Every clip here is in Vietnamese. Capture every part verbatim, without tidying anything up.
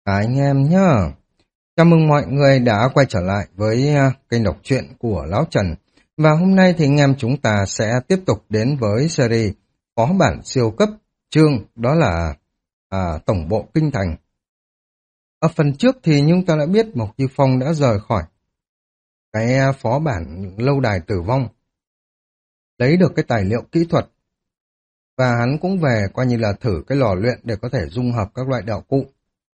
Cả anh em nhá. Chào mừng mọi người đã quay trở lại với à, kênh đọc truyện của Lão Trần. Và hôm nay thì anh em chúng ta sẽ tiếp tục đến với series phó bản siêu cấp chương đó là à, Tổng bộ Kinh Thành. Ở phần trước thì chúng ta đã biết Mộc Như Phong đã rời khỏi cái à, phó bản lâu đài tử vong, lấy được cái tài liệu kỹ thuật và hắn cũng về coi như là thử cái lò luyện để có thể dung hợp các loại đạo cụ.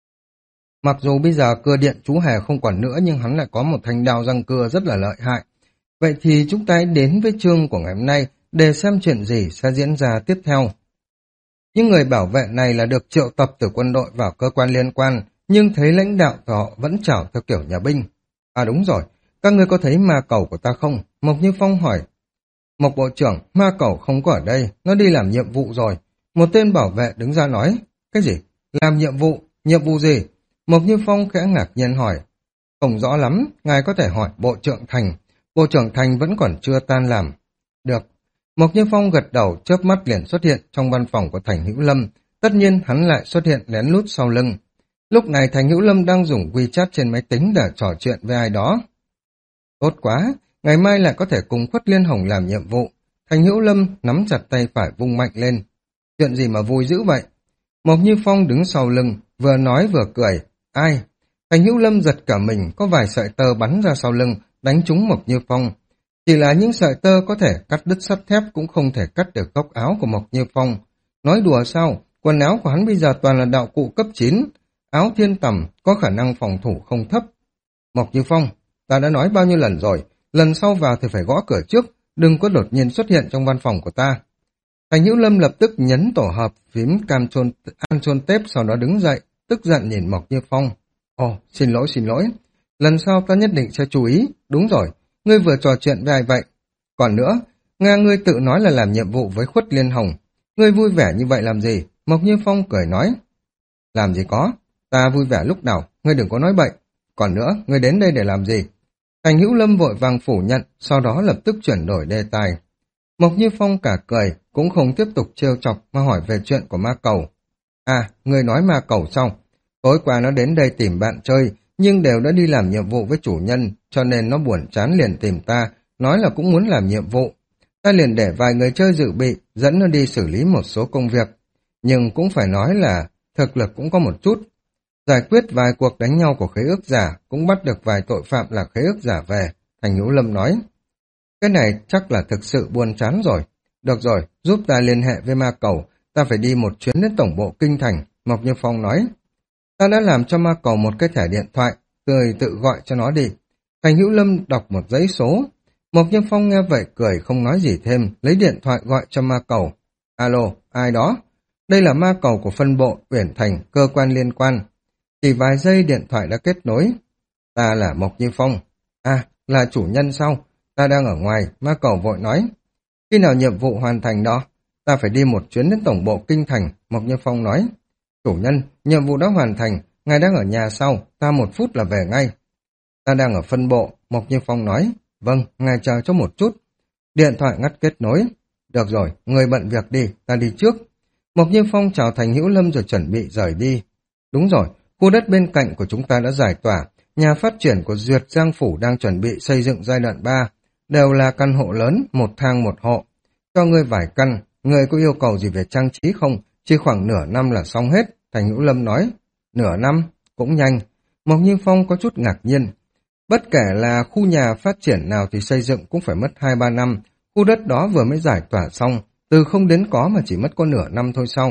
Mặc dù bây giờ cưa điện chú hề không còn nữa nhưng hắn lại có một thanh đao răng cưa rất là lợi hại. Vậy thì chúng ta hãy đến với chương của ngày hôm nay để xem chuyện gì sẽ diễn ra tiếp theo. Những người bảo vệ này là được triệu tập từ quân đội vào cơ quan liên quan, nhưng thấy lãnh đạo của họ vẫn chào theo kiểu nhà binh. À đúng rồi, các ngươi có thấy ma cầu của ta không? Mộc Như Phong hỏi. Mộc bộ trưởng, ma cầu không có ở đây, nó đi làm nhiệm vụ rồi. Một tên bảo vệ đứng ra nói. Cái gì? Làm nhiệm vụ? Nhiệm vụ gì? Mộc Như Phong khẽ ngạc nhiên hỏi. Không rõ lắm, ngài có thể hỏi Bộ trưởng Thành. Bộ trưởng Thành vẫn còn chưa tan làm. Được. Mộc Như Phong gật đầu, chớp mắt liền xuất hiện trong văn phòng của Thành Hữu Lâm. Tất nhiên hắn lại xuất hiện lén lút sau lưng. Lúc này Thành Hữu Lâm đang dùng WeChat trên máy tính để trò chuyện với ai đó. Tốt quá, ngày mai lại có thể cùng Khuất Liên Hồng làm nhiệm vụ. Thành Hữu Lâm nắm chặt tay phải vung mạnh lên. Chuyện gì mà vui dữ vậy? Mộc Như Phong đứng sau lưng, vừa nói vừa cười. Ai? Thành Hữu Lâm giật cả mình, có vài sợi tơ bắn ra sau lưng, đánh trúng Mộc Như Phong. Chỉ là những sợi tơ có thể cắt đứt sắt thép cũng không thể cắt được góc áo của Mộc Như Phong. Nói đùa sao? Quần áo của hắn bây giờ toàn là đạo cụ cấp chín. Áo thiên tầm có khả năng phòng thủ không thấp. Mộc Như Phong, ta đã nói bao nhiêu lần rồi, lần sau vào thì phải gõ cửa trước, đừng có đột nhiên xuất hiện trong văn phòng của ta. Thành Hữu Lâm lập tức nhấn tổ hợp phím cam chôn an chôn tép, sau đó đứng dậy, tức giận nhìn Mộc Như Phong. Ồ, xin lỗi xin lỗi, lần sau ta nhất định sẽ chú ý. Đúng rồi, ngươi vừa trò chuyện với ai vậy? Còn nữa, nghe ngươi tự nói là làm nhiệm vụ với Khuất Liên Hồng, ngươi vui vẻ như vậy làm gì? Mộc Như Phong cười nói. Làm gì có, ta vui vẻ lúc nào, ngươi đừng có nói bậy. Còn nữa, ngươi đến đây để làm gì? Thành Hữu Lâm vội vàng phủ nhận, sau đó lập tức chuyển đổi đề tài. Mộc Như Phong cả cười, cũng không tiếp tục trêu chọc mà hỏi về chuyện của ma cầu. À, ngươi nói ma cầu xong. Tối qua nó đến đây tìm bạn chơi, nhưng đều đã đi làm nhiệm vụ với chủ nhân, cho nên nó buồn chán liền tìm ta, nói là cũng muốn làm nhiệm vụ. Ta liền để vài người chơi dự bị, dẫn nó đi xử lý một số công việc. Nhưng cũng phải nói là thực lực cũng có một chút. Giải quyết vài cuộc đánh nhau của khế ước giả, cũng bắt được vài tội phạm là khế ước giả về, Thành Hữu Lâm nói. Cái này chắc là thực sự buồn chán rồi. Được rồi, giúp ta liên hệ với ma cầu, ta phải đi một chuyến đến tổng bộ Kinh Thành, Mộc Như Phong nói. Ta đã làm cho ma cầu một cái thẻ điện thoại, tươi tự gọi cho nó đi. Thành Hữu Lâm đọc một dãy số. Mộc Như Phong nghe vậy cười không nói gì thêm, lấy điện thoại gọi cho ma cầu. Alo, ai đó? Đây là ma cầu của phân bộ, Uyển Thành, cơ quan liên quan. Chỉ vài giây điện thoại đã kết nối. Ta là Mộc Như Phong. À, là chủ nhân sao? Ta đang ở ngoài, ma cầu vội nói. Khi nào nhiệm vụ hoàn thành đó? Ta phải đi một chuyến đến tổng bộ Kinh Thành, Mộc Như Phong nói. Chủ nhân, nhiệm vụ đã hoàn thành, ngài đang ở nhà sau, ta một phút là về ngay. Ta đang ở phân bộ, Mộc Như Phong nói. Vâng, ngài chờ cho một chút. Điện thoại ngắt kết nối. Được rồi, người bận việc đi, ta đi trước. Mộc Như Phong chào Thành Hữu Lâm rồi chuẩn bị rời đi. Đúng rồi, khu đất bên cạnh của chúng ta đã giải tỏa, nhà phát triển của Duyệt Giang Phủ đang chuẩn bị xây dựng giai đoạn ba, đều là căn hộ lớn, một thang một hộ. Cho ngươi vài căn, ngươi có yêu cầu gì về trang trí không? Chỉ khoảng nửa năm là xong hết, Thành Hữu Lâm nói. Nửa năm? Cũng nhanh. Mộc Như Phong có chút ngạc nhiên. Bất kể là khu nhà phát triển nào thì xây dựng cũng phải mất hai ba năm, khu đất đó vừa mới giải tỏa xong, từ không đến có mà chỉ mất có nửa năm thôi xong.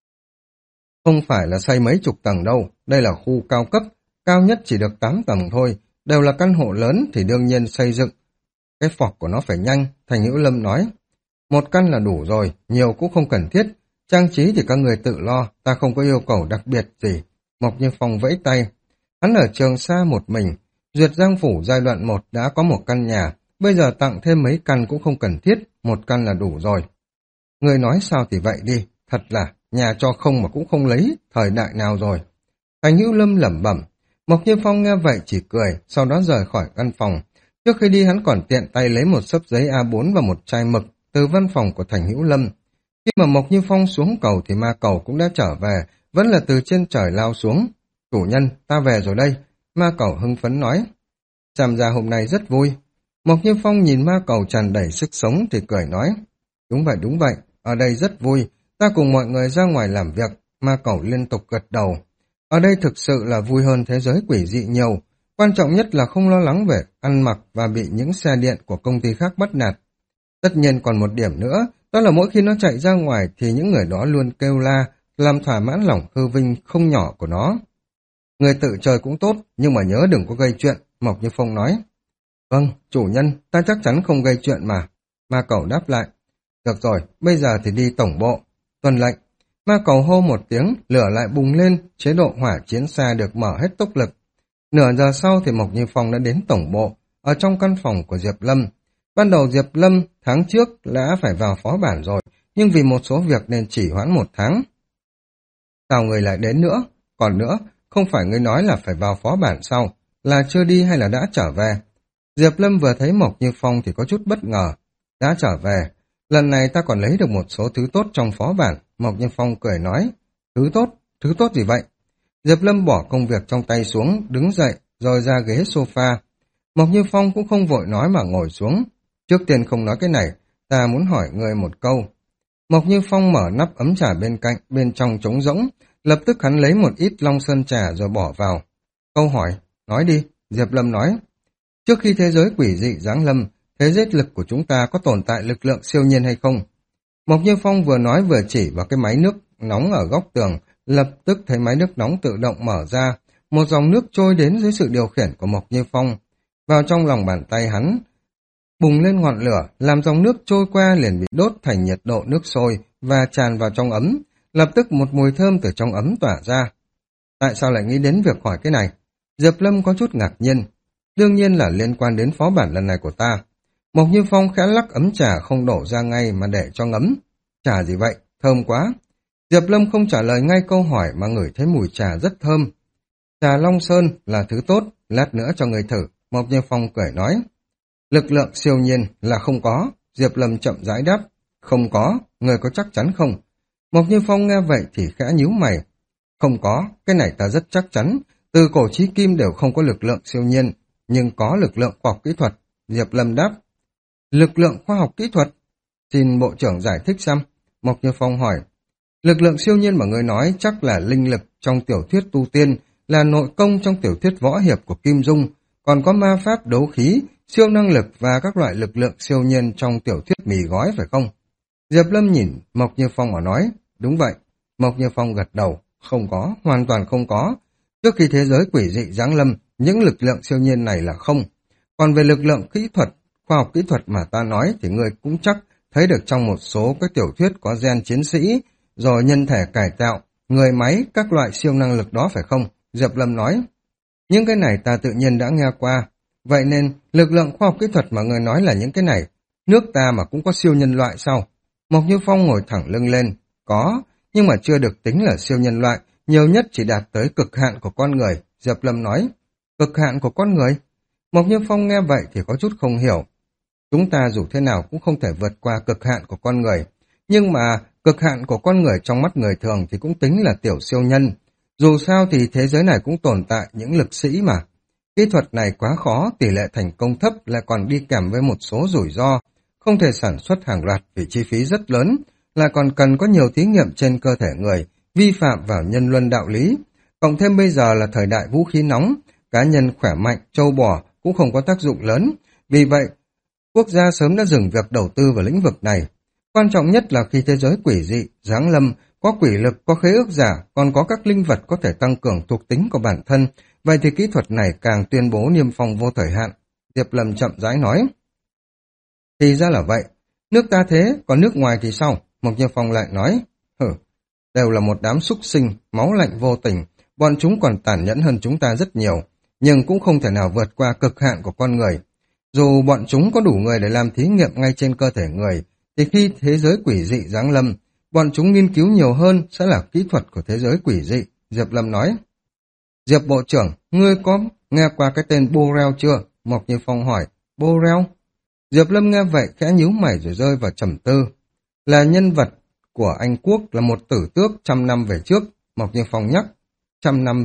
Không phải là xây mấy chục tầng đâu, đây là khu cao cấp, cao nhất chỉ được tám tầng thôi, đều là căn hộ lớn thì đương nhiên xây dựng. Cái phọc của nó phải nhanh, Thành Hữu Lâm nói. Một căn là đủ rồi, nhiều cũng không cần thiết, trang trí thì các người tự lo, ta không có yêu cầu đặc biệt gì. Mộc Như Phong vẫy tay. Hắn ở Trường Sa một mình, Duyệt Giang Phủ giai đoạn một đã có một căn nhà, bây giờ tặng thêm mấy căn cũng không cần thiết, một căn là đủ rồi. Người nói sao thì vậy đi, thật là nhà cho không mà cũng không lấy, thời đại nào rồi. Thành Hữu Lâm lẩm bẩm. Mộc Như Phong nghe vậy chỉ cười, sau đó rời khỏi căn phòng. Trước khi đi hắn còn tiện tay lấy một xấp giấy a bốn và một chai mực từ văn phòng của Thành Hữu Lâm. Khi mà Mộc Như Phong xuống cầu thì ma cầu cũng đã trở về, vẫn là từ trên trời lao xuống. Chủ nhân, ta về rồi đây. Ma Cẩu hưng phấn nói. Xem ra hôm nay rất vui. Mộc Như Phong nhìn ma cầu tràn đầy sức sống thì cười nói. Đúng vậy, đúng vậy, ở đây rất vui. Ta cùng mọi người ra ngoài làm việc. Ma Cẩu liên tục gật đầu. Ở đây thực sự là vui hơn thế giới quỷ dị nhiều. Quan trọng nhất là không lo lắng về ăn mặc và bị những xe điện của công ty khác bắt nạt. Tất nhiên còn một điểm nữa, đó là mỗi khi nó chạy ra ngoài thì những người đó luôn kêu la, làm thỏa mãn lòng hư vinh không nhỏ của nó. Người tự chơi cũng tốt, nhưng mà nhớ đừng có gây chuyện, Mộc Như Phong nói. Vâng, chủ nhân, ta chắc chắn không gây chuyện mà. Ma Cẩu đáp lại. Được rồi, bây giờ thì đi tổng bộ. Tuân lệnh. Ma Cẩu hô một tiếng, lửa lại bùng lên, chế độ hỏa chiến xa được mở hết tốc lực. Nửa giờ sau thì Mộc Như Phong đã đến tổng bộ, ở trong căn phòng của Diệp Lâm. Ban đầu Diệp Lâm tháng trước đã phải vào phó bản rồi, nhưng vì một số việc nên chỉ hoãn một tháng. Sao người lại đến nữa? Còn nữa, không phải ngươi nói là phải vào phó bản sau, là chưa đi hay là đã trở về? Diệp Lâm vừa thấy Mộc Như Phong thì có chút bất ngờ. Đã trở về, lần này ta còn lấy được một số thứ tốt trong phó bản. Mộc Như Phong cười nói. Thứ tốt? Thứ tốt gì vậy? Diệp Lâm bỏ công việc trong tay xuống, đứng dậy, rồi ra ghế sofa. Mộc Như Phong cũng không vội nói mà ngồi xuống. Trước tiên không nói cái này, ta muốn hỏi ngươi một câu. Mộc Như Phong mở nắp ấm trà bên cạnh, bên trong trống rỗng, lập tức hắn lấy một ít long sơn trà rồi bỏ vào. Câu hỏi, nói đi, Diệp Lâm nói. Trước khi thế giới quỷ dị giáng lâm, thế giới lực của chúng ta có tồn tại lực lượng siêu nhiên hay không? Mộc Như Phong vừa nói vừa chỉ vào cái máy nước nóng ở góc tường, lập tức thấy máy nước nóng tự động mở ra, một dòng nước trôi đến dưới sự điều khiển của Mộc Như Phong. Vào trong lòng bàn tay hắn, bùng lên ngọn lửa, làm dòng nước trôi qua liền bị đốt thành nhiệt độ nước sôi và tràn vào trong ấm, lập tức một mùi thơm từ trong ấm tỏa ra. Tại sao lại nghĩ đến việc hỏi cái này? Diệp Lâm có chút ngạc nhiên. Đương nhiên là liên quan đến phó bản lần này của ta. Mộc Như Phong khẽ lắc ấm trà không đổ ra ngay mà để cho ngấm. Trà gì vậy? Thơm quá. Diệp Lâm không trả lời ngay câu hỏi mà ngửi thấy mùi trà rất thơm. Trà Long Sơn là thứ tốt, lát nữa cho người thử. Mộc Như Phong cười nói. Lực lượng siêu nhiên là không có. Diệp Lâm chậm rãi đáp. Không có, người có chắc chắn không? Mộc Như Phong nghe vậy thì khẽ nhíu mày. Không có, cái này ta rất chắc chắn. Từ cổ chí kim đều không có lực lượng siêu nhiên, nhưng có lực lượng khoa học kỹ thuật. Diệp Lâm đáp. Lực lượng khoa học kỹ thuật? Xin bộ trưởng giải thích xem. Mộc Như Phong hỏi. Lực lượng siêu nhiên mà người nói chắc là linh lực trong tiểu thuyết tu tiên, là nội công trong tiểu thuyết võ hiệp của Kim Dung, còn có ma pháp đấu khí, siêu năng lực và các loại lực lượng siêu nhiên trong tiểu thuyết mì gói phải không? Diệp Lâm nhìn Mộc Như Phong mà nói. Đúng vậy. Mộc Như Phong gật đầu. Không có, hoàn toàn không có. Trước khi thế giới quỷ dị giáng lâm, những lực lượng siêu nhiên này là không. Còn về lực lượng kỹ thuật, khoa học kỹ thuật mà ta nói thì người cũng chắc thấy được trong một số các tiểu thuyết có gen chiến sĩ, rồi nhân thể cải tạo, người máy, các loại siêu năng lực đó phải không? Diệp Lâm nói. Những cái này ta tự nhiên đã nghe qua. Vậy nên, lực lượng khoa học kỹ thuật mà người nói là những cái này. Nước ta mà cũng có siêu nhân loại sao? Mộc Như Phong ngồi thẳng lưng lên. Có, nhưng mà chưa được tính là siêu nhân loại, nhiều nhất chỉ đạt tới cực hạn của con người. Diệp Lâm nói. Cực hạn của con người? Mộc Như Phong nghe vậy thì có chút không hiểu. Chúng ta dù thế nào cũng không thể vượt qua cực hạn của con người. Nhưng mà cực hạn của con người trong mắt người thường thì cũng tính là tiểu siêu nhân. Dù sao thì thế giới này cũng tồn tại những lực sĩ mà. Kỹ thuật này quá khó, tỷ lệ thành công thấp lại còn đi kèm với một số rủi ro. Không thể sản xuất hàng loạt vì chi phí rất lớn, lại còn cần có nhiều thí nghiệm trên cơ thể người, vi phạm vào nhân luân đạo lý. Cộng thêm bây giờ là thời đại vũ khí nóng, cá nhân khỏe mạnh, trâu bò cũng không có tác dụng lớn. Vì vậy, quốc gia sớm đã dừng việc đầu tư vào lĩnh vực này. Quan trọng nhất là khi thế giới quỷ dị, giáng lâm, có quỷ lực, có khế ước giả, còn có các linh vật có thể tăng cường thuộc tính của bản thân, vậy thì kỹ thuật này càng tuyên bố niêm phong vô thời hạn. Diệp Lâm chậm rãi nói. Thì ra là vậy, nước ta thế, còn nước ngoài thì sao? Mộc Như Phong lại nói. Hử, đều là một đám súc sinh, máu lạnh vô tình, bọn chúng còn tàn nhẫn hơn chúng ta rất nhiều, nhưng cũng không thể nào vượt qua cực hạn của con người. Dù bọn chúng có đủ người để làm thí nghiệm ngay trên cơ thể người, thì khi thế giới quỷ dị giáng lâm, bọn chúng nghiên cứu nhiều hơn sẽ là kỹ thuật của thế giới quỷ dị. Diệp Lâm nói. Diệp Bộ trưởng, ngươi có nghe qua cái tên Borel chưa? Mộc Như Phong hỏi. Borel? Diệp Lâm nghe vậy khẽ nhíu mày rồi rơi vào trầm tư. Là nhân vật của Anh Quốc, là một tử tước trăm năm về trước. Mộc Như Phong nhắc. Trăm năm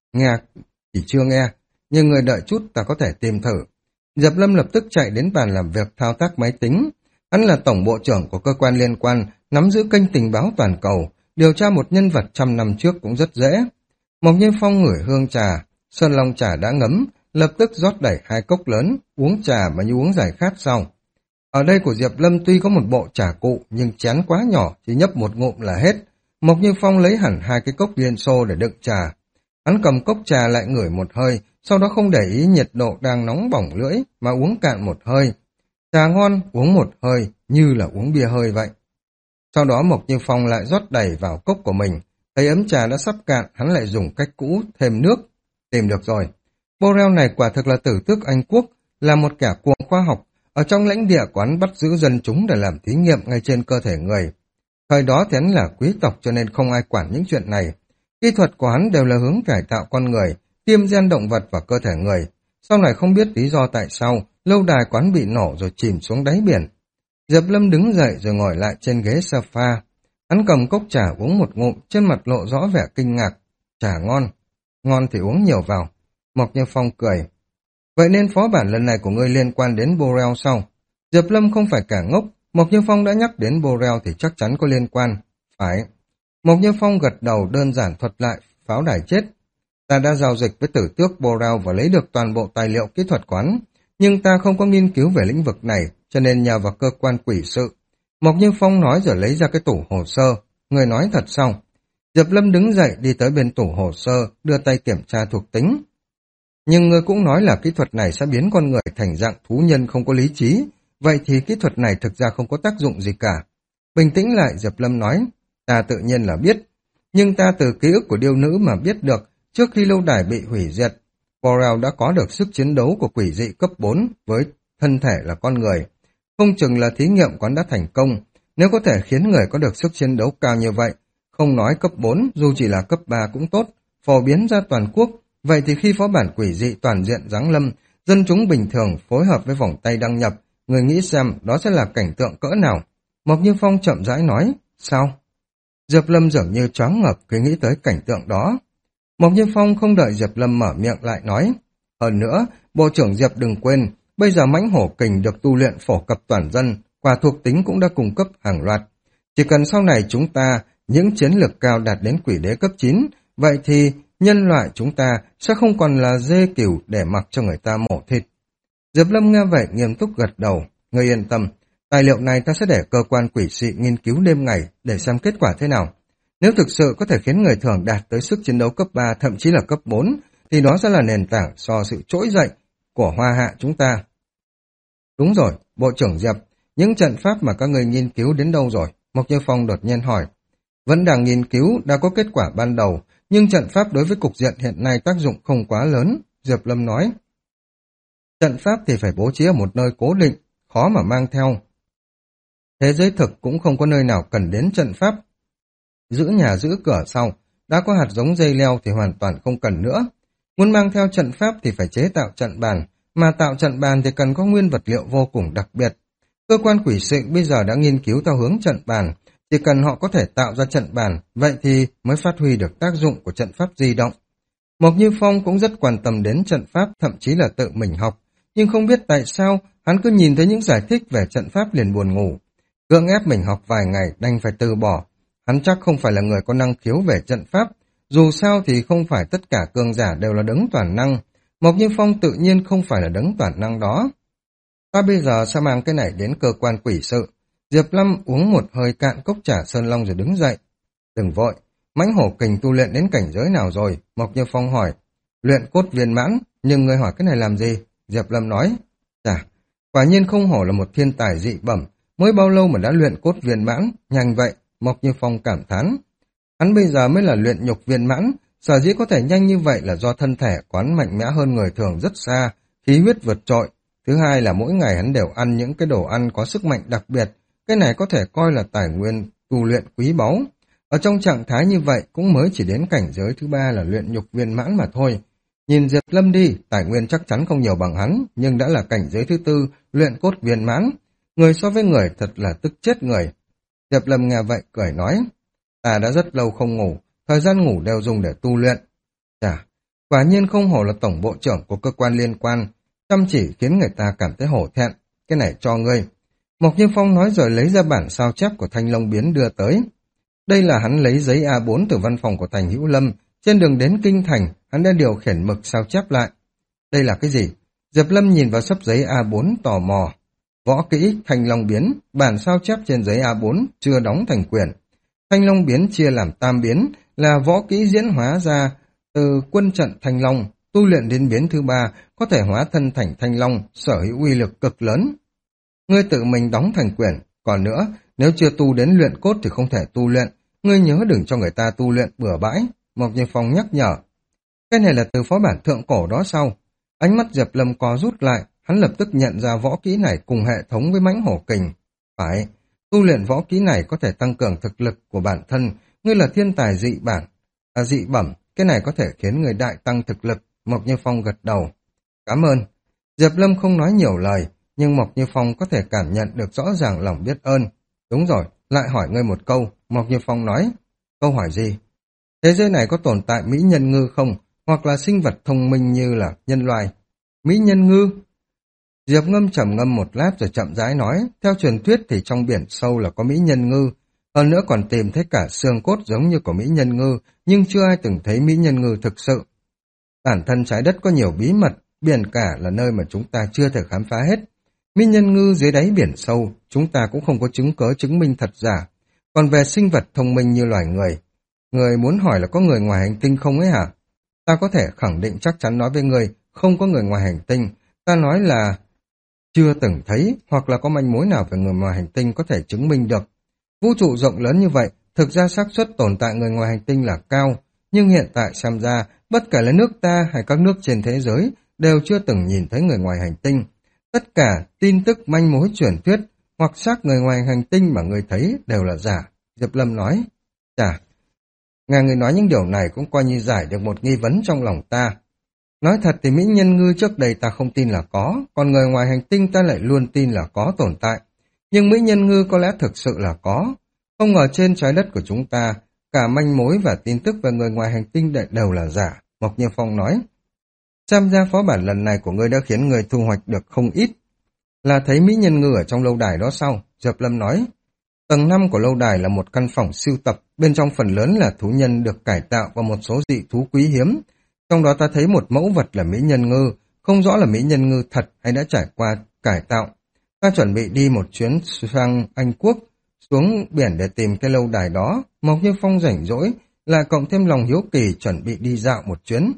Nghe, chỉ chưa nghe, nhưng người đợi chút ta có thể tìm thử. Diệp Lâm lập tức chạy đến bàn làm việc thao tác máy tính. Hắn là tổng bộ trưởng của cơ quan liên quan, nắm giữ kênh tình báo toàn cầu, điều tra một nhân vật trăm năm trước cũng rất dễ. Mộc Như Phong ngửi hương trà, sơn long trà đã ngấm, lập tức rót đẩy hai cốc lớn, uống trà mà như uống giải khát xong. Ở đây của Diệp Lâm tuy có một bộ trà cụ, nhưng chén quá nhỏ, chỉ nhấp một ngụm là hết. Mộc Như Phong lấy hẳn hai cái cốc liên xô để đựng trà. Hắn cầm cốc trà lại ngửi một hơi, sau đó không để ý nhiệt độ đang nóng bỏng lưỡi, mà uống cạn một hơi. Trà ngon, uống một hơi, như là uống bia hơi vậy. Sau đó Mộc Như Phong lại rót đầy vào cốc của mình. Thấy ấm trà đã sắp cạn, hắn lại dùng cách cũ, thêm nước. Tìm được rồi. Borel này quả thực là tử tước Anh Quốc, là một kẻ cuồng khoa học. Ở trong lãnh địa quán bắt giữ dân chúng để làm thí nghiệm ngay trên cơ thể người. Thời đó thì hắn là quý tộc cho nên không ai quản những chuyện này. Kỹ thuật của hắn đều là hướng cải tạo con người, tiêm gen động vật vào cơ thể người. Sau này không biết lý do tại sao, lâu đài quán bị nổ rồi chìm xuống đáy biển. Diệp Lâm đứng dậy rồi ngồi lại trên ghế sofa. Hắn cầm cốc trà uống một ngụm, trên mặt lộ rõ vẻ kinh ngạc. Trà ngon. Ngon thì uống nhiều vào. Mộc Như Phong cười. Vậy nên phó bản lần này của ngươi liên quan đến Borel sao? Diệp Lâm không phải cả ngốc. Mộc Như Phong đã nhắc đến Borel thì chắc chắn có liên quan. Phải. Mộc Như Phong gật đầu đơn giản thuật lại pháo đài chết. Ta đã giao dịch với tử tước Borel và lấy được toàn bộ tài liệu kỹ thuật quán. Nhưng ta không có nghiên cứu về lĩnh vực này, cho nên nhờ vào cơ quan quỷ sự. Mộc Như Phong nói rồi lấy ra cái tủ hồ sơ. Người nói thật xong. Diệp Lâm đứng dậy đi tới bên tủ hồ sơ, đưa tay kiểm tra thuộc tính. Nhưng ngươi cũng nói là kỹ thuật này sẽ biến con người thành dạng thú nhân không có lý trí. Vậy thì kỹ thuật này thực ra không có tác dụng gì cả. Bình tĩnh lại, Diệp Lâm nói. Ta tự nhiên là biết. Nhưng ta từ ký ức của điêu nữ mà biết được, trước khi lâu đài bị hủy diệt, Borel đã có được sức chiến đấu của quỷ dị cấp bốn với thân thể là con người. Không chừng là thí nghiệm quán đã thành công. Nếu có thể khiến người có được sức chiến đấu cao như vậy, không nói cấp bốn, dù chỉ là cấp ba cũng tốt, phổ biến ra toàn quốc. Vậy thì khi phó bản quỷ dị toàn diện giáng lâm, dân chúng bình thường phối hợp với vòng tay đăng nhập, người nghĩ xem đó sẽ là cảnh tượng cỡ nào. Mộc Như Phong chậm rãi nói, sao? Diệp Lâm dường như choáng ngợp khi nghĩ tới cảnh tượng đó. Mộc Như Phong không đợi Diệp Lâm mở miệng lại nói, hơn nữa, Bộ trưởng Diệp đừng quên, bây giờ mãnh hổ kình được tu luyện phổ cập toàn dân, quả thuộc tính cũng đã cung cấp hàng loạt. Chỉ cần sau này chúng ta, những chiến lược cao đạt đến quỷ đế cấp chín, vậy thì nhân loại chúng ta sẽ không còn là dê cừu để mặc cho người ta mổ thịt. Diệp Lâm nghe vậy nghiêm túc gật đầu, ngươi yên tâm, tài liệu này ta sẽ để cơ quan quỷ dị nghiên cứu đêm ngày để xem kết quả thế nào. Nếu thực sự có thể khiến người thường đạt tới sức chiến đấu cấp ba, thậm chí là cấp bốn, thì đó sẽ là nền tảng cho sự trỗi dậy của Hoa Hạ chúng ta. Đúng rồi, Bộ trưởng Diệp, những trận pháp mà các người nghiên cứu đến đâu rồi? Mộc Như Phong đột nhiên hỏi. Vẫn đang nghiên cứu, đã có kết quả ban đầu, nhưng trận pháp đối với cục diện hiện nay tác dụng không quá lớn, Diệp Lâm nói. Trận pháp thì phải bố trí ở một nơi cố định, khó mà mang theo. Thế giới thực cũng không có nơi nào cần đến trận pháp. Giữ nhà giữ cửa sau, đã có hạt giống dây leo thì hoàn toàn không cần nữa. Muốn mang theo trận pháp thì phải chế tạo trận bàn, mà tạo trận bàn thì cần có nguyên vật liệu vô cùng đặc biệt. Cơ quan quỷ sự bây giờ đã nghiên cứu theo hướng trận bàn, chỉ cần họ có thể tạo ra trận bàn, vậy thì mới phát huy được tác dụng của trận pháp di động. Mộc Như Phong cũng rất quan tâm đến trận pháp, thậm chí là tự mình học, nhưng không biết tại sao hắn cứ nhìn thấy những giải thích về trận pháp liền buồn ngủ. Cưỡng ép mình học vài ngày đành phải từ bỏ. Hắn chắc không phải là người có năng khiếu về trận pháp, dù sao thì không phải tất cả cường giả đều là đấng toàn năng. Mộc Như Phong tự nhiên không phải là đấng toàn năng đó. Ta bây giờ sẽ mang cái này đến cơ quan quỷ sự. Diệp Lâm uống một hơi cạn cốc trà sơn long rồi đứng dậy. Đừng vội, mãnh hổ kình tu luyện đến cảnh giới nào rồi? Mộc Như Phong hỏi. Luyện cốt viên mãn, nhưng người hỏi cái này làm gì? Diệp Lâm nói. Chà, quả nhiên không hổ là một thiên tài dị bẩm, mới bao lâu mà đã luyện cốt viên mãn, nhanh vậy, Mộc Như Phong cảm thán. Hắn bây giờ mới là luyện nhục viên mãn, sở dĩ có thể nhanh như vậy là do thân thể quán mạnh mẽ hơn người thường rất xa, khí huyết vượt trội. Thứ hai là mỗi ngày hắn đều ăn những cái đồ ăn có sức mạnh đặc biệt, cái này có thể coi là tài nguyên tu luyện quý báu. Ở trong trạng thái như vậy cũng mới chỉ đến cảnh giới thứ ba là luyện nhục viên mãn mà thôi. Nhìn Diệp Lâm đi, tài nguyên chắc chắn không nhiều bằng hắn, nhưng đã là cảnh giới thứ tư, luyện cốt viên mãn. Người so với người thật là tức chết người. Diệp Lâm nghe vậy cười nói, ta đã rất lâu không ngủ, thời gian ngủ đều dùng để tu luyện. Chà, Quả nhiên không hổ là tổng bộ trưởng của cơ quan liên quan, chăm chỉ khiến người ta cảm thấy hổ thẹn. Cái này cho ngươi. Mộc Như Phong nói rồi lấy ra bản sao chép của Thanh Long Biến đưa tới. Đây là hắn lấy giấy a bốn từ văn phòng của Thành Hữu Lâm. Trên đường đến Kinh Thành, hắn đã điều khiển mực sao chép lại. Đây là cái gì? Diệp Lâm nhìn vào sấp giấy a bốn tò mò. Võ kỹ Thanh Long Biến, bản sao chép trên giấy a bốn chưa đóng thành quyển. Thanh Long Biến chia làm tam biến, là võ kỹ diễn hóa ra từ quân trận Thanh Long, tu luyện đến biến thứ ba, có thể hóa thân thành Thanh Long, sở hữu uy lực cực lớn. Ngươi tự mình đóng thành quyển, còn nữa, nếu chưa tu đến luyện cốt thì không thể tu luyện, ngươi nhớ đừng cho người ta tu luyện bừa bãi, Mộc Như Phong nhắc nhở. Cái này là từ phó bản thượng cổ đó sau. Ánh mắt Diệp Lâm co rút lại, hắn lập tức nhận ra võ kỹ này cùng hệ thống với mãnh hổ kình. Phải, tu luyện võ kỹ này có thể tăng cường thực lực của bản thân, ngươi là thiên tài dị bản, à dị bẩm, cái này có thể khiến người đại tăng thực lực, Mộc Như Phong gật đầu. Cảm ơn. Diệp Lâm không nói nhiều lời, nhưng Mộc Như Phong có thể cảm nhận được rõ ràng lòng biết ơn. Đúng rồi, lại hỏi ngươi một câu, Mộc Như Phong nói. Câu hỏi gì? Thế giới này có tồn tại mỹ nhân ngư không, hoặc là sinh vật thông minh như là nhân loại? Mỹ nhân ngư? Diệp Ngâm trầm ngâm một lát rồi chậm rãi nói, theo truyền thuyết thì trong biển sâu là có mỹ nhân ngư, hơn nữa còn tìm thấy cả xương cốt giống như của mỹ nhân ngư, nhưng chưa ai từng thấy mỹ nhân ngư thực sự. Bản thân trái đất có nhiều bí mật, biển cả là nơi mà chúng ta chưa thể khám phá hết. Mỹ nhân ngư dưới đáy biển sâu, chúng ta cũng không có chứng cớ chứng minh thật giả. Còn về sinh vật thông minh như loài người, người muốn hỏi là có người ngoài hành tinh không ấy hả? Ta có thể khẳng định chắc chắn nói với người, không có người ngoài hành tinh. Ta nói là chưa từng thấy, hoặc là có manh mối nào về người ngoài hành tinh có thể chứng minh được. Vũ trụ rộng lớn như vậy, thực ra xác suất tồn tại người ngoài hành tinh là cao, nhưng hiện tại xem ra, bất kể là nước ta hay các nước trên thế giới, đều chưa từng nhìn thấy người ngoài hành tinh. Tất cả tin tức manh mối truyền thuyết hoặc xác người ngoài hành tinh mà người thấy đều là giả, Diệp Lâm nói. Chà, nghe người nói những điều này cũng coi như giải được một nghi vấn trong lòng ta. Nói thật thì mỹ nhân ngư trước đây ta không tin là có, còn người ngoài hành tinh ta lại luôn tin là có tồn tại. Nhưng mỹ nhân ngư có lẽ thực sự là có. Không ngờ trên trái đất của chúng ta, cả manh mối và tin tức về người ngoài hành tinh đều là giả, Mộc Như Phong nói. Xem ra phó bản lần này của ngươi đã khiến người thu hoạch được không ít. Là thấy mỹ nhân ngư ở trong lâu đài đó sau, Diệp Lâm nói. Tầng năm của lâu đài là một căn phòng sưu tập, bên trong phần lớn là thú nhân được cải tạo và một số dị thú quý hiếm. Trong đó ta thấy một mẫu vật là mỹ nhân ngư, không rõ là mỹ nhân ngư thật hay đã trải qua cải tạo. Ta chuẩn bị đi một chuyến sang Anh Quốc, xuống biển để tìm cái lâu đài đó. Mộc Như Phong rảnh rỗi, lại cộng thêm lòng hiếu kỳ chuẩn bị đi dạo một chuyến.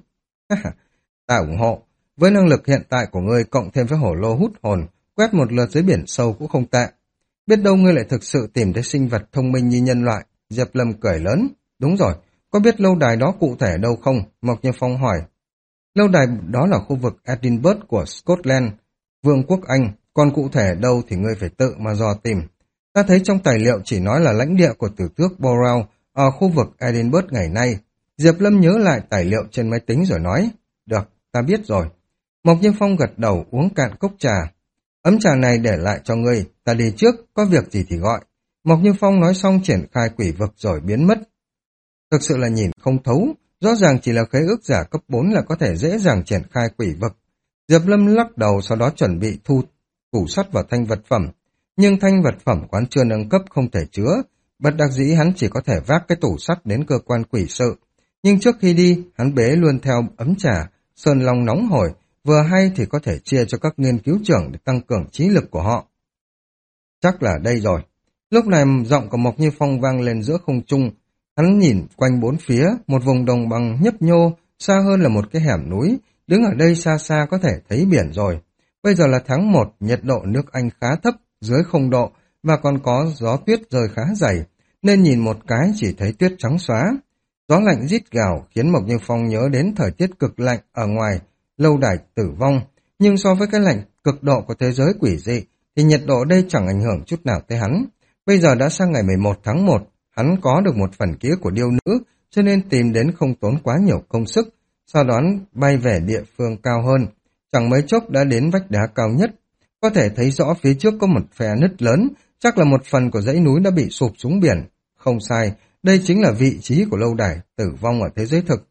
Ta ủng hộ, với năng lực hiện tại của ngươi cộng thêm với hổ lô hút hồn, quét một lượt dưới biển sâu cũng không tệ. Biết đâu ngươi lại thực sự tìm thấy sinh vật thông minh như nhân loại. Diệp Lâm cười lớn. Đúng rồi, có biết lâu đài đó cụ thể ở đâu không? Mộc Như Phong hỏi. Lâu đài đó là khu vực Edinburgh của Scotland, Vương quốc Anh, còn cụ thể ở đâu thì ngươi phải tự mà dò tìm. Ta thấy trong tài liệu chỉ nói là lãnh địa của tử tước Borrell ở khu vực Edinburgh ngày nay. Diệp Lâm nhớ lại tài liệu trên máy tính rồi nói. Được, ta biết rồi. Mộc Như Phong gật đầu uống cạn cốc trà. Ấm trà này để lại cho ngươi, ta đi trước, có việc gì thì gọi. Mộc Như Phong nói xong triển khai quỷ vực rồi biến mất. Thực sự là nhìn không thấu, rõ ràng chỉ là khế ước giả cấp bốn là có thể dễ dàng triển khai quỷ vực. Diệp Lâm lắc đầu sau đó chuẩn bị thu tủ sắt vào thanh vật phẩm. Nhưng thanh vật phẩm quán chưa nâng cấp không thể chứa, bất đắc dĩ hắn chỉ có thể vác cái tủ sắt đến cơ quan quỷ sự. Nhưng trước khi đi, hắn bế luôn theo ấm trà, sơn long nóng hổi, vừa hay thì có thể chia cho các nghiên cứu trưởng để tăng cường trí lực của họ. Chắc là đây rồi. Lúc này giọng của Mộc Như Phong vang lên giữa không trung. Hắn nhìn quanh bốn phía, một vùng đồng bằng nhấp nhô, xa hơn là một cái hẻm núi. Đứng ở đây xa xa có thể thấy biển rồi. Bây giờ là tháng một, nhiệt độ nước Anh khá thấp, dưới không độ, và còn có gió tuyết rơi khá dày, nên nhìn một cái chỉ thấy tuyết trắng xóa. Gió lạnh rít gào khiến Mộc Như Phong nhớ đến thời tiết cực lạnh ở ngoài lâu đài tử vong, nhưng so với cái lạnh cực độ của thế giới quỷ dị thì nhiệt độ đây chẳng ảnh hưởng chút nào tới hắn. Bây giờ đã sang ngày mười một tháng một, hắn có được một phần ký ức của điêu nữ, cho nên tìm đến không tốn quá nhiều công sức, sau đó bay về địa phương cao hơn. Chẳng mấy chốc đã đến vách đá cao nhất, có thể thấy rõ phía trước có một phe nứt lớn, chắc là một phần của dãy núi đã bị sụp xuống biển. Không sai, đây chính là vị trí của lâu đài tử vong ở thế giới thực.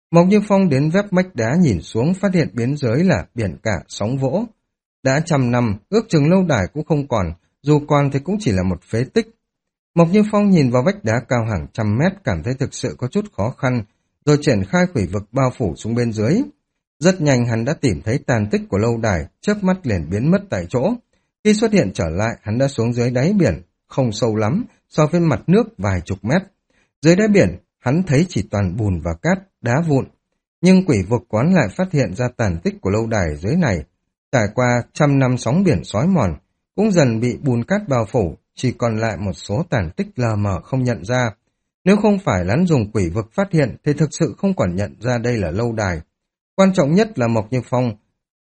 Mộc Như Phong đến vép mách đá nhìn xuống, phát hiện bên dưới là biển cả sóng vỗ. Đã trăm năm, ước chừng lâu đài cũng không còn, dù còn thì cũng chỉ là một phế tích. Mộc Như Phong nhìn vào vách đá cao hàng trăm mét, cảm thấy thực sự có chút khó khăn, rồi triển khai quỷ vực bao phủ xuống bên dưới. Rất nhanh hắn đã tìm thấy tàn tích của lâu đài, chớp mắt liền biến mất tại chỗ. Khi xuất hiện trở lại, hắn đã xuống dưới đáy biển, không sâu lắm, so với mặt nước vài chục mét. Dưới đáy biển, hắn thấy chỉ toàn bùn và cát, đá vụn. Nhưng quỷ vực quán lại phát hiện ra tàn tích của lâu đài dưới này. Trải qua trăm năm sóng biển xói mòn, cũng dần bị bùn cát bao phủ, chỉ còn lại một số tàn tích lờ mờ không nhận ra. Nếu không phải hắn dùng quỷ vực phát hiện thì thực sự không còn nhận ra đây là lâu đài. Quan trọng nhất là Mộc Như Phong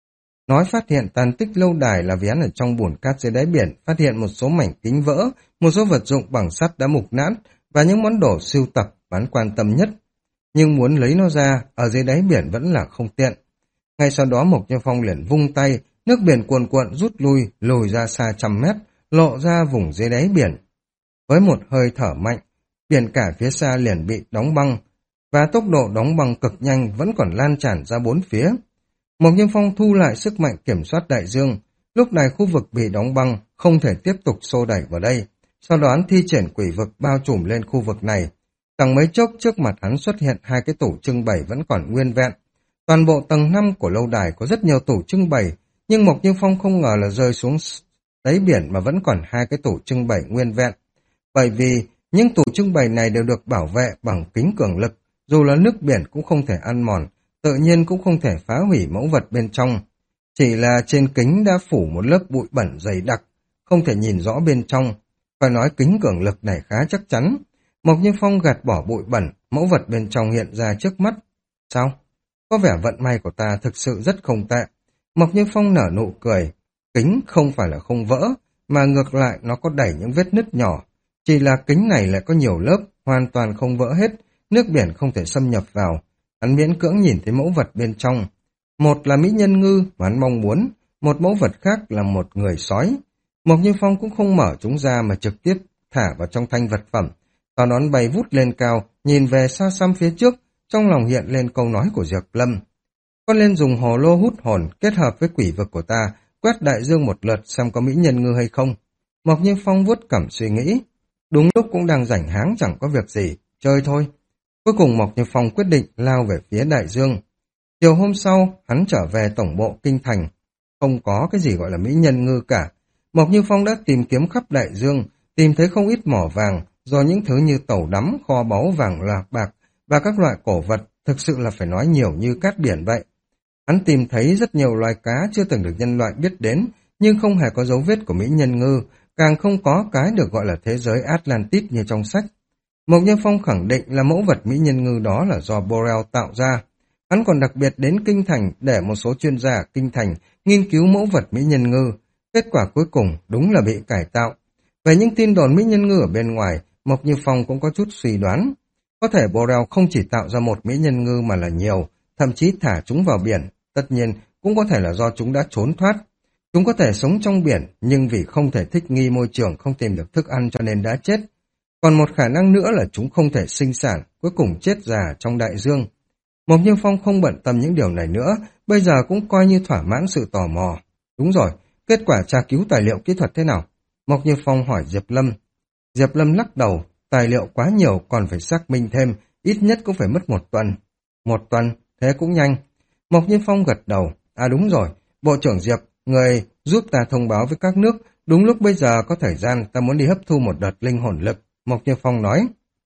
nói phát hiện tàn tích lâu đài là vì hắn ở trong bùn cát dưới đáy biển phát hiện một số mảnh kính vỡ, một số vật dụng bằng sắt đã mục nát và những món đồ sưu tập hắn quan tâm nhất. Nhưng muốn lấy nó ra, ở dưới đáy biển vẫn là không tiện. Ngay sau đó Mộc Như Phong liền vung tay, nước biển cuồn cuộn rút lui, lùi ra xa trăm mét, lộ ra vùng dưới đáy biển. Với một hơi thở mạnh, biển cả phía xa liền bị đóng băng, và tốc độ đóng băng cực nhanh vẫn còn lan tràn ra bốn phía. Mộc Như Phong thu lại sức mạnh kiểm soát đại dương, lúc này khu vực bị đóng băng không thể tiếp tục xô đẩy vào đây. Sau đó hắn thi triển quỷ vực bao trùm lên khu vực này. Chẳng mấy chốc trước mặt hắn xuất hiện hai cái tủ trưng bày vẫn còn nguyên vẹn. Toàn bộ tầng năm của lâu đài có rất nhiều tủ trưng bày, nhưng Mộc Như Phong không ngờ là rơi xuống đáy biển mà vẫn còn hai cái tủ trưng bày nguyên vẹn. Bởi vì những tủ trưng bày này đều được bảo vệ bằng kính cường lực, dù là nước biển cũng không thể ăn mòn, tự nhiên cũng không thể phá hủy mẫu vật bên trong. Chỉ là trên kính đã phủ một lớp bụi bẩn dày đặc, không thể nhìn rõ bên trong. Phải nói kính cường lực này khá chắc chắn. Mộc Như Phong gạt bỏ bụi bẩn, mẫu vật bên trong hiện ra trước mắt. Sao? Có vẻ vận may của ta thực sự rất không tệ. Mộc Như Phong nở nụ cười. Kính không phải là không vỡ, mà ngược lại nó có đầy những vết nứt nhỏ. Chỉ là kính này lại có nhiều lớp, hoàn toàn không vỡ hết, nước biển không thể xâm nhập vào. Hắn miễn cưỡng nhìn thấy mẫu vật bên trong. Một là mỹ nhân ngư mà hắn mong muốn, một mẫu vật khác là một người sói. Mộc Như Phong cũng không mở chúng ra mà trực tiếp thả vào trong thanh vật phẩm. Sau đó bay vút lên cao, nhìn về xa xăm phía trước, trong lòng hiện lên câu nói của Diệp Lâm. Con lên dùng hồ lô hút hồn kết hợp với quỷ vực của ta, quét đại dương một lượt xem có mỹ nhân ngư hay không. Mộc Như Phong vuốt cằm suy nghĩ. Đúng lúc cũng đang rảnh háng chẳng có việc gì, chơi thôi. Cuối cùng Mộc Như Phong quyết định lao về phía đại dương. Chiều hôm sau, hắn trở về tổng bộ kinh thành. Không có cái gì gọi là mỹ nhân ngư cả. Mộc Như Phong đã tìm kiếm khắp đại dương, tìm thấy không ít mỏ vàng, do những thứ như tàu đắm, kho báu vàng lạc bạc và các loại cổ vật, thực sự là phải nói nhiều như cát biển vậy. Hắn tìm thấy rất nhiều loài cá chưa từng được nhân loại biết đến, nhưng không hề có dấu vết của mỹ nhân ngư, càng không có cái được gọi là thế giới Atlantis như trong sách. Mộc Như Phong khẳng định là mẫu vật mỹ nhân ngư đó là do Borel tạo ra. Hắn còn đặc biệt đến Kinh Thành để một số chuyên gia ở Kinh Thành nghiên cứu mẫu vật mỹ nhân ngư. Kết quả cuối cùng đúng là bị cải tạo. Về những tin đồn mỹ nhân ngư ở bên ngoài, Mộc Như Phong cũng có chút suy đoán. Có thể Borel không chỉ tạo ra một mỹ nhân ngư mà là nhiều, thậm chí thả chúng vào biển. Tất nhiên, cũng có thể là do chúng đã trốn thoát. Chúng có thể sống trong biển, nhưng vì không thể thích nghi môi trường, không tìm được thức ăn cho nên đã chết. Còn một khả năng nữa là chúng không thể sinh sản, cuối cùng chết già trong đại dương. Mộc Như Phong không bận tâm những điều này nữa, bây giờ cũng coi như thỏa mãn sự tò mò. Đúng rồi, kết quả tra cứu tài liệu kỹ thuật thế nào? Mộc Như Phong hỏi Diệp Lâm. Diệp Lâm lắc đầu, tài liệu quá nhiều còn phải xác minh thêm, ít nhất cũng phải mất một tuần. Một tuần, thế cũng nhanh. Mộc Như Phong gật đầu, à đúng rồi, Bộ trưởng Diệp, người giúp ta thông báo với các nước, đúng lúc bây giờ có thời gian ta muốn đi hấp thu một đợt linh hồn lực. Mộc Như Phong nói.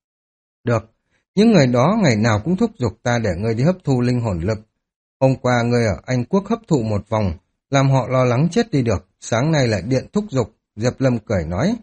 Được, những người đó ngày nào cũng thúc giục ta để ngươi đi hấp thu linh hồn lực. Hôm qua ngươi ở Anh Quốc hấp thụ một vòng, làm họ lo lắng chết đi được, sáng nay lại điện thúc giục. Diệp Lâm cười nói.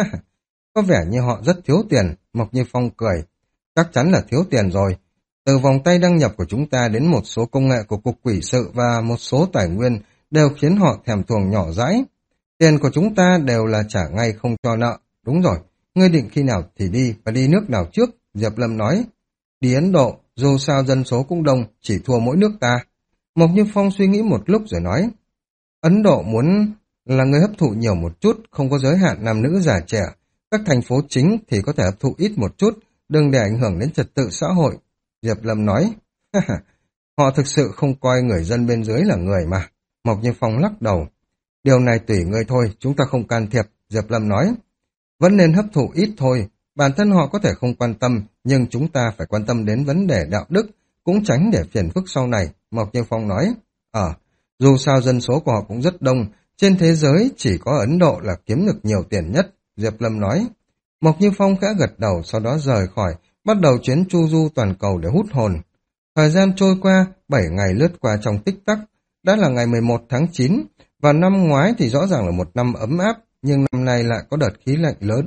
Có vẻ như họ rất thiếu tiền. Mộc Như Phong cười. Chắc chắn là thiếu tiền rồi. Từ vòng tay đăng nhập của chúng ta đến một số công nghệ của Cục Quỷ sự và một số tài nguyên đều khiến họ thèm thuồng nhỏ dãi. Tiền của chúng ta đều là trả ngay không cho nợ. Đúng rồi, ngươi định khi nào thì đi và đi nước nào trước? Diệp Lâm nói. Đi Ấn Độ, dù sao dân số cũng đông, chỉ thua mỗi nước ta. Mộc Như Phong suy nghĩ một lúc rồi nói. Ấn Độ muốn là người hấp thụ nhiều một chút, không có giới hạn nam nữ già trẻ. Các thành phố chính thì có thể hấp thụ ít một chút, đừng để ảnh hưởng đến trật tự xã hội. Diệp Lâm nói. Họ thực sự không coi người dân bên dưới là người mà. Mộc Như Phong lắc đầu. Điều này tùy ngươi thôi, chúng ta không can thiệp, Diệp Lâm nói. Vẫn nên hấp thụ ít thôi, bản thân họ có thể không quan tâm, nhưng chúng ta phải quan tâm đến vấn đề đạo đức, cũng tránh để phiền phức sau này, Mộc Như Phong nói. Ờ, dù sao dân số của họ cũng rất đông, trên thế giới chỉ có Ấn Độ là kiếm được nhiều tiền nhất, Diệp Lâm nói. Mộc Như Phong khẽ gật đầu, sau đó rời khỏi, bắt đầu chuyến chu du toàn cầu để hút hồn. Thời gian trôi qua, bảy ngày lướt qua trong tích tắc, đã là ngày mười một tháng chín, và năm ngoái thì rõ ràng là một năm ấm áp, nhưng năm nay lại có đợt khí lạnh lớn.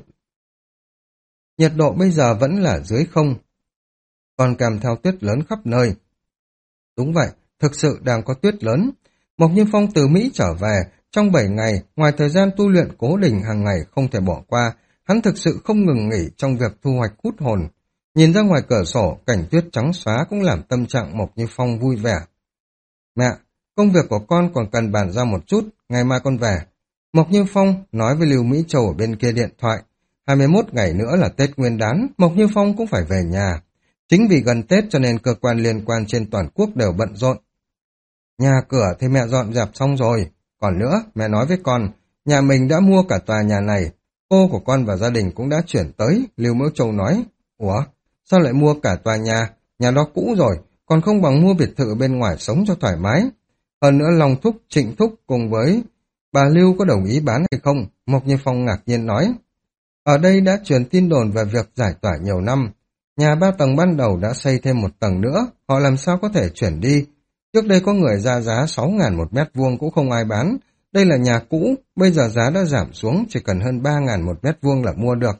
Nhiệt độ bây giờ vẫn là dưới không, còn kèm theo tuyết lớn khắp nơi. Đúng vậy, thực sự đang có tuyết lớn. Mộc Như Phong từ Mỹ trở về, trong bảy ngày, ngoài thời gian tu luyện cố định hàng ngày không thể bỏ qua, hắn thực sự không ngừng nghỉ trong việc thu hoạch hút hồn. Nhìn ra ngoài cửa sổ, cảnh tuyết trắng xóa cũng làm tâm trạng Mộc Như Phong vui vẻ. Mẹ, công việc của con còn cần bàn ra một chút, ngày mai con về. Mộc Như Phong nói với Lưu Mỹ Châu ở bên kia điện thoại. hai mươi mốt ngày nữa là Tết Nguyên đán, Mộc Như Phong cũng phải về nhà. Chính vì gần Tết cho nên cơ quan liên quan trên toàn quốc đều bận rộn. Nhà cửa thì mẹ dọn dẹp xong rồi. Còn nữa, mẹ nói với con, nhà mình đã mua cả tòa nhà này. Cô của con và gia đình cũng đã chuyển tới, Lưu Mỹ Châu nói. Ủa, sao lại mua cả tòa nhà? Nhà đó cũ rồi, còn không bằng mua biệt thự bên ngoài sống cho thoải mái. Hơn nữa Long Thúc, Trịnh Thúc cùng với bà Lưu có đồng ý bán hay không? Mộc Như Phong ngạc nhiên nói. Ở đây đã truyền tin đồn về việc giải tỏa nhiều năm. Nhà ba tầng ban đầu đã xây thêm một tầng nữa, họ làm sao có thể chuyển đi? Trước đây có người ra giá sáu ngàn một mét vuông cũng không ai bán. Đây là nhà cũ, bây giờ giá đã giảm xuống, chỉ cần hơn ba ngàn một mét vuông là mua được.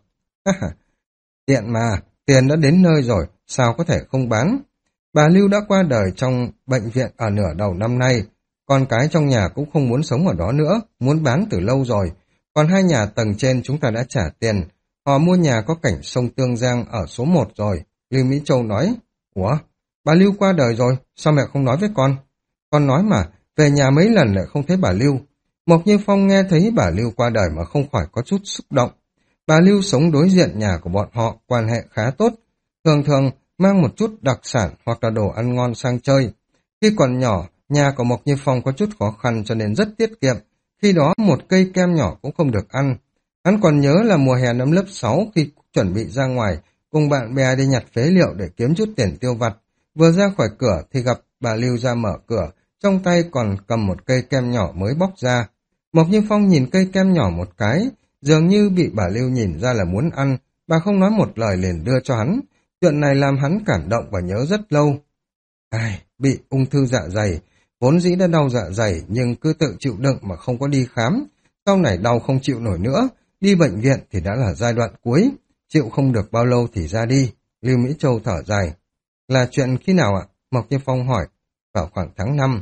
Tiện mà, tiền đã đến nơi rồi, sao có thể không bán? Bà Lưu đã qua đời trong bệnh viện ở nửa đầu năm nay. Con cái trong nhà cũng không muốn sống ở đó nữa, muốn bán từ lâu rồi. Còn hai nhà tầng trên chúng ta đã trả tiền. Họ mua nhà có cảnh sông Tương Giang ở số một rồi. Lưu Mỹ Châu nói. Ủa, bà Lưu qua đời rồi, sao mẹ không nói với con? Con nói mà, về nhà mấy lần lại không thấy bà Lưu. Mộc Như Phong nghe thấy bà Lưu qua đời mà không khỏi có chút xúc động. Bà Lưu sống đối diện nhà của bọn họ, quan hệ khá tốt. Thường thường mang một chút đặc sản hoặc là đồ ăn ngon sang chơi. Khi còn nhỏ, nhà của Mộc Như Phong có chút khó khăn cho nên rất tiết kiệm. Khi đó một cây kem nhỏ cũng không được ăn. Hắn còn nhớ là mùa hè năm lớp sáu khi chuẩn bị ra ngoài, cùng bạn bè đi nhặt phế liệu để kiếm chút tiền tiêu vặt. Vừa ra khỏi cửa thì gặp bà Lưu ra mở cửa, trong tay còn cầm một cây kem nhỏ mới bóc ra. Mộc Như Phong nhìn cây kem nhỏ một cái, dường như bị bà Lưu nhìn ra là muốn ăn, bà không nói một lời liền đưa cho hắn. Chuyện này làm hắn cảm động và nhớ rất lâu. Ai, bị ung thư dạ dày, vốn dĩ đã đau dạ dày nhưng cứ tự chịu đựng mà không có đi khám. Sau này đau không chịu nổi nữa, đi bệnh viện thì đã là giai đoạn cuối, chịu không được bao lâu thì ra đi. Lưu Mỹ Châu thở dài. Là chuyện khi nào ạ? Mộc Như Phong hỏi. Vào khoảng tháng năm.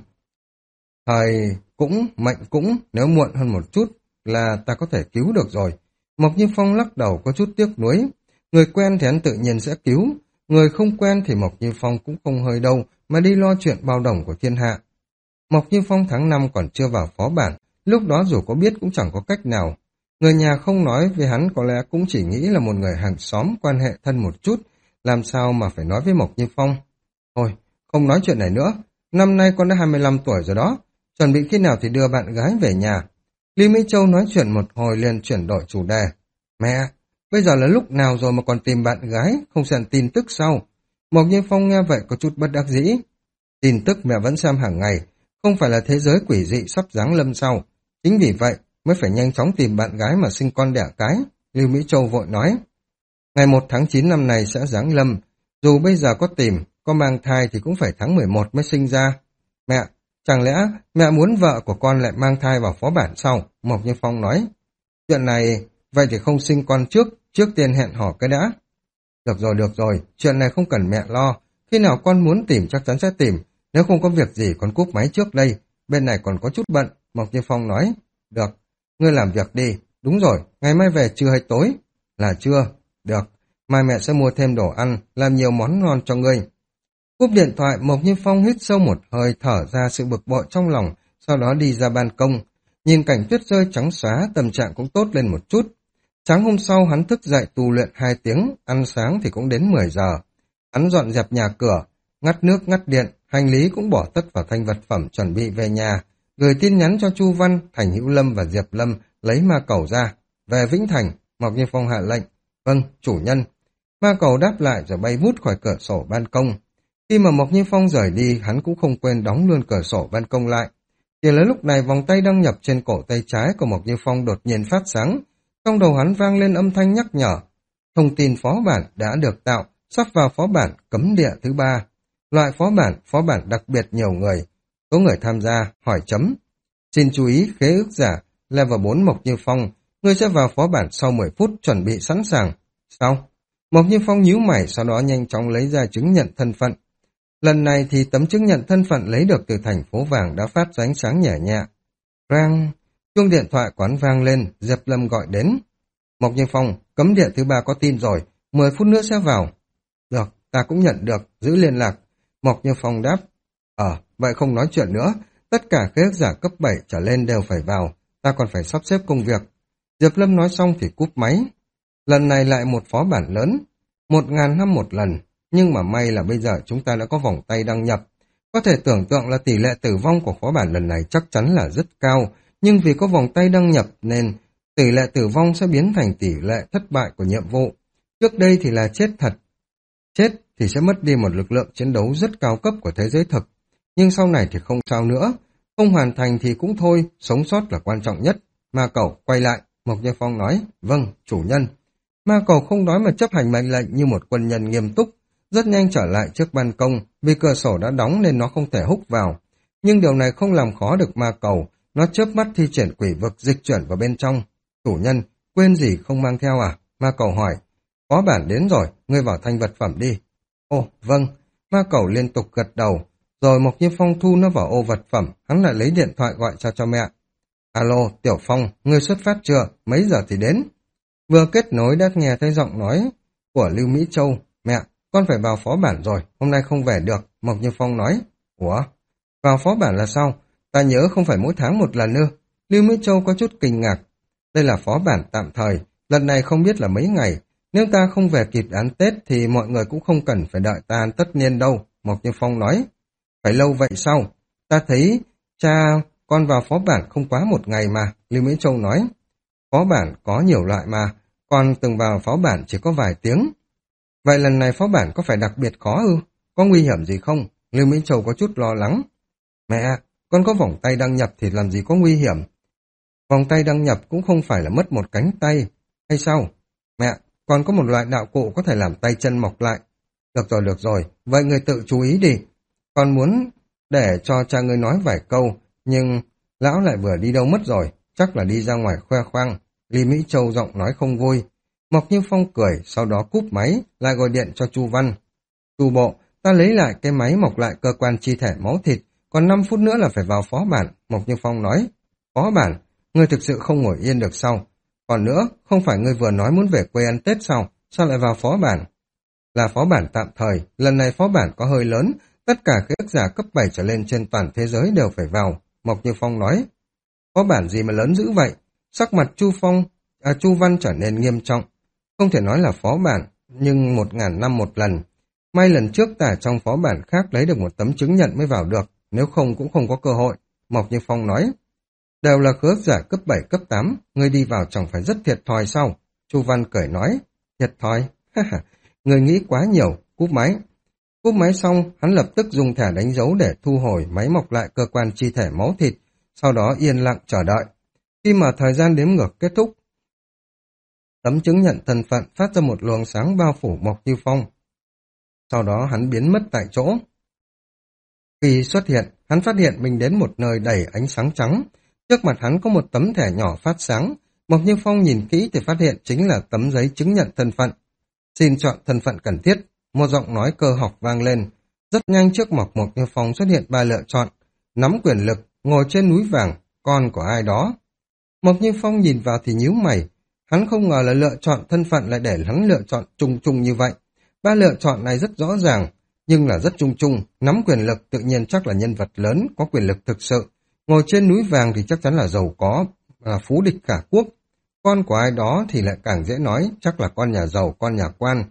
Thời cũng, mệnh cũng, nếu muộn hơn một chút là ta có thể cứu được rồi. Mộc Như Phong lắc đầu có chút tiếc nuối. Người quen thì hắn tự nhiên sẽ cứu, người không quen thì Mộc Như Phong cũng không hơi đâu mà đi lo chuyện bao đồng của thiên hạ. Mộc Như Phong tháng năm còn chưa vào phó bản, lúc đó dù có biết cũng chẳng có cách nào. Người nhà không nói với hắn có lẽ cũng chỉ nghĩ là một người hàng xóm quan hệ thân một chút, làm sao mà phải nói với Mộc Như Phong. Thôi, không nói chuyện này nữa, năm nay con đã hai mươi lăm tuổi rồi đó, chuẩn bị khi nào thì đưa bạn gái về nhà. Lý Mỹ Châu nói chuyện một hồi liền chuyển đổi chủ đề. Mẹ, bây giờ là lúc nào rồi mà còn tìm bạn gái, không xem tin tức sao? Mộc Như Phong nghe vậy có chút bất đắc dĩ. Tin tức mẹ vẫn xem hàng ngày, không phải là thế giới quỷ dị sắp giáng lâm sao? Chính vì vậy mới phải nhanh chóng tìm bạn gái mà sinh con đẻ cái. Lưu Mỹ Châu vội nói. Ngày một tháng chín năm này sẽ giáng lâm, dù bây giờ có tìm, có mang thai thì cũng phải tháng mười một mới sinh ra. Mẹ, chẳng lẽ mẹ muốn vợ của con lại mang thai vào phó bản sau? Mộc Như Phong nói. Chuyện này, vậy thì không sinh con trước, trước tiên hẹn hò cái đã. Được rồi, được rồi, chuyện này không cần mẹ lo, khi nào con muốn tìm chắc chắn sẽ tìm, nếu không có việc gì con cúp máy trước đây, bên này còn có chút bận. Mộc Như Phong nói. Được, ngươi làm việc đi, đúng rồi, ngày mai về trưa hay tối? Là trưa, được, mai mẹ sẽ mua thêm đồ ăn, làm nhiều món ngon cho ngươi. Cúp điện thoại, Mộc Như Phong hít sâu một hơi, thở ra sự bực bội trong lòng, sau đó đi ra ban công. Nhìn cảnh tuyết rơi trắng xóa, tâm trạng cũng tốt lên một chút. Sáng hôm sau hắn thức dậy tu luyện hai tiếng, ăn sáng thì cũng đến mười giờ. Hắn dọn dẹp nhà cửa, ngắt nước ngắt điện, hành lý cũng bỏ tất vào thanh vật phẩm chuẩn bị về nhà, gửi tin nhắn cho Chu Văn, Thành Hữu Lâm và Diệp Lâm lấy ma cầu ra. Về Vĩnh Thành, Mộc Như Phong hạ lệnh. Vâng, chủ nhân. Ma cầu đáp lại rồi bay vút khỏi cửa sổ ban công. Khi mà Mộc Như Phong rời đi, hắn cũng không quên đóng luôn cửa sổ ban công lại. Chỉ là lúc này vòng tay đăng nhập trên cổ tay trái của Mộc Như Phong đột nhiên phát sáng. Trong đầu hắn vang lên âm thanh nhắc nhở. Thông tin phó bản đã được tạo, sắp vào phó bản cấm địa thứ ba. Loại phó bản, phó bản đặc biệt nhiều người. Số người tham gia, hỏi chấm. Xin chú ý khế ước giả, level bốn Mộc Như Phong. Người sẽ vào phó bản sau mười phút chuẩn bị sẵn sàng. Sao? Mộc Như Phong nhíu mày, sau đó nhanh chóng lấy ra chứng nhận thân phận. Lần này thì tấm chứng nhận thân phận lấy được từ thành phố vàng đã phát ra ánh sáng nhẹ nhẹ. Rang, chuông điện thoại quán vang lên, Diệp Lâm gọi đến. Mộc Như Phong, cấm địa thứ ba có tin rồi, mười phút nữa sẽ vào. Được, ta cũng nhận được, giữ liên lạc. Mộc Như Phong đáp. Ờ, vậy không nói chuyện nữa, tất cả khế ước giả cấp bảy trở lên đều phải vào, ta còn phải sắp xếp công việc. Diệp Lâm nói xong thì cúp máy. Lần này lại một phó bản lớn, một ngàn năm một lần, nhưng mà may là bây giờ chúng ta đã có vòng tay đăng nhập. Có thể tưởng tượng là tỷ lệ tử vong của phó bản lần này chắc chắn là rất cao, nhưng vì có vòng tay đăng nhập nên tỷ lệ tử vong sẽ biến thành tỷ lệ thất bại của nhiệm vụ. Trước đây thì là chết thật. Chết thì sẽ mất đi một lực lượng chiến đấu rất cao cấp của thế giới thực. Nhưng sau này thì không sao nữa. Không hoàn thành thì cũng thôi, sống sót là quan trọng nhất. Ma cầu quay lại, Mộc Như Phong nói, vâng, chủ nhân. Ma cầu không nói mà chấp hành mệnh lệnh như một quân nhân nghiêm túc. Rất nhanh trở lại trước ban công, vì cửa sổ đã đóng nên nó không thể húc vào. Nhưng điều này không làm khó được ma cầu, nó chớp mắt thi triển quỷ vực dịch chuyển vào bên trong. Chủ nhân, quên gì không mang theo à? Ma cầu hỏi. Phó bản đến rồi, ngươi vào thanh vật phẩm đi. Ồ, vâng. Ma cầu liên tục gật đầu. Rồi Mộc Như Phong thu nó vào ô vật phẩm, hắn lại lấy điện thoại gọi cho cho mẹ. Alo, Tiểu Phong, ngươi xuất phát chưa? Mấy giờ thì đến? Vừa kết nối đã nghe thấy giọng nói của Lưu Mỹ Châu. Mẹ, con phải vào phó bản rồi, hôm nay không về được. Mộc Như Phong nói. Ủa? Vào phó bản là sao? Ta nhớ không phải mỗi tháng một lần ư? Lưu Mỹ Châu có chút kinh ngạc. Đây là phó bản tạm thời, lần này không biết là mấy ngày. Nếu ta không về kịp ăn Tết thì mọi người cũng không cần phải đợi ta ăn tất niên đâu. Mộc Như Phong nói. Phải lâu vậy sao? Ta thấy cha con vào phó bản không quá một ngày mà. Lưu Mỹ Châu nói. Phó bản có nhiều loại mà, con từng vào phó bản chỉ có vài tiếng. Vậy lần này phó bản có phải đặc biệt khó ư? Có nguy hiểm gì không? Lưu Mỹ Châu có chút lo lắng. Mẹ, con có vòng tay đăng nhập thì làm gì có nguy hiểm. Vòng tay đăng nhập cũng không phải là mất một cánh tay. Hay sao? Mẹ, con có một loại đạo cụ có thể làm tay chân mọc lại. Được rồi, được rồi, vậy người tự chú ý đi. Con muốn để cho cha ngươi nói vài câu, nhưng lão lại vừa đi đâu mất rồi, chắc là đi ra ngoài khoe khoang. Lý Mỹ Châu giọng nói không vui. Mộc Như Phong cười, sau đó cúp máy, lại gọi điện cho Chu Văn. Chu bộ, ta lấy lại cái máy mọc lại cơ quan chi thể máu thịt, còn năm phút nữa là phải vào phó bản. Mộc Như Phong nói. Phó bản? Ngươi thực sự không ngồi yên được sao? Còn nữa, không phải ngươi vừa nói muốn về quê ăn Tết sao? Sao lại vào phó bản? Là phó bản tạm thời, lần này phó bản có hơi lớn, tất cả các giả cấp bảy trở lên trên toàn thế giới đều phải vào. Mộc Như Phong nói. Phó bản gì mà lớn dữ vậy? Sắc mặt Chu Phong, à Chu Văn trở nên nghiêm trọng. Không thể nói là phó bản, nhưng một ngàn năm một lần. May lần trước ta trong phó bản khác lấy được một tấm chứng nhận mới vào được, nếu không cũng không có cơ hội. Mộc Như Phong nói. Đều là khứa giả cấp bảy, cấp tám, ngươi đi vào chẳng phải rất thiệt thòi sao? Chu Văn cười nói. Thiệt thòi? Người nghĩ quá nhiều, cúp máy. Cúp máy xong, hắn lập tức dùng thẻ đánh dấu để thu hồi máy mọc lại cơ quan chi thể máu thịt, sau đó yên lặng chờ đợi. Khi mà thời gian đếm ngược kết thúc, tấm chứng nhận thân phận phát ra một luồng sáng bao phủ Mộc Như Phong. Sau đó hắn biến mất tại chỗ. Khi xuất hiện, hắn phát hiện mình đến một nơi đầy ánh sáng trắng. Trước mặt hắn có một tấm thẻ nhỏ phát sáng. Mộc Như Phong nhìn kỹ thì phát hiện chính là tấm giấy chứng nhận thân phận. Xin chọn thân phận cần thiết. Một giọng nói cơ học vang lên. Rất nhanh trước mặt Mộc Như Phong xuất hiện ba lựa chọn. Nắm quyền lực, ngồi trên núi vàng, con của ai đó. Mộc Như Phong nhìn vào thì nhíu mày. Hắn không ngờ là lựa chọn thân phận lại để hắn lựa chọn chung chung như vậy. Ba lựa chọn này rất rõ ràng, nhưng là rất chung chung. Nắm quyền lực tự nhiên chắc là nhân vật lớn, có quyền lực thực sự. Ngồi trên núi vàng thì chắc chắn là giàu có, là phú địch cả quốc. Con của ai đó thì lại càng dễ nói, chắc là con nhà giàu, con nhà quan.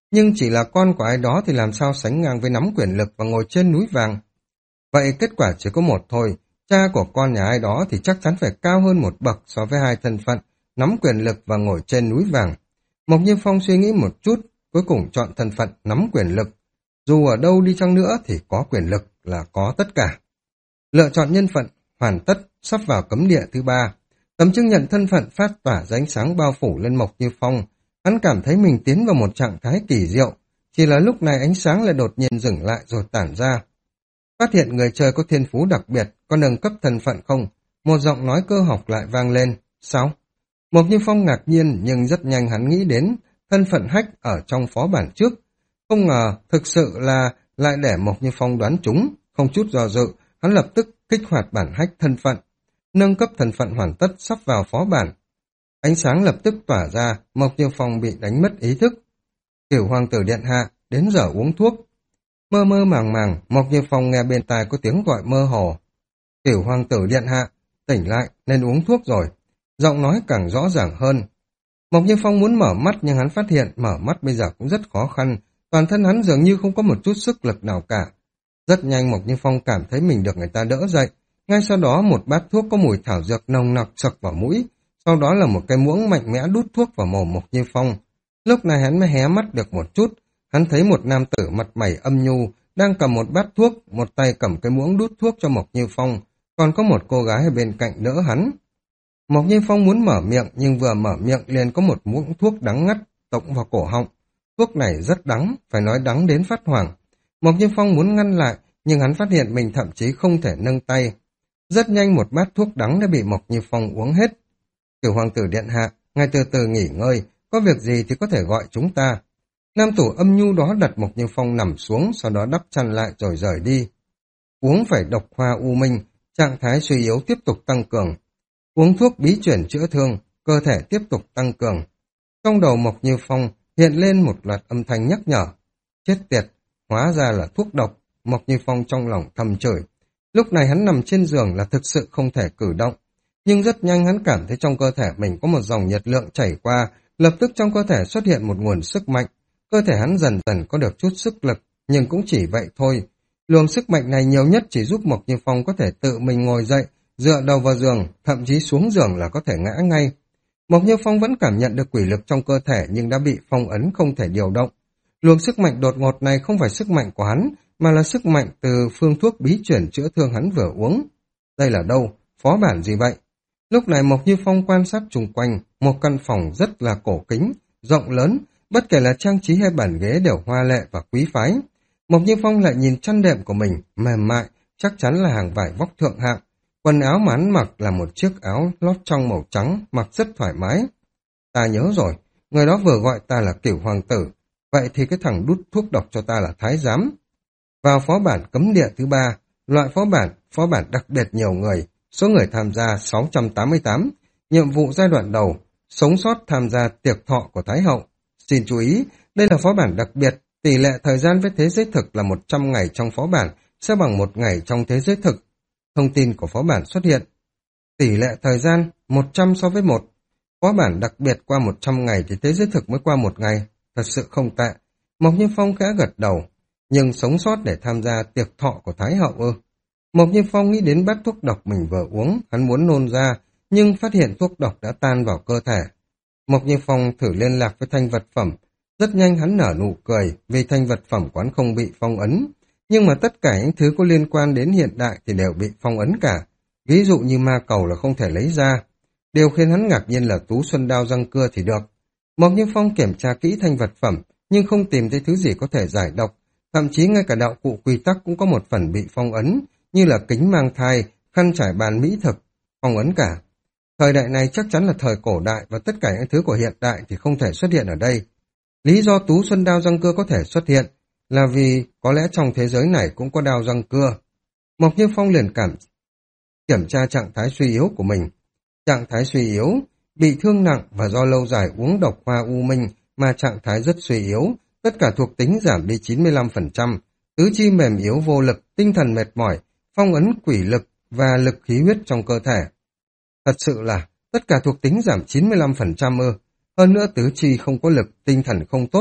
nhưng chỉ là con của ai đó thì làm sao sánh ngang với nắm quyền lực và ngồi trên núi vàng. Vậy kết quả chỉ có một thôi, cha của con nhà ai đó thì chắc chắn phải cao hơn một bậc so với hai thân phận, nắm quyền lực và ngồi trên núi vàng. Mộc Như Phong suy nghĩ một chút, cuối cùng chọn thân phận nắm quyền lực. Dù ở đâu đi chăng nữa thì có quyền lực là có tất cả. Lựa chọn nhân phận, hoàn tất, sắp vào cấm địa thứ ba. Tấm chứng nhận thân phận phát tỏa ra ánh sáng bao phủ lên Mộc Như Phong. Hắn cảm thấy mình tiến vào một trạng thái kỳ diệu, chỉ là lúc này ánh sáng lại đột nhiên dừng lại rồi tản ra. Phát hiện người chơi có thiên phú đặc biệt, có nâng cấp thân phận không? Một giọng nói cơ học lại vang lên. Sao? Mộc Như Phong ngạc nhiên nhưng rất nhanh hắn nghĩ đến thân phận hách ở trong phó bản trước. Không ngờ thực sự là lại để Mộc Như Phong đoán trúng, không chút do dự, hắn lập tức kích hoạt bản hách thân phận. Nâng cấp thân phận hoàn tất sắp vào phó bản. Ánh sáng lập tức tỏa ra, Mộc Như Phong bị đánh mất ý thức. Cửu hoàng tử điện hạ, đến giờ uống thuốc. Mơ mơ màng màng, Mộc Như Phong nghe bên tai có tiếng gọi mơ hồ. Cửu hoàng tử điện hạ, tỉnh lại, nên uống thuốc rồi. Giọng nói càng rõ ràng hơn. Mộc Như Phong muốn mở mắt nhưng hắn phát hiện mở mắt bây giờ cũng rất khó khăn. Toàn thân hắn dường như không có một chút sức lực nào cả. Rất nhanh Mộc Như Phong cảm thấy mình được người ta đỡ dậy. Ngay sau đó một bát thuốc có mùi thảo dược nồng nặc sặc vào mũi. Sau đó là một cái muỗng mạnh mẽ đút thuốc vào mồm Mộc Như Phong. Lúc này hắn mới hé mắt được một chút. Hắn thấy một nam tử mặt mày âm nhu đang cầm một bát thuốc, một tay cầm cái muỗng đút thuốc cho Mộc Như Phong. Còn có một cô gái ở bên cạnh đỡ hắn. Mộc Như Phong muốn mở miệng nhưng vừa mở miệng liền có một muỗng thuốc đắng ngắt tống vào cổ họng. Thuốc này rất đắng, phải nói đắng đến phát hoảng. Mộc Như Phong muốn ngăn lại nhưng hắn phát hiện mình thậm chí không thể nâng tay. Rất nhanh một bát thuốc đắng đã bị Mộc Như Phong uống hết. Cửu hoàng tử điện hạ, ngài từ từ nghỉ ngơi, có việc gì thì có thể gọi chúng ta. Nam tử âm nhu đó đặt Mộc Như Phong nằm xuống, sau đó đắp chăn lại rồi rời đi. Uống phải độc hoa u minh, trạng thái suy yếu tiếp tục tăng cường. Uống thuốc bí chuyển chữa thương, cơ thể tiếp tục tăng cường. Trong đầu Mộc Như Phong hiện lên một loạt âm thanh nhắc nhở. Chết tiệt, hóa ra là thuốc độc. Mộc Như Phong trong lòng thầm chửi. Lúc này hắn nằm trên giường là thực sự không thể cử động. Nhưng rất nhanh hắn cảm thấy trong cơ thể mình có một dòng nhiệt lượng chảy qua, lập tức trong cơ thể xuất hiện một nguồn sức mạnh. Cơ thể hắn dần dần có được chút sức lực, nhưng cũng chỉ vậy thôi. Luồng sức mạnh này nhiều nhất chỉ giúp Mộc Như Phong có thể tự mình ngồi dậy, dựa đầu vào giường, thậm chí xuống giường là có thể ngã ngay. Mộc Như Phong vẫn cảm nhận được quỷ lực trong cơ thể nhưng đã bị phong ấn không thể điều động. Luồng sức mạnh đột ngột này không phải sức mạnh của hắn, mà là sức mạnh từ phương thuốc bí chuyển chữa thương hắn vừa uống. Đây là đâu? Phó bản gì vậy? Lúc này Mộc Như Phong quan sát chung quanh, một căn phòng rất là cổ kính, rộng lớn, bất kể là trang trí hay bàn ghế đều hoa lệ và quý phái. Mộc Như Phong lại nhìn chăn đệm của mình, mềm mại, chắc chắn là hàng vải vóc thượng hạng. Quần áo mà hắn mặc là một chiếc áo lót trong màu trắng, mặc rất thoải mái. Ta nhớ rồi, người đó vừa gọi ta là Cửu hoàng tử, vậy thì cái thằng đút thuốc độc cho ta là thái giám. Vào phó bản cấm địa thứ ba, loại phó bản, phó bản đặc biệt nhiều người, số người tham gia sáu trăm tám mươi tám, nhiệm vụ giai đoạn đầu, sống sót tham gia tiệc thọ của Thái hậu. Xin chú ý, đây là phó bản đặc biệt, tỷ lệ thời gian với thế giới thực là một trăm ngày trong phó bản, sẽ bằng một ngày trong thế giới thực. Thông tin của phó bản xuất hiện. Tỷ lệ thời gian một trăm so với một. Phó bản đặc biệt qua một trăm ngày thì thế giới thực mới qua một ngày. Thật sự không tệ. Mộc Như Phong khẽ gật đầu. Nhưng sống sót để tham gia tiệc thọ của Thái hậu ư. Mộc Như Phong nghĩ đến bát thuốc độc mình vừa uống, hắn muốn nôn ra, nhưng phát hiện thuốc độc đã tan vào cơ thể. Mộc Như Phong thử liên lạc với thanh vật phẩm. Rất nhanh hắn nở nụ cười vì thanh vật phẩm quán không bị phong ấn. Nhưng mà tất cả những thứ có liên quan đến hiện đại thì đều bị phong ấn cả. Ví dụ như ma cầu là không thể lấy ra. Điều khiến hắn ngạc nhiên là tú xuân đao răng cưa thì được. Mộc Như Phong kiểm tra kỹ thanh vật phẩm, nhưng không tìm thấy thứ gì có thể giải độc. Thậm chí ngay cả đạo cụ quy tắc cũng có một phần bị phong ấn, như là kính mang thai, khăn trải bàn mỹ thực, phong ấn cả. Thời đại này chắc chắn là thời cổ đại và tất cả những thứ của hiện đại thì không thể xuất hiện ở đây. Lý do tú xuân đao răng cưa có thể xuất hiện là vì có lẽ trong thế giới này cũng có đao răng cưa. Mộc Như Phong liền cảm kiểm tra trạng thái suy yếu của mình. Trạng thái suy yếu, bị thương nặng và do lâu dài uống độc hoa u minh mà trạng thái rất suy yếu, tất cả thuộc tính giảm đi chín mươi lăm phần trăm, tứ chi mềm yếu vô lực, tinh thần mệt mỏi, phong ấn quỷ lực và lực khí huyết trong cơ thể. Thật sự là tất cả thuộc tính giảm chín mươi lăm phần trăm ư. Hơn nữa tứ chi không có lực, tinh thần không tốt,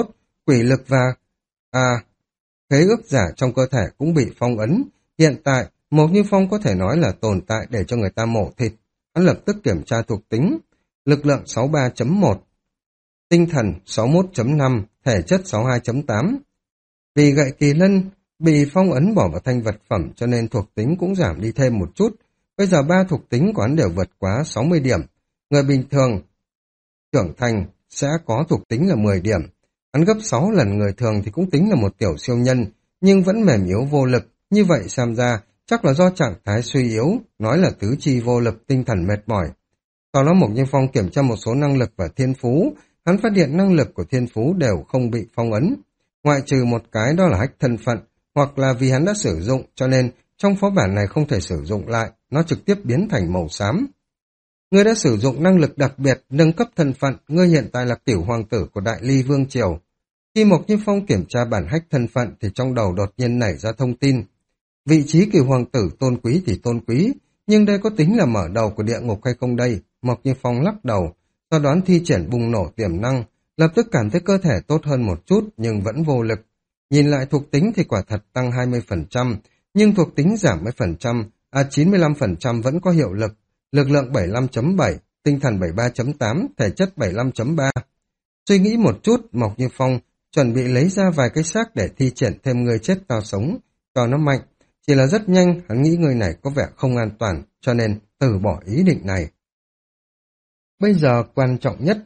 quỷ lực và à, khế ước giả trong cơ thể cũng bị phong ấn. Hiện tại, Mộc Như Phong có thể nói là tồn tại để cho người ta mổ thịt. Hắn lập tức kiểm tra thuộc tính. Lực lượng sáu mươi ba chấm một, tinh thần sáu mươi mốt chấm năm, thể chất sáu mươi hai chấm tám. Vì gậy kỳ lân bị phong ấn bỏ vào thanh vật phẩm cho nên thuộc tính cũng giảm đi thêm một chút. Bây giờ ba thuộc tính của hắn đều vượt quá sáu mươi điểm. Người bình thường trưởng thành sẽ có thuộc tính là mười điểm. Hắn gấp sáu lần người thường thì cũng tính là một tiểu siêu nhân, nhưng vẫn mềm yếu vô lực. Như vậy xem ra chắc là do trạng thái suy yếu, nói là tứ chi vô lực, tinh thần mệt mỏi. Sau đó Mộc Như Phong kiểm tra một số năng lực và thiên phú, hắn phát hiện năng lực của thiên phú đều không bị phong ấn. Ngoại trừ một cái đó là hách thân phận, hoặc là vì hắn đã sử dụng cho nên trong phó bản này không thể sử dụng lại, nó trực tiếp biến thành màu xám. Ngươi đã sử dụng năng lực đặc biệt nâng cấp thân phận, ngươi hiện tại là cửu hoàng tử của Đại Ly Vương Triều. Khi Mộc Như Phong kiểm tra bản hách thân phận thì trong đầu đột nhiên nảy ra thông tin. Vị trí cửu hoàng tử tôn quý thì tôn quý, nhưng đây có tính là mở đầu của địa ngục hay không đây? Mộc Như Phong lắc đầu, sau đó thi triển bùng nổ tiềm năng, lập tức cảm thấy cơ thể tốt hơn một chút nhưng vẫn vô lực. Nhìn lại thuộc tính thì quả thật tăng hai mươi phần trăm, nhưng thuộc tính giảm mấy phần trăm, à chín mươi lăm phần trăm vẫn có hiệu lực. Lực lượng bảy mươi lăm chấm bảy, tinh thần bảy mươi ba chấm tám, thể chất bảy mươi lăm chấm ba. Suy nghĩ một chút, Mộc Như Phong chuẩn bị lấy ra vài cái xác để thi triển thêm người chết tao sống, cho nó mạnh. Chỉ là rất nhanh, hắn nghĩ người này có vẻ không an toàn, cho nên từ bỏ ý định này. Bây giờ quan trọng nhất,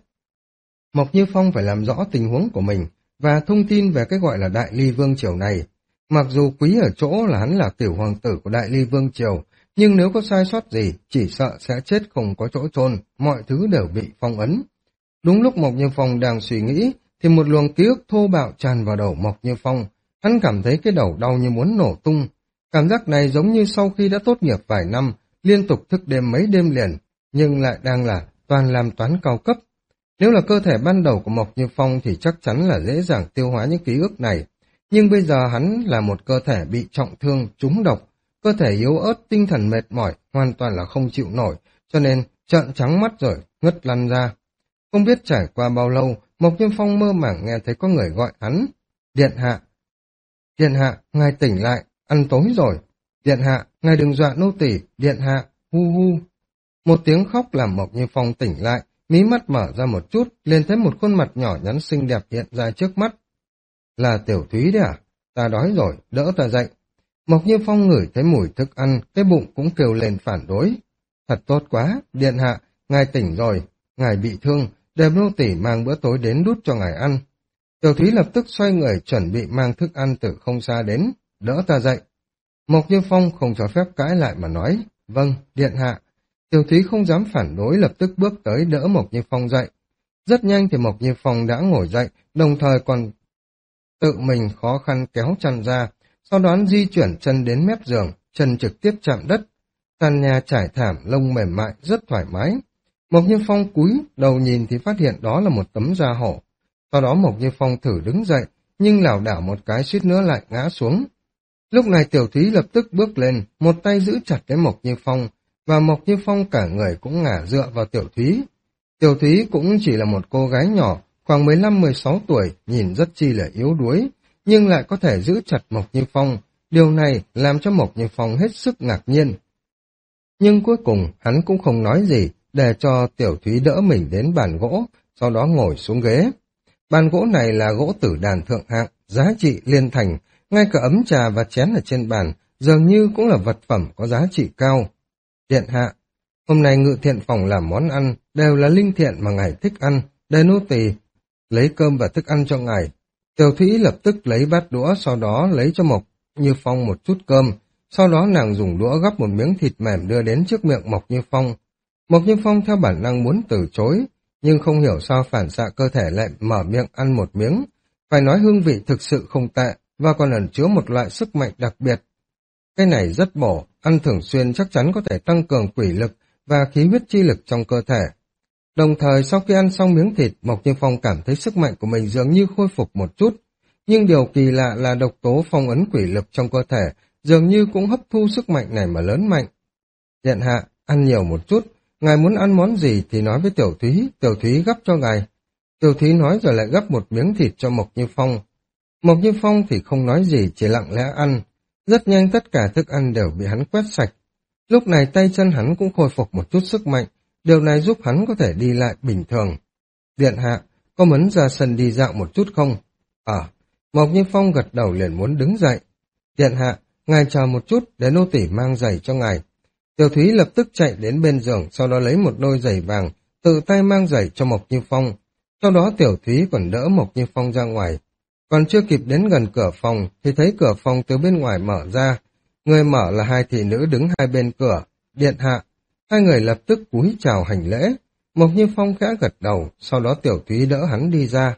Mộc Như Phong phải làm rõ tình huống của mình và thông tin về cái gọi là Đại Ly Vương Triều này. Mặc dù quý ở chỗ là hắn là cửu hoàng tử của Đại Ly Vương Triều, nhưng nếu có sai sót gì, chỉ sợ sẽ chết không có chỗ chôn, mọi thứ đều bị phong ấn. Đúng lúc Mộc Như Phong đang suy nghĩ, thì một luồng ký ức thô bạo tràn vào đầu Mộc Như Phong. Hắn cảm thấy cái đầu đau như muốn nổ tung. Cảm giác này giống như sau khi đã tốt nghiệp vài năm, liên tục thức đêm mấy đêm liền, nhưng lại đang là toàn làm toán cao cấp. Nếu là cơ thể ban đầu của Mộc Như Phong thì chắc chắn là dễ dàng tiêu hóa những ký ức này. Nhưng bây giờ hắn là một cơ thể bị trọng thương, trúng độc, cơ thể yếu ớt, tinh thần mệt mỏi, hoàn toàn là không chịu nổi, cho nên trợn trắng mắt rồi, ngất lăn ra. Không biết trải qua bao lâu, Mộc Như Phong mơ màng nghe thấy có người gọi hắn. Điện hạ! Điện hạ, ngài tỉnh lại, ăn tối rồi. Điện hạ, ngài đừng dọa nô tỳ. Điện hạ, hu hu. Một tiếng khóc làm Mộc Như Phong tỉnh lại, mí mắt mở ra một chút, liền thấy một khuôn mặt nhỏ nhắn xinh đẹp hiện ra trước mắt. Là Tiểu Thúy đấy à? Ta đói rồi, đỡ ta dậy. Mộc Như Phong ngửi thấy mùi thức ăn, cái bụng cũng kêu lên phản đối. Thật tốt quá, điện hạ, ngài tỉnh rồi, ngài bị thương, để nô tỳ mang bữa tối đến đút cho ngài ăn. Tiểu Thúy lập tức xoay người chuẩn bị mang thức ăn từ không xa đến, đỡ ta dậy. Mộc Như Phong không cho phép cãi lại mà nói, vâng, điện hạ. Tiểu Thúy không dám phản đối, lập tức bước tới đỡ Mộc Như Phong dậy. Rất nhanh thì Mộc Như Phong đã ngồi dậy, đồng thời còn tự mình khó khăn kéo chăn ra, sau đó di chuyển chân đến mép giường, chân trực tiếp chạm đất. Sàn nhà trải thảm, lông mềm mại, rất thoải mái. Mộc Như Phong cúi đầu nhìn thì phát hiện đó là một tấm da hổ. Sau đó Mộc Như Phong thử đứng dậy, nhưng lảo đảo một cái suýt nữa lại ngã xuống. Lúc này Tiểu Thúy lập tức bước lên, một tay giữ chặt lấy Mộc Như Phong, và Mộc Như Phong cả người cũng ngả dựa vào Tiểu Thúy. Tiểu Thúy cũng chỉ là một cô gái nhỏ, khoảng mười lăm mười sáu tuổi, nhìn rất chi là yếu đuối, nhưng lại có thể giữ chặt Mộc Như Phong. Điều này làm cho Mộc Như Phong hết sức ngạc nhiên. Nhưng cuối cùng hắn cũng không nói gì, để cho Tiểu Thúy đỡ mình đến bàn gỗ, sau đó ngồi xuống ghế. Bàn gỗ này là gỗ tử đàn thượng hạng, giá trị liên thành, ngay cả ấm trà và chén ở trên bàn, dường như cũng là vật phẩm có giá trị cao. Điện hạ, hôm nay Ngự Thiện phòng làm món ăn, đều là linh thiện mà ngài thích ăn, để nô tỳ lấy cơm và thức ăn cho ngài. Tiểu Thúy lập tức lấy bát đũa, sau đó lấy cho Mộc Như Phong một chút cơm, sau đó nàng dùng đũa gắp một miếng thịt mềm đưa đến trước miệng Mộc Như Phong. Mộc Như Phong theo bản năng muốn từ chối, nhưng không hiểu sao phản xạ cơ thể lại mở miệng ăn một miếng. Phải nói hương vị thực sự không tệ, và còn ẩn chứa một loại sức mạnh đặc biệt. Cái này rất bổ, ăn thường xuyên chắc chắn có thể tăng cường quỷ lực và khí huyết chi lực trong cơ thể. Đồng thời sau khi ăn xong miếng thịt, Mộc Như Phong cảm thấy sức mạnh của mình dường như khôi phục một chút. Nhưng điều kỳ lạ là độc tố phong ấn quỷ lực trong cơ thể dường như cũng hấp thu sức mạnh này mà lớn mạnh. Điện hạ, ăn nhiều một chút, ngài muốn ăn món gì thì nói với Tiểu Thúy, Tiểu Thúy gấp cho ngài. Tiểu Thúy nói rồi lại gắp một miếng thịt cho Mộc Như Phong. Mộc Như Phong thì không nói gì, chỉ lặng lẽ ăn. Rất nhanh tất cả thức ăn đều bị hắn quét sạch. Lúc này tay chân hắn cũng khôi phục một chút sức mạnh, điều này giúp hắn có thể đi lại bình thường. Điện hạ, có muốn ra sân đi dạo một chút không? Ờ, Mộc Như Phong gật đầu liền muốn đứng dậy. Điện hạ, ngài chờ một chút để nô tỳ mang giày cho ngài. Tiểu Thúy lập tức chạy đến bên giường, sau đó lấy một đôi giày vàng, tự tay mang giày cho Mộc Như Phong. Sau đó Tiểu Thúy còn đỡ Mộc Như Phong ra ngoài. Còn chưa kịp đến gần cửa phòng thì thấy cửa phòng từ bên ngoài mở ra. Người mở là hai thị nữ đứng hai bên cửa. Điện hạ, hai người lập tức cúi chào hành lễ. Mộc Như Phong khẽ gật đầu, sau đó Tiểu Thúy đỡ hắn đi ra.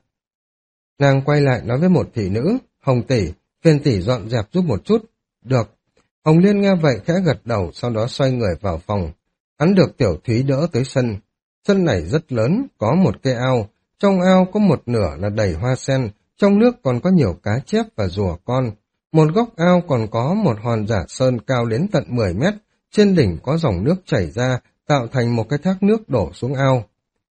Nàng quay lại nói với một thị nữ, Hồng tỷ, phiền tỷ dọn dẹp giúp một chút. Được. Hồng Liên nghe vậy khẽ gật đầu, sau đó xoay người vào phòng. Hắn được Tiểu Thúy đỡ tới sân. Sân này rất lớn, có một cây ao. Trong ao có một nửa là đầy hoa sen, trong nước còn có nhiều cá chép và rùa con. Một góc ao còn có một hòn giả sơn cao đến tận mười mét, trên đỉnh có dòng nước chảy ra, tạo thành một cái thác nước đổ xuống ao.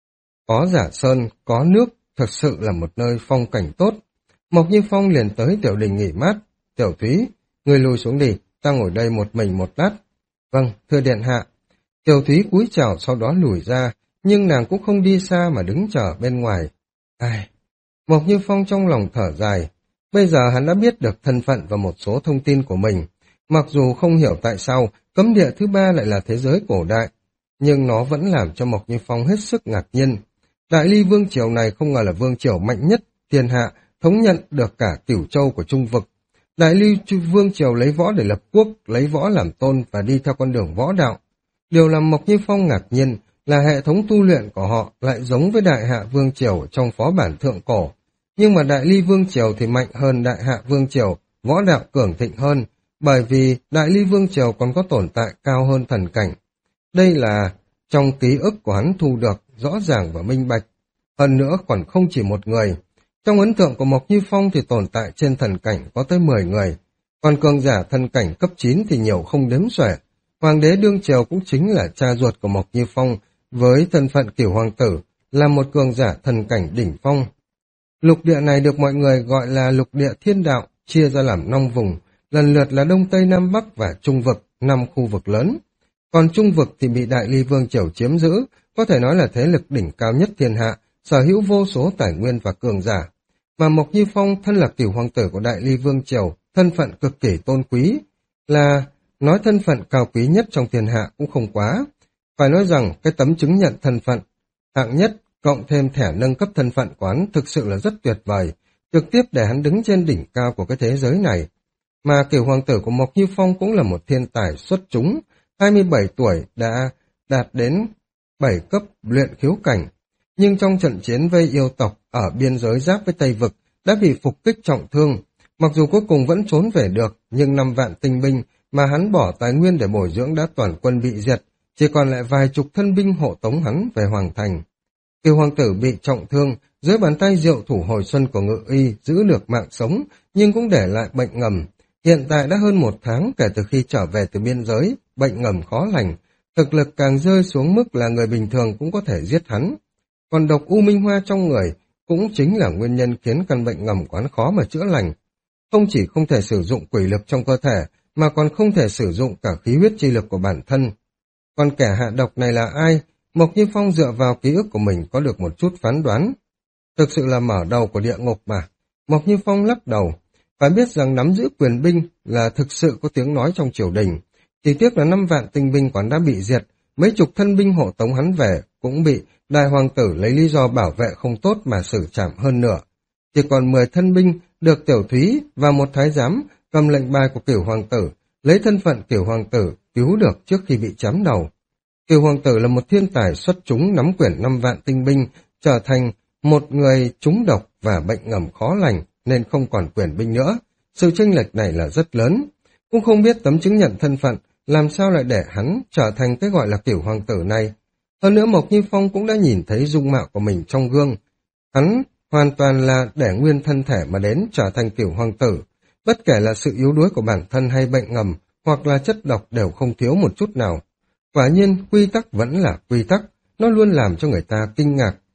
Có giả sơn, có nước, thực sự là một nơi phong cảnh tốt. Mộc Như Phong liền tới tiểu đình nghỉ mát. Tiểu Thúy, người lùi xuống đi, ta ngồi đây một mình một lát. Vâng, thưa điện hạ. Tiểu Thúy cúi chào sau đó lùi ra, nhưng nàng cũng không đi xa mà đứng chờ bên ngoài. Ai... Mộc Như Phong trong lòng thở dài. Bây giờ hắn đã biết được thân phận và một số thông tin của mình. Mặc dù không hiểu tại sao cấm địa thứ ba lại là thế giới cổ đại, nhưng nó vẫn làm cho Mộc Như Phong hết sức ngạc nhiên. Đại Ly Vương Triều này không ngờ là vương triều mạnh nhất, thiên hạ, thống nhận được cả cửu châu của Trung vực. Đại Ly Vương Triều lấy võ để lập quốc, lấy võ làm tôn và đi theo con đường võ đạo. Điều làm Mộc Như Phong ngạc nhiên là hệ thống tu luyện của họ lại giống với Đại Hạ Vương Triều trong phó bản thượng cổ. Nhưng mà Đại Ly Vương Triều thì mạnh hơn Đại Hạ Vương Triều, võ đạo cường thịnh hơn, bởi vì Đại Ly Vương Triều còn có tồn tại cao hơn thần cảnh. Đây là trong ký ức của hắn thu được, rõ ràng và minh bạch. Hơn nữa còn không chỉ một người. Trong ấn tượng của Mộc Như Phong thì tồn tại trên thần cảnh có tới mười người, còn cường giả thần cảnh cấp chín thì nhiều không đếm xuể. Hoàng đế đương triều cũng chính là cha ruột của Mộc Như Phong, với thân phận cửu hoàng tử, là một cường giả thần cảnh đỉnh phong. Lục địa này được mọi người gọi là lục địa thiên đạo, chia ra làm năm vùng, lần lượt là Đông Tây Nam Bắc và Trung vực, năm khu vực lớn. Còn Trung vực thì bị Đại Ly Vương Triều chiếm giữ, có thể nói là thế lực đỉnh cao nhất thiên hạ, sở hữu vô số tài nguyên và cường giả. Mà Mộc Như Phong thân là cửu hoàng tử của Đại Ly Vương Triều, thân phận cực kỳ tôn quý, là nói thân phận cao quý nhất trong thiên hạ cũng không quá. Phải nói rằng cái tấm chứng nhận thân phận hạng nhất cộng thêm thẻ nâng cấp thân phận quán thực sự là rất tuyệt vời, trực tiếp để hắn đứng trên đỉnh cao của cái thế giới này. Mà cửu hoàng tử của Mộc Như Phong cũng là một thiên tài xuất chúng, hai mươi bảy tuổi đã đạt đến bảy cấp luyện khiếu cảnh. Nhưng trong trận chiến vây yêu tộc ở biên giới giáp với Tây Vực đã bị phục kích trọng thương. Mặc dù cuối cùng vẫn trốn về được, nhưng năm vạn tinh binh mà hắn bỏ tài nguyên để bồi dưỡng đã toàn quân bị diệt, chỉ còn lại vài chục thân binh hộ tống hắn về Hoàng Thành. Cửu hoàng tử bị trọng thương, dưới bàn tay diệu thủ hồi xuân của Ngự Y giữ được mạng sống, nhưng cũng để lại bệnh ngầm. Hiện tại đã hơn một tháng kể từ khi trở về từ biên giới, bệnh ngầm khó lành, thực lực càng rơi xuống mức là người bình thường cũng có thể giết hắn. Còn độc u minh hoa trong người cũng chính là nguyên nhân khiến căn bệnh ngầm quán khó mà chữa lành. Không chỉ không thể sử dụng quỷ lực trong cơ thể, mà còn không thể sử dụng cả khí huyết chi lực của bản thân. Còn kẻ hạ độc này là ai? Mộc Như Phong dựa vào ký ức của mình có được một chút phán đoán. Thực sự là mở đầu của địa ngục mà. Mộc Như Phong lắc đầu. Phải biết rằng nắm giữ quyền binh là thực sự có tiếng nói trong triều đình. Chỉ tiếc là năm vạn tinh binh quán đã bị diệt, mấy chục thân binh hộ tống hắn về cũng bị đại hoàng tử lấy lý do bảo vệ không tốt mà xử trảm hơn nữa. Chỉ còn mười thân binh được Tiểu Thúy và một thái giám cầm lệnh bài của cửu hoàng tử, lấy thân phận cửu hoàng tử cứu được trước khi bị chém đầu. Cửu hoàng tử là một thiên tài xuất chúng nắm quyền năm vạn tinh binh, trở thành một người trúng độc và bệnh ngầm khó lành nên không còn quyền binh nữa. Sự chênh lệch này là rất lớn. Cũng không biết tấm chứng nhận thân phận làm sao lại để hắn trở thành cái gọi là cửu hoàng tử này. Hơn nữa Mộc Như Phong cũng đã nhìn thấy dung mạo của mình trong gương. Hắn hoàn toàn là để nguyên thân thể mà đến trở thành cửu hoàng tử. Bất kể là sự yếu đuối của bản thân hay bệnh ngầm hoặc là chất độc đều không thiếu một chút nào. Quả nhiên quy tắc vẫn là quy tắc, nó luôn làm cho người ta kinh ngạc.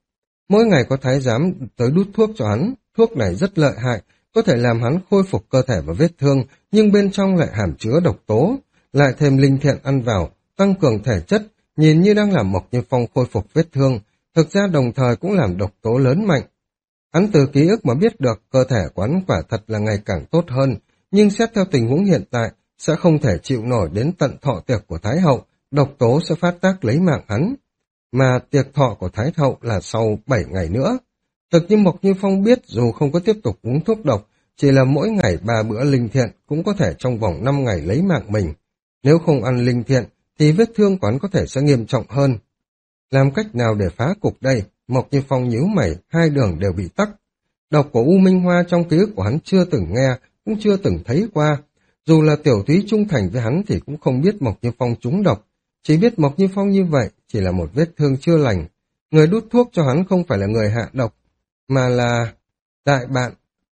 Mỗi ngày có thái giám tới đút thuốc cho hắn, thuốc này rất lợi hại, có thể làm hắn khôi phục cơ thể và vết thương, nhưng bên trong lại hàm chứa độc tố, lại thêm linh thiện ăn vào, tăng cường thể chất, nhìn như đang làm Mộc Như Phong khôi phục vết thương, thực ra đồng thời cũng làm độc tố lớn mạnh. Hắn từ ký ức mà biết được cơ thể của hắn quả thật là ngày càng tốt hơn, nhưng xét theo tình huống hiện tại, sẽ không thể chịu nổi đến tận thọ tiệc của Thái Hậu, độc tố sẽ phát tác lấy mạng hắn. Mà tiệc thọ của Thái Hậu là sau bảy ngày nữa. Thực như Mộc Như Phong biết dù không có tiếp tục uống thuốc độc, chỉ là mỗi ngày ba bữa linh thiện cũng có thể trong vòng năm ngày lấy mạng mình. Nếu không ăn linh thiện, thì vết thương của hắn có thể sẽ nghiêm trọng hơn. Làm cách nào để phá cục đây? Mộc Như Phong nhíu mày, hai đường đều bị tắc. Độc của U Minh Hoa trong ký ức của hắn chưa từng nghe, cũng chưa từng thấy qua. Dù là Tiểu Thúy trung thành với hắn thì cũng không biết Mộc Như Phong trúng độc. Chỉ biết Mộc Như Phong như vậy chỉ là một vết thương chưa lành. Người đút thuốc cho hắn không phải là người hạ độc, mà là đại bạn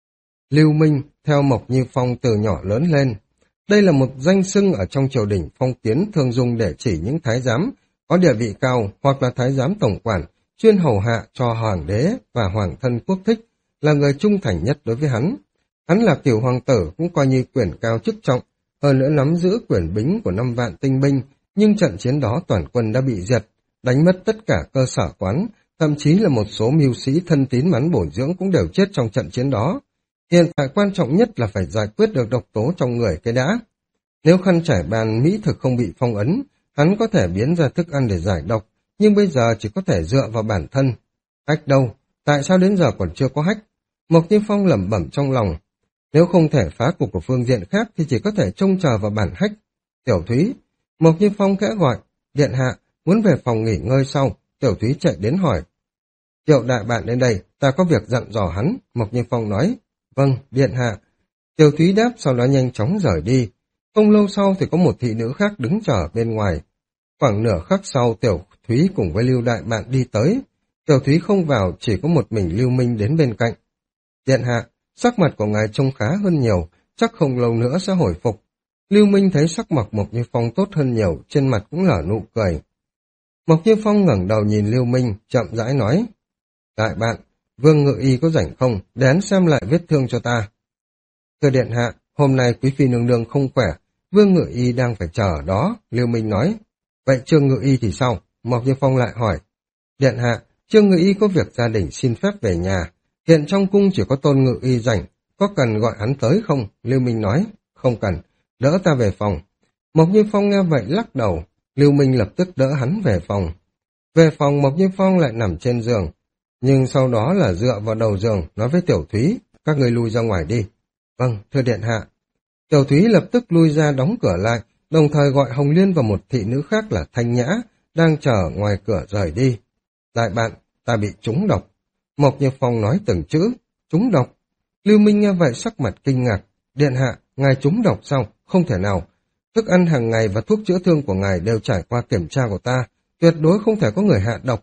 Lưu Minh theo Mộc Như Phong từ nhỏ lớn lên. Đây là một danh xưng ở trong triều đình phong kiến thường dùng để chỉ những thái giám có địa vị cao hoặc là thái giám tổng quản, chuyên hầu hạ cho hoàng đế và hoàng thân quốc thích, là người trung thành nhất đối với hắn. Hắn là cửu hoàng tử cũng coi như quyền cao chức trọng, hơn nữa nắm giữ quyền bính của năm vạn tinh binh, nhưng trận chiến đó toàn quân đã bị diệt, đánh mất tất cả cơ sở quán, thậm chí là một số mưu sĩ thân tín mắn bồi dưỡng cũng đều chết trong trận chiến đó. Hiện tại quan trọng nhất là phải giải quyết được độc tố trong người cái đã. Nếu khăn trải bàn mỹ thực không bị phong ấn, hắn có thể biến ra thức ăn để giải độc, nhưng bây giờ chỉ có thể dựa vào bản thân. Hách đâu? Tại sao đến giờ còn chưa có hách? Mộc Như Phong lẩm bẩm trong lòng. Nếu không thể phá cục của phương diện khác thì chỉ có thể trông chờ vào bản hách. Tiểu Thúy. Mộc Như Phong khẽ gọi. Điện hạ, muốn về phòng nghỉ ngơi sau. Tiểu Thúy chạy đến hỏi. Triệu đại bạn đến đây, ta có việc dặn dò hắn. Mộc Như Phong nói. Vâng, điện hạ. Tiểu Thúy đáp, sau đó nhanh chóng rời đi. Không lâu sau thì có một thị nữ khác đứng chờ bên ngoài. Khoảng nửa khắc sau, Tiểu Thúy cùng với Lưu đại bạn đi tới. Tiểu Thúy không vào, chỉ có một mình Lưu Minh đến bên cạnh. Điện hạ, sắc mặt của ngài trông khá hơn nhiều, chắc không lâu nữa sẽ hồi phục. Lưu Minh thấy sắc mặt Mộc Như Phong tốt hơn nhiều, trên mặt cũng nở nụ cười. Mộc Như Phong ngẩng đầu nhìn Lưu Minh, chậm rãi nói. Đại bạn, Vương Ngự Y có rảnh không, để hắn xem lại vết thương cho ta. Thưa điện hạ, hôm nay quý phi nương nương không khỏe, Vương Ngự Y đang phải chờ ở đó, Lưu Minh nói. Vậy Trương Ngự Y thì sao? Mộc Như Phong lại hỏi. Điện hạ, Trương Ngự Y có việc gia đình xin phép về nhà. Hiện trong cung chỉ có Tôn Ngự Y rảnh, có cần gọi hắn tới không? Lưu Minh nói. Không cần, đỡ ta về phòng. Mộc Như Phong nghe vậy lắc đầu, Lưu Minh lập tức đỡ hắn về phòng. Về phòng Mộc Như Phong lại nằm trên giường, nhưng sau đó là dựa vào đầu giường, nói với Tiểu Thúy, các người lui ra ngoài đi. Vâng, thưa điện hạ. Tiểu Thúy lập tức lui ra đóng cửa lại, đồng thời gọi Hồng Liên và một thị nữ khác là Thanh Nhã, đang chờ ngoài cửa rời đi. Đại bạn, ta bị trúng độc. Mộc Như Phong nói từng chữ, trúng độc. Lưu Minh nghe vậy sắc mặt kinh ngạc. Điện hạ, ngài trúng độc sao? Không thể nào. Thức ăn hàng ngày và thuốc chữa thương của ngài đều trải qua kiểm tra của ta, tuyệt đối không thể có người hạ độc.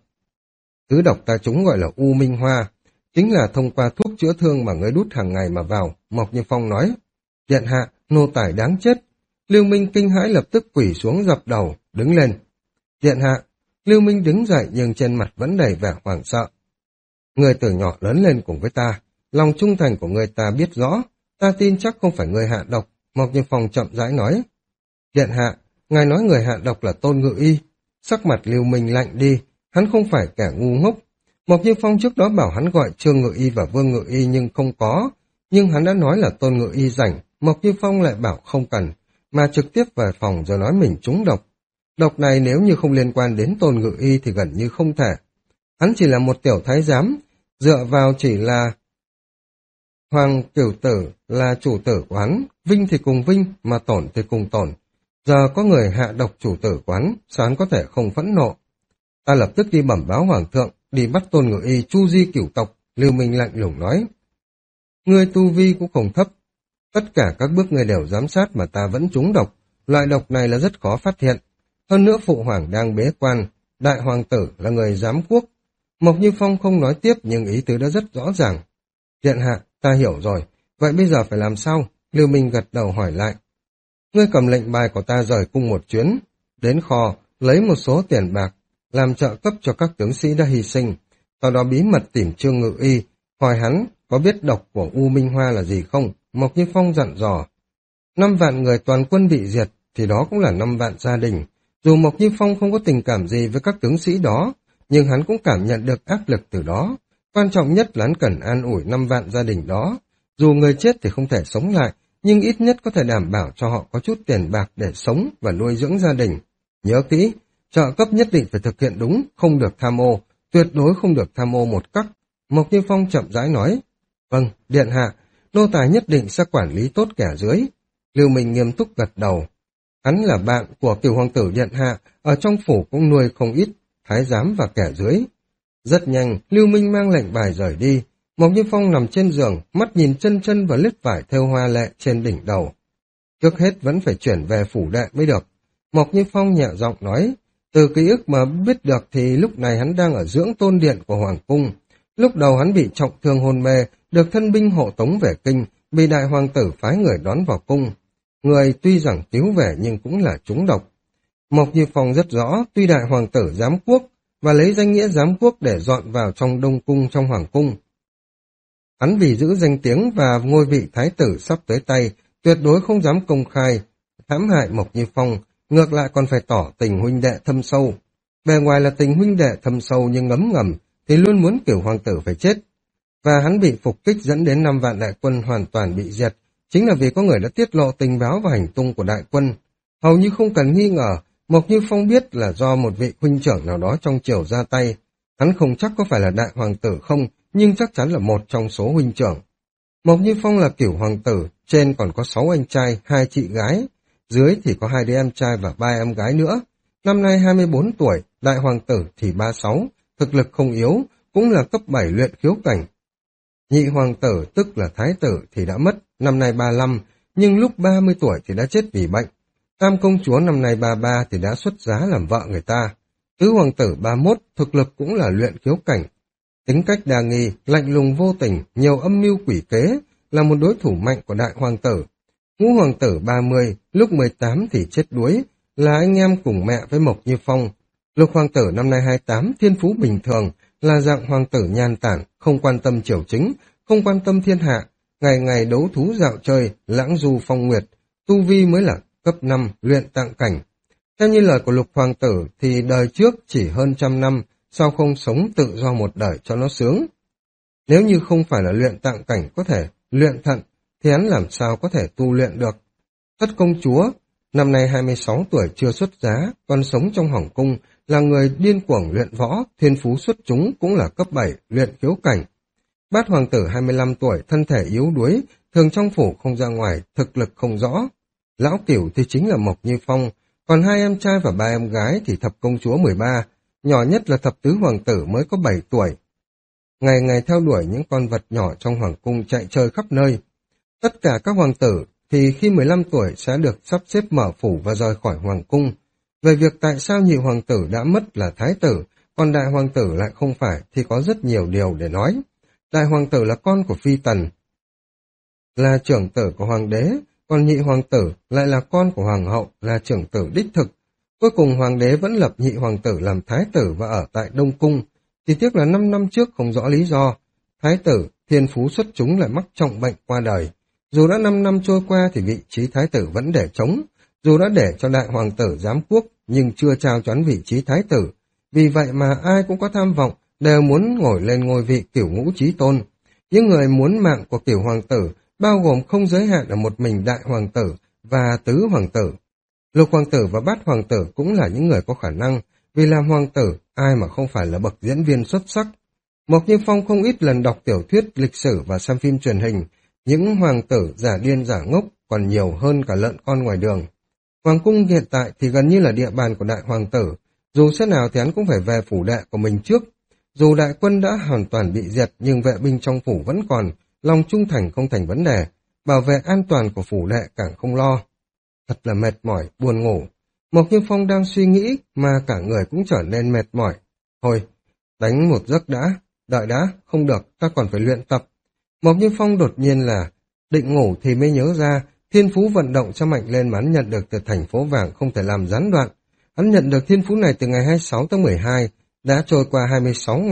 Thứ độc ta trúng gọi là U Minh Hoa, chính là thông qua thuốc chữa thương mà người đút hàng ngày mà vào, Mộc Như Phong nói. Điện hạ, nô tài đáng chết. Lưu Minh kinh hãi lập tức quỳ xuống dập đầu, đứng lên. Điện hạ, Lưu Minh đứng dậy nhưng trên mặt vẫn đầy vẻ hoảng sợ. Người từ nhỏ lớn lên cùng với ta, lòng trung thành của người ta biết rõ, ta tin chắc không phải người hạ độc, Mộc Như Phong chậm rãi nói. Điện hạ, ngài nói người hạ độc là Tôn Ngự Y. Sắc mặt Lưu Minh lạnh đi, hắn không phải kẻ ngu ngốc. Mộc Như Phong trước đó bảo hắn gọi Trương Ngự Y và Vương Ngự Y nhưng không có, nhưng hắn đã nói là Tôn Ngự Y rảnh, Mộc Như Phong lại bảo không cần, mà trực tiếp về phòng rồi nói mình trúng độc. Độc này nếu như không liên quan đến Tôn Ngự Y thì gần như không thể. Hắn chỉ là một tiểu thái giám, dựa vào chỉ là Hoàng Cửu Tử là chủ tử của hắn, vinh thì cùng vinh, mà tổn thì cùng tổn. Giờ có người hạ độc chủ tử của hắn, sao hắn có thể không phẫn nộ. Ta lập tức đi bẩm báo hoàng thượng, đi bắt Tôn Ngự Y chu di cửu tộc, Lưu Minh lạnh lùng nói. Ngươi tu vi cũng không thấp, tất cả các bước ngươi đều giám sát mà ta vẫn trúng độc, loại độc này là rất khó phát hiện. Hơn nữa phụ hoàng đang bế quan, đại hoàng tử là người giám quốc. Mộc Như Phong không nói tiếp nhưng ý tứ đã rất rõ ràng. Điện hạ, ta hiểu rồi, vậy bây giờ phải làm sao? Lưu Minh gật đầu hỏi lại. Ngươi cầm lệnh bài của ta rời cung một chuyến, đến kho, lấy một số tiền bạc, làm trợ cấp cho các tướng sĩ đã hy sinh. sau đó bí mật tìm Trương Ngự Y, hỏi hắn có biết độc của U Minh Hoa là gì không. Mộc Như Phong dặn dò. Năm vạn người toàn quân bị diệt, thì đó cũng là năm vạn gia đình. Dù Mộc Như Phong không có tình cảm gì với các tướng sĩ đó, nhưng hắn cũng cảm nhận được áp lực từ đó. Quan trọng nhất là hắn cần an ủi năm vạn gia đình đó. Dù người chết thì không thể sống lại, nhưng ít nhất có thể đảm bảo cho họ có chút tiền bạc để sống và nuôi dưỡng gia đình. Nhớ kỹ, trợ cấp nhất định phải thực hiện đúng, không được tham ô, tuyệt đối không được tham ô một cách. Mộc Như Phong chậm rãi nói. Vâng, điện hạ, nô tài nhất định sẽ quản lý tốt kẻ dưới. Lưu Minh nghiêm túc gật đầu. Hắn là bạn của Cửu hoàng tử điện hạ, ở trong phủ cũng nuôi không ít thái giám và kẻ dưới. Rất nhanh, Lưu Minh mang lệnh bài rời đi. Mộc Như Phong nằm trên giường, mắt nhìn chân chân và lướt vải thêu hoa lệ trên đỉnh đầu. Trước hết vẫn phải chuyển về phủ đệ mới được. Mộc Như Phong nhẹ giọng nói, từ ký ức mà biết được thì lúc này hắn đang ở dưỡng tôn điện của Hoàng cung. Lúc đầu hắn bị trọng thương hôn mê, được thân binh hộ tống về kinh, bị đại hoàng tử phái người đón vào cung. Người tuy rằng cứu về nhưng cũng là trúng độc. Mộc Như Phong rất rõ, tuy đại hoàng tử giám quốc và lấy danh nghĩa giám quốc để dọn vào trong đông cung trong hoàng cung. Hắn vì giữ danh tiếng và ngôi vị thái tử sắp tới tay, tuyệt đối không dám công khai hãm hại Mộc Như Phong, ngược lại còn phải tỏ tình huynh đệ thâm sâu. Bề ngoài là tình huynh đệ thâm sâu nhưng ngấm ngầm thì luôn muốn Cửu hoàng tử phải chết. Và hắn bị phục kích dẫn đến năm vạn đại quân hoàn toàn bị diệt, chính là vì có người đã tiết lộ tình báo và hành tung của đại quân. Hầu như không cần nghi ngờ, Mộc Như Phong biết là do một vị huynh trưởng nào đó trong triều ra tay. Hắn không chắc có phải là đại hoàng tử không, nhưng chắc chắn là một trong số huynh trưởng. Mộc Như Phong là Cửu hoàng tử, trên còn có sáu anh trai, hai chị gái, dưới thì có hai đứa em trai và ba em gái nữa. Năm nay hai mươi bốn tuổi, đại hoàng tử thì ba mươi sáu, thực lực không yếu, cũng là cấp bảy luyện khiếu cảnh. Nhị hoàng tử tức là thái tử thì đã mất, năm nay ba mươi lăm, nhưng lúc ba mươi tuổi thì đã chết vì bệnh. Tam công chúa năm nay ba mươi ba thì đã xuất giá làm vợ người ta. Tứ hoàng tử ba mươi mốt, thực lực cũng là luyện khiếu cảnh. Tính cách đa nghi, lạnh lùng vô tình, nhiều âm mưu quỷ kế, là một đối thủ mạnh của đại hoàng tử. Ngũ hoàng tử ba mươi, lúc mười tám thì chết đuối, là anh em cùng mẹ với Mộc Như Phong. Lục hoàng tử năm nay hai mươi tám, thiên phú bình thường, là dạng hoàng tử nhàn tản, không quan tâm triều chính, không quan tâm thiên hạ, ngày ngày đấu thú dạo chơi, lãng du phong nguyệt, tu vi mới là cấp năm, luyện tạng cảnh. Theo như lời của lục hoàng tử thì đời trước chỉ hơn trăm năm, sao không sống tự do một đời cho nó sướng. Nếu như không phải là luyện tạng cảnh có thể luyện thận, thì hắn làm sao có thể tu luyện được. Thất công chúa, năm nay hai mươi sáu tuổi chưa xuất giá, còn sống trong hoàng cung, là người điên cuồng luyện võ, thiên phú xuất chúng cũng là cấp bảy, luyện khiếu cảnh. Bát hoàng tử hai mươi lăm tuổi, thân thể yếu đuối, thường trong phủ không ra ngoài, thực lực không rõ. Lão Cửu thì chính là Mộc Như Phong, còn hai em trai và ba em gái thì thập công chúa mười ba, nhỏ nhất là thập tứ hoàng tử mới có bảy tuổi. Ngày ngày theo đuổi những con vật nhỏ trong hoàng cung chạy chơi khắp nơi. Tất cả các hoàng tử thì khi mười lăm tuổi sẽ được sắp xếp mở phủ và rời khỏi hoàng cung. Về việc tại sao nhị hoàng tử đã mất là thái tử, còn đại hoàng tử lại không phải thì có rất nhiều điều để nói. Đại hoàng tử là con của phi tần, là trưởng tử của hoàng đế, còn nhị hoàng tử lại là con của hoàng hậu, là trưởng tử đích thực. Cuối cùng hoàng đế vẫn lập nhị hoàng tử làm thái tử và ở tại Đông Cung. Chỉ tiếc là năm năm trước không rõ lý do, thái tử thiên phú xuất chúng lại mắc trọng bệnh qua đời. Dù đã năm năm trôi qua thì vị trí thái tử vẫn để trống. Dù đã để cho đại hoàng tử giám quốc nhưng chưa trao cho hắn vị trí thái tử. Vì vậy mà ai cũng có tham vọng đều muốn ngồi lên ngôi vị Cửu ngũ chí tôn. Những người muốn mạng của Cửu hoàng tử bao gồm không giới hạn ở một mình đại hoàng tử và tứ hoàng tử. Lục hoàng tử và bát hoàng tử cũng là những người có khả năng, vì làm hoàng tử ai mà không phải là bậc diễn viên xuất sắc. Mộc Như Phong không ít lần đọc tiểu thuyết, lịch sử và xem phim truyền hình, những hoàng tử giả điên giả ngốc còn nhiều hơn cả lợn con ngoài đường. Hoàng cung hiện tại thì gần như là địa bàn của đại hoàng tử, dù thế nào thì hắn cũng phải về phủ đệ của mình trước. Dù đại quân đã hoàn toàn bị diệt nhưng vệ binh trong phủ vẫn còn, lòng trung thành không thành vấn đề, bảo vệ an toàn của phủ đệ càng không lo. Thật là mệt mỏi, buồn ngủ. Mộc Như Phong đang suy nghĩ mà cả người cũng trở nên mệt mỏi. Thôi, đánh một giấc đã, đợi đã, không được, ta còn phải luyện tập. Mộc Như Phong đột nhiên là định ngủ thì mới nhớ ra thiên phú vận động cho mạnh lên mà hắn nhận được từ thành phố vàng không thể làm gián đoạn. Hắn nhận được thiên phú này từ ngày hai mươi sáu tháng mười hai, đã trôi qua hai mươi sáu ngày,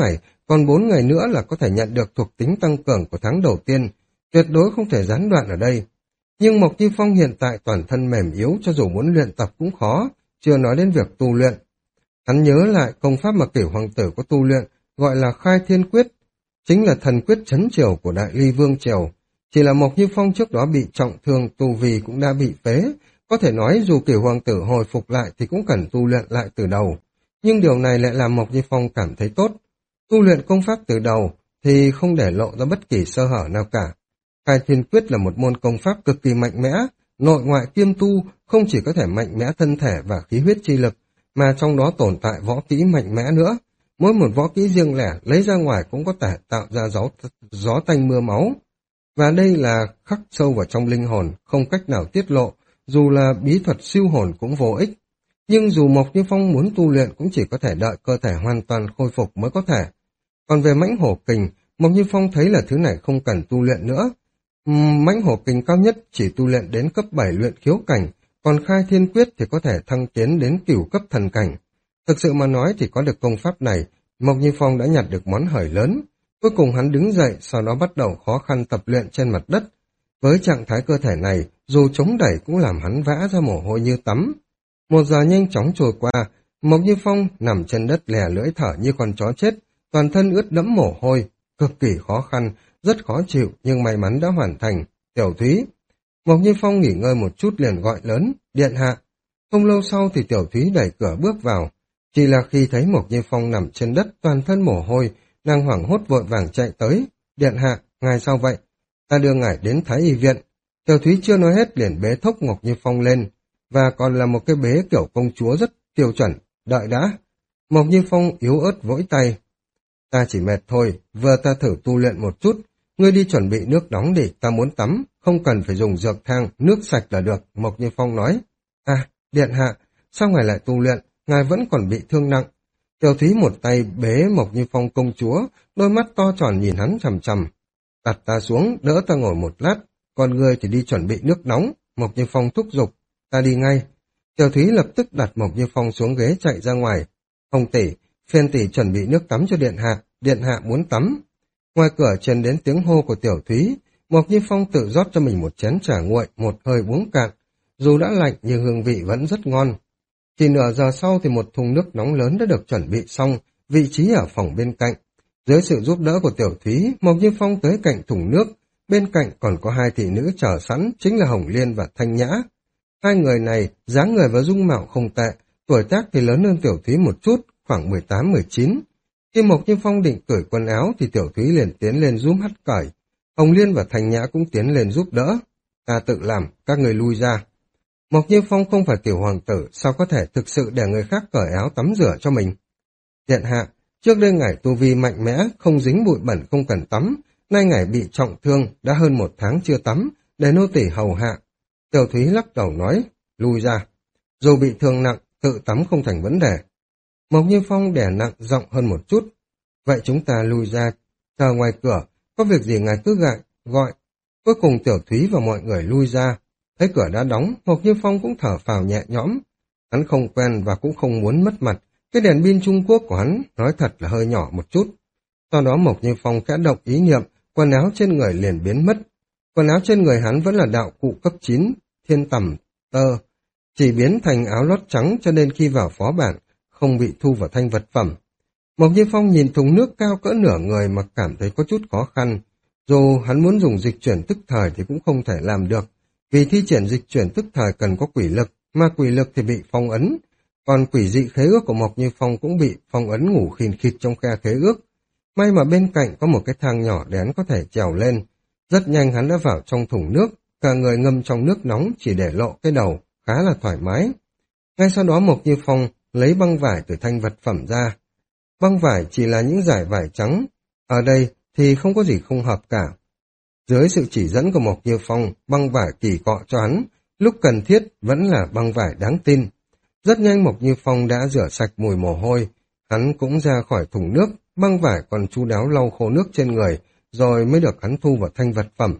còn bốn ngày nữa là có thể nhận được thuộc tính tăng cường của tháng đầu tiên, tuyệt đối không thể gián đoạn ở đây. Nhưng Mộc Như Phong hiện tại toàn thân mềm yếu, cho dù muốn luyện tập cũng khó, chưa nói đến việc tu luyện. Hắn nhớ lại công pháp mà Cửu Hoàng tử có tu luyện, gọi là Khai Thiên Quyết, chính là thần quyết trấn triều của Đại Ly Vương triều. Chỉ là Mộc Như Phong trước đó bị trọng thương, tu vi cũng đã bị phế, có thể nói dù Cửu Hoàng tử hồi phục lại thì cũng cần tu luyện lại từ đầu. Nhưng điều này lại làm Mộc Như Phong cảm thấy tốt. Tu luyện công pháp từ đầu thì không để lộ ra bất kỳ sơ hở nào cả. Khai Thiên Quyết là một môn công pháp cực kỳ mạnh mẽ, nội ngoại kiêm tu, không chỉ có thể mạnh mẽ thân thể và khí huyết chi lực, mà trong đó tồn tại võ kỹ mạnh mẽ nữa. Mỗi một võ kỹ riêng lẻ lấy ra ngoài cũng có thể tạo ra gió, gió tanh mưa máu. Và đây là khắc sâu vào trong linh hồn, không cách nào tiết lộ, dù là bí thuật siêu hồn cũng vô ích. Nhưng dù Mộc Như Phong muốn tu luyện cũng chỉ có thể đợi cơ thể hoàn toàn khôi phục mới có thể. Còn về mãnh hổ kình, Mộc Như Phong thấy là thứ này không cần tu luyện nữa. Uhm, mãnh hổ kình cao nhất chỉ tu luyện đến cấp bảy luyện khiếu cảnh, còn Khai Thiên Quyết thì có thể thăng tiến đến cửu cấp thần cảnh. Thực sự mà nói thì có được công pháp này, Mộc Như Phong đã nhặt được món hời lớn. Cuối cùng hắn đứng dậy, sau đó bắt đầu khó khăn tập luyện trên mặt đất. Với trạng thái cơ thể này, dù chống đẩy cũng làm hắn vã ra mồ hôi như tắm. Một giờ nhanh chóng trôi qua, Mộc Như Phong nằm trên đất lè lưỡi thở như con chó chết, toàn thân ướt đẫm mồ hôi, cực kỳ khó khăn, rất khó chịu nhưng may mắn đã hoàn thành. Tiểu Thúy. Mộc Như Phong nghỉ ngơi một chút liền gọi lớn, điện hạ. Không lâu sau thì Tiểu Thúy đẩy cửa bước vào. Chỉ là khi thấy Mộc Như Phong nằm trên đất toàn thân mồ hôi, nàng hoảng hốt vội vàng chạy tới. Điện hạ, ngài sao vậy? Ta đưa ngài đến Thái Y viện. Tiểu Thúy chưa nói hết liền bế thốc Mộc Như Phong lên, và còn là một cái bế kiểu công chúa rất tiêu chuẩn. Đợi đã. Mộc Như Phong yếu ớt vỗ tay. Ta chỉ mệt thôi, vừa ta thử tu luyện một chút. Ngươi đi chuẩn bị nước nóng đi, ta muốn tắm, không cần phải dùng dược thang, nước sạch là được, Mộc Như Phong nói. À, điện hạ, sao ngài lại tu luyện, ngài vẫn còn bị thương nặng. Tiểu Thúy một tay bế Mộc Như Phong công chúa, đôi mắt to tròn nhìn hắn chằm chằm. Đặt ta xuống, đỡ ta ngồi một lát, còn ngươi thì đi chuẩn bị nước nóng, Mộc Như Phong thúc giục. Ta đi ngay. Tiểu Thúy lập tức đặt Mộc Như Phong xuống ghế chạy ra ngoài. Hồng tỷ, phiên tỷ chuẩn bị nước tắm cho điện hạ, điện hạ muốn tắm. Ngoài cửa truyền đến tiếng hô của Tiểu Thúy, Mộc Như Phong tự rót cho mình một chén trà nguội, một hơi uống cạn. Dù đã lạnh nhưng hương vị vẫn rất ngon. Chỉ nửa giờ sau thì một thùng nước nóng lớn đã được chuẩn bị xong, vị trí ở phòng bên cạnh. Dưới sự giúp đỡ của Tiểu Thúy, Mộc Như Phong tới cạnh thùng nước, bên cạnh còn có hai thị nữ chờ sẵn, chính là Hồng Liên và Thanh Nhã. Hai người này, dáng người và dung mạo không tệ, tuổi tác thì lớn hơn Tiểu Thúy một chút, khoảng mười tám mười chín. Khi Mộc Như Phong định cởi quần áo thì Tiểu Thúy liền tiến lên giúp hắt cởi. Hồng Liên và Thanh Nhã cũng tiến lên giúp đỡ. Ta tự làm, các người lui ra. Mộc Như Phong không phải tiểu hoàng tử, sao có thể thực sự để người khác cởi áo tắm rửa cho mình? Điện hạ, trước đây ngài tu vi mạnh mẽ, không dính bụi bẩn không cần tắm, nay ngài bị trọng thương, đã hơn một tháng chưa tắm, để nô tỳ hầu hạ. Tiểu Thúy lắc đầu nói, lui ra. Dù bị thương nặng, tự tắm không thành vấn đề. Mộc Như Phong đè nặng giọng hơn một chút. Vậy chúng ta lui ra, chờ ngoài cửa, có việc gì ngài cứ gọi, gọi. Cuối cùng Tiểu Thúy và mọi người lui ra. Thấy cửa đã đóng, Mộc Như Phong cũng thở phào nhẹ nhõm. Hắn không quen và cũng không muốn mất mặt. Cái đèn pin Trung Quốc của hắn nói thật là hơi nhỏ một chút. Sau đó Mộc Như Phong khẽ động ý niệm, quần áo trên người liền biến mất. Quần áo trên người hắn vẫn là đạo cụ cấp chín, thiên tầm, tơ. Chỉ biến thành áo lót trắng cho nên khi vào phó bản, không bị thu vào thanh vật phẩm. Mộc Như Phong nhìn thùng nước cao cỡ nửa người mà cảm thấy có chút khó khăn. Dù hắn muốn dùng dịch chuyển tức thời thì cũng không thể làm được. Vì thi triển dịch chuyển tức thời cần có quỷ lực, mà quỷ lực thì bị phong ấn. Còn quỷ dị khế ước của Mộc Như Phong cũng bị phong ấn ngủ khìn khịt trong khe khế ước. May mà bên cạnh có một cái thang nhỏ để hắn có thể trèo lên. Rất nhanh hắn đã vào trong thùng nước, cả người ngâm trong nước nóng chỉ để lộ cái đầu, khá là thoải mái. Ngay sau đó Mộc Như Phong lấy băng vải từ thanh vật phẩm ra. Băng vải chỉ là những dải vải trắng, ở đây thì không có gì không hợp cả. Dưới sự chỉ dẫn của Mộc Như Phong, băng vải kỳ cọ cho hắn, lúc cần thiết vẫn là băng vải đáng tin. Rất nhanh Mộc Như Phong đã rửa sạch mùi mồ hôi, hắn cũng ra khỏi thùng nước, băng vải còn chu đáo lau khô nước trên người, rồi mới được hắn thu vào thanh vật phẩm.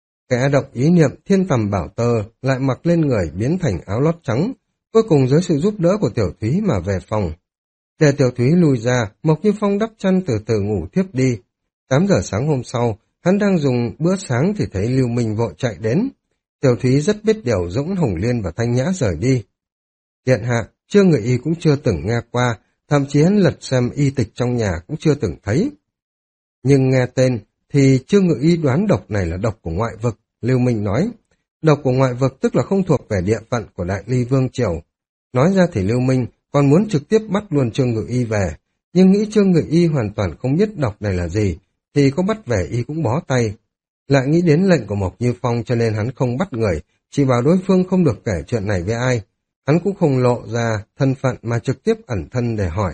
Kẻ động ý niệm thiên tầm bảo tơ lại mặc lên người biến thành áo lót trắng, cuối cùng dưới sự giúp đỡ của Tiểu Thúy mà về phòng. Để Tiểu Thúy lui ra, Mộc Như Phong đắp chăn từ từ ngủ thiếp đi. Tám giờ sáng hôm sau, hắn đang dùng bữa sáng thì thấy Lưu Minh vội chạy đến. Tiểu Thúy rất biết điều dũng Hồng Liên và Thanh Nhã rời đi. Điện hạ, Trương Ngự Y cũng chưa từng nghe qua, thậm chí hắn lật xem y tịch trong nhà cũng chưa từng thấy. Nhưng nghe tên thì Trương Ngự Y đoán độc này là độc của ngoại vực, Lưu Minh nói. Độc của ngoại vực tức là không thuộc về địa phận của Đại Ly Vương Triều. Nói ra thì Lưu Minh còn muốn trực tiếp bắt luôn Trương Ngự Y về, nhưng nghĩ Trương Ngự Y hoàn toàn không biết độc này là gì, thì có bắt về y cũng bó tay. Lại nghĩ đến lệnh của Mộc Như Phong cho nên hắn không bắt người, chỉ bảo đối phương không được kể chuyện này với ai. Hắn cũng không lộ ra thân phận mà trực tiếp ẩn thân để hỏi.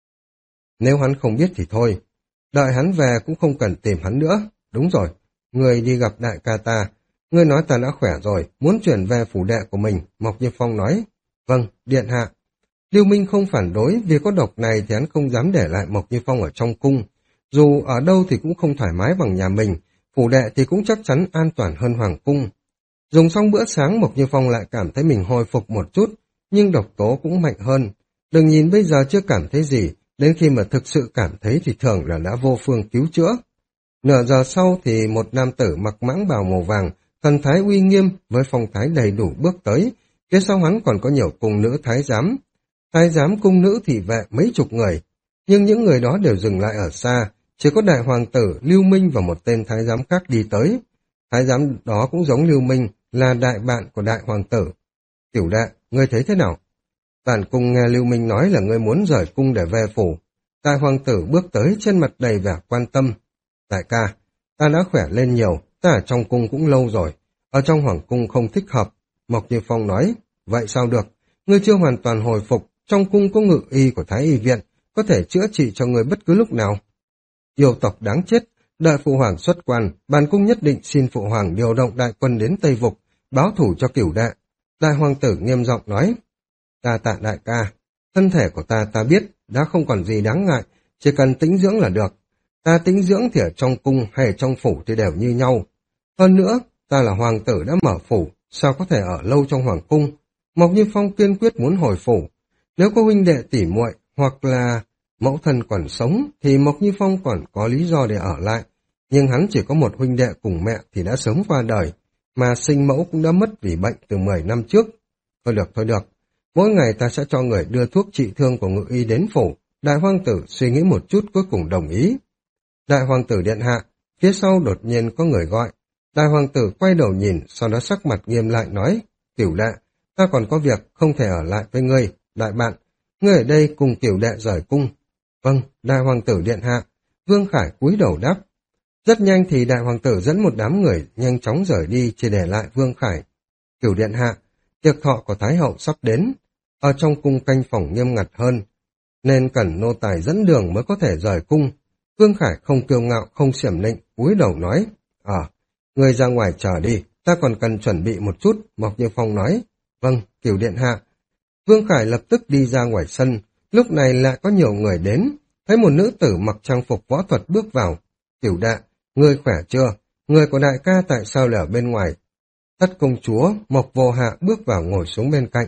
Nếu hắn không biết thì thôi, đợi hắn về cũng không cần tìm hắn nữa. Đúng rồi, người đi gặp đại ca ta, ngươi nói ta đã khỏe rồi, muốn chuyển về phủ đệ của mình, Mộc Như Phong nói. Vâng, điện hạ. Lưu Minh không phản đối, vì có độc này thì hắn không dám để lại Mộc Như Phong ở trong cung. Dù ở đâu thì cũng không thoải mái bằng nhà mình, phủ đệ thì cũng chắc chắn an toàn hơn hoàng cung. Dùng xong bữa sáng, Mộc Như Phong lại cảm thấy mình hồi phục một chút, nhưng độc tố cũng mạnh hơn. Đừng nhìn bây giờ chưa cảm thấy gì, đến khi mà thực sự cảm thấy thì thường là đã vô phương cứu chữa. Nửa giờ sau thì một nam tử mặc mãng bào màu vàng, thần thái uy nghiêm với phong thái đầy đủ bước tới, phía sau hắn còn có nhiều cung nữ thái giám. Thái giám cung nữ thị vệ mấy chục người, nhưng những người đó đều dừng lại ở xa, chỉ có đại hoàng tử Lưu Minh và một tên thái giám khác đi tới. Thái giám đó cũng giống Lưu Minh, là đại bạn của đại hoàng tử. Tiểu đệ, ngươi thấy thế nào? Bản cung nghe Lưu Minh nói là ngươi muốn rời cung để về phủ. Đại hoàng tử bước tới trên mặt đầy vẻ quan tâm. Đại ca, ta đã khỏe lên nhiều, ta ở trong cung cũng lâu rồi. Ở trong hoàng cung không thích hợp. Mộc Như Phong nói, vậy sao được? Ngươi chưa hoàn toàn hồi phục, trong cung có ngự y của Thái Y viện, có thể chữa trị cho ngươi bất cứ lúc nào. Yêu tộc đáng chết, đợi phụ hoàng xuất quan, bản cung nhất định xin phụ hoàng điều động đại quân đến Tây Vực, báo thủ cho Cửu đệ. Đại hoàng tử nghiêm giọng nói, ta tạ đại ca, thân thể của ta ta biết, đã không còn gì đáng ngại, chỉ cần tĩnh dưỡng là được. Ta tĩnh dưỡng thì ở trong cung hay ở trong phủ thì đều như nhau. Hơn nữa, ta là hoàng tử đã mở phủ, sao có thể ở lâu trong hoàng cung? Mộc Như Phong kiên quyết muốn hồi phủ. Nếu có huynh đệ tỉ muội hoặc là mẫu thân còn sống thì Mộc Như Phong còn có lý do để ở lại. Nhưng hắn chỉ có một huynh đệ cùng mẹ thì đã sớm qua đời, mà sinh mẫu cũng đã mất vì bệnh từ mười năm trước. Thôi được, thôi được. Mỗi ngày ta sẽ cho người đưa thuốc trị thương của ngự y đến phủ. Đại hoàng tử suy nghĩ một chút cuối cùng đồng ý. Đại hoàng tử điện hạ, phía sau đột nhiên có người gọi. Đại hoàng tử quay đầu nhìn, sau đó sắc mặt nghiêm lại nói, Cửu đệ, ta còn có việc không thể ở lại với ngươi, đại bạn. Ngươi ở đây cùng Cửu đệ rời cung. Vâng, đại hoàng tử điện hạ. Vương Khải cúi đầu đáp. Rất nhanh thì đại hoàng tử dẫn một đám người nhanh chóng rời đi, chỉ để lại Vương Khải. Cửu điện hạ, tiệc thọ của Thái hậu sắp đến. Ở trong cung canh phòng nghiêm ngặt hơn, nên cần nô tài dẫn đường mới có thể rời cung. Vương Khải không kiêu ngạo, không xiểm nịnh, cúi đầu nói, Ờ, à, ngươi ra ngoài chờ đi, ta còn cần chuẩn bị một chút, Mộc Như Phong nói. Vâng, Cửu điện hạ. Vương Khải lập tức đi ra ngoài sân, lúc này lại có nhiều người đến, thấy một nữ tử mặc trang phục võ thuật bước vào. Cửu đệ, ngươi khỏe chưa? Người của đại ca tại sao lại ở bên ngoài? Thất công chúa, Mộc Vô Hạ bước vào ngồi xuống bên cạnh.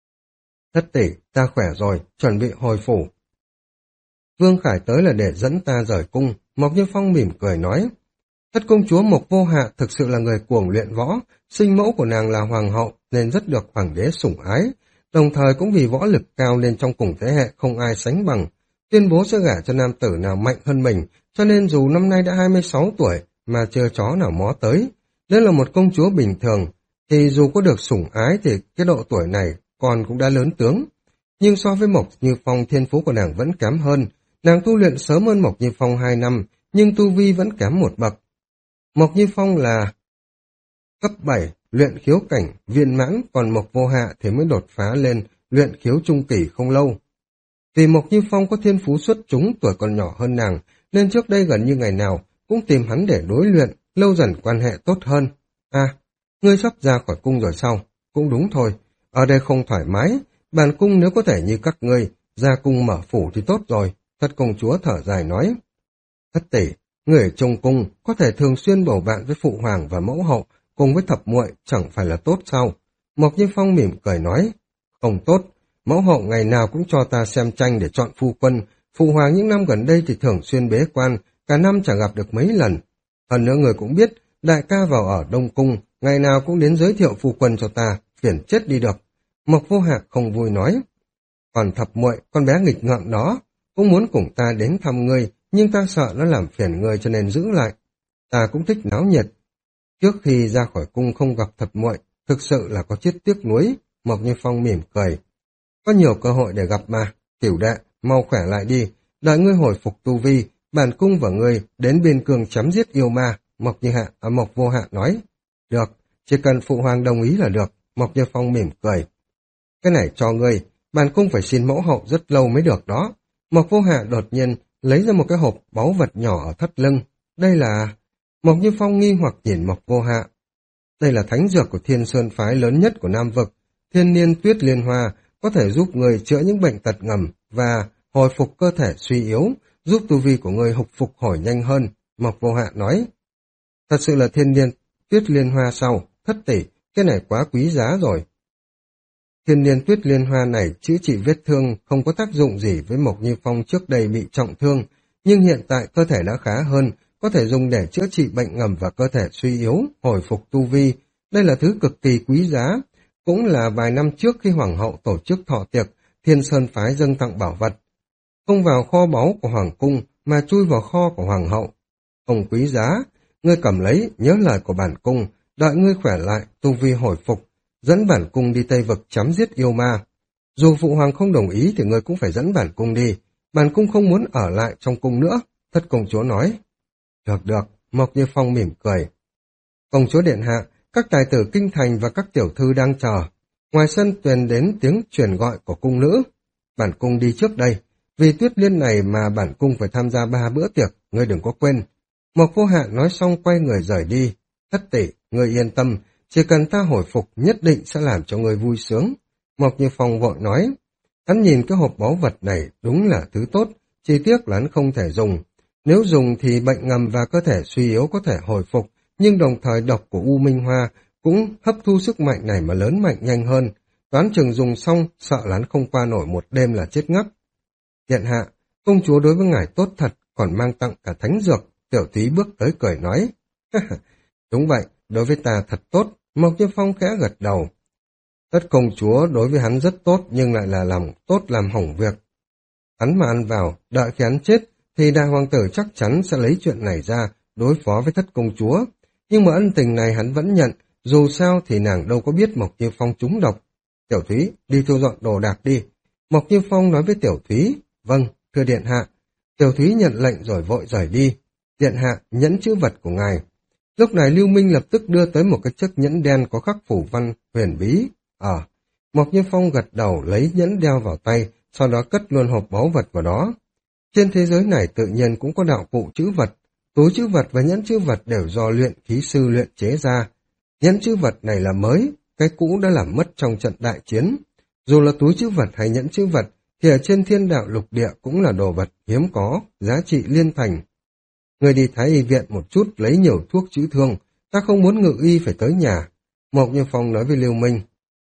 Thất tỷ, ta khỏe rồi, chuẩn bị hồi phủ. Vương Khải tới là để dẫn ta rời cung, Mộc Như Phong mỉm cười nói. Thất công chúa Mộc Vô Hạ thực sự là người cuồng luyện võ, sinh mẫu của nàng là hoàng hậu nên rất được hoàng đế sủng ái, đồng thời cũng vì võ lực cao nên trong cùng thế hệ không ai sánh bằng, tuyên bố sẽ gả cho nam tử nào mạnh hơn mình, cho nên dù năm nay đã hai mươi sáu tuổi mà chưa chó nào mó tới. Nếu là một công chúa bình thường, thì dù có được sủng ái thì cái độ tuổi này còn cũng đã lớn tướng. Nhưng so với Mộc Như Phong, thiên phú của nàng vẫn kém hơn, nàng tu luyện sớm hơn Mộc Như Phong hai năm, nhưng tu vi vẫn kém một bậc. Mộc Như Phong là cấp bảy, luyện khiếu cảnh, viên mãn, còn Mộc Vô Hạ thì mới đột phá lên luyện khiếu trung kỳ không lâu. Vì Mộc Như Phong có thiên phú xuất chúng, tuổi còn nhỏ hơn nàng, nên trước đây gần như ngày nào cũng tìm hắn để đối luyện, lâu dần quan hệ tốt hơn. À, ngươi sắp ra khỏi cung rồi sao? Cũng đúng thôi, ở đây không thoải mái, bản cung nếu có thể như các ngươi, ra cung mở phủ thì tốt rồi, Thất công chúa thở dài nói. Thất tỷ, người ở trong cung có thể thường xuyên bầu bạn với phụ hoàng và mẫu hậu, cùng với thập muội chẳng phải là tốt sao? Mộc Như Phong mỉm cười nói, không tốt, mẫu hậu ngày nào cũng cho ta xem tranh để chọn phu quân, phụ hoàng những năm gần đây thì thường xuyên bế quan, cả năm chẳng gặp được mấy lần. Hơn nữa người cũng biết, đại ca vào ở Đông Cung, ngày nào cũng đến giới thiệu phu quân cho ta, phiền chết đi được. Mộc Vô Hạ không vui nói. Còn thập muội, con bé nghịch ngợm đó, cũng muốn cùng ta đến thăm ngươi, nhưng ta sợ nó làm phiền ngươi cho nên giữ lại. Ta cũng thích náo nhiệt. Trước khi ra khỏi cung không gặp thập muội, thực sự là có chút tiếc nuối. Mộc Như Phong mỉm cười. Có nhiều cơ hội để gặp mà, tiểu đệ, mau khỏe lại đi, đợi ngươi hồi phục tu vi, bản cung và ngươi đến biên cương chấm giết yêu ma. Mộc Như Hạ, à, Mộc Vô Hạ nói. Được, chỉ cần phụ hoàng đồng ý là được. Mộc Như Phong mỉm cười. Cái này cho ngươi, bản cung phải xin mẫu hậu rất lâu mới được đó. Mộc Vô Hạ đột nhiên lấy ra một cái hộp báu vật nhỏ ở thắt lưng. Đây là... Mộc Như Phong nghi hoặc nhìn Mộc Vô Hạ. Đây là thánh dược của Thiên Sơn phái lớn nhất của Nam Vực, Thiên Niên Tuyết Liên Hoa, có thể giúp người chữa những bệnh tật ngầm và hồi phục cơ thể suy yếu, giúp tu vi của người hục phục hồi nhanh hơn. Mộc Vô Hạ nói. Thật sự là Thiên Niên Tuyết Liên Hoa sau, thất tỷ, cái này quá quý giá rồi. Thiên Niên Tuyết Liên Hoa này chữa trị vết thương không có tác dụng gì với Mộc Như Phong trước đây bị trọng thương, nhưng hiện tại cơ thể đã khá hơn, có thể dùng để chữa trị bệnh ngầm và cơ thể suy yếu, hồi phục tu vi. Đây là thứ cực kỳ quý giá, cũng là vài năm trước khi Hoàng hậu tổ chức thọ tiệc, Thiên Sơn phái dâng tặng bảo vật. Không vào kho báu của Hoàng cung, mà chui vào kho của Hoàng hậu. Không quý giá, ngươi cầm lấy, nhớ lời của bản cung, đợi ngươi khỏe lại, tu vi hồi phục, dẫn bản cung đi Tây Vực chấm giết yêu ma. Dù phụ hoàng không đồng ý thì ngươi cũng phải dẫn bản cung đi, bản cung không muốn ở lại trong cung nữa, thất công chúa nói. Được được, Mộc Như Phong mỉm cười. Công chúa điện hạ, các tài tử kinh thành và các tiểu thư đang chờ. Ngoài sân truyền đến tiếng truyền gọi của cung nữ. Bản cung đi trước đây, vì Tuyết Liên này mà bản cung phải tham gia ba bữa tiệc, ngươi đừng có quên. Mộc Vô Hạ nói xong quay người rời đi. Thất tỷ, ngươi yên tâm, chỉ cần ta hồi phục nhất định sẽ làm cho ngươi vui sướng. Mộc Như Phong vội nói. Hắn nhìn cái hộp báu vật này đúng là thứ tốt, chỉ tiếc là hắn không thể dùng. Nếu dùng thì bệnh ngầm và cơ thể suy yếu có thể hồi phục, nhưng đồng thời độc của U Minh Hoa cũng hấp thu sức mạnh này mà lớn mạnh nhanh hơn. Toán chừng dùng xong, sợ là hắn không qua nổi một đêm là chết ngất. Điện hạ, công chúa đối với ngài tốt thật, còn mang tặng cả thánh dược. Tiểu Thúy bước tới cười nói. Đúng vậy, đối với ta thật tốt. Mộc Như Phong khẽ gật đầu. Tất công chúa đối với hắn rất tốt, nhưng lại là làm tốt làm hỏng việc. Hắn mà ăn vào, đợi khi hắn chết, thì đại hoàng tử chắc chắn sẽ lấy chuyện này ra, đối phó với thất công chúa. Nhưng mà ân tình này hắn vẫn nhận, dù sao thì nàng đâu có biết Mộc Như Phong trúng độc. Tiểu Thúy, đi thu dọn đồ đạc đi. Mộc Như Phong nói với Tiểu Thúy. Vâng, thưa điện hạ. Tiểu Thúy nhận lệnh rồi vội rời đi. Điện hạ, nhẫn chữ vật của ngài. Lúc này Lưu Minh lập tức đưa tới một cái chiếc nhẫn đen có khắc phủ văn huyền bí. Ờ, Mộc Như Phong gật đầu lấy nhẫn đeo vào tay, sau đó cất luôn hộp báu vật vào đó. Trên thế giới này tự nhiên cũng có đạo cụ chữ vật. Túi chữ vật và nhẫn chữ vật đều do luyện khí sư luyện chế ra. Nhẫn chữ vật này là mới, cái cũ đã làm mất trong trận đại chiến. Dù là túi chữ vật hay nhẫn chữ vật, thì ở trên thiên đạo lục địa cũng là đồ vật hiếm có, giá trị liên thành. Người đi thái y viện một chút lấy nhiều thuốc chữa thương, ta không muốn ngự y phải tới nhà. Mộc Như Phong nói với Lưu Minh.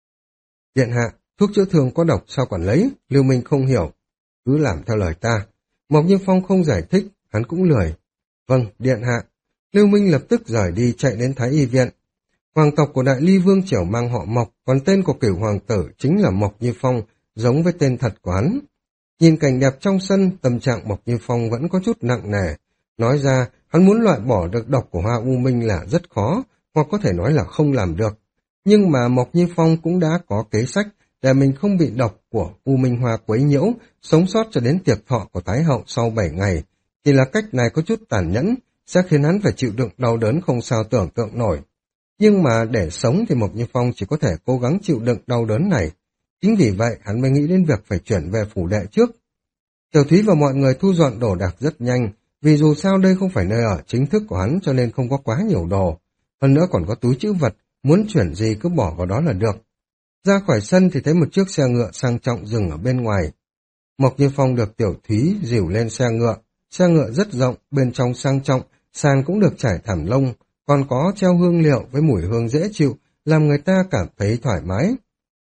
Điện hạ, thuốc chữa thương có độc sao còn lấy? Lưu Minh không hiểu. Cứ làm theo lời ta. Mộc Như Phong không giải thích, hắn cũng lười. Vâng, điện hạ. Lưu Minh lập tức rời đi chạy đến thái y viện. Hoàng tộc của Đại Ly Vương Triều mang họ Mộc, còn tên của cửu hoàng tử chính là Mộc Như Phong, giống với tên thật của hắn. Nhìn cảnh đẹp trong sân, tâm trạng Mộc Như Phong vẫn có chút nặng nề. Nói ra, hắn muốn loại bỏ được độc của Hoa U Minh là rất khó, hoặc có thể nói là không làm được. Nhưng mà Mộc Như Phong cũng đã có kế sách để mình không bị độc của U Minh Hoa quấy nhiễu, sống sót cho đến tiệc thọ của Thái hậu sau bảy ngày. Chỉ là cách này có chút tàn nhẫn, sẽ khiến hắn phải chịu đựng đau đớn không sao tưởng tượng nổi. Nhưng mà để sống thì Mộc Như Phong chỉ có thể cố gắng chịu đựng đau đớn này. Chính vì vậy hắn mới nghĩ đến việc phải chuyển về phủ đệ trước. Tiểu Thúy và mọi người thu dọn đồ đạc rất nhanh, vì dù sao đây không phải nơi ở chính thức của hắn cho nên không có quá nhiều đồ. Hơn nữa còn có túi trữ vật, muốn chuyển gì cứ bỏ vào đó là được. Ra khỏi sân thì thấy một chiếc xe ngựa sang trọng dừng ở bên ngoài. Mộc Như Phong được Tiểu Thúy dìu lên xe ngựa. Xe ngựa rất rộng, bên trong sang trọng, sàn cũng được trải thảm lông, còn có treo hương liệu với mùi hương dễ chịu, làm người ta cảm thấy thoải mái.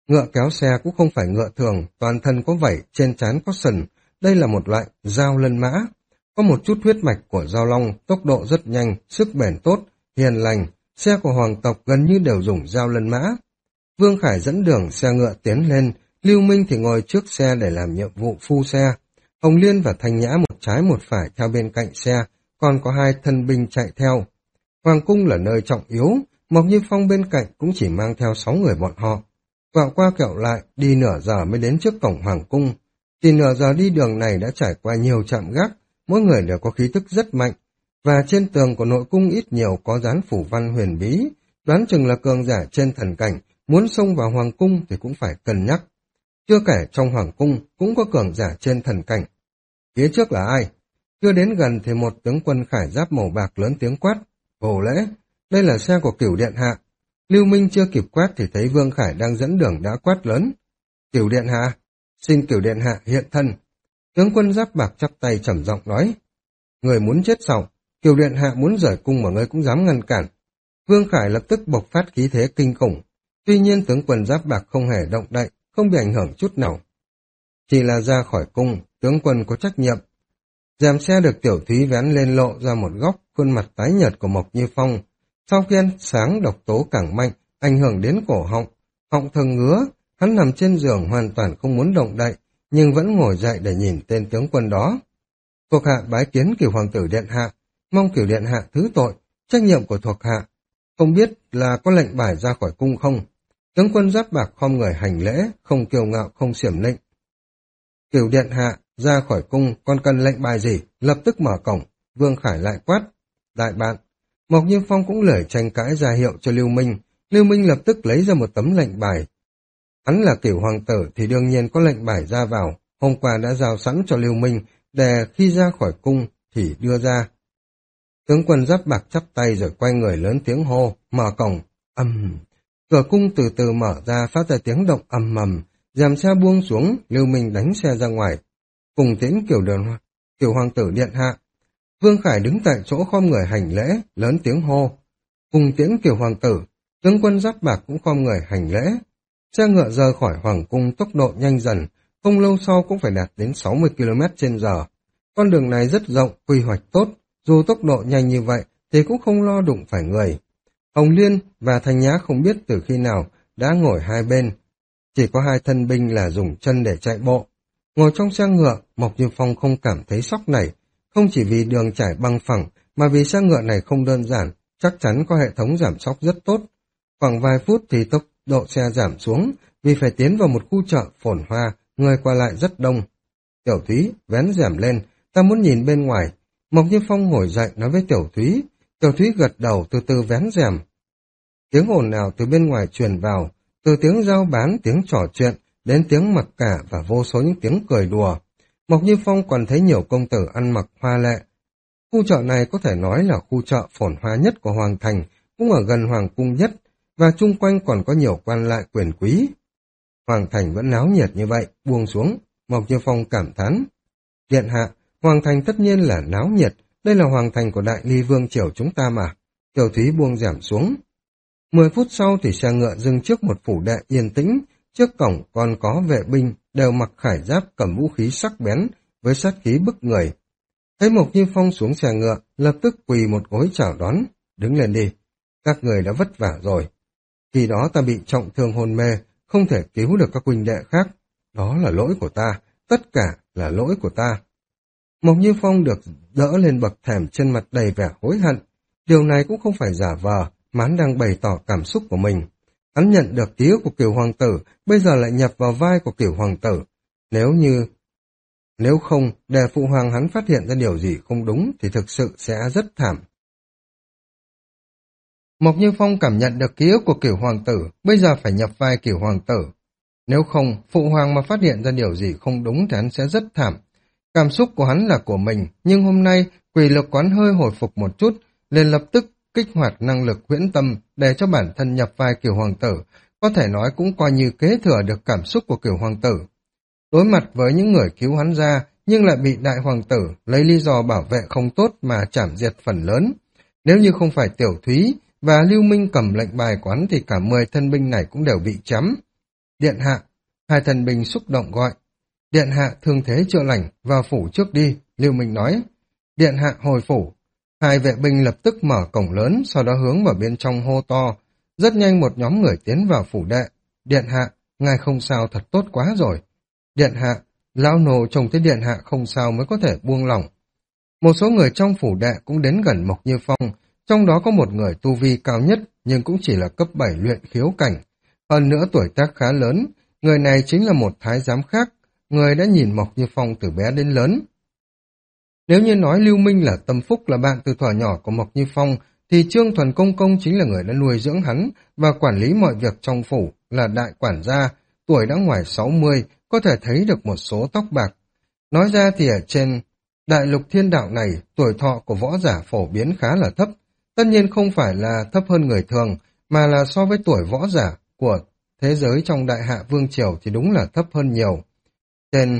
Ngựa kéo xe cũng không phải ngựa thường, toàn thân có vảy, trên trán có sừng. Đây là một loại dao lân mã. Có một chút huyết mạch của dao long, tốc độ rất nhanh, sức bền tốt, hiền lành. Xe của hoàng tộc gần như đều dùng dao lân mã. Vương Khải dẫn đường xe ngựa tiến lên, Lưu Minh thì ngồi trước xe để làm nhiệm vụ phu xe. Hồng Liên và Thanh Nhã một trái một phải theo bên cạnh xe, còn có hai thân binh chạy theo. Hoàng cung là nơi trọng yếu, Mộc Như Phong bên cạnh cũng chỉ mang theo sáu người bọn họ. Quẹo qua kẹo lại, đi nửa giờ mới đến trước cổng hoàng cung. Chỉ nửa giờ đi đường này đã trải qua nhiều trạm gác, mỗi người đều có khí tức rất mạnh, và trên tường của nội cung ít nhiều có dán phủ văn huyền bí, đoán chừng là cường giả trên thần cảnh, muốn xông vào hoàng cung thì cũng phải cân nhắc. Chưa kể trong hoàng cung cũng có cường giả trên thần cảnh. Phía trước là ai? Chưa đến gần thì một tướng quân khải giáp màu bạc lớn tiếng quát. Vô lễ, đây là xe của Cửu Điện Hạ. Lưu Minh chưa kịp quát thì thấy Vương Khải đang dẫn đường đã quát lớn. Cửu Điện Hạ, xin Cửu Điện Hạ hiện thân. Tướng quân giáp bạc chắp tay trầm giọng nói. Người muốn chết sao? Cửu Điện Hạ muốn rời cung mà ngươi cũng dám ngăn cản. Vương Khải lập tức bộc phát khí thế kinh khủng. Tuy nhiên tướng quân giáp bạc không hề động đậy, không bị ảnh hưởng chút nào. Chỉ là ra khỏi cung, tướng quân có trách nhiệm. Rèm xe được Tiểu Thúy vén lên lộ ra một góc, khuôn mặt tái nhợt của Mộc Như Phong. Sau khi ăn sáng độc tố càng mạnh, ảnh hưởng đến cổ họng, họng thường ngứa, hắn nằm trên giường hoàn toàn không muốn động đậy, nhưng vẫn ngồi dậy để nhìn tên tướng quân đó. Thuộc hạ bái kiến Cửu Hoàng tử Điện Hạ, mong Cửu Điện Hạ thứ tội, trách nhiệm của thuộc hạ. Không biết là có lệnh bài ra khỏi cung không? Tướng quân giáp bạc khom người hành lễ, không kiêu ngạo không xiểm lệnh. Cửu Điện Hạ, ra khỏi cung, còn cần lệnh bài gì? Lập tức mở cổng. Vương Khải lại quát. Đại bạn. Mộc Như Phong cũng lởi tranh cãi ra hiệu cho Lưu Minh. Lưu Minh lập tức lấy ra một tấm lệnh bài. Hắn là Cửu Hoàng tử thì đương nhiên có lệnh bài ra vào. Hôm qua đã giao sẵn cho Lưu Minh, để khi ra khỏi cung thì đưa ra. Tướng quân giáp bạc chắp tay rồi quay người lớn tiếng hô, mở cổng. Ầm. Cửa cung từ từ mở ra, phát ra tiếng động ầm ầm. Rèm xe buông xuống, Lưu Minh đánh xe ra ngoài. Cùng tiễn Cửu Đường Cửu Hoàng tử Điện Hạ. Vương Khải đứng tại chỗ khom người hành lễ, lớn tiếng hô. Cùng tiễn Cửu Hoàng tử, tướng quân giáp bạc cũng khom người hành lễ. Xe ngựa rời khỏi hoàng cung tốc độ nhanh dần, không lâu sau cũng phải đạt đến sáu mươi ki lô mét trên giờ. Con đường này rất rộng, quy hoạch tốt, dù tốc độ nhanh như vậy thì cũng không lo đụng phải người. Hồng Liên và Thanh Nhã không biết từ khi nào đã ngồi hai bên, chỉ có hai thân binh là dùng chân để chạy bộ. Ngồi trong xe ngựa, Mộc Như Phong không cảm thấy sóc nảy, không chỉ vì đường trải băng phẳng, mà vì xe ngựa này không đơn giản, chắc chắn có hệ thống giảm sóc rất tốt. Khoảng vài phút thì tốc độ xe giảm xuống, vì phải tiến vào một khu chợ phồn hoa, người qua lại rất đông. Tiểu Thúy, vén rèm lên, ta muốn nhìn bên ngoài. Mộc Như Phong ngồi dậy nói với Tiểu Thúy. Tiểu Thúy gật đầu từ từ vén rèm. Tiếng ồn ào từ bên ngoài truyền vào, từ tiếng giao bán, tiếng trò chuyện, đến tiếng mặc cả và vô số những tiếng cười đùa. Mộc Như Phong còn thấy nhiều công tử ăn mặc hoa lệ. Khu chợ này có thể nói là khu chợ phồn hoa nhất của Hoàng Thành, cũng ở gần Hoàng Cung nhất, và chung quanh còn có nhiều quan lại quyền quý. Hoàng Thành vẫn náo nhiệt như vậy, buông xuống, Mộc Như Phong cảm thán. Điện Hạ, Hoàng Thành tất nhiên là náo nhiệt, đây là Hoàng Thành của Đại Ly Vương Triều chúng ta mà. Tiểu Thúy buông giảm xuống. Mười phút sau thì xe ngựa dừng trước một phủ đệ yên tĩnh, trước cổng còn có vệ binh, đều mặc khải giáp cầm vũ khí sắc bén, với sát khí bức người. Thấy Mộc Như Phong xuống xe ngựa, lập tức quỳ một gối chào đón. Đứng lên đi, các người đã vất vả rồi. Khi đó ta bị trọng thương hôn mê, không thể cứu được các huynh đệ khác. Đó là lỗi của ta, tất cả là lỗi của ta. Mộc Như Phong được đỡ lên bậc thềm, trên mặt đầy vẻ hối hận. Điều này cũng không phải giả vờ, mà hắn đang bày tỏ cảm xúc của mình. Hắn nhận được ký ức của Cửu Hoàng tử, bây giờ lại nhập vào vai của Cửu Hoàng tử. Nếu như... Nếu không, để phụ hoàng hắn phát hiện ra điều gì không đúng thì thực sự sẽ rất thảm. Mộc Như Phong cảm nhận được ký ức của Cửu Hoàng tử, bây giờ phải nhập vai Cửu Hoàng tử. Nếu không, phụ hoàng mà phát hiện ra điều gì không đúng thì hắn sẽ rất thảm. Cảm xúc của hắn là của mình, nhưng hôm nay quỷ lực quán hơi hồi phục một chút, liền lập tức kích hoạt năng lực huyễn tâm để cho bản thân nhập vai Cửu Hoàng tử, có thể nói cũng coi như kế thừa được cảm xúc của Cửu Hoàng tử. Đối mặt với những người cứu hắn ra, nhưng lại bị Đại Hoàng tử lấy lý do bảo vệ không tốt mà chảm diệt phần lớn. Nếu như không phải Tiểu Thúy và Lưu Minh cầm lệnh bài quán thì cả mười thân binh này cũng đều bị chấm. Điện hạ, hai thần binh xúc động gọi. Điện hạ thương thế chưa lành, vào phủ trước đi, Lưu Minh nói. Điện hạ hồi phủ. Hai vệ binh lập tức mở cổng lớn, sau đó hướng vào bên trong hô to. Rất nhanh một nhóm người tiến vào phủ đệ. Điện hạ, ngài không sao thật tốt quá rồi. Điện hạ, lão nô trông thấy điện hạ không sao mới có thể buông lỏng. Một số người trong phủ đệ cũng đến gần Mộc Như Phong, trong đó có một người tu vi cao nhất nhưng cũng chỉ là cấp bảy luyện khiếu cảnh. Hơn nữa tuổi tác khá lớn, người này chính là một thái giám khác, người đã nhìn Mộc Như Phong từ bé đến lớn. Nếu như nói Lưu Minh là tâm phúc là bạn từ thuở nhỏ của Mộc Như Phong, thì Trương Thuần Công Công chính là người đã nuôi dưỡng hắn và quản lý mọi việc trong phủ, là đại quản gia, tuổi đã ngoài sáu mươi, có thể thấy được một số tóc bạc. Nói ra thì ở trên đại lục thiên đạo này, tuổi thọ của võ giả phổ biến khá là thấp, tất nhiên không phải là thấp hơn người thường, mà là so với tuổi võ giả của thế giới trong đại hạ vương triều thì đúng là thấp hơn nhiều. Trên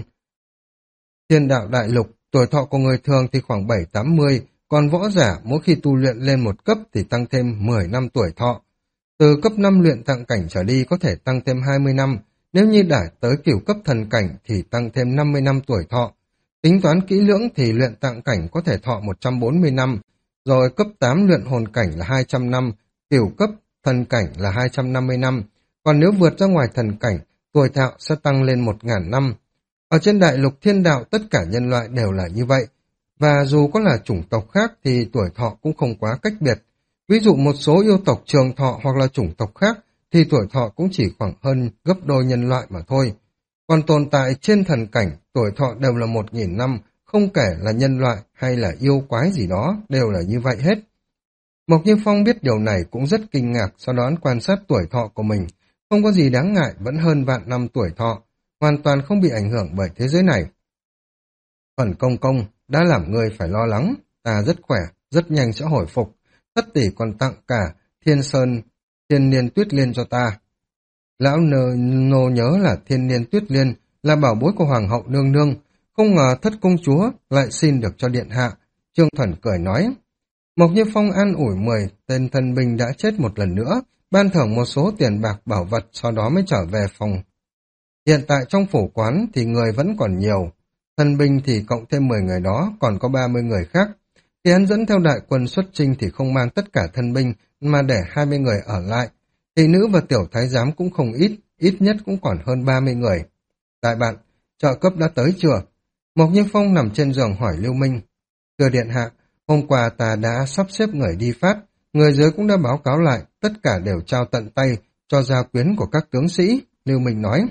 thiên đạo đại lục, tuổi thọ của người thường thì khoảng bảy tám mươi, còn võ giả mỗi khi tu luyện lên một cấp thì tăng thêm mười năm tuổi thọ. Từ cấp năm luyện tạng cảnh trở đi có thể tăng thêm hai mươi năm, nếu như đã tới cửu cấp thần cảnh thì tăng thêm năm mươi năm tuổi thọ. Tính toán kỹ lưỡng thì luyện tạng cảnh có thể thọ một trăm bốn mươi năm, rồi cấp tám luyện hồn cảnh là hai trăm năm, cửu cấp thần cảnh là hai trăm năm mươi năm, còn nếu vượt ra ngoài thần cảnh, tuổi thọ sẽ tăng lên một nghìn năm. Ở trên đại lục thiên đạo tất cả nhân loại đều là như vậy, và dù có là chủng tộc khác thì tuổi thọ cũng không quá cách biệt. Ví dụ một số yêu tộc trường thọ hoặc là chủng tộc khác thì tuổi thọ cũng chỉ khoảng hơn gấp đôi nhân loại mà thôi. Còn tồn tại trên thần cảnh, tuổi thọ đều là một nghìn năm, không kể là nhân loại hay là yêu quái gì đó, đều là như vậy hết. Mộc Như Phong biết điều này cũng rất kinh ngạc, sau đó quan sát tuổi thọ của mình. Không có gì đáng ngại, vẫn hơn vạn năm tuổi thọ, hoàn toàn không bị ảnh hưởng bởi thế giới này. Phần công công, đã làm người phải lo lắng, ta rất khỏe, rất nhanh sẽ hồi phục. Thất tỷ còn tặng cả thiên sơn, thiên niên tuyết liên cho ta. Lão nơ nô nhớ là thiên niên tuyết liên, là bảo bối của hoàng hậu nương nương, không ngờ thất công chúa lại xin được cho điện hạ. Trương Thuần cười nói. Mộc Như Phong an ủi mười tên thần binh đã chết một lần nữa, ban thưởng một số tiền bạc bảo vật, sau đó mới trở về phòng. Hiện tại trong phủ quán thì người vẫn còn nhiều, thần binh thì cộng thêm mười người đó, còn có ba mươi người khác. Khi hắn dẫn theo đại quân xuất chinh thì không mang tất cả thân binh, mà để hai mươi người ở lại. Thị nữ và tiểu thái giám cũng không ít, ít nhất cũng còn hơn ba mươi người. Đại bạn, trợ cấp đã tới chưa? Mộc Như Phong nằm trên giường hỏi Lưu Minh. Thưa điện hạ, hôm qua ta đã sắp xếp người đi phát, người dưới cũng đã báo cáo lại, tất cả đều trao tận tay cho gia quyến của các tướng sĩ, Lưu Minh nói.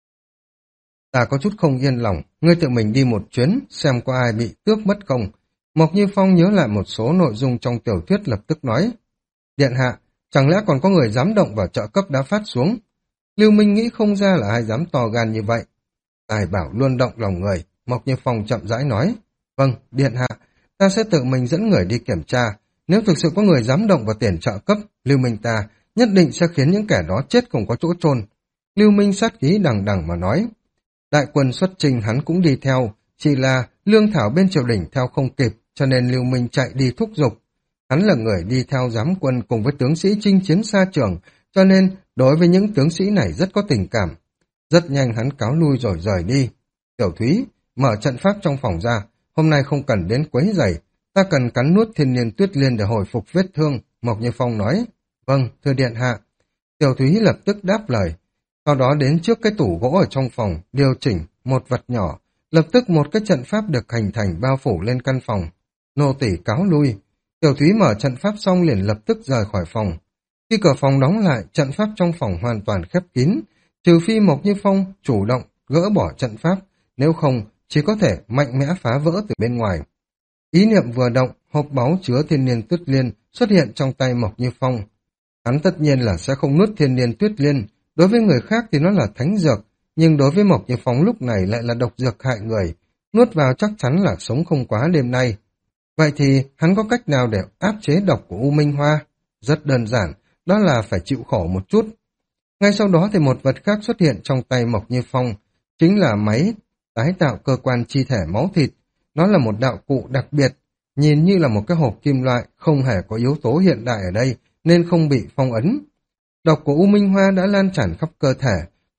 Ta có chút không yên lòng, ngươi tự mình đi một chuyến, xem có ai bị tước mất không. Mộc Như Phong nhớ lại một số nội dung trong tiểu thuyết lập tức nói. Điện hạ, chẳng lẽ còn có người dám động vào trợ cấp đã phát xuống? Lưu Minh nghĩ không ra là ai dám to gan như vậy. Tài bảo luôn động lòng người, Mộc Như Phong chậm rãi nói. Vâng, điện hạ, ta sẽ tự mình dẫn người đi kiểm tra. Nếu thực sự có người dám động vào tiền trợ cấp, Lưu Minh ta nhất định sẽ khiến những kẻ đó chết không có chỗ chôn. Lưu Minh sát khí đằng đằng mà nói. Đại quân xuất trình hắn cũng đi theo, chỉ là lương thảo bên triều đình theo không kịp, cho nên Lưu Minh chạy đi thúc giục. Hắn là người đi theo giám quân cùng với tướng sĩ chinh chiến xa trường, cho nên đối với những tướng sĩ này rất có tình cảm. Rất nhanh hắn cáo lui rồi rời đi. Tiểu Thúy, mở trận pháp trong phòng ra, hôm nay không cần đến quấy rầy, ta cần cắn nuốt thiên niên tuyết liên để hồi phục vết thương, Mộc Như Phong nói. Vâng, thưa điện hạ. Tiểu Thúy lập tức đáp lời. Sau đó đến trước cái tủ gỗ ở trong phòng, điều chỉnh một vật nhỏ, lập tức một cái trận pháp được hình thành bao phủ lên căn phòng. Nô tỳ cáo lui. Tiểu Thúy mở trận pháp xong liền lập tức rời khỏi phòng. Khi cửa phòng đóng lại, trận pháp trong phòng hoàn toàn khép kín, trừ phi Mộc Như Phong chủ động gỡ bỏ trận pháp, nếu không chỉ có thể mạnh mẽ phá vỡ từ bên ngoài. Ý niệm vừa động, hộp báu chứa thiên niên tuyết liên xuất hiện trong tay Mộc Như Phong. Hắn tất nhiên là sẽ không nuốt thiên niên tuyết liên, đối với người khác thì nó là thánh dược, nhưng đối với Mộc Như Phong lúc này lại là độc dược hại người, nuốt vào chắc chắn là sống không quá đêm nay. Vậy thì hắn có cách nào để áp chế độc của U Minh Hoa? Rất đơn giản, đó là phải chịu khổ một chút. Ngay sau đó thì một vật khác xuất hiện trong tay Mộc Như Phong, chính là máy tái tạo cơ quan chi thể máu thịt. Nó là một đạo cụ đặc biệt, nhìn như là một cái hộp kim loại, không hề có yếu tố hiện đại ở đây, nên không bị phong ấn. Độc của U Minh Hoa đã lan tràn khắp cơ thể,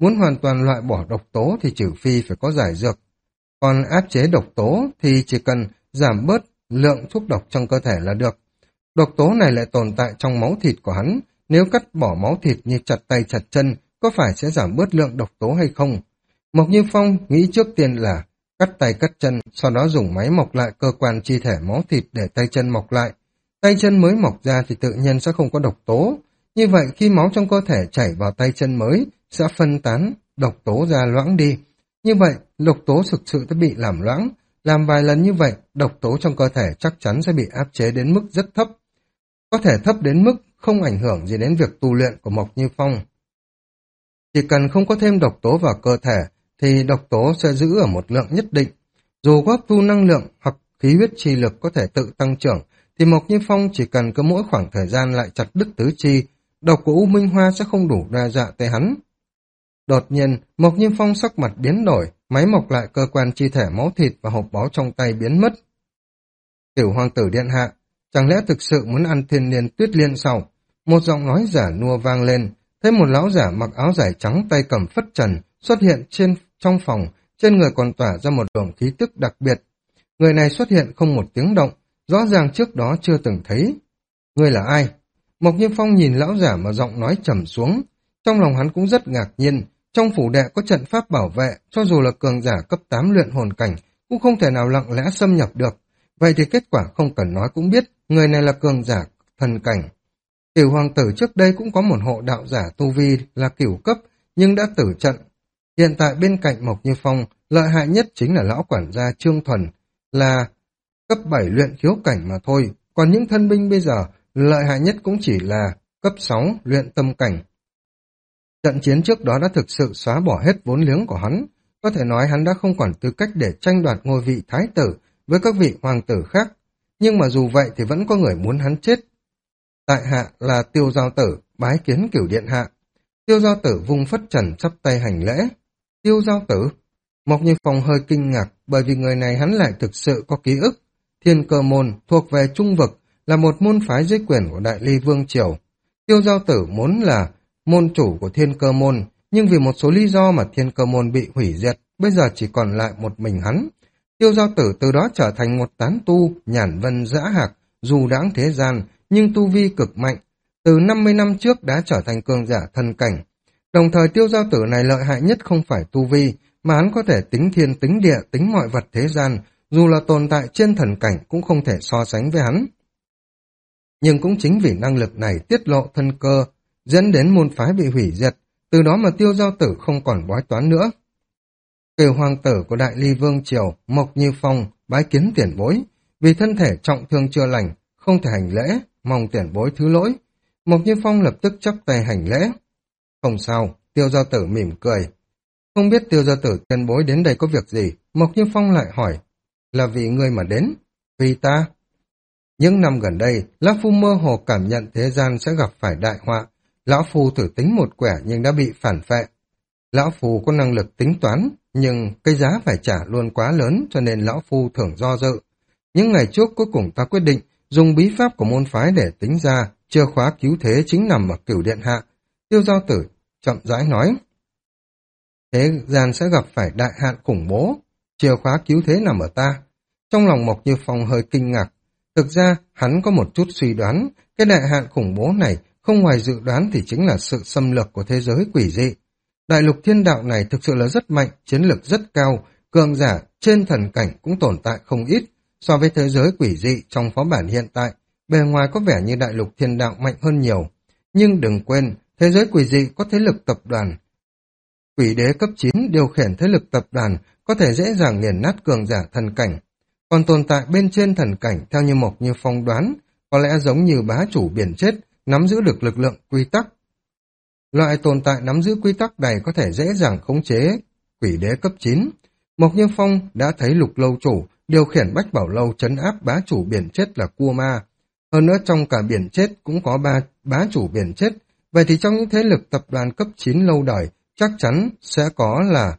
muốn hoàn toàn loại bỏ độc tố thì trừ phi phải có giải dược. Còn áp chế độc tố thì chỉ cần giảm bớt lượng thuốc độc trong cơ thể là được. Độc tố này lại tồn tại trong máu thịt của hắn, nếu cắt bỏ máu thịt như chặt tay chặt chân, có phải sẽ giảm bớt lượng độc tố hay không? Mộc Như Phong nghĩ trước tiên là cắt tay cắt chân, sau đó dùng máy mọc lại cơ quan chi thể máu thịt để tay chân mọc lại. Tay chân mới mọc ra thì tự nhiên sẽ không có độc tố. Như vậy khi máu trong cơ thể chảy vào tay chân mới sẽ phân tán độc tố ra loãng đi. Như vậy độc tố thực sự sẽ bị làm loãng. Làm vài lần như vậy, độc tố trong cơ thể chắc chắn sẽ bị áp chế đến mức rất thấp. Có thể thấp đến mức không ảnh hưởng gì đến việc tu luyện của Mộc Như Phong. Chỉ cần không có thêm độc tố vào cơ thể, thì độc tố sẽ giữ ở một lượng nhất định. Dù có hấp thu năng lượng hoặc khí huyết chi lực có thể tự tăng trưởng, thì Mộc Như Phong chỉ cần cứ mỗi khoảng thời gian lại chặt đứt tứ chi, độc của U Minh Hoa sẽ không đủ đe dọa tới hắn. Đột nhiên, Mộc Như Phong sắc mặt biến đổi, máy mọc lại cơ quan chi thể máu thịt và hộp báu trong tay biến mất. Tiểu hoàng tử điện hạ, chẳng lẽ thực sự muốn ăn thiên niên tuyết liên sao? Một giọng nói giả nua vang lên, thấy một lão giả mặc áo dài trắng tay cầm phất trần xuất hiện trên trong phòng, trên người còn tỏa ra một luồng khí tức đặc biệt. Người này xuất hiện không một tiếng động, rõ ràng trước đó chưa từng thấy. Người là ai? Mộc Như Phong nhìn lão giả mà giọng nói trầm xuống, trong lòng hắn cũng rất ngạc nhiên. Trong phủ đệ có trận pháp bảo vệ, cho dù là cường giả cấp tám luyện hồn cảnh, cũng không thể nào lặng lẽ xâm nhập được. Vậy thì kết quả không cần nói cũng biết, người này là cường giả thần cảnh. Tiểu hoàng tử trước đây cũng có một hộ đạo giả tu vi là cửu cấp, nhưng đã tử trận. Hiện tại bên cạnh Mộc Như Phong, lợi hại nhất chính là lão quản gia Trương Thuần, là cấp bảy luyện khiếu cảnh mà thôi. Còn những thân binh bây giờ, lợi hại nhất cũng chỉ là cấp sáu luyện tâm cảnh. Trận chiến trước đó đã thực sự xóa bỏ hết vốn liếng của hắn, có thể nói hắn đã không còn tư cách để tranh đoạt ngôi vị thái tử với các vị hoàng tử khác, nhưng mà dù vậy thì vẫn có người muốn hắn chết. Tại hạ là Tiêu Giao Tử, bái kiến Cửu điện hạ. Tiêu Giao Tử vung phất trần chắp tay hành lễ. Tiêu Giao Tử? Mộc Như Phong hơi kinh ngạc, bởi vì người này hắn lại thực sự có ký ức. Thiên Cơ môn thuộc về Trung vực, là một môn phái dưới quyền của Đại Ly Vương triều. Tiêu Giao Tử muốn là môn chủ của Thiên Cơ môn, nhưng vì một số lý do mà Thiên Cơ môn bị hủy diệt, bây giờ chỉ còn lại một mình hắn. Tiêu Giao Tử từ đó trở thành một tán tu, nhàn vân dã hạc, dù đãng thế gian, nhưng tu vi cực mạnh. Từ năm mươi năm trước đã trở thành cường giả thần cảnh. Đồng thời Tiêu Giao Tử này lợi hại nhất không phải tu vi, mà hắn có thể tính thiên tính địa, tính mọi vật thế gian, dù là tồn tại trên thần cảnh cũng không thể so sánh với hắn. Nhưng cũng chính vì năng lực này tiết lộ thân cơ, dẫn đến môn phái bị hủy diệt, từ đó mà Tiêu Giao Tử không còn bói toán nữa. Cửu hoàng tử của Đại Ly Vương triều, Mộc Như Phong, bái kiến tiền bối, vì thân thể trọng thương chưa lành, không thể hành lễ, mong tiền bối thứ lỗi. Mộc Như Phong lập tức chắp tay hành lễ. Không sao, Tiêu Giao Tử mỉm cười. Không biết Tiêu Giao Tử tiền bối đến đây có việc gì? Mộc Như Phong lại hỏi. Là vì ngươi mà đến? Vì ta? Những năm gần đây, Lão Phu mơ hồ cảm nhận thế gian sẽ gặp phải đại họa. Lão Phu thử tính một quẻ nhưng đã bị phản phệ. Lão Phu có năng lực tính toán, nhưng cái giá phải trả luôn quá lớn cho nên Lão Phu thường do dự. Những ngày trước cuối cùng ta quyết định dùng bí pháp của môn phái để tính ra chìa khóa cứu thế chính nằm ở Cửu điện hạ. Tiêu Giao Tử chậm rãi nói. Thế gian sẽ gặp phải đại hạn khủng bố, chìa khóa cứu thế nằm ở ta. Trong lòng Mộc Như Phong hơi kinh ngạc. Thực ra hắn có một chút suy đoán, cái đại hạn khủng bố này không ngoài dự đoán thì chính là sự xâm lược của thế giới quỷ dị. Đại lục thiên đạo này thực sự là rất mạnh, chiến lược rất cao, cường giả trên thần cảnh cũng tồn tại không ít. So với thế giới quỷ dị trong phó bản hiện tại, bề ngoài có vẻ như đại lục thiên đạo mạnh hơn nhiều. Nhưng đừng quên, thế giới quỷ dị có thế lực tập đoàn. Quỷ đế cấp chín điều khiển thế lực tập đoàn có thể dễ dàng nghiền nát cường giả thần cảnh. Còn tồn tại bên trên thần cảnh theo như Mộc Như Phong đoán, có lẽ giống như bá chủ biển chết, nắm giữ được lực lượng quy tắc. Loại tồn tại nắm giữ quy tắc này có thể dễ dàng khống chế quỷ đế cấp chín. Mộc Như Phong đã thấy Lục lâu chủ điều khiển Bách Bảo lâu trấn áp bá chủ biển chết là Cua Ma. Hơn nữa trong cả biển chết cũng có ba bá chủ biển chết. Vậy thì trong những thế lực tập đoàn cấp chín lâu đời chắc chắn sẽ có là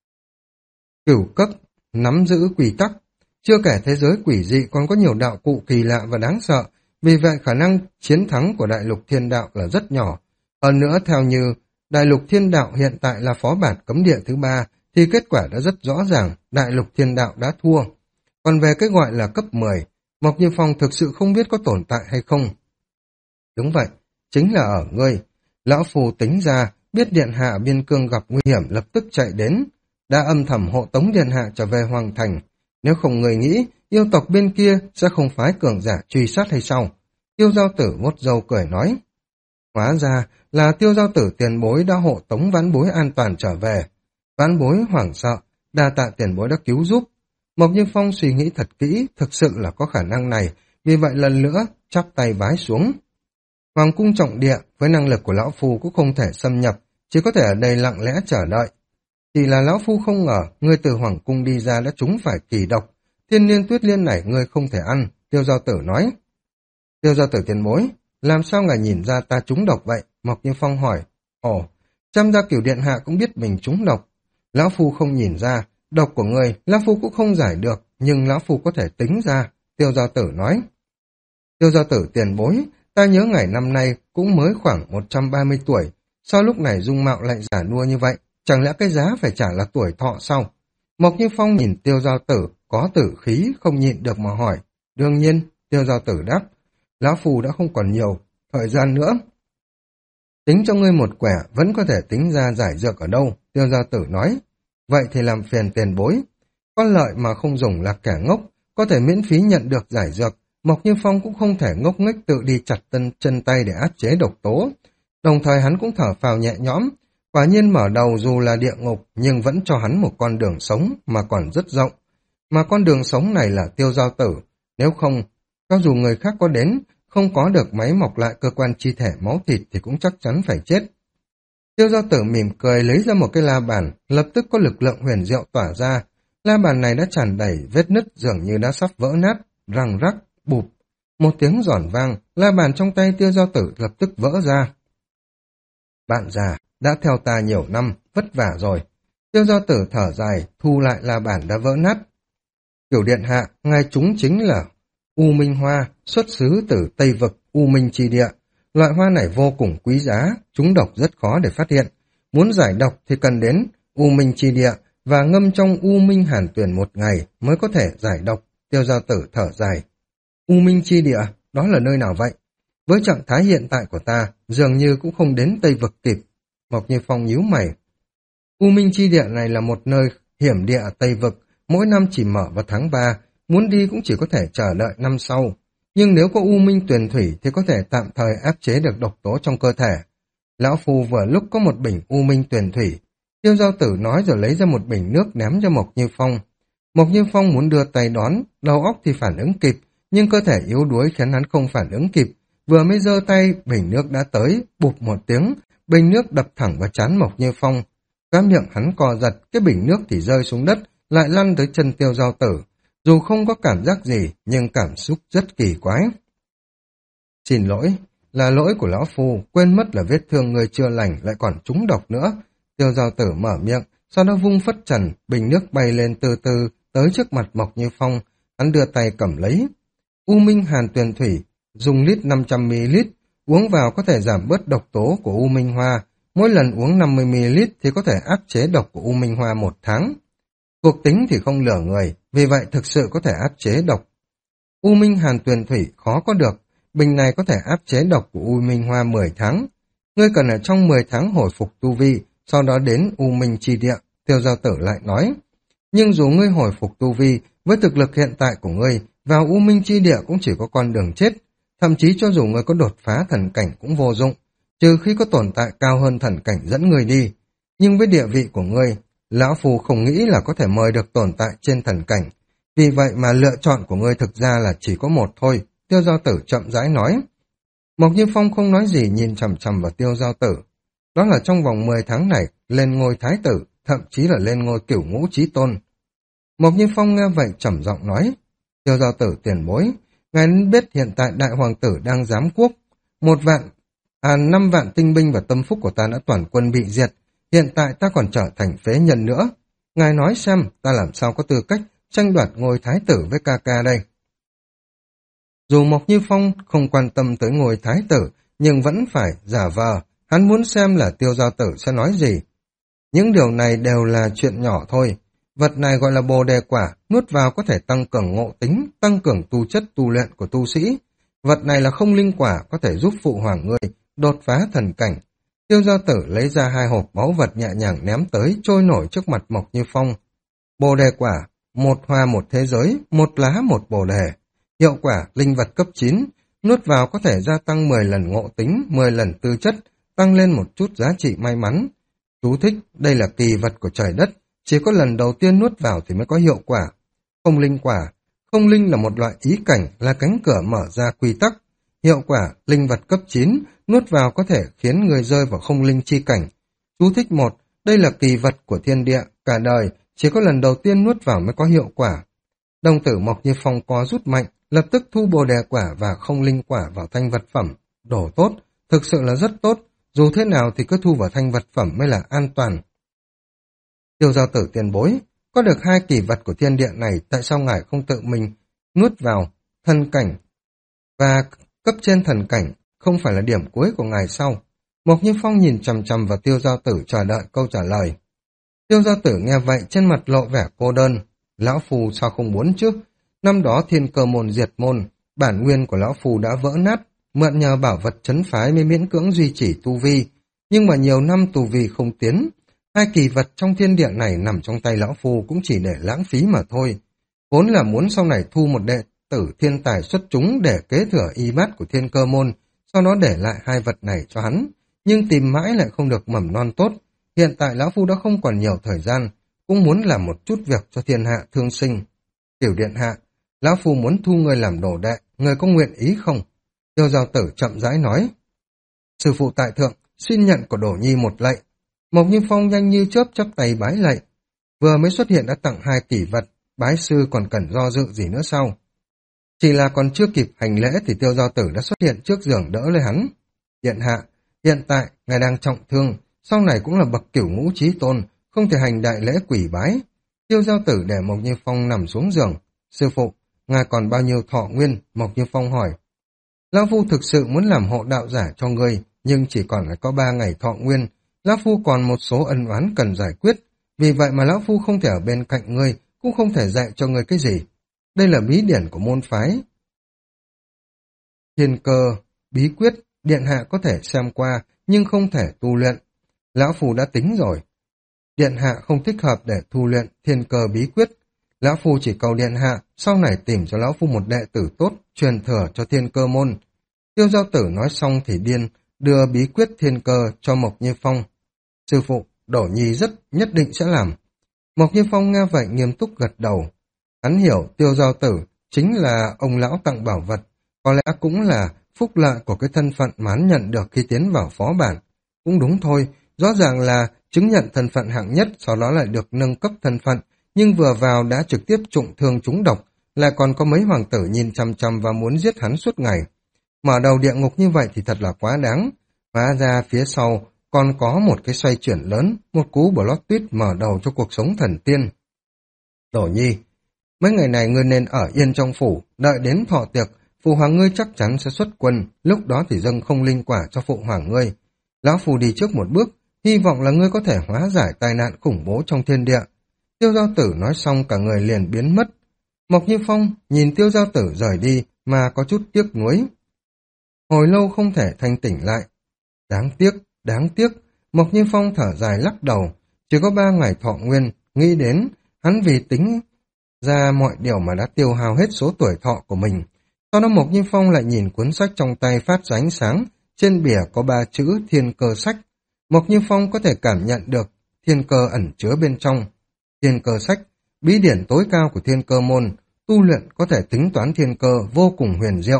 cửu cấp nắm giữ quy tắc. Chưa kể thế giới quỷ dị còn có nhiều đạo cụ kỳ lạ và đáng sợ, vì vậy khả năng chiến thắng của đại lục thiên đạo là rất nhỏ. Hơn nữa theo như Đại lục thiên đạo hiện tại là phó bản cấm địa thứ ba, thì kết quả đã rất rõ ràng, đại lục thiên đạo đã thua. Còn về cái gọi là cấp mười, Mộc Như Phong thực sự không biết có tồn tại hay không. Đúng vậy, chính là ở ngươi. Lão Phu tính ra, biết Điện Hạ Biên Cương gặp nguy hiểm lập tức chạy đến, đã âm thầm hộ tống Điện Hạ trở về Hoàng Thành. Nếu không người nghĩ, yêu tộc bên kia sẽ không phái cường giả truy sát hay sao? Tiêu Giao Tử vuốt râu cười nói. Hóa ra là Tiêu Giao Tử tiền bối đã hộ tống vãn bối an toàn trở về. Vãn bối hoảng sợ, đa tạ tiền bối đã cứu giúp. Mộc Như Phong suy nghĩ thật kỹ, thực sự là có khả năng này, vì vậy lần nữa chắp tay vái xuống. Hoàng cung trọng địa với năng lực của lão phu cũng không thể xâm nhập, chỉ có thể ở đây lặng lẽ chờ đợi. Chỉ là lão phu không ngờ, ngươi từ hoàng cung đi ra đã trúng phải kỳ độc, thiên niên tuyết liên này ngươi không thể ăn, Tiêu Giao Tử nói. Tiêu Giao Tử tiền bối, làm sao ngài nhìn ra ta trúng độc vậy? Mộc Như Phong hỏi. Ồ, trăm gia cửu điện hạ cũng biết mình trúng độc. Lão phu không nhìn ra, độc của ngươi, lão phu cũng không giải được, nhưng lão phu có thể tính ra, Tiêu Giao Tử nói. Tiêu Giao Tử tiền bối, ta nhớ ngày năm nay cũng mới khoảng một trăm ba mươi tuổi, sao lúc này dung mạo lại giả nua như vậy, chẳng lẽ cái giá phải trả là tuổi thọ sao? Mộc Như Phong nhìn Tiêu Giao Tử, có tử khí, không nhịn được mà hỏi. Đương nhiên, Tiêu Giao Tử đáp, lão phu đã không còn nhiều thời gian nữa. Tính cho ngươi một quẻ, vẫn có thể tính ra giải dược ở đâu, Tiêu Giao Tử nói. Vậy thì làm phiền tiền bối. Có lợi mà không dùng là kẻ ngốc, có thể miễn phí nhận được giải dược. Mộc Như Phong cũng không thể ngốc nghếch tự đi chặt tân chân tay để áp chế độc tố. Đồng thời hắn cũng thở phào nhẹ nhõm. Quả nhiên mở đầu dù là địa ngục, nhưng vẫn cho hắn một con đường sống mà còn rất rộng. Mà con đường sống này là Tiêu Giao Tử. Nếu không, cho dù người khác có đến, không có được máy mọc lại cơ quan chi thể máu thịt thì cũng chắc chắn phải chết. Tiêu Giao Tử mỉm cười lấy ra một cái la bàn, lập tức có lực lượng huyền diệu tỏa ra. La bàn này đã tràn đầy vết nứt dường như đã sắp vỡ nát, răng rắc, bụp. Một tiếng giòn vang, la bàn trong tay Tiêu Giao Tử lập tức vỡ ra. Bạn già, đã theo ta nhiều năm, vất vả rồi. Tiêu Giao Tử thở dài, thu lại la bàn đã vỡ nát. Cửu điện hạ, ngài chúng chính là U Minh Hoa, xuất xứ từ Tây Vực, U Minh Chi Địa. Loại hoa này vô cùng quý giá, chúng độc rất khó để phát hiện. Muốn giải độc thì cần đến U Minh Chi Địa và ngâm trong U Minh Hàn Tuyền một ngày mới có thể giải độc. Tiêu Giao Tử thở dài. U Minh Chi Địa, đó là nơi nào vậy? Với trạng thái hiện tại của ta, dường như cũng không đến Tây Vực kịp. Mộc Như Phong nhíu mày. U Minh Chi Địa này là một nơi hiểm địa ở Tây Vực, mỗi năm chỉ mở vào tháng ba, muốn đi cũng chỉ có thể chờ đợi năm sau. Nhưng nếu có U Minh Tuyền Thủy thì có thể tạm thời áp chế được độc tố trong cơ thể. Lão Phu vừa lúc có một bình U Minh Tuyền Thủy. Tiêu Giao Tử nói rồi lấy ra một bình nước ném cho Mộc Như Phong. Mộc Như Phong muốn đưa tay đón, đầu óc thì phản ứng kịp, nhưng cơ thể yếu đuối khiến hắn không phản ứng kịp. Vừa mới giơ tay, bình nước đã tới, bụp một tiếng, bình nước đập thẳng vào trán Mộc Như Phong. Cái miệng hắn co giật, cái bình nước thì rơi xuống đất, lại lăn tới chân Tiêu Giao Tử. Dù không có cảm giác gì, nhưng cảm xúc rất kỳ quái. Xin lỗi, là lỗi của lão phu, quên mất là vết thương người chưa lành lại còn trúng độc nữa. Tiêu Giao Tử mở miệng, sau đó vung phất trần, bình nước bay lên từ từ, tới trước mặt Mộc Như Phong, hắn đưa tay cầm lấy. U Minh Hàn Tuyền Thủy, dùng lít năm trăm mi li lít, uống vào có thể giảm bớt độc tố của U Minh Hoa, mỗi lần uống năm mươi mi li lít thì có thể áp chế độc của U Minh Hoa một tháng. Cuộc tính thì không lừa người, vì vậy thực sự có thể áp chế độc. U Minh Hàn Tuyền Thủy khó có được, bình này có thể áp chế độc của U Minh Hoa mười tháng. Ngươi cần ở trong mười tháng hồi phục tu vi, sau đó đến U Minh Chi Địa, Tiêu Giao Tử lại nói. Nhưng dù ngươi hồi phục tu vi, với thực lực hiện tại của ngươi, vào U Minh Chi Địa cũng chỉ có con đường chết. Thậm chí cho dù ngươi có đột phá thần cảnh cũng vô dụng, trừ khi có tồn tại cao hơn thần cảnh dẫn ngươi đi. Nhưng với địa vị của ngươi, Lão Phu không nghĩ là có thể mời được tồn tại trên thần cảnh. Vì vậy mà lựa chọn của ngươi thực ra là chỉ có một thôi, Tiêu Giao Tử chậm rãi nói. Mộc Như Phong không nói gì nhìn chằm chằm vào Tiêu Giao Tử. Đó là trong vòng mười tháng này, lên ngôi thái tử, thậm chí là lên ngôi cửu ngũ chí tôn. Mộc Như Phong nghe vậy trầm giọng nói. Tiêu Giao Tử tiền bối, ngài biết hiện tại đại hoàng tử đang giám quốc. Một vạn, à năm vạn tinh binh và tâm phúc của ta đã toàn quân bị diệt. Hiện tại ta còn trở thành phế nhân nữa. Ngài nói xem ta làm sao có tư cách tranh đoạt ngôi thái tử với ca ca đây. Dù Mộc Như Phong không quan tâm tới ngôi thái tử, nhưng vẫn phải giả vờ, hắn muốn xem là Tiêu Giao Tử sẽ nói gì. Những điều này đều là chuyện nhỏ thôi. Vật này gọi là bồ đề quả, nuốt vào có thể tăng cường ngộ tính, tăng cường tu chất tu luyện của tu sĩ. Vật này là không linh quả, có thể giúp phụ hoàng ngươi đột phá thần cảnh. Tiêu Giao Tử lấy ra hai hộp báu vật nhẹ nhàng ném tới, trôi nổi trước mặt Mộc Như Phong. Bồ đề quả, một hoa một thế giới, một lá một bồ đề. Hiệu quả linh vật cấp chín, nuốt vào có thể gia tăng mười lần ngộ tính, mười lần tư chất, tăng lên một chút giá trị may mắn. Chú thích, đây là kỳ vật của trời đất, chỉ có lần đầu tiên nuốt vào thì mới có hiệu quả. Không linh quả, không linh là một loại ý cảnh, là cánh cửa mở ra quy tắc. Hiệu quả, linh vật cấp chín, nuốt vào có thể khiến người rơi vào không linh chi cảnh. Chú thích một, đây là kỳ vật của thiên địa, cả đời, chỉ có lần đầu tiên nuốt vào mới có hiệu quả. Đồng tử Mộc Như Phong co rút mạnh, lập tức thu bồ đề quả và không linh quả vào thanh vật phẩm. Đồ tốt, thực sự là rất tốt, dù thế nào thì cứ thu vào thanh vật phẩm mới là an toàn. Tiêu Giao Tử tiền bối, có được hai kỳ vật của thiên địa này, tại sao ngài không tự mình nuốt vào thần cảnh và cấp trên thần cảnh, không phải là điểm cuối của ngài sau? Mộc Như Phong nhìn chằm chằm vào Tiêu Giao Tử chờ đợi câu trả lời. Tiêu Giao Tử nghe vậy trên mặt lộ vẻ cô đơn. Lão Phù sao không muốn chứ? Năm đó thiên cơ môn diệt môn, bản nguyên của Lão Phù đã vỡ nát, mượn nhờ bảo vật trấn phái mới miễn cưỡng duy trì tu vi. Nhưng mà nhiều năm tu vi không tiến, hai kỳ vật trong thiên địa này nằm trong tay Lão Phù cũng chỉ để lãng phí mà thôi. Vốn là muốn sau này thu một đệ tử thiên tài xuất chúng để kế thừa y bát của thiên cơ môn, sau đó để lại hai vật này cho hắn. Nhưng tìm mãi lại không được mầm non tốt. Hiện tại Lão Phu đã không còn nhiều thời gian, cũng muốn làm một chút việc cho thiên hạ thương sinh. Tiểu điện hạ, Lão Phu muốn thu người làm đồ đệ, người có nguyện ý không? Tiêu Giao Tử chậm rãi nói. Sư phụ tại thượng, xin nhận của Đổ Nhi một lạy. Mộc Như Phong nhanh như chớp chắp tay bái lạy. Vừa mới xuất hiện đã tặng hai kỷ vật, bái sư còn cần do dự gì nữa sao? Chỉ là còn chưa kịp hành lễ thì Tiêu Giao Tử đã xuất hiện trước giường đỡ lấy hắn. Điện hạ, hiện tại ngài đang trọng thương, sau này cũng là bậc cửu ngũ chí tôn, không thể hành đại lễ quỷ bái. Tiêu Giao Tử để Mộc Như Phong nằm xuống giường. Sư phụ, ngài còn bao nhiêu thọ nguyên? Mộc Như Phong hỏi. Lão Phu thực sự muốn làm hộ đạo giả cho ngươi, nhưng chỉ còn lại có ba ngày thọ nguyên. Lão Phu còn một số ân oán cần giải quyết, vì vậy mà Lão Phu không thể ở bên cạnh ngươi, cũng không thể dạy cho ngươi cái gì. Đây là bí điển của môn phái Thiên Cơ bí quyết, điện hạ có thể xem qua, nhưng không thể tu luyện. Lão Phu đã tính rồi. Điện hạ không thích hợp để tu luyện Thiên Cơ bí quyết. Lão Phu chỉ cầu điện hạ, sau này tìm cho Lão Phu một đệ tử tốt, truyền thừa cho Thiên Cơ môn. Tiêu Giao Tử nói xong thì điên, đưa bí quyết Thiên Cơ cho Mộc Như Phong. Sư phụ, Đổ Nhi rất nhất định sẽ làm. Mộc Như Phong nghe vậy nghiêm túc gật đầu. Hắn hiểu Tiêu Giao Tử chính là ông lão tặng bảo vật, có lẽ cũng là phúc lợi của cái thân phận mà hắn nhận được khi tiến vào phó bản. Cũng đúng thôi, rõ ràng là chứng nhận thân phận hạng nhất, sau đó lại được nâng cấp thân phận, nhưng vừa vào đã trực tiếp trụng thương trúng độc, lại còn có mấy hoàng tử nhìn chằm chằm và muốn giết hắn suốt ngày. Mở đầu địa ngục như vậy thì thật là quá đáng. Hóa ra phía sau còn có một cái xoay chuyển lớn, một cú plot twist mở đầu cho cuộc sống thần tiên. Đổ Nhi, mấy ngày này ngươi nên ở yên trong phủ, đợi đến thọ tiệc, phụ hoàng ngươi chắc chắn sẽ xuất quân, lúc đó thì dâng không linh quả cho phụ hoàng ngươi. Lão Phu đi trước một bước, hy vọng là ngươi có thể hóa giải tai nạn khủng bố trong thiên địa. Tiêu Giao Tử nói xong cả người liền biến mất. Mộc Như Phong nhìn Tiêu Giao Tử rời đi mà có chút tiếc nuối. Hồi lâu không thể thanh tỉnh lại. Đáng tiếc, đáng tiếc, Mộc Như Phong thở dài lắc đầu, chỉ có ba ngày thọ nguyên, nghĩ đến, hắn vì tính ra mọi điều mà đã tiêu hao hết số tuổi thọ của mình. Sau đó Mộc Như Phong lại nhìn cuốn sách trong tay phát ra ánh sáng, trên bìa có ba chữ Thiên Cơ sách. Mộc Như Phong có thể cảm nhận được thiên cơ ẩn chứa bên trong. Thiên Cơ sách, bí điển tối cao của Thiên Cơ môn, tu luyện có thể tính toán thiên cơ vô cùng huyền diệu.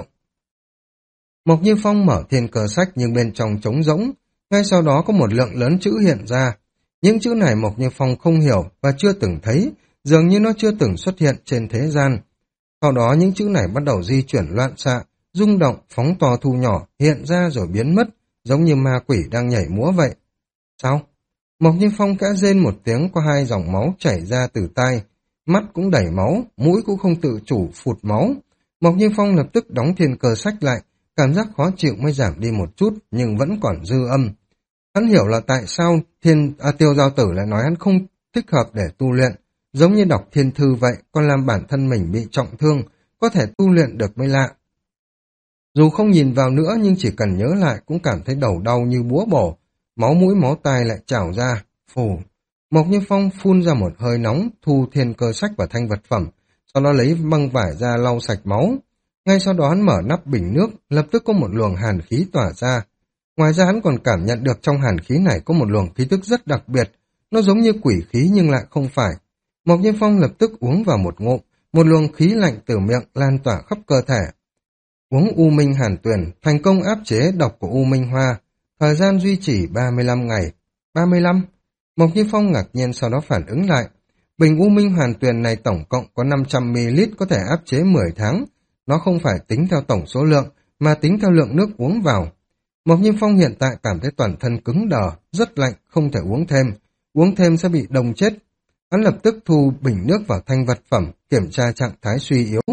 Mộc Như Phong mở Thiên Cơ sách nhưng bên trong trống rỗng, ngay sau đó có một lượng lớn chữ hiện ra. Những chữ này Mộc Như Phong không hiểu và chưa từng thấy, dường như nó chưa từng xuất hiện trên thế gian. Sau đó những chữ này bắt đầu di chuyển loạn xạ, rung động, phóng to thu nhỏ, hiện ra rồi biến mất, giống như ma quỷ đang nhảy múa vậy. Sao? Mộc Như Phong kẽ rên một tiếng, có hai dòng máu chảy ra từ tai, mắt cũng đẩy máu, mũi cũng không tự chủ phụt máu. Mộc Như Phong lập tức đóng Thiên Cơ sách lại, cảm giác khó chịu mới giảm đi một chút, nhưng vẫn còn dư âm. Hắn hiểu là tại sao thiên à, Tiêu Giao Tử lại nói hắn không thích hợp để tu luyện, giống như đọc thiên thư vậy, còn làm bản thân mình bị trọng thương, có thể tu luyện được mới lạ. Dù không nhìn vào nữa nhưng chỉ cần nhớ lại cũng cảm thấy đầu đau như búa bổ, máu mũi máu tai lại trào ra, phù. Mộc Như Phong phun ra một hơi nóng, thu thiên cơ sách và thanh vật phẩm, sau đó lấy băng vải ra lau sạch máu. Ngay sau đó hắn mở nắp bình nước, lập tức có một luồng hàn khí tỏa ra. Ngoài ra hắn còn cảm nhận được trong hàn khí này có một luồng khí tức rất đặc biệt, nó giống như quỷ khí nhưng lại không phải. Mộc Như Phong lập tức uống vào một ngụm, một luồng khí lạnh từ miệng lan tỏa khắp cơ thể. Uống U Minh Hàn Tuyền, thành công áp chế độc của U Minh Hoa, thời gian duy trì ba mươi lăm ngày. ba mươi lăm? Mộc Như Phong ngạc nhiên sau đó phản ứng lại. Bình U Minh Hàn Tuyền này tổng cộng có năm trăm mi li lít có thể áp chế mười tháng. Nó không phải tính theo tổng số lượng, mà tính theo lượng nước uống vào. Mộc Như Phong hiện tại cảm thấy toàn thân cứng đờ, rất lạnh, không thể uống thêm. Uống thêm sẽ bị đông chết. Hắn lập tức thu bình nước vào thanh vật phẩm, kiểm tra trạng thái suy yếu.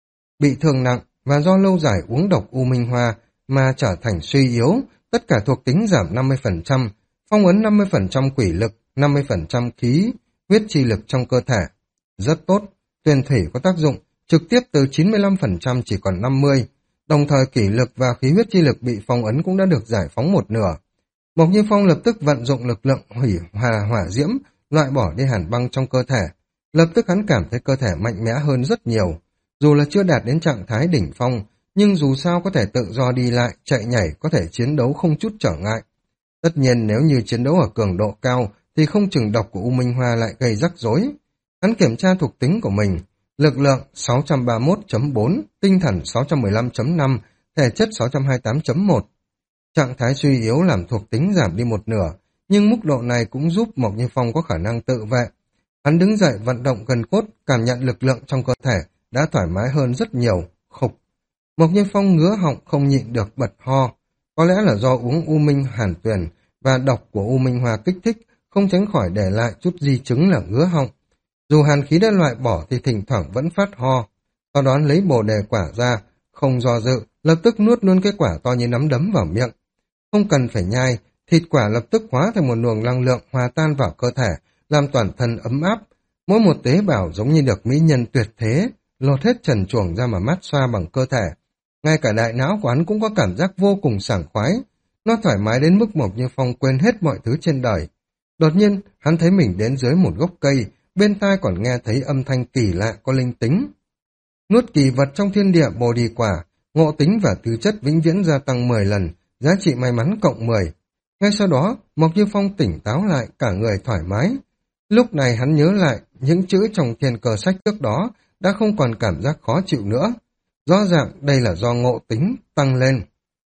Bị thương nặng và do lâu dài uống độc U Minh Hoa mà trở thành suy yếu, tất cả thuộc tính giảm năm mươi phần trăm, phong ấn năm mươi phần trăm quỷ lực, năm mươi phần trăm khí, huyết chi lực trong cơ thể. Rất tốt, tuyền thủy có tác dụng, trực tiếp từ chín mươi lăm phần trăm chỉ còn năm mươi, đồng thời kỷ lực và khí huyết chi lực bị phong ấn cũng đã được giải phóng một nửa. Mộc Như Phong lập tức vận dụng lực lượng hủy hòa hỏa diễm, loại bỏ đi hàn băng trong cơ thể. Lập tức hắn cảm thấy cơ thể mạnh mẽ hơn rất nhiều. Dù là chưa đạt đến trạng thái đỉnh phong, nhưng dù sao có thể tự do đi lại, chạy nhảy, có thể chiến đấu không chút trở ngại. Tất nhiên nếu như chiến đấu ở cường độ cao, thì không chừng độc của U Minh Hoa lại gây rắc rối. Hắn kiểm tra thuộc tính của mình, lực lượng sáu trăm ba mươi mốt chấm bốn, tinh thần sáu trăm mười lăm chấm năm, thể chất sáu trăm hai mươi tám chấm một. Trạng thái suy yếu làm thuộc tính giảm đi một nửa, nhưng mức độ này cũng giúp Mộc Như Phong có khả năng tự vệ. Hắn đứng dậy vận động gần cốt, cảm nhận lực lượng trong cơ thể, đã thoải mái hơn rất nhiều, khục. Mộc Như Phong ngứa họng không nhịn được bật ho, có lẽ là do uống U Minh Hàn Tuyền và độc của U Minh Hoa kích thích, không tránh khỏi để lại chút di chứng là ngứa họng. Dù hàn khí đã loại bỏ thì thỉnh thoảng vẫn phát ho, sau đó lấy bồ đề quả ra, không do dự, lập tức nuốt luôn cái quả to như nắm đấm vào miệng. Không cần phải nhai, thịt quả lập tức hóa thành một luồng năng lượng hòa tan vào cơ thể, làm toàn thân ấm áp. Mỗi một tế bào giống như được mỹ nhân tuyệt thế, lột hết trần truồng ra mà mát xoa bằng cơ thể. Ngay cả đại não của hắn cũng có cảm giác vô cùng sảng khoái. Nó thoải mái đến mức Mộc Như Phong quên hết mọi thứ trên đời. Đột nhiên, hắn thấy mình đến dưới một gốc cây, bên tai còn nghe thấy âm thanh kỳ lạ có linh tính. Nuốt kỳ vật trong thiên địa bồ đề quả, ngộ tính và tư chất vĩnh viễn gia tăng mười lần, giá trị may mắn cộng mười. Ngay sau đó, Mộc Như Phong tỉnh táo lại, cả người thoải mái. Lúc này hắn nhớ lại những chữ trong thiên cơ sách trước đó, đã không còn cảm giác khó chịu nữa. Rõ ràng đây là do ngộ tính tăng lên.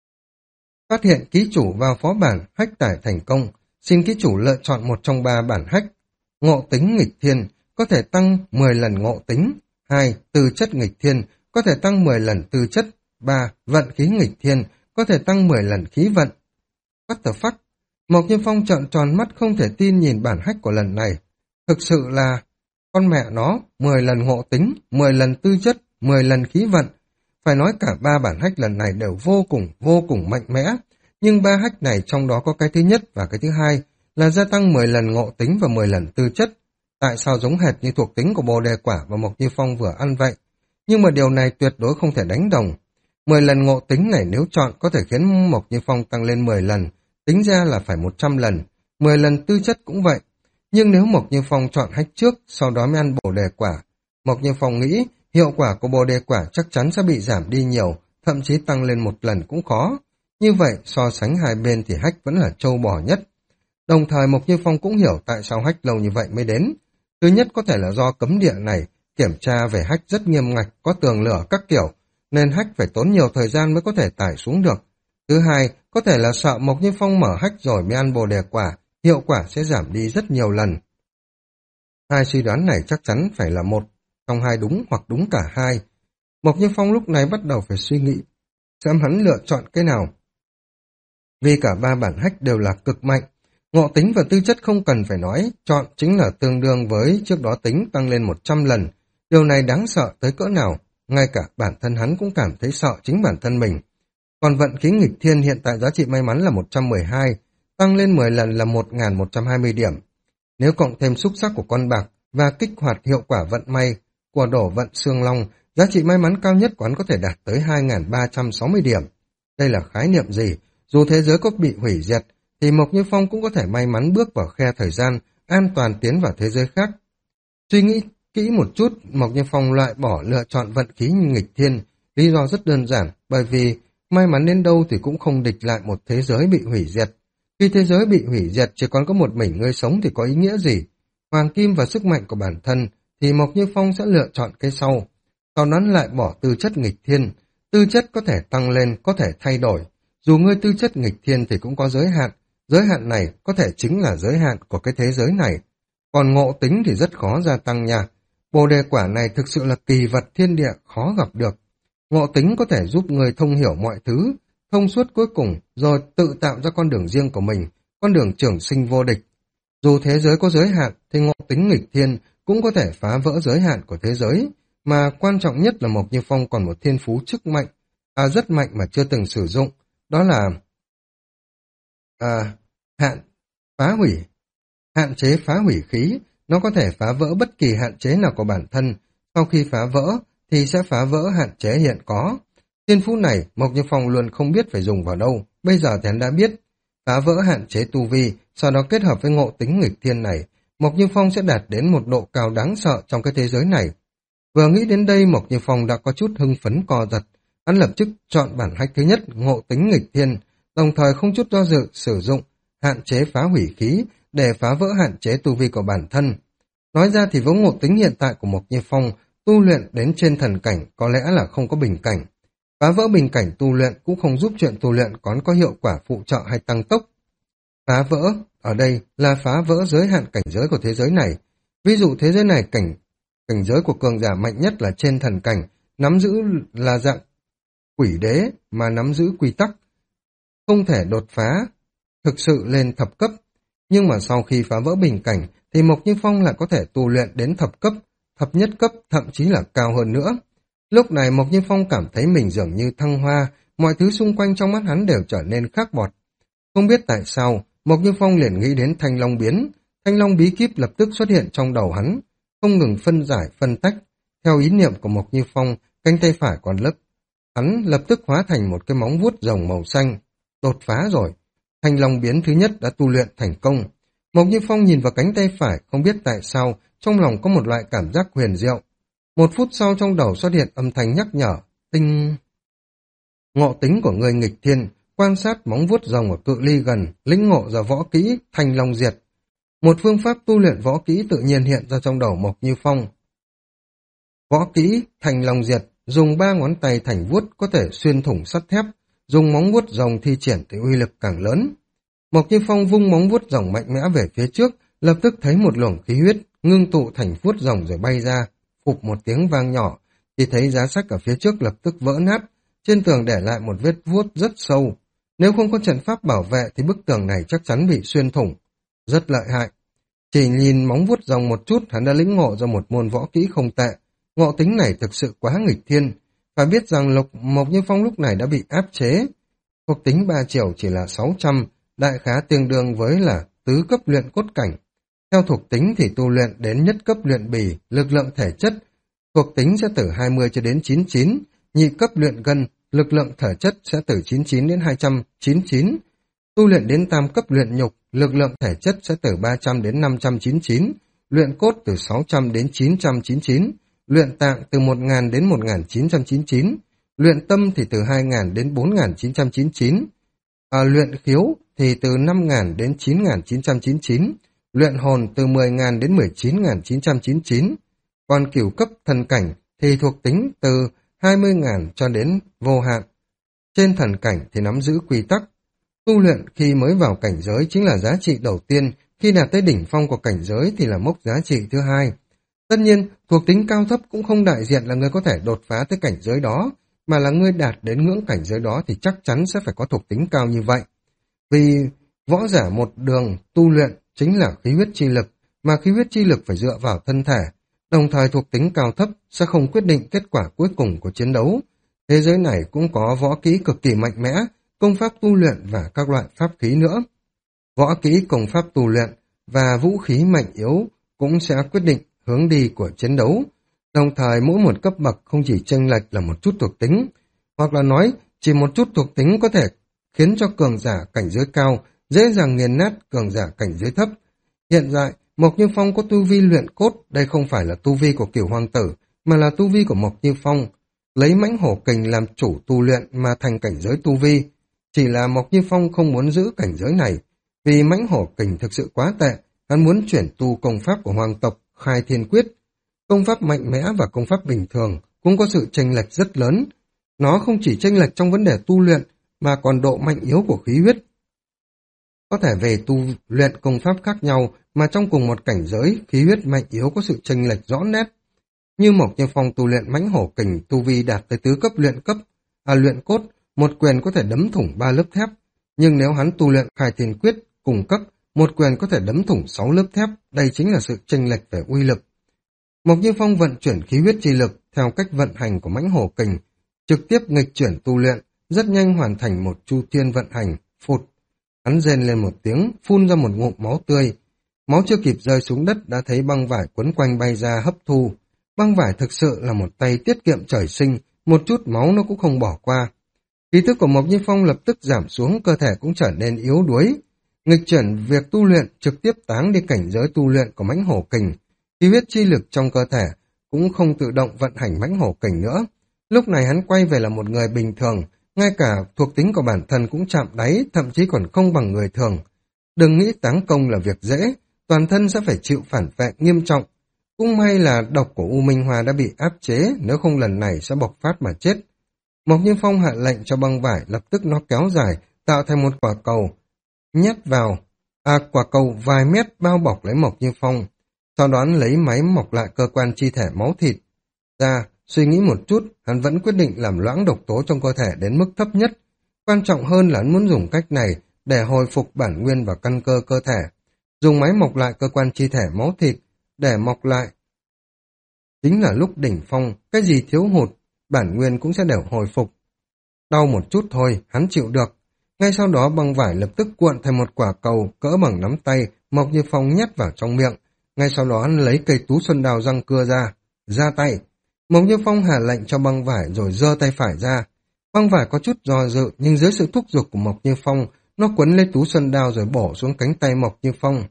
Phát hiện ký chủ vào phó bản hách tải thành công, xin ký chủ lựa chọn một trong ba bản hách. Ngộ tính nghịch thiên, có thể tăng mười lần ngộ tính. hai. Tư chất nghịch thiên, có thể tăng mười lần tư chất. ba. Vận khí nghịch thiên, có thể tăng mười lần khí vận. What the fuck? Mộc Như Phong trợn tròn mắt không thể tin nhìn bản hách của lần này. Thực sự là, con mẹ nó, mười lần ngộ tính, mười lần tư chất, mười lần khí vận. Phải nói cả ba bản hách lần này đều vô cùng, vô cùng mạnh mẽ. Nhưng ba hách này trong đó có cái thứ nhất và cái thứ hai là gia tăng mười lần ngộ tính và mười lần tư chất. Tại sao giống hệt như thuộc tính của bồ đề quả và Mộc Như Phong vừa ăn vậy? Nhưng mà điều này tuyệt đối không thể đánh đồng. mười lần ngộ tính này nếu chọn có thể khiến Mộc Như Phong tăng lên mười lần, tính ra là phải một trăm lần. mười lần tư chất cũng vậy. Nhưng nếu Mộc Như Phong chọn hách trước, sau đó mới ăn bồ đề quả, Mộc Như Phong nghĩ hiệu quả của bồ đề quả chắc chắn sẽ bị giảm đi nhiều, thậm chí tăng lên một lần cũng khó. Như vậy, so sánh hai bên thì hách vẫn là trâu bò nhất. Đồng thời Mộc Như Phong cũng hiểu tại sao hách lâu như vậy mới đến. Thứ nhất có thể là do cấm địa này, kiểm tra về hách rất nghiêm ngặt, có tường lửa các kiểu, nên hách phải tốn nhiều thời gian mới có thể tải xuống được. Thứ hai, có thể là sợ Mộc Như Phong mở hách rồi mới ăn bồ đề quả, hiệu quả sẽ giảm đi rất nhiều lần. Hai suy đoán này chắc chắn phải là một trong hai đúng hoặc đúng cả hai. Mộc Như Phong lúc này bắt đầu phải suy nghĩ, xem hắn lựa chọn cái nào. Vì cả ba bản hách đều là cực mạnh, ngộ tính và tư chất không cần phải nói, chọn chính là tương đương với trước đó tính tăng lên một trăm lần. Điều này đáng sợ tới cỡ nào, ngay cả bản thân hắn cũng cảm thấy sợ chính bản thân mình. Còn vận khí nghịch thiên hiện tại giá trị may mắn là một trăm mười hai, tăng lên mười lần là một nghìn một trăm hai mươi điểm. Nếu cộng thêm xúc sắc của con bạc và kích hoạt hiệu quả vận may của đổ vận xương long, giá trị may mắn cao nhất của hắn có thể đạt tới hai nghìn ba trăm sáu mươi điểm. Đây là khái niệm gì? Dù thế giới có bị hủy diệt, thì Mộc Như Phong cũng có thể may mắn bước vào khe thời gian, an toàn tiến vào thế giới khác. Suy nghĩ kỹ một chút, Mộc Như Phong loại bỏ lựa chọn vận khí nghịch thiên. Lý do rất đơn giản, bởi vì may mắn đến đâu thì cũng không địch lại một thế giới bị hủy diệt. Khi thế giới bị hủy diệt chỉ còn có một mình ngươi sống thì có ý nghĩa gì? Hoàng kim và sức mạnh của bản thân thì Mộc Như Phong sẽ lựa chọn cái sau. Sau đó lại bỏ tư chất nghịch thiên. Tư chất có thể tăng lên, có thể thay đổi. Dù ngươi tư chất nghịch thiên thì cũng có giới hạn. Giới hạn này có thể chính là giới hạn của cái thế giới này. Còn ngộ tính thì rất khó gia tăng nha. Bồ đề quả này thực sự là kỳ vật thiên địa khó gặp được. Ngộ tính có thể giúp người thông hiểu mọi thứ, thông suốt cuối cùng, rồi tự tạo ra con đường riêng của mình, con đường trường sinh vô địch. Dù thế giới có giới hạn, thì ngộ tính nghịch thiên cũng có thể phá vỡ giới hạn của thế giới, mà quan trọng nhất là Mộc Như Phong còn một thiên phú chức mạnh, à rất mạnh mà chưa từng sử dụng, đó là à, hạn phá hủy, hạn chế phá hủy khí. Nó có thể phá vỡ bất kỳ hạn chế nào của bản thân, sau khi phá vỡ thì sẽ phá vỡ hạn chế hiện có. Thiên phú này Mộc Như Phong luôn không biết phải dùng vào đâu, bây giờ thì hắn đã biết. Phá vỡ hạn chế tu vi, sau đó kết hợp với ngộ tính nghịch thiên này, Mộc Như Phong sẽ đạt đến một độ cao đáng sợ trong cái thế giới này. Vừa nghĩ đến đây, Mộc Như Phong đã có chút hưng phấn co giật. Hắn lập tức chọn bản hách thứ nhất, ngộ tính nghịch thiên, đồng thời không chút do dự sử dụng hạn chế phá hủy khí để phá vỡ hạn chế tu vi của bản thân. Nói ra thì với ngộ tính hiện tại của Mộc Như Phong, tu luyện đến trên thần cảnh có lẽ là không có bình cảnh. Phá vỡ bình cảnh tu luyện cũng không giúp chuyện tu luyện còn có hiệu quả phụ trợ hay tăng tốc. Phá vỡ, ở đây là phá vỡ giới hạn cảnh giới của thế giới này. Ví dụ thế giới này cảnh cảnh giới của cường giả mạnh nhất là trên thần cảnh, nắm giữ là dạng quỷ đế mà nắm giữ quy tắc, không thể đột phá, thực sự lên thập cấp. Nhưng mà sau khi phá vỡ bình cảnh thì Mộc Như Phong lại có thể tu luyện đến thập cấp, thập nhất cấp, thậm chí là cao hơn nữa. Lúc này Mộc Như Phong cảm thấy mình dường như thăng hoa, mọi thứ xung quanh trong mắt hắn đều trở nên khác bọt. Không biết tại sao, Mộc Như Phong liền nghĩ đến Thanh Long biến, Thanh Long bí kíp lập tức xuất hiện trong đầu hắn, không ngừng phân giải, phân tách. Theo ý niệm của Mộc Như Phong, cánh tay phải còn lấp. Hắn lập tức hóa thành một cái móng vuốt rồng màu xanh. Đột phá rồi. Thanh Long biến thứ nhất đã tu luyện thành công. Mộc Như Phong nhìn vào cánh tay phải, không biết tại sao, trong lòng có một loại cảm giác huyền diệu. Một phút sau trong đầu xuất hiện âm thanh nhắc nhở, tinh... Ngộ tính của người nghịch thiên, quan sát móng vuốt rồng ở cự ly gần, lĩnh ngộ ra võ kỹ, Thanh Long diệt. Một phương pháp tu luyện võ kỹ tự nhiên hiện ra trong đầu Mộc Như Phong. Võ kỹ, Thanh Long diệt, dùng ba ngón tay thành vuốt có thể xuyên thủng sắt thép, dùng móng vuốt rồng thi triển thì uy lực càng lớn. Mộc Như Phong vung móng vuốt rồng mạnh mẽ về phía trước, lập tức thấy một luồng khí huyết ngưng tụ thành vuốt rồng rồi bay ra, phụp một tiếng vang nhỏ, thì thấy giá sách ở phía trước lập tức vỡ nát, trên tường để lại một vết vuốt rất sâu. Nếu không có trận pháp bảo vệ thì bức tường này chắc chắn bị xuyên thủng. Rất lợi hại. Chỉ nhìn móng vuốt rồng một chút, hắn đã lĩnh ngộ ra một môn võ kỹ không tệ. Ngộ tính này thực sự quá nghịch thiên. Phải biết rằng Lục Mộc Như Phong lúc này đã bị áp chế. Thuộc tính ba chiều chỉ là sáu trăm, đại khá tương đương với là tứ cấp luyện cốt cảnh. Theo thuộc tính thì tu luyện đến nhất cấp luyện bì, lực lượng thể chất, thuộc tính sẽ từ hai mươi cho đến chín mươi chín, nhị cấp luyện gân, lực lượng thể chất sẽ từ chín mươi chín đến hai trăm chín mươi chín. Tu luyện đến tam cấp luyện nhục, lực lượng thể chất sẽ từ ba trăm đến năm trăm chín mươi chín, luyện cốt từ sáu trăm đến chín trăm chín mươi chín, luyện tạng từ một nghìn đến một nghìn chín trăm chín mươi chín, luyện tâm thì từ hai nghìn đến bốn nghìn chín trăm chín mươi chín, à, luyện khiếu thì từ năm nghìn đến chín nghìn chín trăm chín mươi chín, luyện hồn từ mười nghìn đến mười chín nghìn chín trăm chín mươi chín, còn cửu cấp thần cảnh thì thuộc tính từ hai mươi nghìn cho đến vô hạn. Trên thần cảnh thì nắm giữ quy tắc. Tu luyện khi mới vào cảnh giới chính là giá trị đầu tiên, khi đạt tới đỉnh phong của cảnh giới thì là mốc giá trị thứ hai. Tất nhiên, thuộc tính cao thấp cũng không đại diện là người có thể đột phá tới cảnh giới đó, mà là người đạt đến ngưỡng cảnh giới đó thì chắc chắn sẽ phải có thuộc tính cao như vậy. Vì võ giả một đường tu luyện chính là khí huyết chi lực, mà khí huyết chi lực phải dựa vào thân thể, đồng thời thuộc tính cao thấp sẽ không quyết định kết quả cuối cùng của chiến đấu. Thế giới này cũng có võ kỹ cực kỳ mạnh mẽ, công pháp tu luyện và các loại pháp khí nữa. Võ kỹ công pháp tu luyện và vũ khí mạnh yếu cũng sẽ quyết định hướng đi của chiến đấu. Đồng thời mỗi một cấp bậc không chỉ chênh lệch là một chút thuộc tính, hoặc là nói chỉ một chút thuộc tính có thể khiến cho cường giả cảnh giới cao dễ dàng nghiền nát cường giả cảnh giới thấp. Hiện tại, Mộc Như Phong có tu vi luyện cốt, đây không phải là tu vi của Cửu Hoàng Tử, mà là tu vi của Mộc Như Phong. Lấy mãnh hổ kình làm chủ tu luyện mà thành cảnh giới tu vi. Chỉ là Mộc Như Phong không muốn giữ cảnh giới này, vì mãnh hổ kình thực sự quá tệ, hắn muốn chuyển tu công pháp của hoàng tộc Khai Thiên Quyết. Công pháp mạnh mẽ và công pháp bình thường cũng có sự chênh lệch rất lớn. Nó không chỉ chênh lệch trong vấn đề tu luyện, mà còn độ mạnh yếu của khí huyết. Có thể về tu luyện công pháp khác nhau, mà trong cùng một cảnh giới, khí huyết mạnh yếu có sự chênh lệch rõ nét. Như Mộc Như Phong tu luyện mãnh hổ kình, tu vi đạt tới tứ cấp luyện cấp, à luyện cốt, một quyền có thể đấm thủng ba lớp thép. Nhưng nếu hắn tu luyện Khai Thiên Quyết, cùng cấp, một quyền có thể đấm thủng sáu lớp thép, đây chính là sự chênh lệch về uy lực. Mộc Như Phong vận chuyển khí huyết chi lực theo cách vận hành của mãnh hổ kình, trực tiếp nghịch chuyển tu luyện, rất nhanh hoàn thành một chu thiên vận hành, phụt. Hắn rên lên một tiếng, phun ra một ngụm máu tươi. Máu chưa kịp rơi xuống đất đã thấy băng vải quấn quanh bay ra hấp thu. Băng vải thực sự là một tay tiết kiệm trời sinh, một chút máu nó cũng không bỏ qua. Khí thức của Mộc Như Phong lập tức giảm xuống, cơ thể cũng trở nên yếu đuối. Nghịch chuyển việc tu luyện trực tiếp táng đi cảnh giới tu luyện của mãnh hổ kình. Khí huyết chi lực trong cơ thể cũng không tự động vận hành mãnh hổ kình nữa. Lúc này hắn quay về là một người bình thường, ngay cả thuộc tính của bản thân cũng chạm đáy, thậm chí còn không bằng người thường. Đừng nghĩ táng công là việc dễ, toàn thân sẽ phải chịu phản vệ nghiêm trọng. Cũng may là độc của U Minh Hoa đã bị áp chế, nếu không lần này sẽ bộc phát mà chết. Mộc Như Phong hạ lệnh cho băng vải, lập tức nó kéo dài, tạo thành một quả cầu, nhét vào, à quả cầu vài mét bao bọc lấy Mộc Như Phong. Sau đó lấy máy mọc lại cơ quan chi thể máu thịt. Ra, suy nghĩ một chút, hắn vẫn quyết định làm loãng độc tố trong cơ thể đến mức thấp nhất. Quan trọng hơn là hắn muốn dùng cách này để hồi phục bản nguyên và căn cơ cơ thể. Dùng máy mọc lại cơ quan chi thể máu thịt để mọc lại. Chính là lúc đỉnh phong, cái gì thiếu hụt, bản nguyên cũng sẽ đều hồi phục. Đau một chút thôi, hắn chịu được. Ngay sau đó băng vải lập tức cuộn thành một quả cầu cỡ bằng nắm tay, Mộc Như Phong nhét vào trong miệng. Ngay sau đó hắn lấy cây tú xuân đào răng cưa ra, ra tay. Mộc Như Phong hạ lệnh cho băng vải rồi giơ tay phải ra. Băng vải có chút do dự, nhưng dưới sự thúc giục của Mộc Như Phong, nó quấn lấy tú xuân đao rồi bổ xuống cánh tay Mộc Như Phong.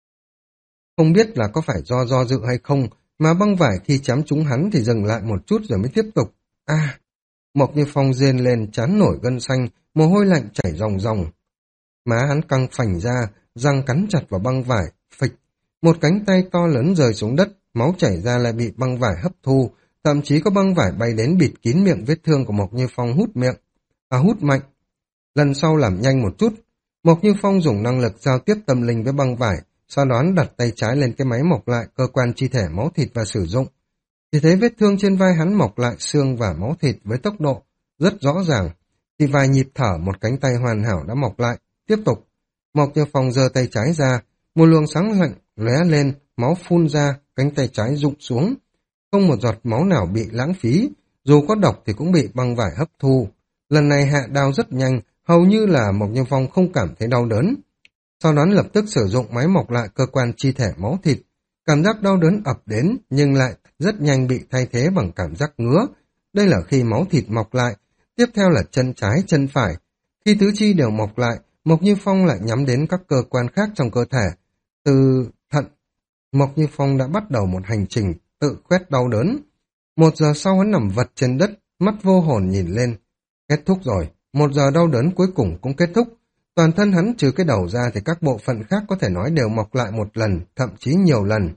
Không biết là có phải do do dự hay không, mà băng vải khi chém trúng hắn thì dừng lại một chút rồi mới tiếp tục. À! Mộc Như Phong rên lên, trán nổi gân xanh, mồ hôi lạnh chảy ròng ròng. Má hắn căng phành ra, răng cắn chặt vào băng vải, phịch. Một cánh tay to lớn rơi xuống đất, máu chảy ra lại bị băng vải hấp thu, thậm chí có băng vải bay đến bịt kín miệng vết thương của Mộc Như Phong hút miệng. À hút mạnh. Lần sau làm nhanh một chút. Mộc Như Phong dùng năng lực giao tiếp tâm linh với băng vải, sau đó đặt tay trái lên cái máy mọc lại cơ quan chi thể máu thịt và sử dụng. Thì thấy vết thương trên vai hắn mọc lại xương và máu thịt với tốc độ rất rõ ràng. Thì vài nhịp thở một cánh tay hoàn hảo đã mọc lại. Tiếp tục. Mộc Như Phong giơ tay trái ra, một luồng sáng lạnh lóe lên, máu phun ra, cánh tay trái rụng xuống. Không một giọt máu nào bị lãng phí, dù có độc thì cũng bị băng vải hấp thu. Lần này hạ đao rất nhanh, hầu như là Mộc Như Phong không cảm thấy đau đớn. Sau đó lập tức sử dụng máy mọc lại cơ quan chi thể máu thịt. Cảm giác đau đớn ập đến, nhưng lại rất nhanh bị thay thế bằng cảm giác ngứa. Đây là khi máu thịt mọc lại. Tiếp theo là chân trái, chân phải. Khi tứ chi đều mọc lại, Mộc Như Phong lại nhắm đến các cơ quan khác trong cơ thể. Từ thận, Mộc Như Phong đã bắt đầu một hành trình tự quét đau đớn. Một giờ sau hắn nằm vật trên đất, mắt vô hồn nhìn lên. Kết thúc rồi, một giờ đau đớn cuối cùng cũng kết thúc. Toàn thân hắn trừ cái đầu ra thì các bộ phận khác có thể nói đều mọc lại một lần, thậm chí nhiều lần.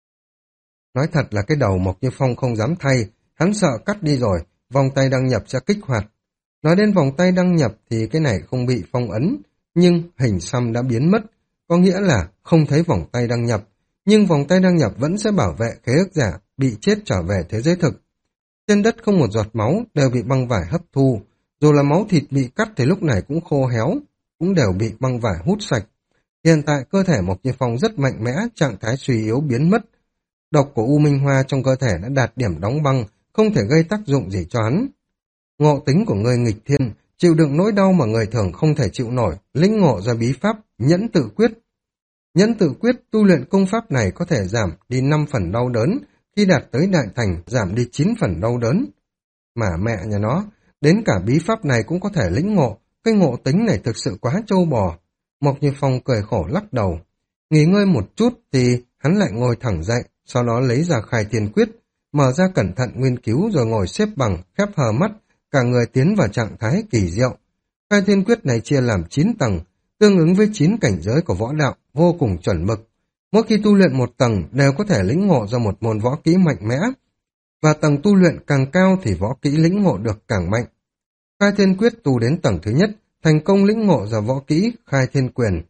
Nói thật là cái đầu Mộc Như Phong không dám thay, hắn sợ cắt đi rồi, vòng tay đăng nhập sẽ kích hoạt. Nói đến vòng tay đăng nhập thì cái này không bị phong ấn, nhưng hình xăm đã biến mất, có nghĩa là không thấy vòng tay đăng nhập, nhưng vòng tay đăng nhập vẫn sẽ bảo vệ khế ước giả bị chết trở về thế giới thực. Trên đất không một giọt máu đều bị băng vải hấp thu, dù là máu thịt bị cắt thì lúc này cũng khô héo, cũng đều bị băng vải hút sạch. Hiện tại cơ thể Mộc Như Phong rất mạnh mẽ, trạng thái suy yếu biến mất. Độc của U Minh Hoa trong cơ thể đã đạt điểm đóng băng, không thể gây tác dụng gì cho hắn. Ngộ tính của người nghịch thiên, chịu đựng nỗi đau mà người thường không thể chịu nổi, lĩnh ngộ ra bí pháp nhẫn tự quyết. Nhẫn tự quyết tu luyện công pháp này có thể giảm đi năm phần đau đớn, khi đạt tới đại thành giảm đi chín phần đau đớn. Mà mẹ nhà nó, đến cả bí pháp này cũng có thể lĩnh ngộ, cái ngộ tính này thực sự quá trâu bò. Mộc Như Phong cười khổ lắc đầu. Nghỉ ngơi một chút thì hắn lại ngồi thẳng dậy, sau đó lấy ra khai thiên quyết, mở ra cẩn thận nguyên cứu rồi ngồi xếp bằng, khép hờ mắt, cả người tiến vào trạng thái kỳ diệu. Khai thiên quyết này chia làm chín tầng, tương ứng với chín cảnh giới của võ đạo, vô cùng chuẩn mực. Mỗi khi tu luyện một tầng đều có thể lĩnh ngộ ra một môn võ kỹ mạnh mẽ, và tầng tu luyện càng cao thì võ kỹ lĩnh ngộ được càng mạnh. Khai thiên quyết tu đến tầng thứ nhất, thành công lĩnh ngộ ra võ kỹ khai thiên quyền.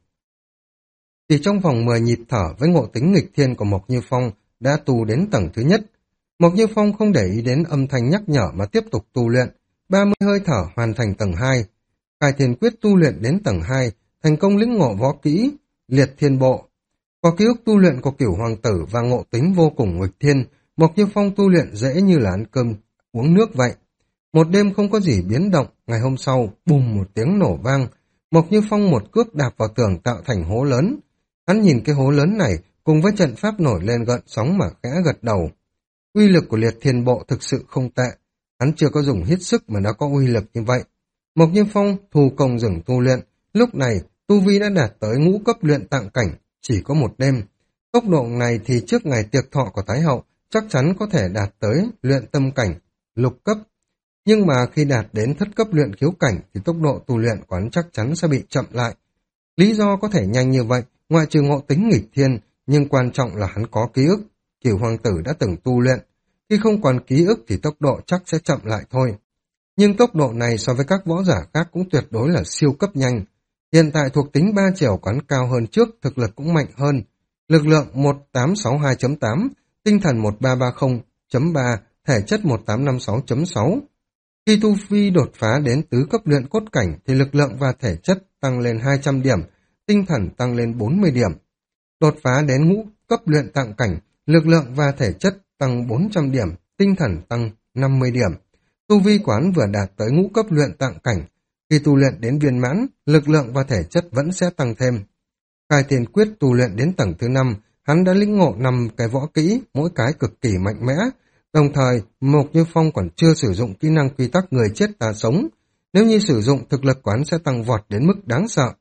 Chỉ trong vòng mười nhịp thở với ngộ tính nghịch thiên của Mộc Như Phong đã tu đến tầng thứ nhất. Mộc Như Phong không để ý đến âm thanh nhắc nhở mà tiếp tục tu luyện, ba mươi hơi thở hoàn thành tầng hai. Khai thiên quyết tu luyện đến tầng hai, thành công lĩnh ngộ võ kỹ liệt thiên bộ. Có ký ức tu luyện của Cửu Hoàng Tử và ngộ tính vô cùng nghịch thiên, Mộc Như Phong tu luyện dễ như là ăn cơm, uống nước vậy. Một đêm không có gì biến động, ngày hôm sau, bùm một tiếng nổ vang, Mộc Như Phong một cước đạp vào tường tạo thành hố lớn. Hắn nhìn cái hố lớn này cùng với trận pháp nổi lên gợn sóng mà khẽ gật đầu. Uy lực của liệt thiên bộ thực sự không tệ, hắn chưa có dùng hết sức mà đã có uy lực như vậy. Mộc Như Phong thu công dừng tu luyện, lúc này tu vi đã đạt tới ngũ cấp luyện tạng cảnh, chỉ có một đêm. Tốc độ này thì trước ngày tiệc thọ của Thái Hậu chắc chắn có thể đạt tới luyện tâm cảnh, lục cấp. Nhưng mà khi đạt đến thất cấp luyện khiếu cảnh thì tốc độ tu luyện của hắn chắc chắn sẽ bị chậm lại. Lý do có thể nhanh như vậy, ngoại trừ ngộ tính nghịch thiên, nhưng quan trọng là hắn có ký ức. Cửu Hoàng Tử đã từng tu luyện, khi không còn ký ức thì tốc độ chắc sẽ chậm lại thôi. Nhưng tốc độ này so với các võ giả khác cũng tuyệt đối là siêu cấp nhanh. Hiện tại thuộc tính ba chiều của hắn cao hơn trước, thực lực cũng mạnh hơn. Lực lượng một tám sáu hai chấm tám, tinh thần một ba ba không chấm ba, thể chất một tám năm sáu chấm sáu. Khi tu vi đột phá đến tứ cấp luyện cốt cảnh thì lực lượng và thể chất tăng lên hai trăm điểm, tinh thần tăng lên bốn mươi điểm. Đột phá đến ngũ cấp luyện tạng cảnh, lực lượng và thể chất tăng bốn trăm điểm, tinh thần tăng năm mươi điểm. Tu vi quán vừa đạt tới ngũ cấp luyện tạng cảnh, khi tu luyện đến viên mãn, lực lượng và thể chất vẫn sẽ tăng thêm. Khai thiên quyết tu luyện đến tầng thứ năm, hắn đã lĩnh ngộ năm cái võ kỹ, mỗi cái cực kỳ mạnh mẽ. Đồng thời, Mộc Như Phong còn chưa sử dụng kỹ năng quy tắc người chết ta sống. Nếu như sử dụng, thực lực quán sẽ tăng vọt đến mức đáng sợ.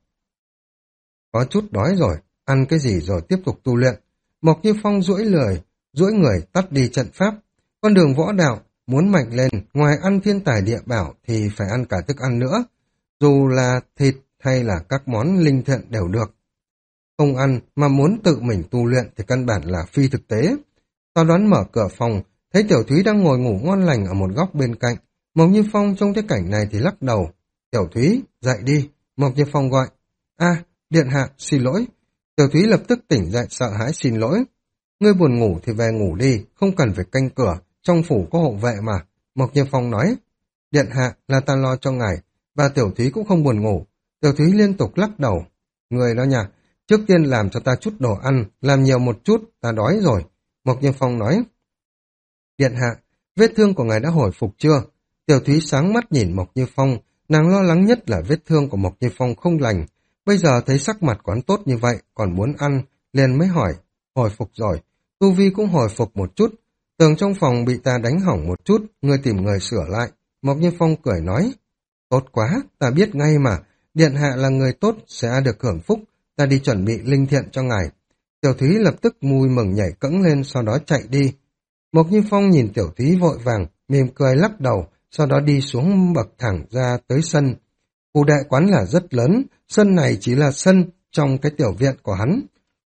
Có chút đói rồi, ăn cái gì rồi tiếp tục tu luyện. Mộc Như Phong duỗi lười, duỗi người tắt đi trận pháp. Con đường võ đạo, muốn mạnh lên, ngoài ăn thiên tài địa bảo thì phải ăn cả thức ăn nữa. Dù là thịt hay là các món linh thiện đều được. Không ăn mà muốn tự mình tu luyện thì căn bản là phi thực tế. Sau đó mở cửa phòng, thấy Tiểu Thúy đang ngồi ngủ ngon lành ở một góc bên cạnh. Mộc Như Phong trong cái cảnh này thì lắc đầu. Tiểu Thúy, dậy đi. Mộc Như Phong gọi. A, điện hạ, xin lỗi. Tiểu Thúy lập tức tỉnh dậy sợ hãi xin lỗi. Ngươi buồn ngủ thì về ngủ đi, không cần phải canh cửa, trong phủ có hộ vệ mà. Mộc Như Phong nói. Điện hạ là ta lo cho ngài, và Tiểu Thúy cũng không buồn ngủ. Tiểu Thúy liên tục lắc đầu. Người đó nhà, trước tiên làm cho ta chút đồ ăn, làm nhiều một chút, ta đói rồi. Mộc Như Phong nói. Điện hạ, vết thương của ngài đã hồi phục chưa? Tiểu Thúy sáng mắt nhìn Mộc Như Phong, nàng lo lắng nhất là vết thương của Mộc Như Phong không lành. Bây giờ thấy sắc mặt quán tốt như vậy, còn muốn ăn, liền mới hỏi. Hồi phục rồi, tu vi cũng hồi phục một chút. Tường trong phòng bị ta đánh hỏng một chút, ngươi tìm người sửa lại. Mộc Như Phong cười nói. Tốt quá, ta biết ngay mà, điện hạ là người tốt, sẽ được hưởng phúc, ta đi chuẩn bị linh thiện cho ngài. Tiểu Thúy lập tức vui mừng nhảy cẫng lên, sau đó chạy đi. Mộc Như Phong nhìn Tiểu Thúy vội vàng, mỉm cười lắc đầu, sau đó đi xuống bậc thẳng ra tới sân. Phủ đệ quán là rất lớn, sân này chỉ là sân trong cái tiểu viện của hắn.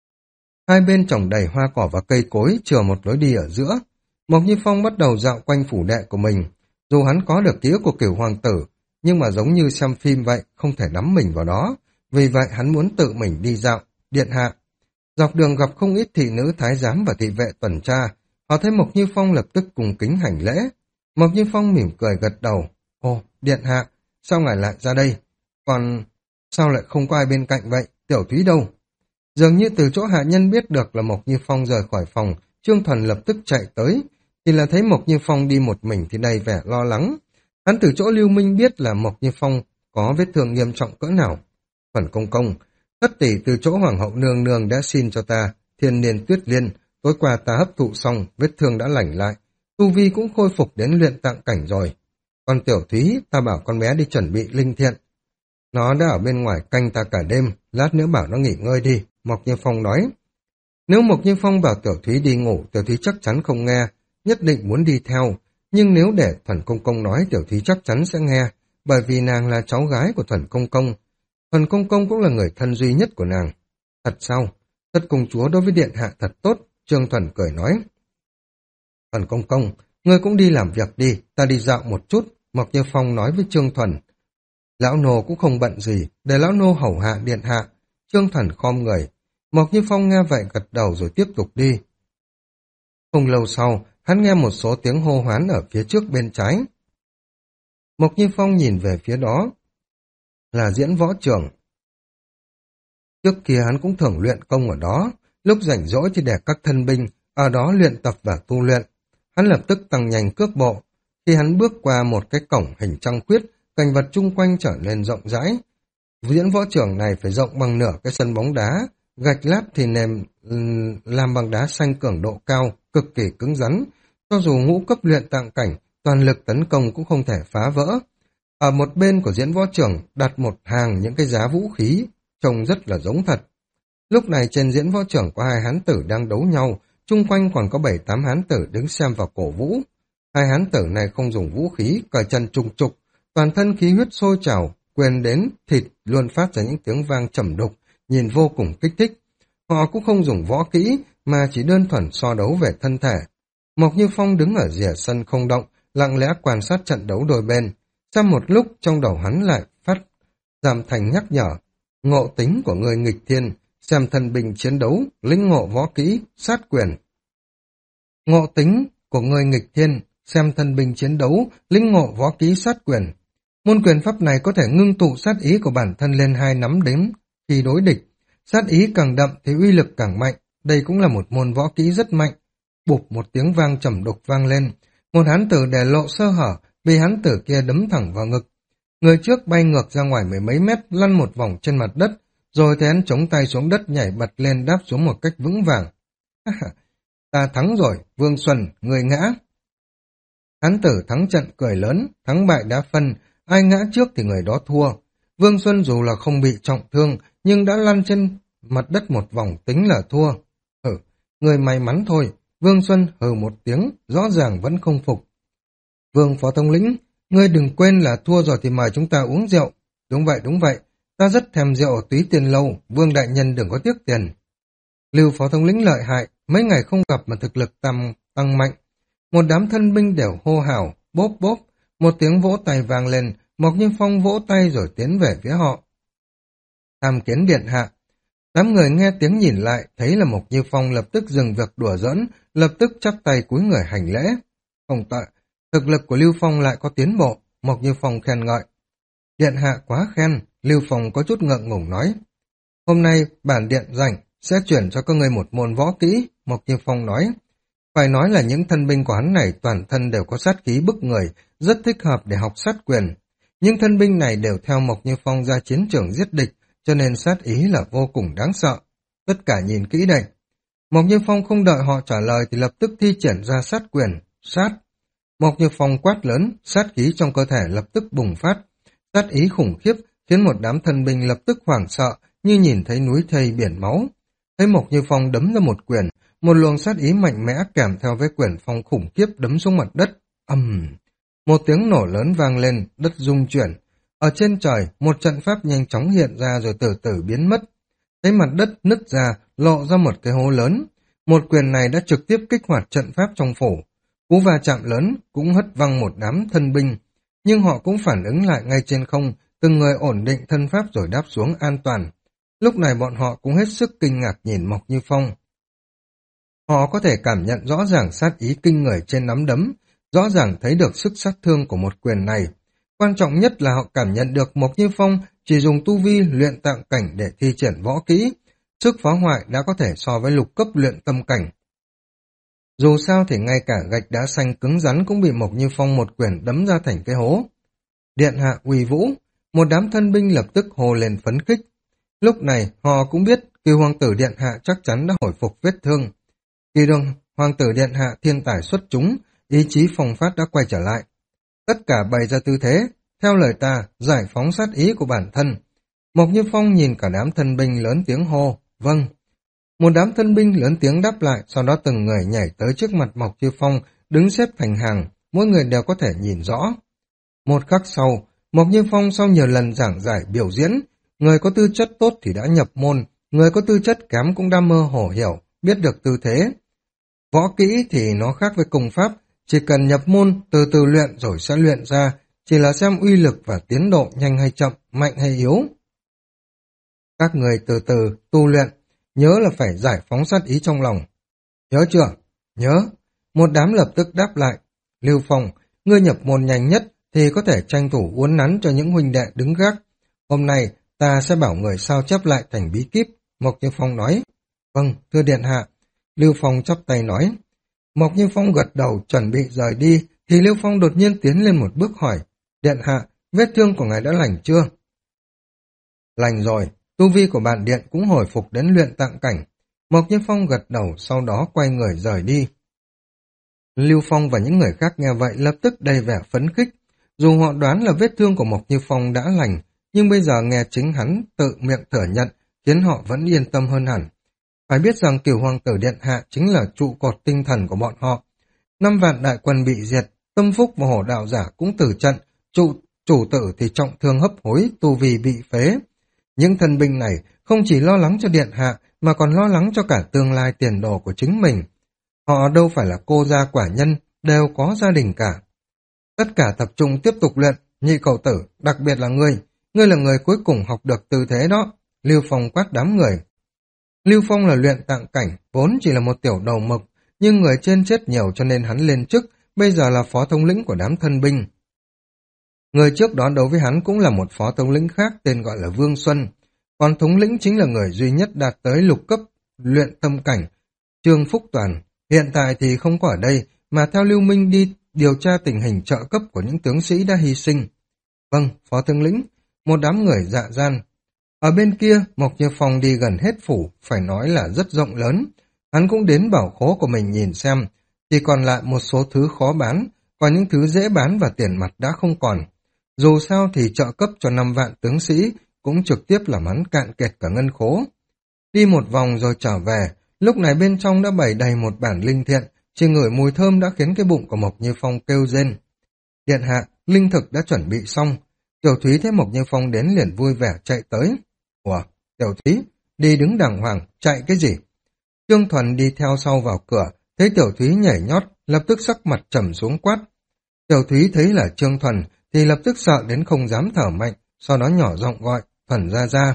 Hai bên trồng đầy hoa cỏ và cây cối, chừa một lối đi ở giữa. Mộc Như Phong bắt đầu dạo quanh phủ đệ của mình. Dù hắn có được ký ức của Cửu Hoàng Tử, nhưng mà giống như xem phim vậy, không thể đắm mình vào đó. Vì vậy hắn muốn tự mình đi dạo, điện hạ. Dọc đường gặp không ít thị nữ thái giám và thị vệ tuần tra. Họ thấy Mộc Như Phong lập tức cùng kính hành lễ. Mộc Như Phong mỉm cười gật đầu. Ồ, điện hạ, sao ngài lại ra đây? Còn sao lại không có ai bên cạnh vậy? Tiểu Thúy đâu? Dường như từ chỗ hạ nhân biết được là Mộc Như Phong rời khỏi phòng, Trương Thuần lập tức chạy tới. Thì là thấy Mộc Như Phong đi một mình thì đầy vẻ lo lắng. Hắn từ chỗ Lưu Minh biết là Mộc Như Phong có vết thương nghiêm trọng cỡ nào. Thuần công công, thất tỷ từ chỗ hoàng hậu nương nương đã xin cho ta thiên niên tuyết liên, tối qua ta hấp thụ xong, vết thương đã lành lại, tu vi cũng khôi phục đến luyện tạng cảnh rồi. Còn tiểu thúy, ta bảo con bé đi chuẩn bị linh thiện. Nó đã ở bên ngoài canh ta cả đêm, lát nữa bảo nó nghỉ ngơi đi, Mộc Như Phong nói. Nếu Mộc Như Phong bảo tiểu thúy đi ngủ, tiểu thúy chắc chắn không nghe, nhất định muốn đi theo. Nhưng nếu để Thuần Công Công nói, tiểu thúy chắc chắn sẽ nghe, bởi vì nàng là cháu gái của Thuần Công Công. Thuần Công Công cũng là người thân duy nhất của nàng. Thật sao? Thất công chúa đối với điện hạ thật tốt, Trương Thuần cười nói. Thuần Công Công, ngươi cũng đi làm việc đi, ta đi dạo một chút, Mộc Như Phong nói với Trương Thuần. Lão nô cũng không bận gì, để lão nô hầu hạ điện hạ. Trương Thuần khom người. Mộc Như Phong nghe vậy gật đầu rồi tiếp tục đi. Không lâu sau, hắn nghe một số tiếng hô hoán ở phía trước bên trái. Mộc Như Phong nhìn về phía đó, là diễn võ trường. Trước kia hắn cũng thường luyện công ở đó, lúc rảnh rỗi thì để các thân binh ở đó luyện tập và tu luyện. Hắn lập tức tăng nhanh cước bộ. Khi hắn bước qua một cái cổng hình trăng khuyết, cảnh vật chung quanh trở nên rộng rãi. Diễn võ trường này phải rộng bằng nửa cái sân bóng đá, gạch lát thì nền làm bằng đá xanh cường độ cao, cực kỳ cứng rắn. Cho dù ngũ cấp luyện tạng cảnh, toàn lực tấn công cũng không thể phá vỡ. Ở một bên của diễn võ trường đặt một hàng những cái giá vũ khí, trông rất là giống thật. Lúc này trên diễn võ trường có hai hán tử đang đấu nhau, chung quanh còn có bảy tám hán tử đứng xem vào cổ vũ. Hai hán tử này không dùng vũ khí, cởi chân trùng trục, toàn thân khí huyết sôi trào, quyền đến thịt luôn phát ra những tiếng vang trầm đục, nhìn vô cùng kích thích. Họ cũng không dùng võ kỹ, mà chỉ đơn thuần so đấu về thân thể. Mộc Như Phong đứng ở rìa sân không động, lặng lẽ quan sát trận đấu đôi bên. Sau một lúc trong đầu hắn lại phát giảm thành nhắc nhở, ngộ tính của người nghịch thiên, xem thân binh chiến đấu, lĩnh ngộ võ kỹ, sát quyền. Ngộ tính của người nghịch thiên, xem thân binh chiến đấu, lĩnh ngộ võ kỹ sát quyền. Môn quyền pháp này có thể ngưng tụ sát ý của bản thân lên hai nắm đếm khi đối địch. Sát ý càng đậm thì uy lực càng mạnh, đây cũng là một môn võ kỹ rất mạnh. Bụp một tiếng vang trầm đục vang lên, một hán tử để lộ sơ hở, bị hán tử kia đấm thẳng vào ngực. Người trước bay ngược ra ngoài mười mấy mét, lăn một vòng trên mặt đất, rồi thì hắn chống tay xuống đất nhảy bật lên đáp xuống một cách vững vàng. Ta thắng rồi, Vương Xuân, người ngã. Hán tử thắng trận cười lớn, thắng bại đã phân, ai ngã trước thì người đó thua. Vương Xuân dù là không bị trọng thương, nhưng đã lăn trên mặt đất một vòng tính là thua. Ừ, người may mắn thôi. Vương Xuân hừ một tiếng, rõ ràng vẫn không phục. Vương Phó Thống lĩnh, ngươi đừng quên là thua rồi thì mời chúng ta uống rượu. Đúng vậy, đúng vậy, ta rất thèm rượu ở Túy Tiên Lâu, Vương Đại Nhân đừng có tiếc tiền. Lưu Phó Thống lĩnh lợi hại, mấy ngày không gặp mà thực lực tăng, tăng mạnh. Một đám thân binh đều hô hào, bốp bốp, một tiếng vỗ tay vang lên, Mộc Như Phong vỗ tay rồi tiến về phía họ. Tham kiến điện hạ. Đám người nghe tiếng nhìn lại, thấy là Mộc Như Phong lập tức dừng việc đùa giỡn, lập tức chắp tay cúi người hành lễ. Không tệ, thực lực của Lưu Phong lại có tiến bộ, Mộc Như Phong khen ngợi. Điện hạ quá khen, Lưu Phong có chút ngượng ngùng nói. Hôm nay bản điện rảnh sẽ chuyển cho các ngươi một môn võ kỹ, Mộc Như Phong nói. Phải nói là những thân binh của hắn này toàn thân đều có sát khí bức người, rất thích hợp để học sát quyền. Những thân binh này đều theo Mộc Như Phong ra chiến trường giết địch, cho nên sát ý là vô cùng đáng sợ. Tất cả nhìn kỹ đây. Mộc Như Phong không đợi họ trả lời thì lập tức thi triển ra sát quyền, sát. Mộc Như Phong quát lớn, sát khí trong cơ thể lập tức bùng phát. Sát ý khủng khiếp khiến một đám thân binh lập tức hoảng sợ như nhìn thấy núi thây biển máu. Thấy Mộc Như Phong đấm ra một quyền, một luồng sát ý mạnh mẽ kèm theo với quyền phong khủng khiếp đấm xuống mặt đất. Ầm! Uhm. Một tiếng nổ lớn vang lên, đất rung chuyển. Ở trên trời, một trận pháp nhanh chóng hiện ra rồi từ từ biến mất. Thấy mặt đất nứt ra, lộ ra một cái hố lớn. Một quyền này đã trực tiếp kích hoạt trận pháp trong phủ. Cú va chạm lớn cũng hất văng một đám thân binh. Nhưng họ cũng phản ứng lại ngay trên không, từng người ổn định thân pháp rồi đáp xuống an toàn. Lúc này bọn họ cũng hết sức kinh ngạc nhìn Mộc Như Phong. Họ có thể cảm nhận rõ ràng sát ý kinh người trên nắm đấm, rõ ràng thấy được sức sát thương của một quyền này. Quan trọng nhất là họ cảm nhận được Mộc Như Phong chỉ dùng tu vi luyện tạng cảnh để thi triển võ kỹ, sức phá hoại đã có thể so với lục cấp luyện tâm cảnh. Dù sao thì ngay cả gạch đá xanh cứng rắn cũng bị Mộc Như Phong một quyền đấm ra thành cái hố. Điện hạ uy vũ, Một đám thân binh lập tức hô lên phấn khích. Lúc này họ cũng biết Kỳ Hoàng tử Điện Hạ chắc chắn đã hồi phục vết thương. Kỳ đường Hoàng tử Điện Hạ thiên tài xuất chúng, ý chí phong phát đã quay trở lại. Tất cả bày ra tư thế, theo lời ta, giải phóng sát ý của bản thân. Mộc Như Phong nhìn cả đám thân binh lớn tiếng hô, vâng. Một đám thân binh lớn tiếng đáp lại, sau đó từng người nhảy tới trước mặt Mộc Như Phong, đứng xếp thành hàng, mỗi người đều có thể nhìn rõ. Một khắc sau, Mộc Như Phong sau nhiều lần giảng giải biểu diễn, người có tư chất tốt thì đã nhập môn, người có tư chất kém cũng đã mơ hồ hiểu, biết được tư thế. Võ kỹ thì nó khác với công pháp, chỉ cần nhập môn, từ từ luyện rồi sẽ luyện ra, chỉ là xem uy lực và tiến độ nhanh hay chậm, mạnh hay yếu. Các người từ từ tu luyện, nhớ là phải giải phóng sát ý trong lòng. Nhớ chưa? Nhớ. Một đám lập tức đáp lại. Lưu Phong, ngươi nhập môn nhanh nhất thì có thể tranh thủ uốn nắn cho những huynh đệ đứng gác. Hôm nay ta sẽ bảo người sao chép lại thành bí kíp. Mộc Như Phong nói. Vâng, thưa điện hạ. Lưu Phong chắp tay nói. Mộc Như Phong gật đầu chuẩn bị rời đi, thì Lưu Phong đột nhiên tiến lên một bước hỏi. Điện hạ, vết thương của ngài đã lành chưa? Lành rồi, tu vi của bạn điện cũng hồi phục đến luyện tạng cảnh. Mộc Như Phong gật đầu, sau đó quay người rời đi. Lưu Phong và những người khác nghe vậy lập tức đầy vẻ phấn khích. Dù họ đoán là vết thương của Mộc Như Phong đã lành, nhưng bây giờ nghe chính hắn tự miệng thừa nhận, khiến họ vẫn yên tâm hơn hẳn. Phải biết rằng Cửu Hoàng tử Điện Hạ chính là trụ cột tinh thần của bọn họ. Năm vạn đại quân bị diệt, Tâm Phúc và Hổ Đạo Giả cũng tử trận, trụ, chủ tử thì trọng thương hấp hối, tu vi bị phế. Những thần binh này không chỉ lo lắng cho Điện Hạ, mà còn lo lắng cho cả tương lai tiền đồ của chính mình. Họ đâu phải là cô gia quả nhân, đều có gia đình cả. Tất cả tập trung tiếp tục luyện, nhị cậu tử, đặc biệt là ngươi. Ngươi là người cuối cùng học được tư thế đó. Lưu Phong quát đám người. Lưu Phong là luyện tạng cảnh, vốn chỉ là một tiểu đầu mộc, nhưng người trên chết nhiều cho nên hắn lên chức, bây giờ là phó thống lĩnh của đám thân binh. Người trước đó đấu với hắn cũng là một phó thống lĩnh khác tên gọi là Vương Xuân, còn thống lĩnh chính là người duy nhất đạt tới lục cấp luyện tâm cảnh, Trương Phúc Toàn. Hiện tại thì không có ở đây, mà theo Lưu Minh đi điều tra tình hình trợ cấp của những tướng sĩ đã hy sinh. Vâng, phó thống lĩnh, một đám người dạ gian. Ở bên kia, Mộc Như Phong đi gần hết phủ, phải nói là rất rộng lớn. Hắn cũng đến bảo khố của mình nhìn xem, chỉ còn lại một số thứ khó bán, còn những thứ dễ bán và tiền mặt đã không còn. Dù sao thì trợ cấp cho năm vạn tướng sĩ cũng trực tiếp làm hắn cạn kiệt cả ngân khố. Đi một vòng rồi trở về, lúc này bên trong đã bày đầy một bản linh thiện, chỉ ngửi mùi thơm đã khiến cái bụng của Mộc Như Phong kêu rên. Điện hạ, linh thực đã chuẩn bị xong. Tiểu Thúy thấy Mộc Như Phong đến liền vui vẻ chạy tới. Ủa, Tiểu Thúy, đi đứng đàng hoàng, chạy cái gì? Trương Thuần đi theo sau vào cửa, thấy Tiểu Thúy nhảy nhót, lập tức sắc mặt trầm xuống quát. Tiểu Thúy thấy là Trương Thuần, thì lập tức sợ đến không dám thở mạnh, sau đó nhỏ giọng gọi, Thuần ra ra.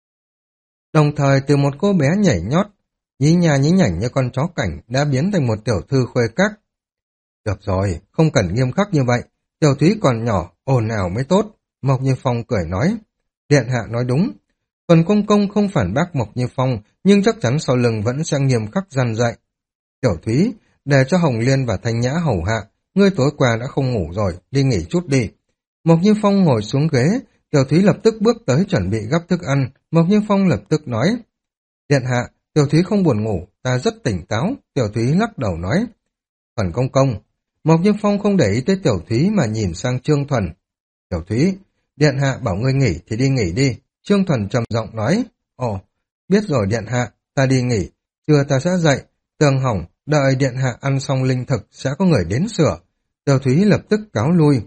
Đồng thời từ một cô bé nhảy nhót, nhí nha nhí nhảnh như con chó cảnh đã biến thành một tiểu thư khuê các. Được rồi, không cần nghiêm khắc như vậy, Tiểu Thúy còn nhỏ, ồn ào mới tốt. Mộc Như Phong cười nói. Điện hạ nói đúng. Phần công công không phản bác Mộc Như Phong, nhưng chắc chắn sau lưng vẫn sẽ nghiêm khắc răn dạy. Tiểu Thúy, để cho Hồng Liên và Thanh Nhã hầu hạ, ngươi tối qua đã không ngủ rồi, đi nghỉ chút đi. Mộc Như Phong ngồi xuống ghế, Tiểu Thúy lập tức bước tới chuẩn bị gắp thức ăn. Mộc Như Phong lập tức nói. Điện hạ, Tiểu Thúy không buồn ngủ, ta rất tỉnh táo. Tiểu Thúy lắc đầu nói. Phần công công. Mộc Như Phong không để ý tới Tiểu Thúy mà nhìn sang Trương Thuần. Tiểu Thúy, điện hạ bảo ngươi nghỉ thì đi nghỉ đi. Trương Thuần trầm giọng nói. Ồ, biết rồi điện hạ, ta đi nghỉ. Trưa ta sẽ dậy, tường hỏng, đợi điện hạ ăn xong linh thực sẽ có người đến sửa. Tiểu Thúy lập tức cáo lui.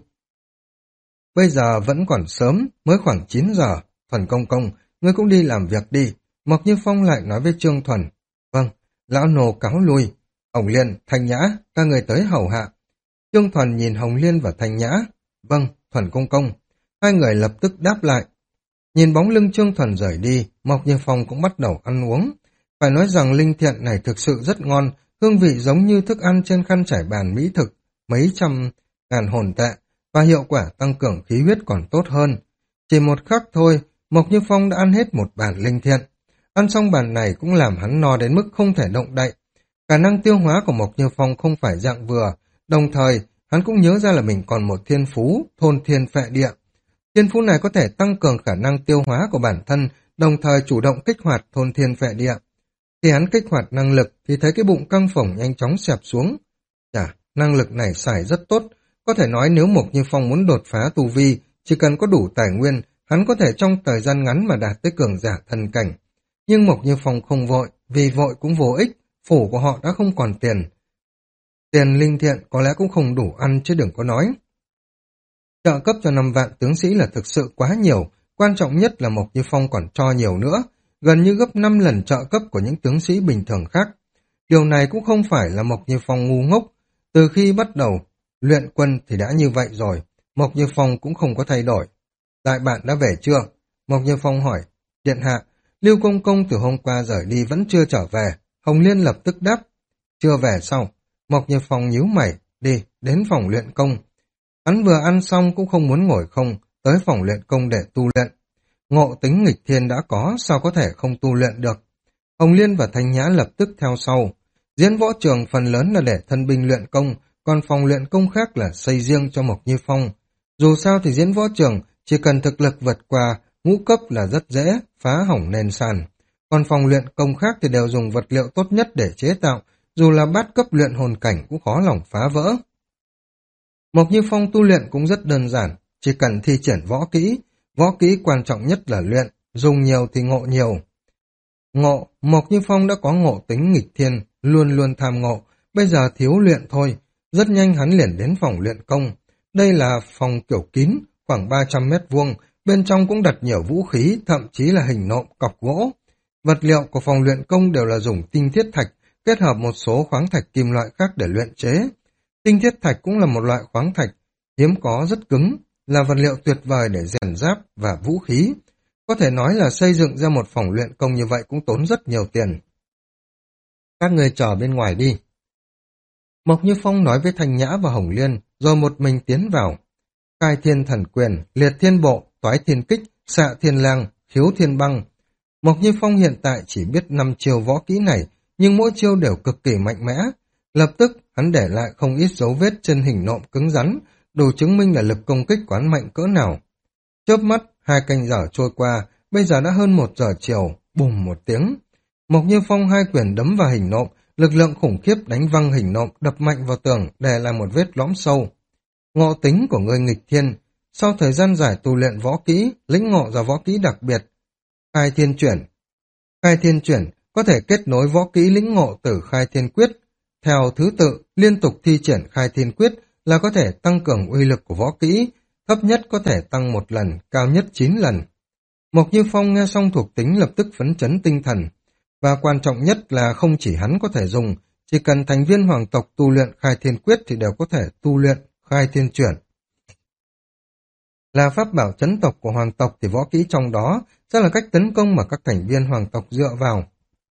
Bây giờ vẫn còn sớm, mới khoảng chín giờ. Phần công công, ngươi cũng đi làm việc đi. Mộc Như Phong lại nói với Trương Thuần. Vâng, lão nô cáo lui. Hồng Liên, Thanh Nhã, các người tới hầu hạ. Trương Thuần nhìn Hồng Liên và Thanh Nhã. Vâng, Thuần công công. Hai người lập tức đáp lại. Nhìn bóng lưng Trương Thuần rời đi, Mộc Như Phong cũng bắt đầu ăn uống. Phải nói rằng linh thiện này thực sự rất ngon, hương vị giống như thức ăn trên khăn trải bàn mỹ thực, mấy trăm ngàn hồn tệ, và hiệu quả tăng cường khí huyết còn tốt hơn. Chỉ một khắc thôi, Mộc Như Phong đã ăn hết một bàn linh thiện. Ăn xong bàn này cũng làm hắn no đến mức không thể động đậy. Khả năng tiêu hóa của Mộc Như Phong không phải dạng vừa, đồng thời hắn cũng nhớ ra là mình còn một thiên phú, thôn thiên phệ địa. Thiên phú này có thể tăng cường khả năng tiêu hóa của bản thân, đồng thời chủ động kích hoạt thôn thiên vệ địa. Khi hắn kích hoạt năng lực thì thấy cái bụng căng phồng nhanh chóng xẹp xuống. Chà, năng lực này xài rất tốt. Có thể nói nếu Mộc Như Phong muốn đột phá tu vi, chỉ cần có đủ tài nguyên, hắn có thể trong thời gian ngắn mà đạt tới cường giả thần cảnh. Nhưng Mộc Như Phong không vội, vì vội cũng vô ích, phủ của họ đã không còn tiền. Tiền linh thiện có lẽ cũng không đủ ăn chứ đừng có nói. Trợ cấp cho năm vạn tướng sĩ là thực sự quá nhiều, quan trọng nhất là Mộc Như Phong còn cho nhiều nữa, gần như gấp năm lần trợ cấp của những tướng sĩ bình thường khác. Điều này cũng không phải là Mộc Như Phong ngu ngốc, từ khi bắt đầu luyện quân thì đã như vậy rồi, Mộc Như Phong cũng không có thay đổi. Đại bạn đã về chưa? Mộc Như Phong hỏi. Điện hạ, Lưu Công Công từ hôm qua rời đi vẫn chưa trở về. Hồng Liên lập tức đáp. Chưa về sau. Mộc Như Phong nhíu mày, đi, đến phòng luyện công. Hắn vừa ăn xong cũng không muốn ngồi không, tới phòng luyện công để tu luyện. Ngộ tính nghịch thiên đã có, sao có thể không tu luyện được. Hồng Liên và Thanh Nhã lập tức theo sau. Diễn võ trường phần lớn là để thân binh luyện công, còn phòng luyện công khác là xây riêng cho Mộc Như Phong. Dù sao thì diễn võ trường chỉ cần thực lực vượt qua ngũ cấp là rất dễ phá hỏng nền sàn. Còn phòng luyện công khác thì đều dùng vật liệu tốt nhất để chế tạo, dù là bát cấp luyện hồn cảnh cũng khó lòng phá vỡ. Mộc Như Phong tu luyện cũng rất đơn giản, chỉ cần thi triển võ kỹ. Võ kỹ quan trọng nhất là luyện, dùng nhiều thì ngộ nhiều. Ngộ, Mộc Như Phong đã có ngộ tính nghịch thiên, luôn luôn tham ngộ, bây giờ thiếu luyện thôi. Rất nhanh hắn liền đến phòng luyện công. Đây là phòng kiểu kín, khoảng ba trăm mét vuông, bên trong cũng đặt nhiều vũ khí, thậm chí là hình nộm, cọc gỗ. Vật liệu của phòng luyện công đều là dùng tinh thiết thạch, kết hợp một số khoáng thạch kim loại khác để luyện chế. Tinh thiết thạch cũng là một loại khoáng thạch, hiếm có rất cứng, là vật liệu tuyệt vời để rèn giáp và vũ khí. Có thể nói là xây dựng ra một phòng luyện công như vậy cũng tốn rất nhiều tiền. Các người chờ bên ngoài đi. Mộc Như Phong nói với Thanh Nhã và Hồng Liên, rồi một mình tiến vào. Khai thiên thần quyền, liệt thiên bộ, toái thiên kích, xạ thiên lang, khiếu thiên băng. Mộc Như Phong hiện tại chỉ biết năm chiêu võ kỹ này, nhưng mỗi chiêu đều cực kỳ mạnh mẽ. Lập tức, hắn để lại không ít dấu vết trên hình nộm cứng rắn, đủ chứng minh là lực công kích quán mạnh cỡ nào. Chớp mắt, hai canh giờ trôi qua, bây giờ đã hơn một giờ chiều, bùm một tiếng. Mộc Như Phong hai quyền đấm vào hình nộm, lực lượng khủng khiếp đánh văng hình nộm, đập mạnh vào tường, để lại một vết lõm sâu. Ngộ tính của người nghịch thiên, sau thời gian dài tu luyện võ kỹ, lĩnh ngộ ra võ kỹ đặc biệt. Khai thiên chuyển. Khai thiên chuyển có thể kết nối võ kỹ lĩnh ngộ từ khai thiên quyết. Theo thứ tự, liên tục thi triển khai thiên quyết là có thể tăng cường uy lực của võ kỹ, thấp nhất có thể tăng một lần, cao nhất chín lần. Mộc Như Phong nghe xong thuộc tính lập tức phấn chấn tinh thần. Và quan trọng nhất là không chỉ hắn có thể dùng, chỉ cần thành viên hoàng tộc tu luyện khai thiên quyết thì đều có thể tu luyện khai thiên chuyển. Là pháp bảo chấn tộc của hoàng tộc thì võ kỹ trong đó sẽ là cách tấn công mà các thành viên hoàng tộc dựa vào.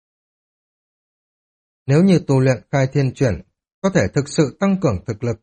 Nếu như tu luyện khai thiên chuyển, có thể thực sự tăng cường thực lực.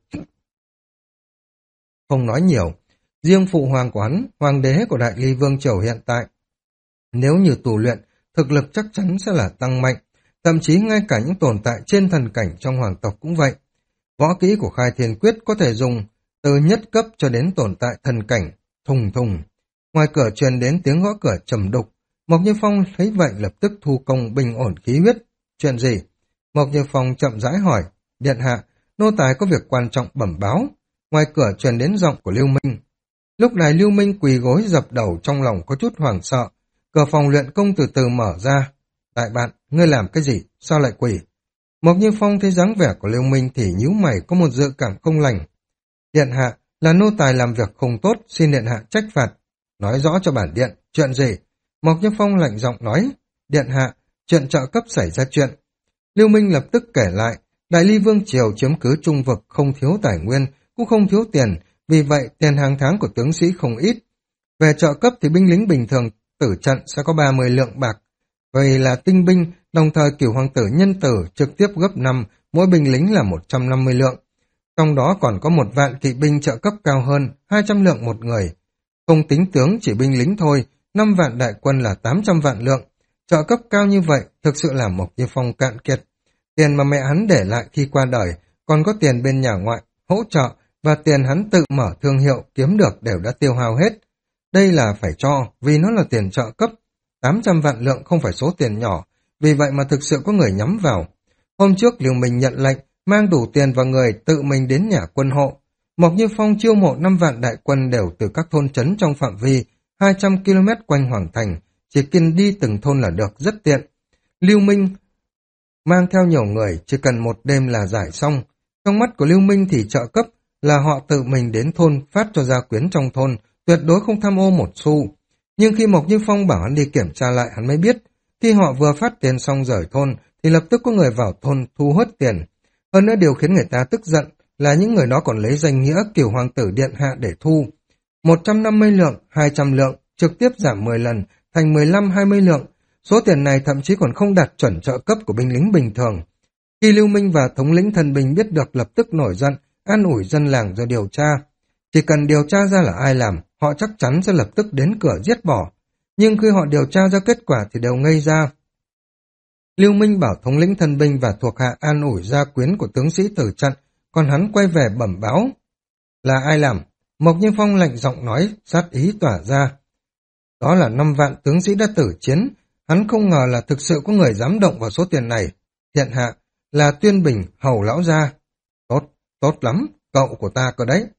Không nói nhiều, riêng phụ hoàng của hắn, hoàng đế của Đại Ly Vương Triều hiện tại, nếu như tu luyện, thực lực chắc chắn sẽ là tăng mạnh, thậm chí ngay cả những tồn tại trên thần cảnh trong hoàng tộc cũng vậy. Võ kỹ của khai thiên quyết có thể dùng từ nhất cấp cho đến tồn tại thần cảnh, thùng thùng. Ngoài cửa truyền đến tiếng gõ cửa trầm đục, Mộc Như Phong thấy vậy lập tức thu công bình ổn khí huyết. Chuyện gì? Mộc Như Phong chậm rãi hỏi. Điện hạ, nô tài có việc quan trọng bẩm báo. Ngoài cửa truyền đến giọng của Lưu Minh. Lúc này Lưu Minh quỳ gối dập đầu, trong lòng có chút hoảng sợ. Cửa phòng luyện công từ từ mở ra. Đại bạn, ngươi làm cái gì? Sao lại quỳ? Mộc Như Phong thấy dáng vẻ của Lưu Minh thì nhíu mày, có một dự cảm không lành. Điện hạ, là nô tài làm việc không tốt, xin điện hạ trách phạt. Nói rõ cho bản điện, chuyện gì? Mộc Như Phong lạnh giọng nói. Điện hạ, chuyện trợ cấp xảy ra chuyện. Lưu Minh lập tức kể lại, Đại Ly Vương Triều chiếm cứ trung vực, không thiếu tài nguyên, cũng không thiếu tiền, vì vậy tiền hàng tháng của tướng sĩ không ít. Về trợ cấp thì binh lính bình thường tử trận sẽ có ba mươi lượng bạc. Vậy là tinh binh, đồng thời cửu hoàng tử nhân tử trực tiếp gấp năm, mỗi binh lính là một trăm năm mươi lượng. Trong đó còn có một vạn kỵ binh trợ cấp cao hơn, hai trăm lượng một người. Không tính tướng chỉ binh lính thôi, năm vạn đại quân là tám trăm vạn lượng. Trợ cấp cao như vậy thực sự là Mộc Như Phong cạn kiệt. Tiền mà mẹ hắn để lại khi qua đời, còn có tiền bên nhà ngoại, hỗ trợ, và tiền hắn tự mở thương hiệu kiếm được đều đã tiêu hao hết. đây là phải cho, vì nó là tiền trợ cấp. tám trăm vạn lượng không phải số tiền nhỏ, vì vậy mà thực sự có người nhắm vào. Hôm trước Lưu Minh nhận lệnh, mang đủ tiền vào người tự mình đến nhà quân hộ. Mộc Như Phong chiêu mộ năm vạn đại quân đều từ các thôn trấn trong phạm vi hai trăm ki lô mét quanh Hoàng Thành, chỉ cần đi từng thôn là được, rất tiện. Lưu Minh mang theo nhiều người, chỉ cần một đêm là giải xong. Trong mắt của Lưu Minh thì trợ cấp là họ tự mình đến thôn phát cho gia quyến trong thôn, tuyệt đối không tham ô một xu. Nhưng khi Mộc Như Phong bảo hắn đi kiểm tra lại, hắn mới biết, khi họ vừa phát tiền xong rời thôn, thì lập tức có người vào thôn thu hút tiền. Hơn nữa điều khiến người ta tức giận là những người đó còn lấy danh nghĩa Cửu Hoàng tử điện hạ để thu. một trăm năm mươi lượng, hai trăm lượng, trực tiếp giảm mười lần, thành mười lăm hai mươi lượng. Số tiền này thậm chí còn không đạt chuẩn trợ cấp của binh lính bình thường. Khi Lưu Minh và thống lĩnh thần binh biết được lập tức nổi giận, an ủi dân làng rồi điều tra. Chỉ cần điều tra ra là ai làm, họ chắc chắn sẽ lập tức đến cửa giết bỏ. Nhưng khi họ điều tra ra kết quả thì đều ngây ra. Lưu Minh bảo thống lĩnh thần binh và thuộc hạ an ủi gia quyến của tướng sĩ tử trận, còn hắn quay về bẩm báo. Là ai làm? Mộc Như Phong lạnh giọng nói, sát ý tỏa ra. Đó là năm vạn tướng sĩ đã tử chiến, hắn không ngờ là thực sự có người dám động vào số tiền này. Hiện hạ, là Tuyên Bình, hầu lão gia. Tốt, tốt lắm, cậu của ta cơ đấy.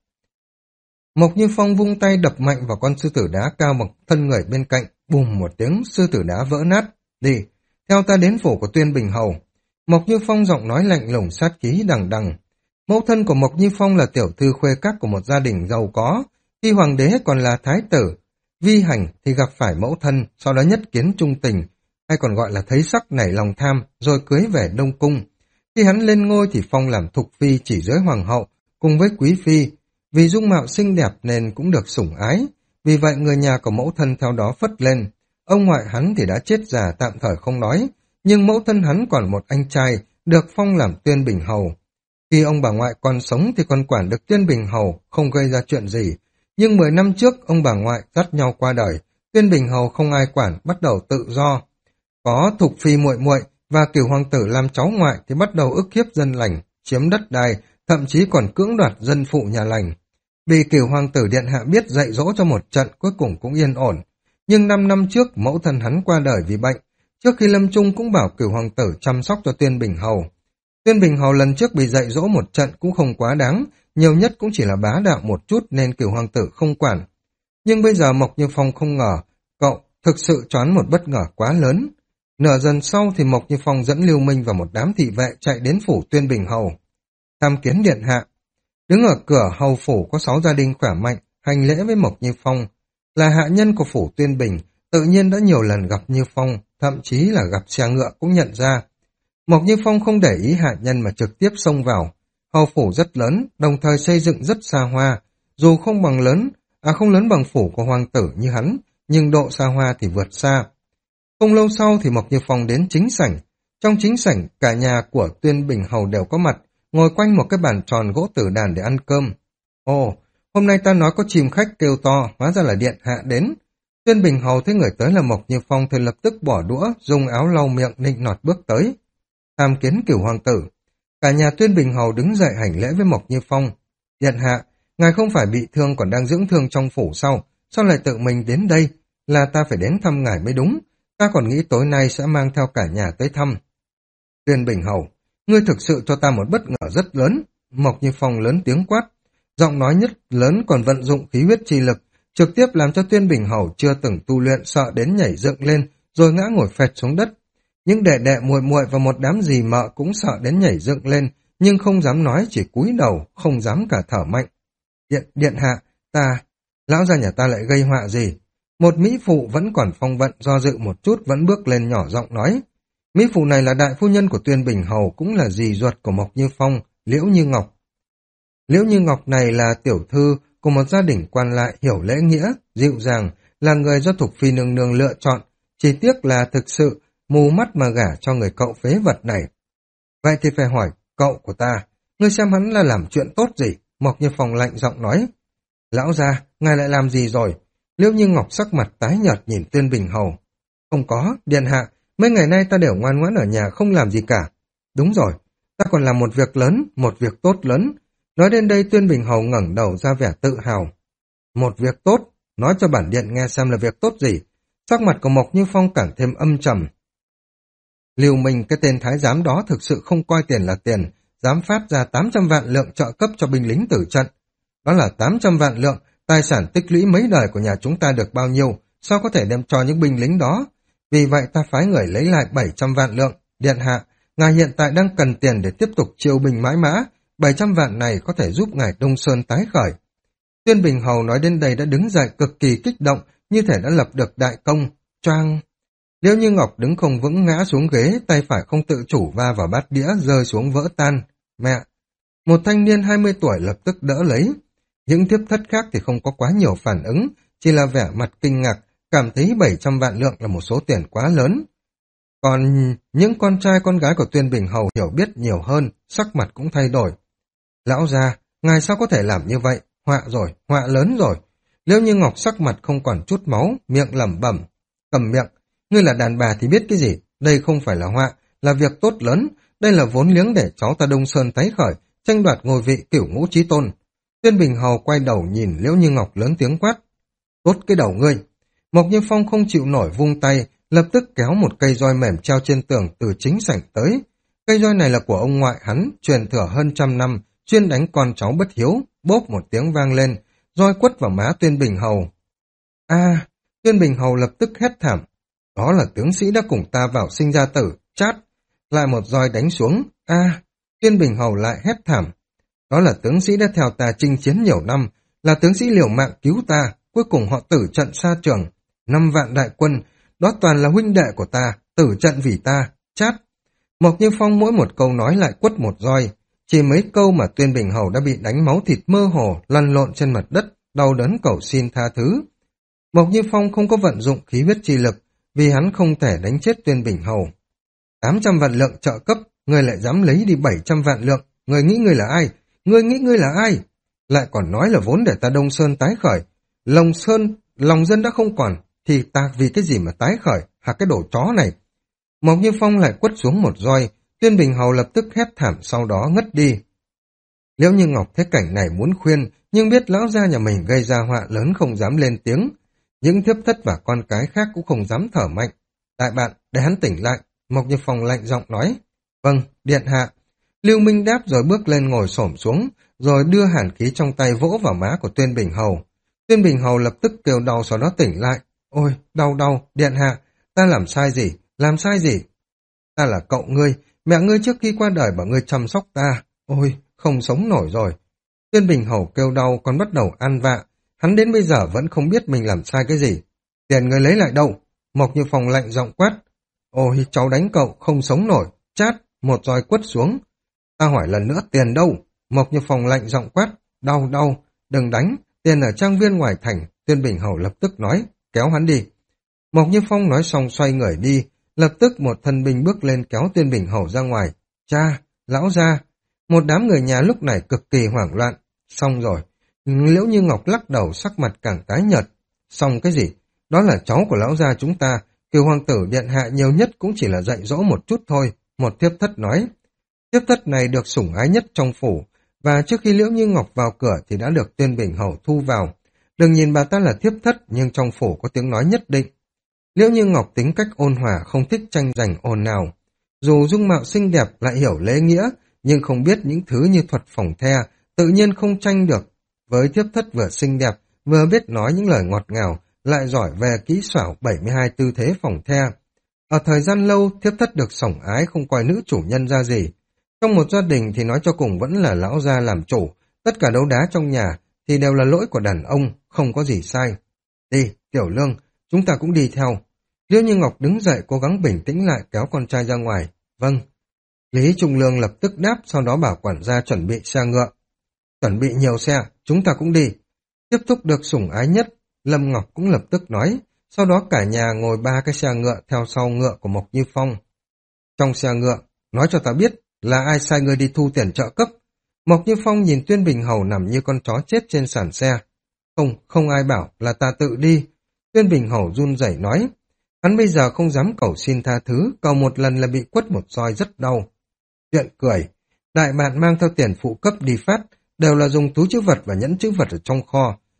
Mộc Như Phong vung tay đập mạnh vào con sư tử đá cao bằng thân người bên cạnh, bùm một tiếng, sư tử đá vỡ nát. Đi, theo ta đến phủ của Tuyên Bình hầu. Mộc Như Phong giọng nói lạnh lùng sát khí đằng đằng. Mẫu thân của Mộc Như Phong là tiểu thư khuê các của một gia đình giàu có, khi hoàng đế còn là thái tử. Vi hành thì gặp phải mẫu thân, sau đó nhất kiến trung tình, hay còn gọi là thấy sắc nảy lòng tham, rồi cưới về Đông Cung. Khi hắn lên ngôi thì Phong làm thục phi chỉ dưới hoàng hậu, cùng với quý phi. Vì dung mạo xinh đẹp nên cũng được sủng ái, vì vậy người nhà của mẫu thân theo đó phất lên. Ông ngoại hắn thì đã chết già tạm thời không nói, nhưng mẫu thân hắn còn một anh trai, được Phong làm Tuyên Bình hầu. Khi ông bà ngoại còn sống thì còn quản được Tuyên Bình hầu, không gây ra chuyện gì. Nhưng mười năm trước, ông bà ngoại dắt nhau qua đời, Tuyên Bình hầu không ai quản, bắt đầu tự do. Có thục phi muội muội và Cửu hoàng tử làm cháu ngoại thì bắt đầu ức hiếp dân lành, chiếm đất đai, thậm chí còn cưỡng đoạt dân phụ nhà lành. Bị Cửu hoàng tử điện hạ biết dạy dỗ cho một trận, cuối cùng cũng yên ổn. Nhưng năm năm trước, mẫu thân hắn qua đời vì bệnh. Trước khi lâm chung cũng bảo Cửu hoàng tử chăm sóc cho Tuyên Bình hầu. Tuyên Bình hầu lần trước bị dạy dỗ một trận cũng không quá đáng, nhiều nhất cũng chỉ là bá đạo một chút nên Cửu hoàng tử không quản. Nhưng bây giờ Mộc Như Phong không ngờ, cậu thực sự choán một bất ngờ quá lớn. Nửa dần sau thì Mộc Như Phong dẫn Lưu Minh và một đám thị vệ chạy đến phủ Tuyên Bình hầu. Tham kiến điện hạ. Đứng ở cửa hầu phủ có sáu gia đình khỏe mạnh, hành lễ với Mộc Như Phong. Là hạ nhân của phủ Tuyên Bình, tự nhiên đã nhiều lần gặp Như Phong, thậm chí là gặp xe ngựa cũng nhận ra. Mộc Như Phong không để ý hạ nhân mà trực tiếp xông vào. Hầu phủ rất lớn, đồng thời xây dựng rất xa hoa, dù không bằng lớn, à không lớn bằng phủ của hoàng tử như hắn, nhưng độ xa hoa thì vượt xa. Không lâu sau thì Mộc Như Phong đến chính sảnh. Trong chính sảnh, cả nhà của Tuyên Bình hầu đều có mặt, ngồi quanh một cái bàn tròn gỗ tử đàn để ăn cơm. Ồ, hôm nay ta nói có chim khách kêu to, hóa ra là điện hạ đến. Tuyên Bình hầu thấy người tới là Mộc Như Phong thì lập tức bỏ đũa, dùng áo lau miệng nịnh nọt bước tới. Tham kiến Cửu hoàng tử. Cả nhà Tuyên Bình hầu đứng dậy hành lễ với Mộc Như Phong. Điện hạ, ngài không phải bị thương còn đang dưỡng thương trong phủ sau, sao lại tự mình đến đây? Là ta phải đến thăm ngài mới đúng. Ta còn nghĩ tối nay sẽ mang theo cả nhà tới thăm. Tuyên Bình hầu, ngươi thực sự cho ta một bất ngờ rất lớn. Mộc Như Phong lớn tiếng quát. Giọng nói nhất lớn còn vận dụng khí huyết chi lực, trực tiếp làm cho Tuyên Bình hầu chưa từng tu luyện sợ đến nhảy dựng lên, rồi ngã ngồi phệt xuống đất. Những đệ đệ muội muội và một đám dì mợ cũng sợ đến nhảy dựng lên, nhưng không dám nói, chỉ cúi đầu, không dám cả thở mạnh. Điện, điện hạ, ta, lão gia nhà ta lại gây họa gì? Một mỹ phụ vẫn còn phong vận do dự một chút vẫn bước lên nhỏ giọng nói. Mỹ phụ này là đại phu nhân của Tuyên Bình hầu, cũng là dì ruột của Mộc Như Phong, Liễu Như Ngọc. Liễu Như Ngọc này là tiểu thư của một gia đình quan lại hiểu lễ nghĩa, dịu dàng, là người do Thục Phi nương nương lựa chọn, chỉ tiếc là thực sự mù mắt mà gả cho người cậu phế vật này. Vậy thì phải hỏi cậu của ta, ngươi xem hắn là làm chuyện tốt gì? Mộc Như Phong lạnh giọng nói. Lão gia, ngài lại làm gì rồi? Liễu Như Ngọc sắc mặt tái nhợt nhìn Tuyên Bình hầu. Không có, điện hạ, mấy ngày nay ta đều ngoan ngoãn ở nhà không làm gì cả. Đúng rồi, ta còn làm một việc lớn, một việc tốt lớn. Nói đến đây Tuyên Bình hầu ngẩng đầu ra vẻ tự hào. Một việc tốt, nói cho bản điện nghe xem là việc tốt gì. Sắc mặt của Mộc Như Phong càng thêm âm trầm. Lưu Minh, cái tên thái giám đó thực sự không coi tiền là tiền, dám phát ra tám trăm vạn lượng trợ cấp cho binh lính tử trận. Đó là tám trăm vạn lượng, tài sản tích lũy mấy đời của nhà chúng ta được bao nhiêu, sao có thể đem cho những binh lính đó? Vì vậy ta phái người lấy lại bảy trăm vạn lượng. Điện hạ, ngài hiện tại đang cần tiền để tiếp tục chiêu binh mãi mã, bảy trăm vạn này có thể giúp ngài Đông Sơn tái khởi. Tuyên Bình Hầu nói đến đây đã đứng dậy cực kỳ kích động, như thể đã lập được đại công. Choang! Liễu Như Ngọc đứng không vững ngã xuống ghế, tay phải không tự chủ va vào bát đĩa rơi xuống vỡ tan. Mẹ! Một thanh niên hai mươi tuổi lập tức đỡ lấy. Những thiếp thất khác thì không có quá nhiều phản ứng, chỉ là vẻ mặt kinh ngạc, cảm thấy bảy trăm vạn lượng là một số tiền quá lớn. Còn những con trai con gái của Tuyên Bình Hầu hiểu biết nhiều hơn, sắc mặt cũng thay đổi. Lão gia, ngài sao có thể làm như vậy? Họa rồi, họa lớn rồi. Liễu Như Ngọc sắc mặt không còn chút máu, miệng lẩm bẩm. Cầm miệng, ngươi là đàn bà thì biết cái gì? Đây không phải là họa, là việc tốt lớn. Đây là vốn liếng để cháu ta Đông Sơn tái khởi, tranh đoạt ngôi vị cửu ngũ chí tôn. Tuyên Bình Hầu quay đầu nhìn Liễu Như Ngọc lớn tiếng quát. Tốt cái đầu ngươi. Mộc Như Phong không chịu nổi vung tay, lập tức kéo một cây roi mềm treo trên tường từ chính sảnh tới. Cây roi này là của ông ngoại hắn, truyền thừa hơn trăm năm, chuyên đánh con cháu bất hiếu. Bốp một tiếng vang lên, roi quất vào má Tuyên Bình Hầu. A, Tuyên Bình Hầu lập tức hét thảm. Đó là tướng sĩ đã cùng ta vào sinh ra tử, chát. Lại một roi đánh xuống. A, Tuyên Bình Hầu lại hét thảm. Đó là tướng sĩ đã theo ta chinh chiến nhiều năm, là tướng sĩ liều mạng cứu ta, cuối cùng họ tử trận xa trường. Năm vạn đại quân, đó toàn là huynh đệ của ta, tử trận vì ta, chát. Mộc Như Phong mỗi một câu nói lại quất một roi. Chỉ mấy câu mà Tuyên Bình Hầu đã bị đánh máu thịt mơ hồ, lăn lộn trên mặt đất, đau đớn cầu xin tha thứ. Mộc Như Phong không có vận dụng khí huyết chi lực, vì hắn không thể đánh chết Tuyên Bình Hầu. tám trăm vạn lượng trợ cấp, người lại dám lấy đi bảy trăm vạn lượng, người nghĩ người là ai? Người nghĩ ngươi là ai? Lại còn nói là vốn để ta Đông Sơn tái khởi. Lòng Sơn, lòng dân đã không còn, thì ta vì cái gì mà tái khởi, hả cái đồ chó này? Mộc Như Phong lại quất xuống một roi, Tuyên Bình Hầu lập tức hét thảm sau đó ngất đi. Liễu Như Ngọc thấy cảnh này muốn khuyên, nhưng biết lão gia nhà mình gây ra họa lớn không dám lên tiếng. Những thiếp thất và con cái khác cũng không dám thở mạnh. Đại bạn, để hắn tỉnh lại, Mộc Như Phong lạnh giọng nói. Vâng, điện hạ. Lưu Minh đáp rồi bước lên ngồi xổm xuống, rồi đưa hàn khí trong tay vỗ vào má của Tuyên Bình Hầu. Tuyên Bình Hầu lập tức kêu đau sau đó tỉnh lại. Ôi, đau đau, điện hạ, ta làm sai gì, làm sai gì? Ta là cậu ngươi, mẹ ngươi trước khi qua đời bảo ngươi chăm sóc ta. Ôi, không sống nổi rồi. Tuyên Bình Hầu kêu đau còn bắt đầu ăn vạ. Hắn đến bây giờ vẫn không biết mình làm sai cái gì. Tiền ngươi lấy lại đâu? Mộc Như Phong lạnh giọng quát. Ôi, cháu đánh cậu, không sống nổi. Chát, một roi quất xuống. Ta hỏi lần nữa tiền đâu? Mộc Như Phong lạnh giọng quát. Đau, đau, đừng đánh. Tiền ở trang viên ngoài thành. Tuyên Bình Hầu lập tức nói. Kéo hắn đi. Mộc Như Phong nói xong xoay người đi. Lập tức một thân binh bước lên kéo Tuyên Bình Hầu ra ngoài. Cha, lão gia. Một đám người nhà lúc này cực kỳ hoảng loạn. Xong rồi. Liễu Như Ngọc lắc đầu sắc mặt càng tái nhợt. Xong cái gì? Đó là cháu của lão gia chúng ta. Kiều hoàng tử điện hạ nhiều nhất cũng chỉ là dạy dỗ một chút thôi. Một thiếp thất nói. Thiếp thất này được sủng ái nhất trong phủ. Và trước khi Liễu Như Ngọc vào cửa thì đã được Tuyên Bình Hầu thu vào. Đừng nhìn bà ta là thiếp thất nhưng trong phủ có tiếng nói nhất định. Liễu Như Ngọc tính cách ôn hòa không thích tranh giành ồn ào. Dù dung mạo xinh đẹp lại hiểu lễ nghĩa, nhưng không biết những thứ như thuật phỏng the, tự nhiên không tranh được. Với thiếp thất vừa xinh đẹp, vừa biết nói những lời ngọt ngào, lại giỏi về kỹ xảo bảy mươi hai tư thế phỏng the. Ở thời gian lâu, thiếp thất được sủng ái không coi nữ chủ nhân ra gì. Trong một gia đình thì nói cho cùng vẫn là lão gia làm chủ, tất cả đấu đá trong nhà thì đều là lỗi của đàn ông, không có gì sai. Đi, Tiểu Lương, chúng ta cũng đi theo. Liễu Như Ngọc đứng dậy cố gắng bình tĩnh lại kéo con trai ra ngoài. Vâng. Lý Trung Lương lập tức đáp, sau đó bảo quản gia chuẩn bị xe ngựa. Chuẩn bị nhiều xe, chúng ta cũng đi. Tiếp thúc được sủng ái nhất, Lâm Ngọc cũng lập tức nói, sau đó cả nhà ngồi ba cái xe ngựa theo sau ngựa của Mộc Như Phong. Trong xe ngựa, nói cho ta biết là ai sai người đi thu tiền trợ cấp. Mộc Như Phong nhìn Tuyên Bình Hầu nằm như con chó chết trên sàn xe. Không, không ai bảo, là ta tự đi. Tuyên Bình Hầu run rẩy nói. Hắn bây giờ không dám cầu xin tha thứ, cầu một lần là bị quất một roi rất đau. Chuyện cười, đại bạn mang theo tiền phụ cấp đi phát, đều là dùng túi trữ vật và nhẫn trữ vật ở trong kho.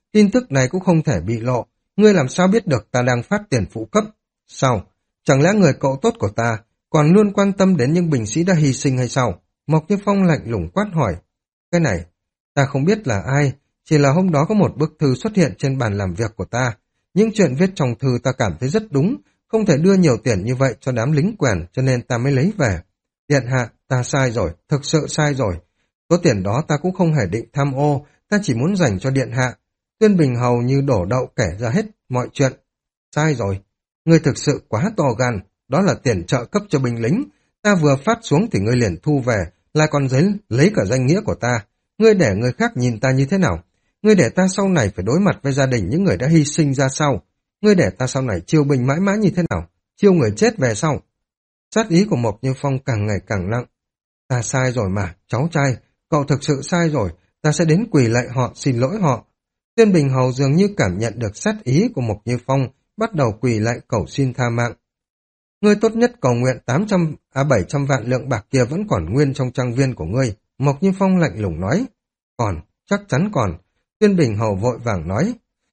tin tức này cũng không thể bị lộ. Ngươi làm sao biết được ta đang phát tiền phụ cấp? Sao? Chẳng lẽ người cậu tốt của ta còn luôn quan tâm đến những binh sĩ đã hy sinh hay sao? Mộc Như Phong lạnh lùng quát hỏi. Cái này, ta không biết là ai, chỉ là hôm đó có một bức thư xuất hiện trên bàn làm việc của ta. Những chuyện viết trong thư ta cảm thấy rất đúng, không thể đưa nhiều tiền như vậy cho đám lính quèn, cho nên ta mới lấy về. Điện hạ, ta sai rồi, thực sự sai rồi. Số tiền đó ta cũng không hề định tham ô, ta chỉ muốn dành cho điện hạ. Tuyên Bình hầu như đổ đậu kể ra hết mọi chuyện. Sai rồi, ngươi thực sự quá to gan, đó là tiền trợ cấp cho binh lính. Ta vừa phát xuống thì ngươi liền thu về, lại còn giấy lấy cả danh nghĩa của ta. Ngươi để người khác nhìn ta như thế nào? Ngươi để ta sau này phải đối mặt với gia đình những người đã hy sinh ra sao? Ngươi để ta sau này chiêu binh mãi mãi như thế nào? Chiêu người chết về sau. Sát ý của Mộc Như Phong càng ngày càng nặng. Ta sai rồi mà, cháu trai, cậu thực sự sai rồi, ta sẽ đến quỳ lạy họ, xin lỗi họ. Tuyên Bình hầu dường như cảm nhận được sát ý của Mộc Như Phong, bắt đầu quỳ lạy cầu xin tha mạng. Ngươi tốt nhất cầu nguyện tám trăm à bảy trăm vạn lượng bạc kia vẫn còn nguyên trong trang viên của ngươi. Mộc Như Phong lạnh lùng nói. Còn, chắc chắn còn. Tuyên Bình hầu vội vàng nói.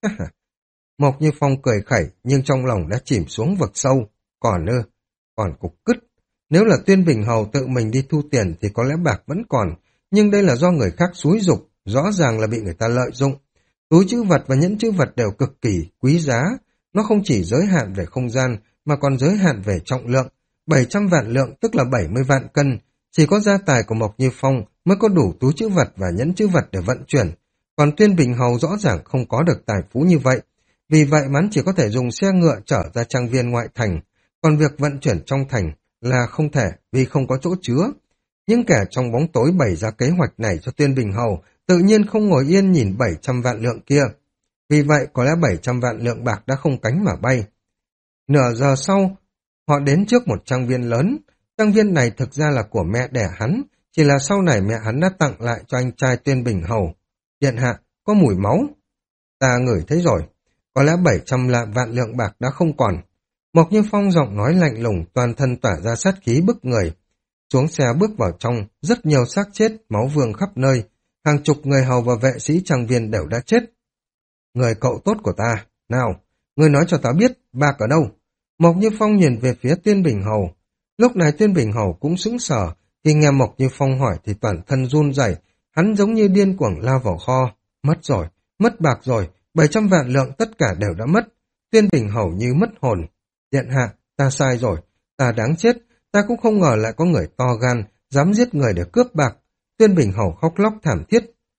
Mộc Như Phong cười khẩy, nhưng trong lòng đã chìm xuống vực sâu. Còn ư, còn cục cứt. Nếu là Tuyên Bình hầu tự mình đi thu tiền thì có lẽ bạc vẫn còn, nhưng đây là do người khác xúi giục, rõ ràng là bị người ta lợi dụng. Túi trữ vật và nhẫn trữ vật đều cực kỳ quý giá, nó không chỉ giới hạn về không gian mà còn giới hạn về trọng lượng. bảy trăm vạn lượng tức là bảy mươi vạn cân, chỉ có gia tài của Mộc Như Phong mới có đủ túi trữ vật và nhẫn trữ vật để vận chuyển, còn Tuyên Bình hầu rõ ràng không có được tài phú như vậy. Vì vậy hắn chỉ có thể dùng xe ngựa chở ra trang viên ngoại thành, còn việc vận chuyển trong thành là không thể vì không có chỗ chứa. Những kẻ trong bóng tối bày ra kế hoạch này cho Tuyên Bình hầu tự nhiên không ngồi yên nhìn bảy trăm vạn lượng kia. Vì vậy có lẽ bảy trăm vạn lượng bạc đã không cánh mà bay. Nửa giờ sau, họ đến trước một trang viên lớn. Trang viên này thực ra là của mẹ đẻ hắn, chỉ là sau này mẹ hắn đã tặng lại cho anh trai Tuyên Bình hầu. Điện hạ, có mùi máu. Ta ngửi thấy rồi, có lẽ bảy trăm vạn lượng bạc đã không còn. Mộc Như Phong giọng nói lạnh lùng, toàn thân tỏa ra sát khí bức người. Xuống xe bước vào trong, rất nhiều xác chết, máu vương khắp nơi. Hàng chục người hầu và vệ sĩ trang viên đều đã chết. Người cậu tốt của ta, nào, người nói cho ta biết, bạc ở đâu? Mộc Như Phong nhìn về phía Tuyên Bình hầu. Lúc này Tuyên Bình hầu cũng sững sờ, khi nghe Mộc Như Phong hỏi thì toàn thân run rẩy, hắn giống như điên cuồng lao vào kho. Mất rồi, mất bạc rồi, bảy trăm vạn lượng tất cả đều đã mất. Tuyên Bình hầu như mất hồn. Điện hạ, ta sai rồi, ta đáng chết, ta cũng không ngờ lại có người to gan, dám giết người để cướp bạc. Tuyên Bình hầu khóc lóc thảm thiết.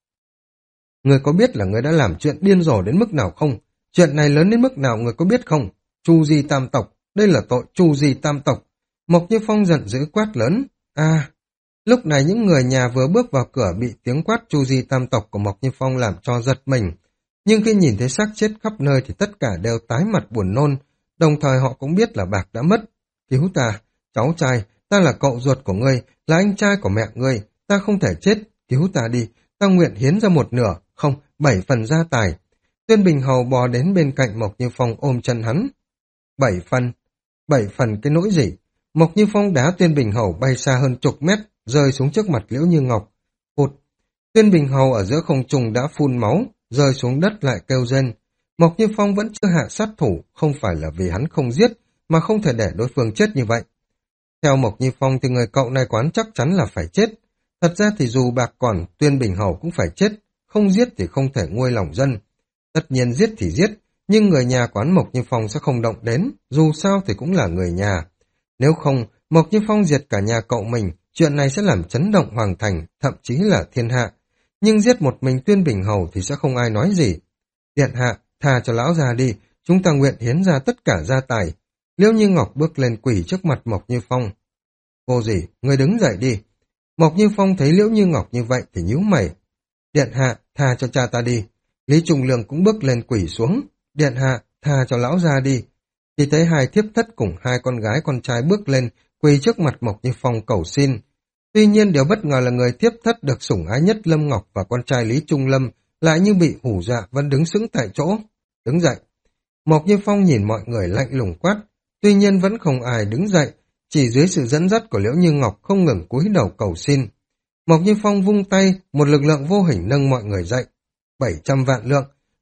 Người có biết là người đã làm chuyện điên rồ đến mức nào không? Chuyện này lớn đến mức nào người có biết không? Chu di tam tộc, đây là tội chu di tam tộc. Mộc Như Phong giận dữ quát lớn. À, lúc này những người nhà vừa bước vào cửa bị tiếng quát chu di tam tộc của Mộc Như Phong làm cho giật mình. Nhưng khi nhìn thấy xác chết khắp nơi thì tất cả đều tái mặt buồn nôn, đồng thời họ cũng biết là bạc đã mất. Cứu ta, cháu trai, ta là cậu ruột của ngươi, là anh trai của mẹ ngươi, ta không thể chết, cứu ta đi, ta nguyện hiến ra một nửa, không, bảy phần gia tài. Tuyên Bình hầu bò đến bên cạnh Mộc Như Phong ôm chân hắn. Bảy phần, bảy phần cái nỗi gì? Mộc Như Phong đá Tuyên Bình hầu bay xa hơn chục mét, rơi xuống trước mặt Liễu Như Ngọc. Hụt, Tuyên Bình hầu ở giữa không trung đã phun máu, rơi xuống đất lại kêu rên. Mộc Như Phong vẫn chưa hạ sát thủ, không phải là vì hắn không giết, mà không thể để đối phương chết như vậy. Theo Mộc Như Phong thì người cậu này quán chắc chắn là phải chết. Thật ra thì dù bạc còn, Tuyên Bình hầu cũng phải chết, không giết thì không thể nguôi lòng dân. Tất nhiên giết thì giết, nhưng người nhà quán Mộc Như Phong sẽ không động đến, dù sao thì cũng là người nhà. Nếu không, Mộc Như Phong diệt cả nhà cậu mình, chuyện này sẽ làm chấn động hoàng thành, thậm chí là thiên hạ. Nhưng giết một mình Tuyên Bình hầu thì sẽ không ai nói gì. Điện hạ, tha cho lão già đi, chúng ta nguyện hiến ra tất cả gia tài. Liễu Như Ngọc bước lên quỳ trước mặt Mộc Như Phong. Cô gì, người đứng dậy đi. Mộc Như Phong thấy Liễu Như Ngọc như vậy thì nhíu mày. Điện hạ, tha cho cha ta đi. Lý Trung Lương cũng bước lên quỳ xuống. Điện hạ, tha cho lão già đi. Chỉ thấy hai thiếp thất cùng hai con gái con trai bước lên quỳ trước mặt Mộc Như Phong cầu xin. Tuy nhiên điều bất ngờ là người thiếp thất được sủng ái nhất Lâm Ngọc và con trai Lý Trung Lâm lại như bị hủ dọa vẫn đứng sững tại chỗ. Đứng dậy. Mộc Như Phong nhìn mọi người lạnh lùng quát. Tuy nhiên vẫn không ai đứng dậy, chỉ dưới sự dẫn dắt của Liễu Như Ngọc không ngừng cúi đầu cầu xin. Mộc Như Phong vung tay, một lực lượng vô hình nâng mọi người dậy. Bảy trăm vạn lượng,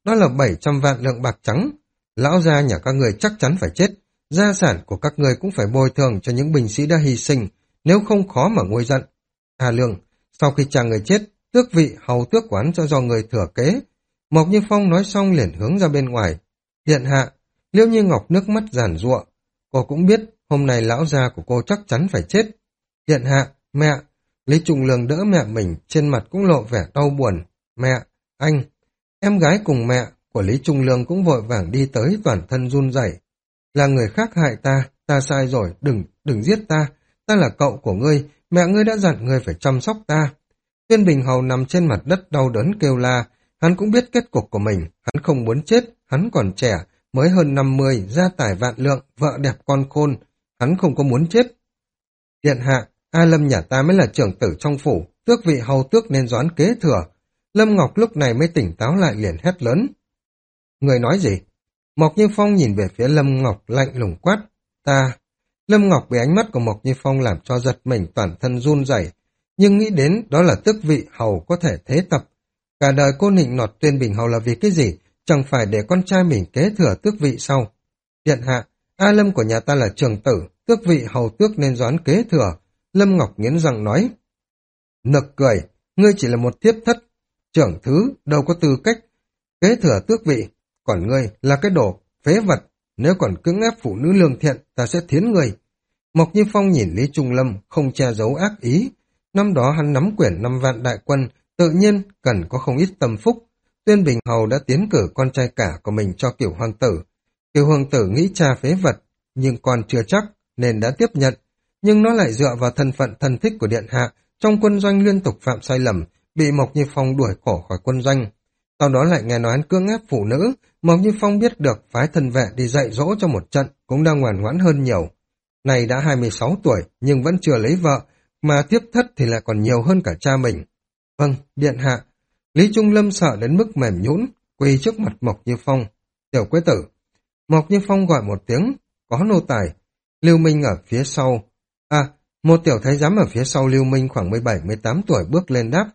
đó là bảy trăm vạn lượng bạc trắng. Lão gia nhà các người chắc chắn phải chết, gia sản của các người cũng phải bồi thường cho những binh sĩ đã hy sinh, nếu không khó mà nguôi giận. Hà Lương, sau khi cha người chết, tước vị hầu tước quán cho do người thừa kế. Mộc Như Phong nói xong liền hướng ra bên ngoài. Điện hạ, Liễu Như Ngọc nước mắt giàn giụa. Cô cũng biết hôm nay lão gia của cô chắc chắn phải chết. Điện hạ, mẹ. Lý Trung Lương đỡ mẹ mình, trên mặt cũng lộ vẻ đau buồn. Mẹ, anh. Em gái cùng mẹ của Lý Trung Lương cũng vội vàng đi tới, toàn thân run rẩy. Là người khác hại ta, ta sai rồi, đừng, đừng giết ta. Ta là cậu của ngươi, mẹ ngươi đã dặn ngươi phải chăm sóc ta. Tuyên Bình Hầu nằm trên mặt đất đau đớn kêu la, hắn cũng biết kết cục của mình, hắn không muốn chết, hắn còn trẻ, mới hơn năm mươi, gia tài vạn lượng, vợ đẹp con khôn, hắn không có muốn chết. Điện hạ, A Lâm nhà ta mới là trưởng tử trong phủ, tước vị hầu tước nên doán kế thừa. Lâm Ngọc lúc này mới tỉnh táo lại liền hét lớn. Người nói gì? Mộc Như Phong nhìn về phía Lâm Ngọc lạnh lùng quát. Ta... Lâm Ngọc bị ánh mắt của Mộc Như Phong làm cho giật mình toàn thân run rẩy, nhưng nghĩ đến đó là tước vị hầu có thể thế tập. Cả đời cô nịnh nọt Tuyên Bình Hầu là vì cái gì? Chẳng phải để con trai mình kế thừa tước vị sau. Điện hạ, A Lâm của nhà ta là trưởng tử, tước vị hầu tước nên doán kế thừa. Lâm Ngọc nghiến răng nói. Nực cười, ngươi chỉ là một thiếp thất, trưởng thứ, đâu có tư cách kế thừa tước vị, còn ngươi là cái đồ phế vật, nếu còn cưỡng ép phụ nữ lương thiện, ta sẽ thiến ngươi. Mộc Như Phong nhìn Lý Trung Lâm, không che giấu ác ý. Năm đó hắn nắm quyền năm vạn đại quân, tự nhiên cần có không ít tâm phúc. Tuyên Bình Hầu đã tiến cử con trai cả của mình cho Cửu Hoàng tử. Cửu Hoàng tử nghĩ cha phế vật, nhưng còn chưa chắc, nên đã tiếp nhận. Nhưng nó lại dựa vào thân phận thân thích của điện hạ, trong quân doanh liên tục phạm sai lầm, bị Mộc Như Phong đuổi cổ khỏi quân doanh. Sau đó lại nghe nói hắn cưỡng ép phụ nữ, Mộc Như Phong biết được phái thân vệ đi dạy dỗ cho một trận, cũng đang ngoan ngoãn hơn nhiều. Này đã hai mươi sáu tuổi, nhưng vẫn chưa lấy vợ, mà tiếp thất thì lại còn nhiều hơn cả cha mình. Vâng, điện hạ. Lý Trung Lâm sợ đến mức mềm nhũn, quỳ trước mặt Mộc Như Phong. Tiểu Quế tử. Mộc Như Phong gọi một tiếng, có nô tài. Lưu Minh ở phía sau. À, một tiểu thái giám ở phía sau Lưu Minh khoảng mười bảy mười tám tuổi bước lên đáp.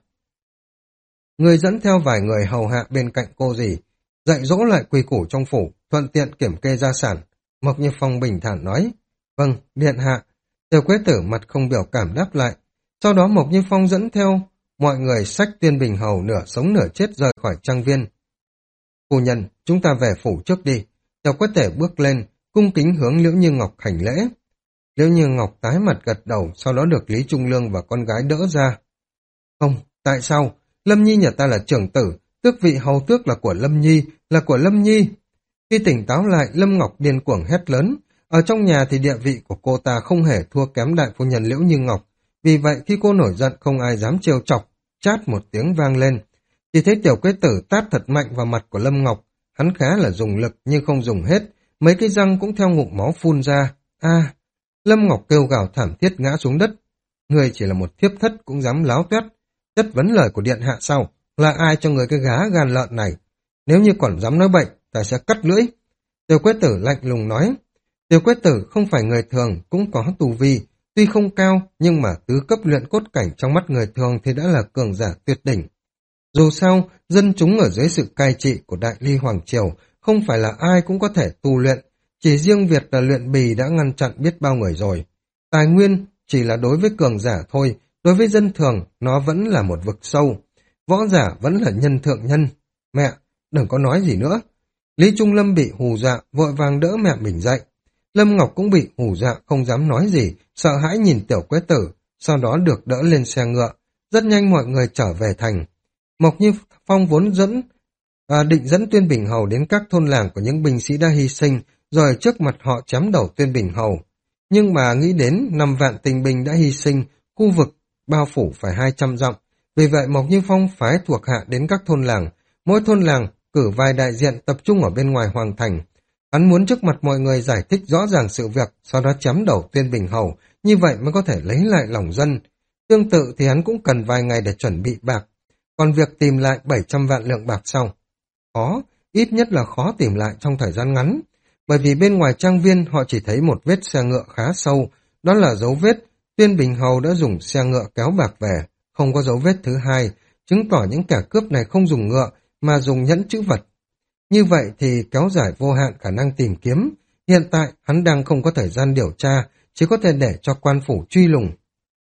Người dẫn theo vài người hầu hạ bên cạnh cô dì, dạy dỗ lại quy củ trong phủ, thuận tiện kiểm kê gia sản. Mộc Như Phong bình thản nói. Vâng, điện hạ. Tiểu Quế tử mặt không biểu cảm đáp lại. Sau đó Mộc Như Phong dẫn theo mọi người xách Tuyên Bình Hầu nửa sống nửa chết rời khỏi trang viên. Phu nhân, chúng ta về phủ trước đi. Tiểu Quế tử bước lên, cung kính hướng Liễu Như Ngọc hành lễ. Liễu Như Ngọc tái mặt gật đầu, sau đó được Lý Trung Lương và con gái đỡ ra. Không, tại sao? Lâm Nhi nhà ta là trưởng tử, tước vị hầu tước là của Lâm Nhi, là của Lâm Nhi. Khi tỉnh táo lại, Lâm Ngọc điên cuồng hét lớn. Ở trong nhà thì địa vị của cô ta không hề thua kém đại phu nhân Liễu Như Ngọc. Vì vậy khi cô nổi giận không ai dám trêu chọc, chát một tiếng vang lên. Chỉ thấy Tiểu Quế tử tát thật mạnh vào mặt của Lâm Ngọc. Hắn khá là dùng lực nhưng không dùng hết, mấy cái răng cũng theo ngụm máu phun ra. A! Lâm Ngọc kêu gào thảm thiết ngã xuống đất. Người chỉ là một thiếp thất cũng dám láo toét. Chất vấn lời của điện hạ sau, là ai cho người cái gá gan lợn này? Nếu như còn dám nói bệnh, ta sẽ cắt lưỡi. Tiểu Quế tử lạnh lùng nói. Tiểu Quế tử không phải người thường, cũng có tu vi, tuy không cao, nhưng mà tứ cấp luyện cốt cảnh trong mắt người thường thì đã là cường giả tuyệt đỉnh. Dù sao, dân chúng ở dưới sự cai trị của Đại Ly Hoàng Triều, không phải là ai cũng có thể tu luyện, chỉ riêng việc là luyện bì đã ngăn chặn biết bao người rồi. Tài nguyên chỉ là đối với cường giả thôi, đối với dân thường nó vẫn là một vực sâu, võ giả vẫn là nhân thượng nhân. Mẹ, đừng có nói gì nữa. Lý Trung Lâm bị hù dọa, vội vàng đỡ mẹ mình dậy. Lâm Ngọc cũng bị hù dọa, không dám nói gì, sợ hãi nhìn Tiểu Quế tử, sau đó được đỡ lên xe ngựa. Rất nhanh mọi người trở về thành. Mộc Như Phong vốn dẫn, à, định dẫn Tuyên Bình Hầu đến các thôn làng của những binh sĩ đã hy sinh, rồi trước mặt họ chém đầu Tuyên Bình Hầu. Nhưng mà nghĩ đến năm vạn tinh binh đã hy sinh, khu vực bao phủ phải hai trăm dặm. Vì vậy Mộc Như Phong phái thuộc hạ đến các thôn làng, mỗi thôn làng cử vài đại diện tập trung ở bên ngoài hoàng thành. Hắn muốn trước mặt mọi người giải thích rõ ràng sự việc, sau đó chém đầu Tuyên Bình Hầu, như vậy mới có thể lấy lại lòng dân. Tương tự thì hắn cũng cần vài ngày để chuẩn bị bạc. Còn việc tìm lại bảy trăm vạn lượng bạc sau, khó, ít nhất là khó tìm lại trong thời gian ngắn. Bởi vì bên ngoài trang viên họ chỉ thấy một vết xe ngựa khá sâu, đó là dấu vết Tuyên Bình Hầu đã dùng xe ngựa kéo bạc về, không có dấu vết thứ hai, chứng tỏ những kẻ cướp này không dùng ngựa mà dùng nhẫn chữ vật. Như vậy thì kéo dài vô hạn khả năng tìm kiếm. Hiện tại hắn đang không có thời gian điều tra, chỉ có thể để cho quan phủ truy lùng.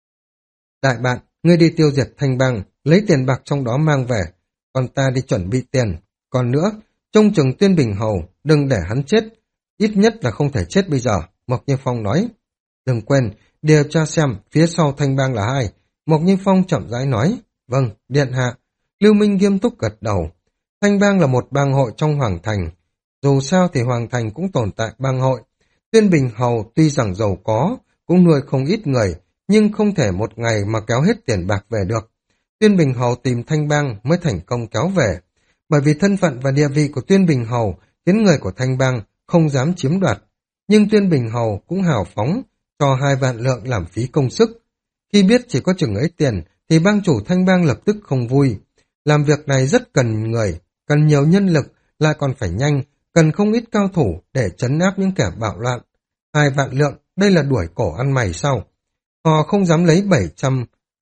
Đại bạn, ngươi đi tiêu diệt Thanh Bang, lấy tiền bạc trong đó mang về, còn ta đi chuẩn bị tiền. Còn nữa, trông chừng Tuyên Bình Hầu, đừng để hắn chết, ít nhất là không thể chết bây giờ, Mộc Như Phong nói. Đừng quên, điều tra xem phía sau Thanh Bang là ai. Mộc Như Phong chậm rãi nói. Vâng, điện hạ. Lưu Minh nghiêm túc gật đầu. Thanh Bang là một bang hội trong Hoàng Thành. Dù sao thì Hoàng Thành cũng tồn tại bang hội. Tuyên Bình Hầu tuy rằng giàu có, cũng nuôi không ít người, nhưng không thể một ngày mà kéo hết tiền bạc về được. Tuyên Bình Hầu tìm Thanh Bang mới thành công kéo về. Bởi vì thân phận và địa vị của Tuyên Bình Hầu khiến người của Thanh Bang không dám chiếm đoạt. Nhưng Tuyên Bình Hầu cũng hào phóng, cho hai vạn lượng làm phí công sức. Khi biết chỉ có chừng ấy tiền, thì bang chủ Thanh Bang lập tức không vui. Làm việc này rất cần người, cần nhiều nhân lực, lại còn phải nhanh, cần không ít cao thủ để trấn áp những kẻ bạo loạn. Hai vạn lượng, đây là đuổi cổ ăn mày sao? Họ không dám lấy bảy trăm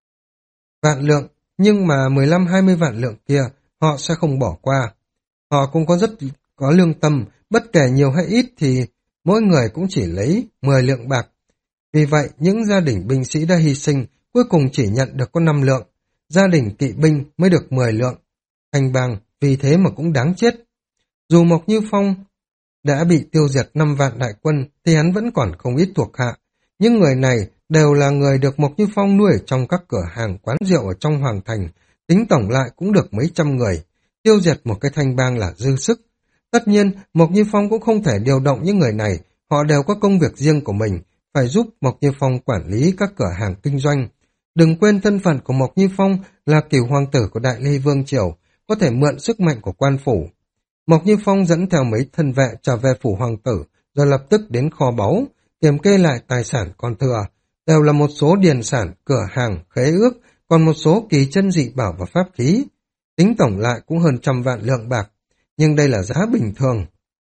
vạn lượng, nhưng mà mười lăm hai mươi vạn lượng kia, họ sẽ không bỏ qua. Họ cũng có rất có lương tâm, bất kể nhiều hay ít thì mỗi người cũng chỉ lấy mười lượng bạc. Vì vậy, những gia đình binh sĩ đã hy sinh, cuối cùng chỉ nhận được có năm lượng. Gia đình kỵ binh mới được mười lượng. Thanh Bang vì thế mà cũng đáng chết. Dù Mộc Như Phong đã bị tiêu diệt năm vạn đại quân, thì hắn vẫn còn không ít thuộc hạ. Những người này đều là người được Mộc Như Phong nuôi ở trong các cửa hàng quán rượu ở trong Hoàng Thành. Tính tổng lại cũng được mấy trăm người. Tiêu diệt một cái Thanh Bang là dư sức. Tất nhiên, Mộc Như Phong cũng không thể điều động những người này. Họ đều có công việc riêng của mình, phải giúp Mộc Như Phong quản lý các cửa hàng kinh doanh. Đừng quên thân phận của Mộc Như Phong là cửu hoàng tử của Đại Ly Vương Triều, có thể mượn sức mạnh của quan phủ. Mộc Như Phong dẫn theo mấy thân vệ trở về phủ hoàng tử, rồi lập tức đến kho báu, kiểm kê lại tài sản còn thừa, đều là một số điền sản, cửa hàng, khế ước, còn một số kỳ chân dị bảo và pháp khí. Tính tổng lại cũng hơn trăm vạn lượng bạc, nhưng đây là giá bình thường.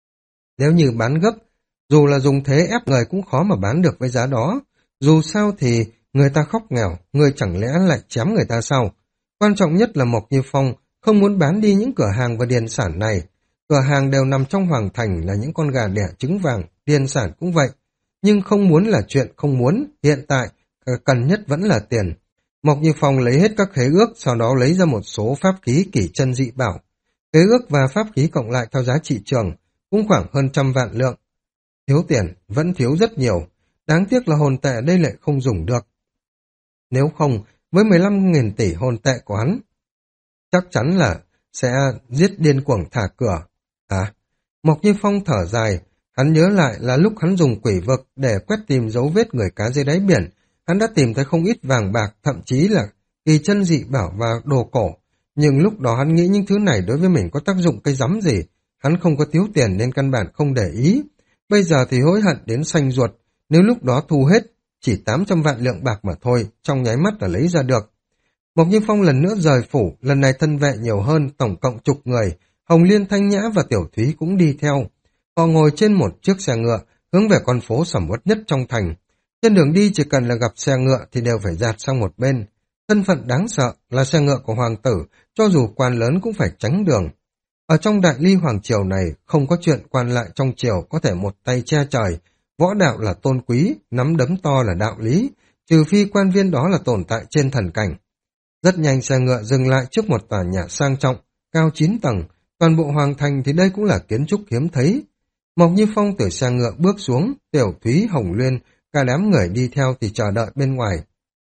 Nếu như bán gấp, dù là dùng thế ép người cũng khó mà bán được với giá đó. Dù sao thì người ta khóc nghèo, người chẳng lẽ lại chém người ta sao? Quan trọng nhất là Mộc Như Phong không muốn bán đi những cửa hàng và điền sản này. Cửa hàng đều nằm trong Hoàng Thành là những con gà đẻ trứng vàng, điền sản cũng vậy. Nhưng không muốn là chuyện không muốn, hiện tại cần nhất vẫn là tiền. Mộc Như Phong lấy hết các khế ước, sau đó lấy ra một số pháp khí kỳ chân dị bảo. Khế ước và pháp khí cộng lại theo giá trị trường, cũng khoảng hơn trăm vạn lượng. Thiếu tiền, vẫn thiếu rất nhiều. Đáng tiếc là hồn tệ đây lại không dùng được. Nếu không, với mười lăm nghìn tỷ hồn tệ của hắn, chắc chắn là sẽ giết điên cuồng thả cửa. À, Mộc Như Phong thở dài, hắn nhớ lại là lúc hắn dùng quỷ vực để quét tìm dấu vết người cá dưới đáy biển, hắn đã tìm thấy không ít vàng bạc, thậm chí là kỳ chân dị bảo và đồ cổ. Nhưng lúc đó hắn nghĩ những thứ này đối với mình có tác dụng cái rắm gì, hắn không có thiếu tiền nên căn bản không để ý. Bây giờ thì hối hận đến xanh ruột, nếu lúc đó thu hết, chỉ tám trăm vạn lượng bạc mà thôi, trong nháy mắt là lấy ra được. Mộc Như Phong lần nữa rời phủ, lần này thân vệ nhiều hơn, tổng cộng chục người, Hồng Liên, Thanh Nhã và Tiểu Thúy cũng đi theo. Họ ngồi trên một chiếc xe ngựa, hướng về con phố sầm uất nhất trong thành. Trên đường đi chỉ cần là gặp xe ngựa thì đều phải dạt sang một bên. Thân phận đáng sợ là xe ngựa của hoàng tử, cho dù quan lớn cũng phải tránh đường. Ở trong Đại Ly Hoàng Triều này, không có chuyện quan lại trong triều có thể một tay che trời. Võ đạo là tôn quý, nắm đấm to là đạo lý, trừ phi quan viên đó là tồn tại trên thần cảnh. Rất nhanh xe ngựa dừng lại trước một tòa nhà sang trọng, cao chín tầng, toàn bộ hoàng thành thì đây cũng là kiến trúc hiếm thấy. Mộc Như Phong từ xe ngựa bước xuống, Tiểu Thúy, Hồng Liên, cả đám người đi theo thì chờ đợi bên ngoài.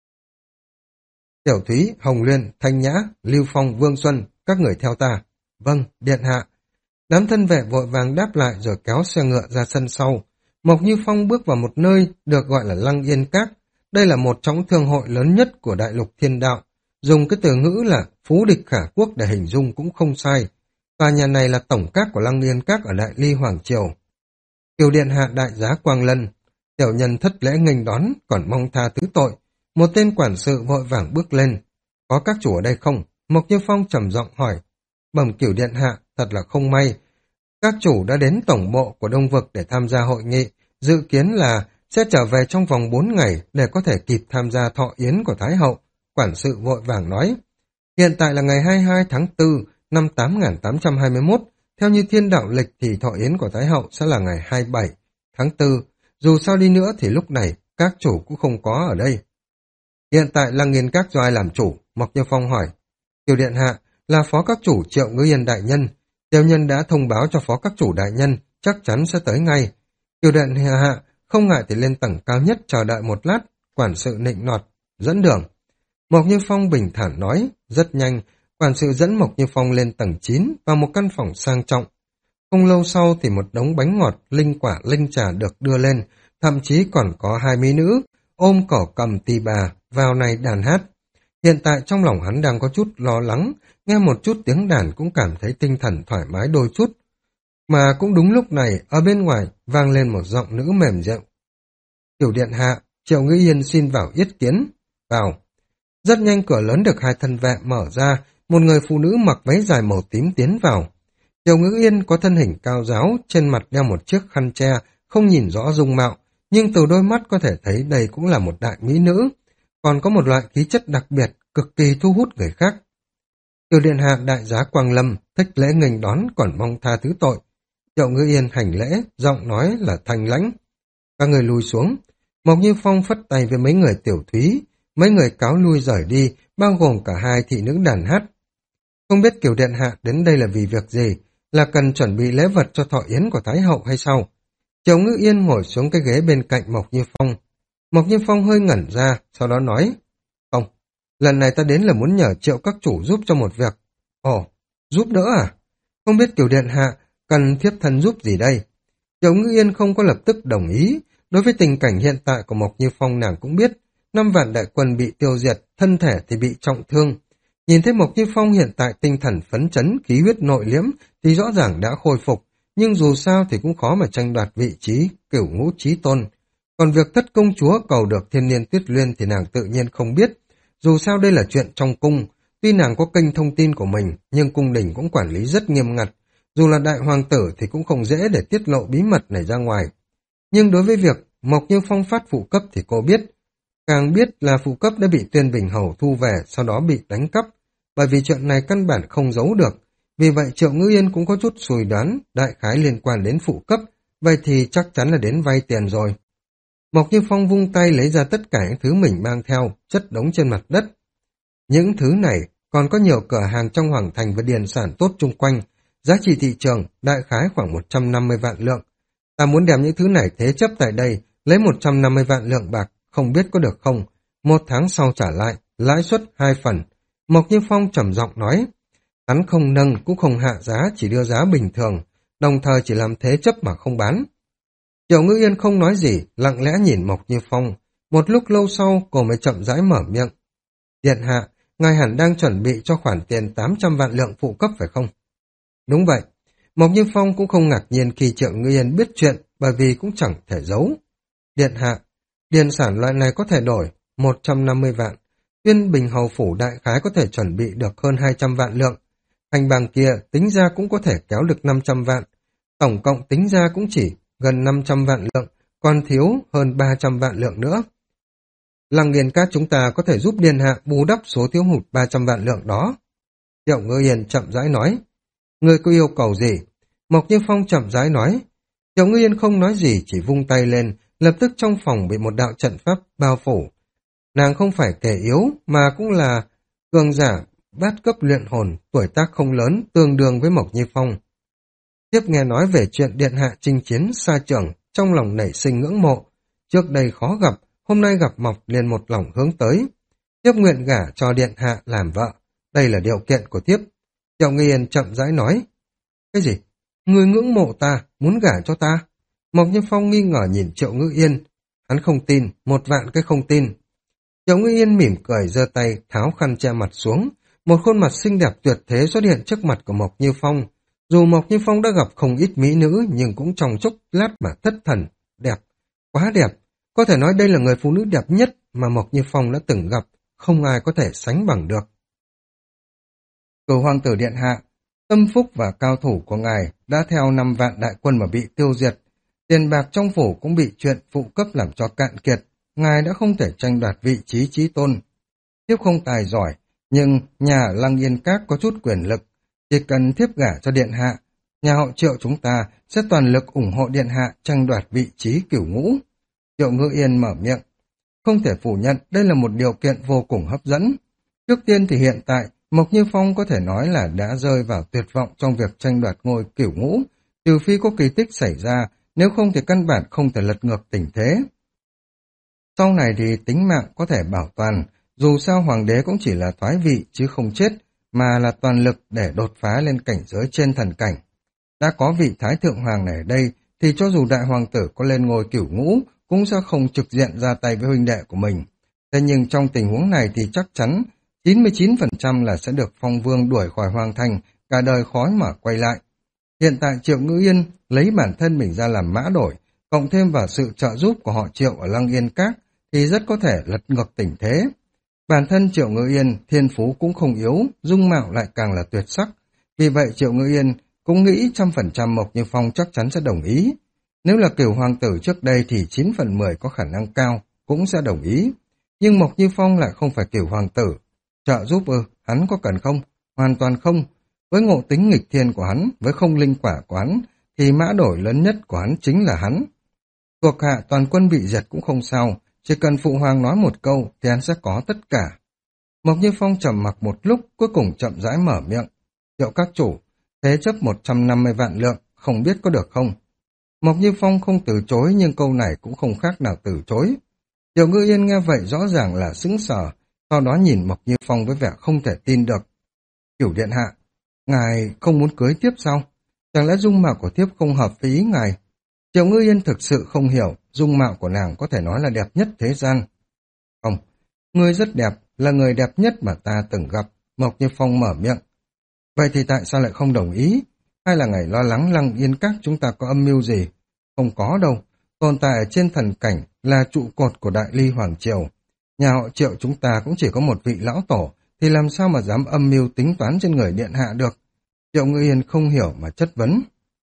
Tiểu Thúy, Hồng Liên, Thanh Nhã, Lưu Phong, Vương Xuân, các người theo ta. Vâng, điện hạ. Đám thân vệ vội vàng đáp lại rồi kéo xe ngựa ra sân sau. Mộc Như Phong bước vào một nơi được gọi là Lăng Yên Các. Đây là một trong thương hội lớn nhất của đại lục thiên đạo. Dùng cái từ ngữ là phú địch khả quốc để hình dung cũng không sai. Tòa nhà này là tổng các của Lăng Yên Các ở Đại Ly Hoàng Triều. Kiều điện hạ đại giá Quang Lân. Tiểu nhân thất lễ nghênh đón, còn mong tha thứ tội. Một tên quản sự vội vàng bước lên. Có các chủ ở đây không? Mộc Như Phong trầm giọng hỏi. Bẩm Kiều điện hạ, thật là không may. Các chủ đã đến tổng bộ của Đông Vực để tham gia hội nghị, dự kiến là sẽ trở về trong vòng bốn ngày để có thể kịp tham gia thọ yến của Thái Hậu. Quản sự vội vàng nói. Hiện tại là ngày hai mươi hai tháng tư năm tám nghìn tám trăm hai mươi mốt, theo như thiên đạo lịch thì thọ yến của Thái hậu sẽ là ngày hai mươi bảy tháng tư. Dù sao đi nữa thì lúc này các chủ cũng không có ở đây. Hiện tại Lăng Yên Các do ai làm chủ? Mộc Như Phong hỏi. Tiểu điện hạ là phó các chủ Triệu Ngữ Yên đại nhân. Tiểu nhân đã thông báo cho phó các chủ đại nhân, chắc chắn sẽ tới ngay. Tiểu điện hạ không ngại thì lên tầng cao nhất chờ đợi một lát, quản sự nịnh nọt, dẫn đường. Mộc Như Phong bình thản nói, rất nhanh, quản sự dẫn Mộc Như Phong lên tầng chín vào một căn phòng sang trọng. Không lâu sau thì một đống bánh ngọt, linh quả, linh trà được đưa lên, thậm chí còn có hai mỹ nữ, ôm cổ cầm tỳ bà, vào này đàn hát. Hiện tại trong lòng hắn đang có chút lo lắng, nghe một chút tiếng đàn cũng cảm thấy tinh thần thoải mái đôi chút. Mà cũng đúng lúc này, ở bên ngoài vang lên một giọng nữ mềm dịu. Tiểu điện hạ, Triệu Ngữ Yên xin vào yết kiến. Vào. Rất nhanh cửa lớn được hai thân vệ mở ra, một người phụ nữ mặc váy dài màu tím tiến vào. Triệu Ngữ Yên có thân hình cao ráo, trên mặt đeo một chiếc khăn che, không nhìn rõ dung mạo, nhưng từ đôi mắt có thể thấy đây cũng là một đại mỹ nữ, còn có một loại khí chất đặc biệt, cực kỳ thu hút người khác. Tiểu điện hạ đại giá Quang Lâm, thích lễ nghênh đón còn mong tha thứ tội. Triệu Ngữ Yên hành lễ, giọng nói là thanh lãnh. Các người lùi xuống. Mộc Như Phong phất tay với mấy người tiểu thúy, mấy người cáo lui rời đi, bao gồm cả hai thị nữ đàn hát. Không biết Kiều điện hạ đến đây là vì việc gì, là cần chuẩn bị lễ vật cho thọ yến của Thái hậu hay sao? Triệu Ngữ Yên ngồi xuống cái ghế bên cạnh Mộc Như Phong. Mộc Như Phong hơi ngẩn ra, sau đó nói, không, lần này ta đến là muốn nhờ Triệu các chủ giúp cho một việc. Ồ, giúp đỡ à? Không biết Kiều điện hạ cần thiếp thân giúp gì đây? Triệu Ngữ Yên không có lập tức đồng ý. Đối với tình cảnh hiện tại của Mộc Như Phong nàng cũng biết, năm vạn đại quân bị tiêu diệt, thân thể thì bị trọng thương. Nhìn thấy Mộc Như Phong hiện tại tinh thần phấn chấn, khí huyết nội liễm thì rõ ràng đã khôi phục, nhưng dù sao thì cũng khó mà tranh đoạt vị trí cửu ngũ chí tôn. Còn việc thất công chúa cầu được thiên niên tuyết luyên thì nàng tự nhiên không biết. Dù sao đây là chuyện trong cung, tuy nàng có kênh thông tin của mình, nhưng cung đình cũng quản lý rất nghiêm ngặt. Dù là đại hoàng tử thì cũng không dễ để tiết lộ bí mật này ra ngoài. Nhưng đối với việc Mộc Như Phong phát phụ cấp thì cô biết. Càng biết là phụ cấp đã bị Tuyên Bình Hầu thu về, sau đó bị đánh cắp. Bởi vì chuyện này căn bản không giấu được. Vì vậy Triệu Ngữ Yên cũng có chút suy đoán đại khái liên quan đến phụ cấp, vậy thì chắc chắn là đến vay tiền rồi. Mộc Như Phong vung tay lấy ra tất cả những thứ mình mang theo, chất đống trên mặt đất. Những thứ này còn có nhiều cửa hàng trong hoàng thành và điền sản tốt chung quanh, giá trị thị trường đại khái khoảng một trăm năm mươi vạn lượng. Ta muốn đem những thứ này thế chấp tại đây, lấy một trăm năm mươi vạn lượng bạc, không biết có được không? Một tháng sau trả lại, lãi suất hai phần. Mộc Như Phong trầm giọng nói, hắn không nâng cũng không hạ giá, chỉ đưa giá bình thường, đồng thời chỉ làm thế chấp mà không bán. Triệu Ngữ Yên không nói gì, lặng lẽ nhìn Mộc Như Phong. Một lúc lâu sau, cô mới chậm rãi mở miệng. Điện hạ, ngài hẳn đang chuẩn bị cho khoản tiền tám trăm vạn lượng phụ cấp phải không? Đúng vậy. Mộc Như Phong cũng không ngạc nhiên khi Triệu Ngữ Yên biết chuyện, bởi vì cũng chẳng thể giấu. Điện hạ, điền sản loại này có thể đổi một trăm năm mươi vạn. Tuyên Bình Hầu phủ đại khái có thể chuẩn bị được hơn hai trăm vạn lượng. Hành bàng kia tính ra cũng có thể kéo được năm trăm vạn. Tổng cộng tính ra cũng chỉ gần năm trăm vạn lượng, còn thiếu hơn ba trăm vạn lượng nữa. Lăng Yên Các chúng ta có thể giúp điện hạ bù đắp số thiếu hụt ba trăm vạn lượng đó. Triệu Ngữ Yên chậm rãi nói. Người có yêu cầu gì? Mộc Như Phong chậm rãi nói. Triệu Ngữ Yên không nói gì, chỉ vung tay lên, lập tức trong phòng bị một đạo trận pháp bao phủ. Nàng không phải kẻ yếu, mà cũng là cường giả bát cấp luyện hồn, tuổi tác không lớn, tương đương với Mộc Như Phong. Tiếp nghe nói về chuyện điện hạ chinh chiến xa trường, trong lòng nảy sinh ngưỡng mộ. Trước đây khó gặp, hôm nay gặp Mộc liền một lòng hướng tới. Tiếp nguyện gả cho điện hạ làm vợ, đây là điều kiện của tiếp. Triệu Ngữ Yên chậm rãi nói. Cái gì? Người ngưỡng mộ ta, muốn gả cho ta? Mộc Như Phong nghi ngờ nhìn Triệu Ngữ Yên. Hắn không tin, một vạn cái không tin. Triệu Ngữ Yên mỉm cười giơ tay, tháo khăn che mặt xuống. Một khuôn mặt xinh đẹp tuyệt thế xuất hiện trước mặt của Mộc Như Phong. Dù Mộc Như Phong đã gặp không ít mỹ nữ, nhưng cũng trong chốc lát mà thất thần. Đẹp, quá đẹp. Có thể nói đây là người phụ nữ đẹp nhất mà Mộc Như Phong đã từng gặp. Không ai có thể sánh bằng được. Cửu hoàng tử điện hạ, tâm phúc và cao thủ của ngài đã theo năm vạn đại quân mà bị tiêu diệt. Tiền bạc trong phủ cũng bị chuyện phụ cấp làm cho cạn kiệt. Ngài đã không thể tranh đoạt vị trí chí tôn. Thiếp không tài giỏi, nhưng nhà Lăng Yên Các có chút quyền lực. Chỉ cần thiếp gả cho điện hạ, Nhà họ Triệu chúng ta sẽ toàn lực ủng hộ điện hạ tranh đoạt vị trí cửu ngũ. Triệu Ngữ Yên mở miệng. Không thể phủ nhận đây là một điều kiện vô cùng hấp dẫn. Trước tiên thì hiện tại, Mộc Như Phong có thể nói là đã rơi vào tuyệt vọng trong việc tranh đoạt ngôi cửu ngũ, trừ phi có kỳ tích xảy ra, nếu không thì căn bản không thể lật ngược tình thế. Sau này thì tính mạng có thể bảo toàn, dù sao hoàng đế cũng chỉ là thoái vị chứ không chết, mà là toàn lực để đột phá lên cảnh giới trên thần cảnh. Đã có vị Thái Thượng Hoàng này ở đây, thì cho dù đại hoàng tử có lên ngôi cửu ngũ, cũng sẽ không trực diện ra tay với huynh đệ của mình. Thế nhưng trong tình huống này thì chắc chắn chín mươi chín phần trăm là sẽ được Phong Vương đuổi khỏi hoàng thành, cả đời khó mà quay lại. Hiện tại Triệu Ngữ Yên lấy bản thân mình ra làm mã đổi, cộng thêm vào sự trợ giúp của họ Triệu ở Lăng Yên Các, thì rất có thể lật ngược tình thế. Bản thân Triệu Ngữ Yên, thiên phú cũng không yếu, dung mạo lại càng là tuyệt sắc. Vì vậy Triệu Ngữ Yên cũng nghĩ trăm phần trăm Mộc Như Phong chắc chắn sẽ đồng ý. Nếu là cửu hoàng tử trước đây thì chín phần mười có khả năng cao, cũng sẽ đồng ý. Nhưng Mộc Như Phong lại không phải cửu hoàng tử. Trợ giúp ư, hắn có cần không? Hoàn toàn không. Với ngộ tính nghịch thiên của hắn, với không linh quả của hắn, thì mã đổi lớn nhất của hắn chính là hắn. Thuộc hạ toàn quân bị diệt cũng không sao, chỉ cần phụ hoàng nói một câu thì hắn sẽ có tất cả. Mộc Như Phong trầm mặc một lúc, cuối cùng chậm rãi mở miệng. Triệu các chủ, thế chấp một trăm năm mươi vạn lượng, không biết có được không? Mộc Như Phong không từ chối nhưng câu này cũng không khác nào từ chối. Triệu Ngữ Yên nghe vậy rõ ràng là sững sờ, sau đó nhìn Mộc Như Phong với vẻ không thể tin được. Cửu điện hạ, ngài không muốn cưới tiếp sao? Chẳng lẽ dung mạo của thiếp không hợp với ý ngài? Triệu Ngữ Yên thực sự không hiểu, dung mạo của nàng có thể nói là đẹp nhất thế gian. Không, ngươi rất đẹp, là người đẹp nhất mà ta từng gặp, Mộc Như Phong mở miệng. Vậy thì tại sao lại không đồng ý? Hay là ngài lo lắng Lăng Yên Các chúng ta có âm mưu gì? Không có đâu, tồn tại ở trên thần cảnh là trụ cột của Đại Ly Hoàng Triều. Nhà họ Triệu chúng ta cũng chỉ có một vị lão tổ, thì làm sao mà dám âm mưu tính toán trên người điện hạ được? Triệu Ngữ Yên không hiểu mà chất vấn.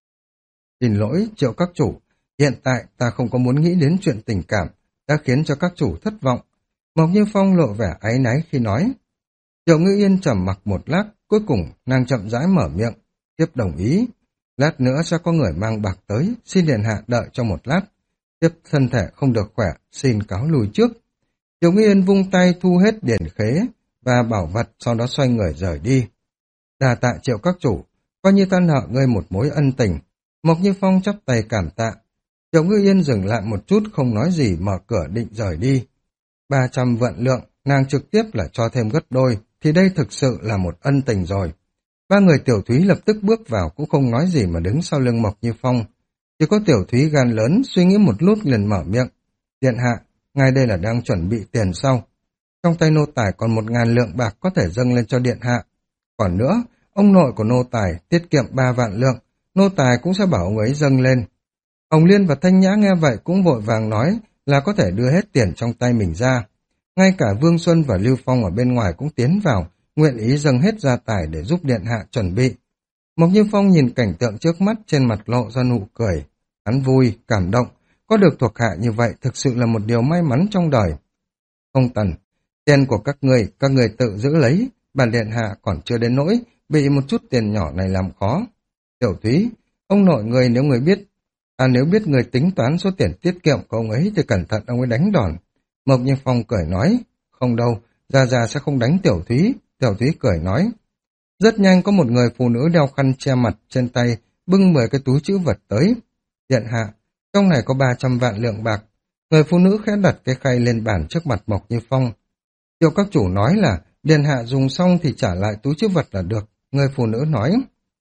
Xin lỗi, Triệu các chủ, hiện tại ta không có muốn nghĩ đến chuyện tình cảm, đã khiến cho các chủ thất vọng. Mộc Như Phong lộ vẻ áy náy khi nói. Triệu Ngữ Yên trầm mặc một lát, cuối cùng nàng chậm rãi mở miệng, tiếp đồng ý. Lát nữa sẽ có người mang bạc tới, xin điện hạ đợi cho một lát. Tiếp thân thể không được khỏe, xin cáo lùi trước. Triệu Ngữ Yên vung tay thu hết điển khế và bảo vật, sau đó xoay người rời đi. Đà tạ Triệu các chủ, coi như ta nợ ngươi một mối ân tình. Mộc Như Phong chắp tay cảm tạ. Triệu Ngữ Yên dừng lại một chút không nói gì, mở cửa định rời đi. Ba trăm vạn lượng, nàng trực tiếp là cho thêm gấp đôi, thì đây thực sự là một ân tình rồi. Ba người Tiểu Thúy lập tức bước vào cũng không nói gì mà đứng sau lưng Mộc Như Phong. Chỉ có Tiểu Thúy gan lớn suy nghĩ một lúc liền mở miệng. Điện hạ, ngài đây là đang chuẩn bị tiền sau. Trong tay nô tài còn một ngàn lượng bạc có thể dâng lên cho điện hạ. Còn nữa, ông nội của nô tài tiết kiệm ba vạn lượng, nô tài cũng sẽ bảo ông ấy dâng lên. Hồng Liên và Thanh Nhã nghe vậy cũng vội vàng nói là có thể đưa hết tiền trong tay mình ra. Ngay cả Vương Xuân và Lưu Phong ở bên ngoài cũng tiến vào, nguyện ý dâng hết gia tài để giúp điện hạ chuẩn bị. Mộc Như Phong nhìn cảnh tượng trước mắt, trên mặt lộ ra nụ cười. Hắn vui, cảm động, có được thuộc hạ như vậy thực sự là một điều may mắn trong đời. Không Tần, tiền của các người, các người tự giữ lấy, bản điện hạ còn chưa đến nỗi bị một chút tiền nhỏ này làm khó. Tiểu Thúy, ông nội người nếu người biết, à nếu biết người tính toán số tiền tiết kiệm của ông ấy thì cẩn thận ông ấy đánh đòn. Mộc Như Phong cười nói, không đâu, Gia Gia sẽ không đánh Tiểu Thúy. Tiểu Thúy cười nói. Rất nhanh có một người phụ nữ đeo khăn che mặt trên tay, bưng mười cái túi trữ vật tới. Điện hạ, trong này có ba trăm vạn lượng bạc. Người phụ nữ khẽ đặt cái khay lên bàn trước mặt Mộc Như Phong. Triệu các chủ nói là, điện hạ dùng xong thì trả lại túi trữ vật là được. Người phụ nữ nói.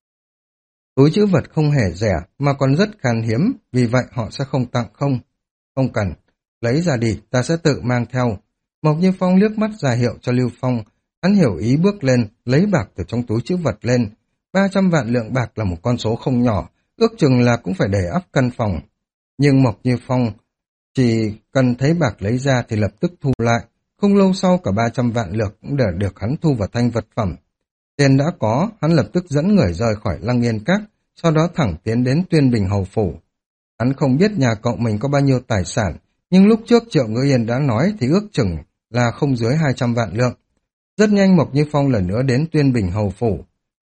Túi trữ vật không hề rẻ, mà còn rất khan hiếm, vì vậy họ sẽ không tặng không. Không cần, lấy ra đi, ta sẽ tự mang theo. Mộc Như Phong liếc mắt ra hiệu cho Lưu Phong, hắn hiểu ý bước lên, lấy bạc từ trong túi trữ vật lên. ba trăm vạn lượng bạc là một con số không nhỏ, ước chừng là cũng phải để ắp căn phòng. Nhưng Mộc Như Phong chỉ cần thấy bạc lấy ra thì lập tức thu lại, không lâu sau cả ba trăm vạn lượng cũng đã được hắn thu vào thanh vật phẩm. Tiền đã có, hắn lập tức dẫn người rời khỏi Lăng Yên Các, sau đó thẳng tiến đến Tuyên Bình Hầu Phủ. Hắn không biết nhà cậu mình có bao nhiêu tài sản, nhưng lúc trước Triệu Ngữ Yên đã nói thì ước chừng là không dưới hai trăm vạn lượng. Rất nhanh Mộc Như Phong lần nữa đến Tuyên Bình Hầu Phủ.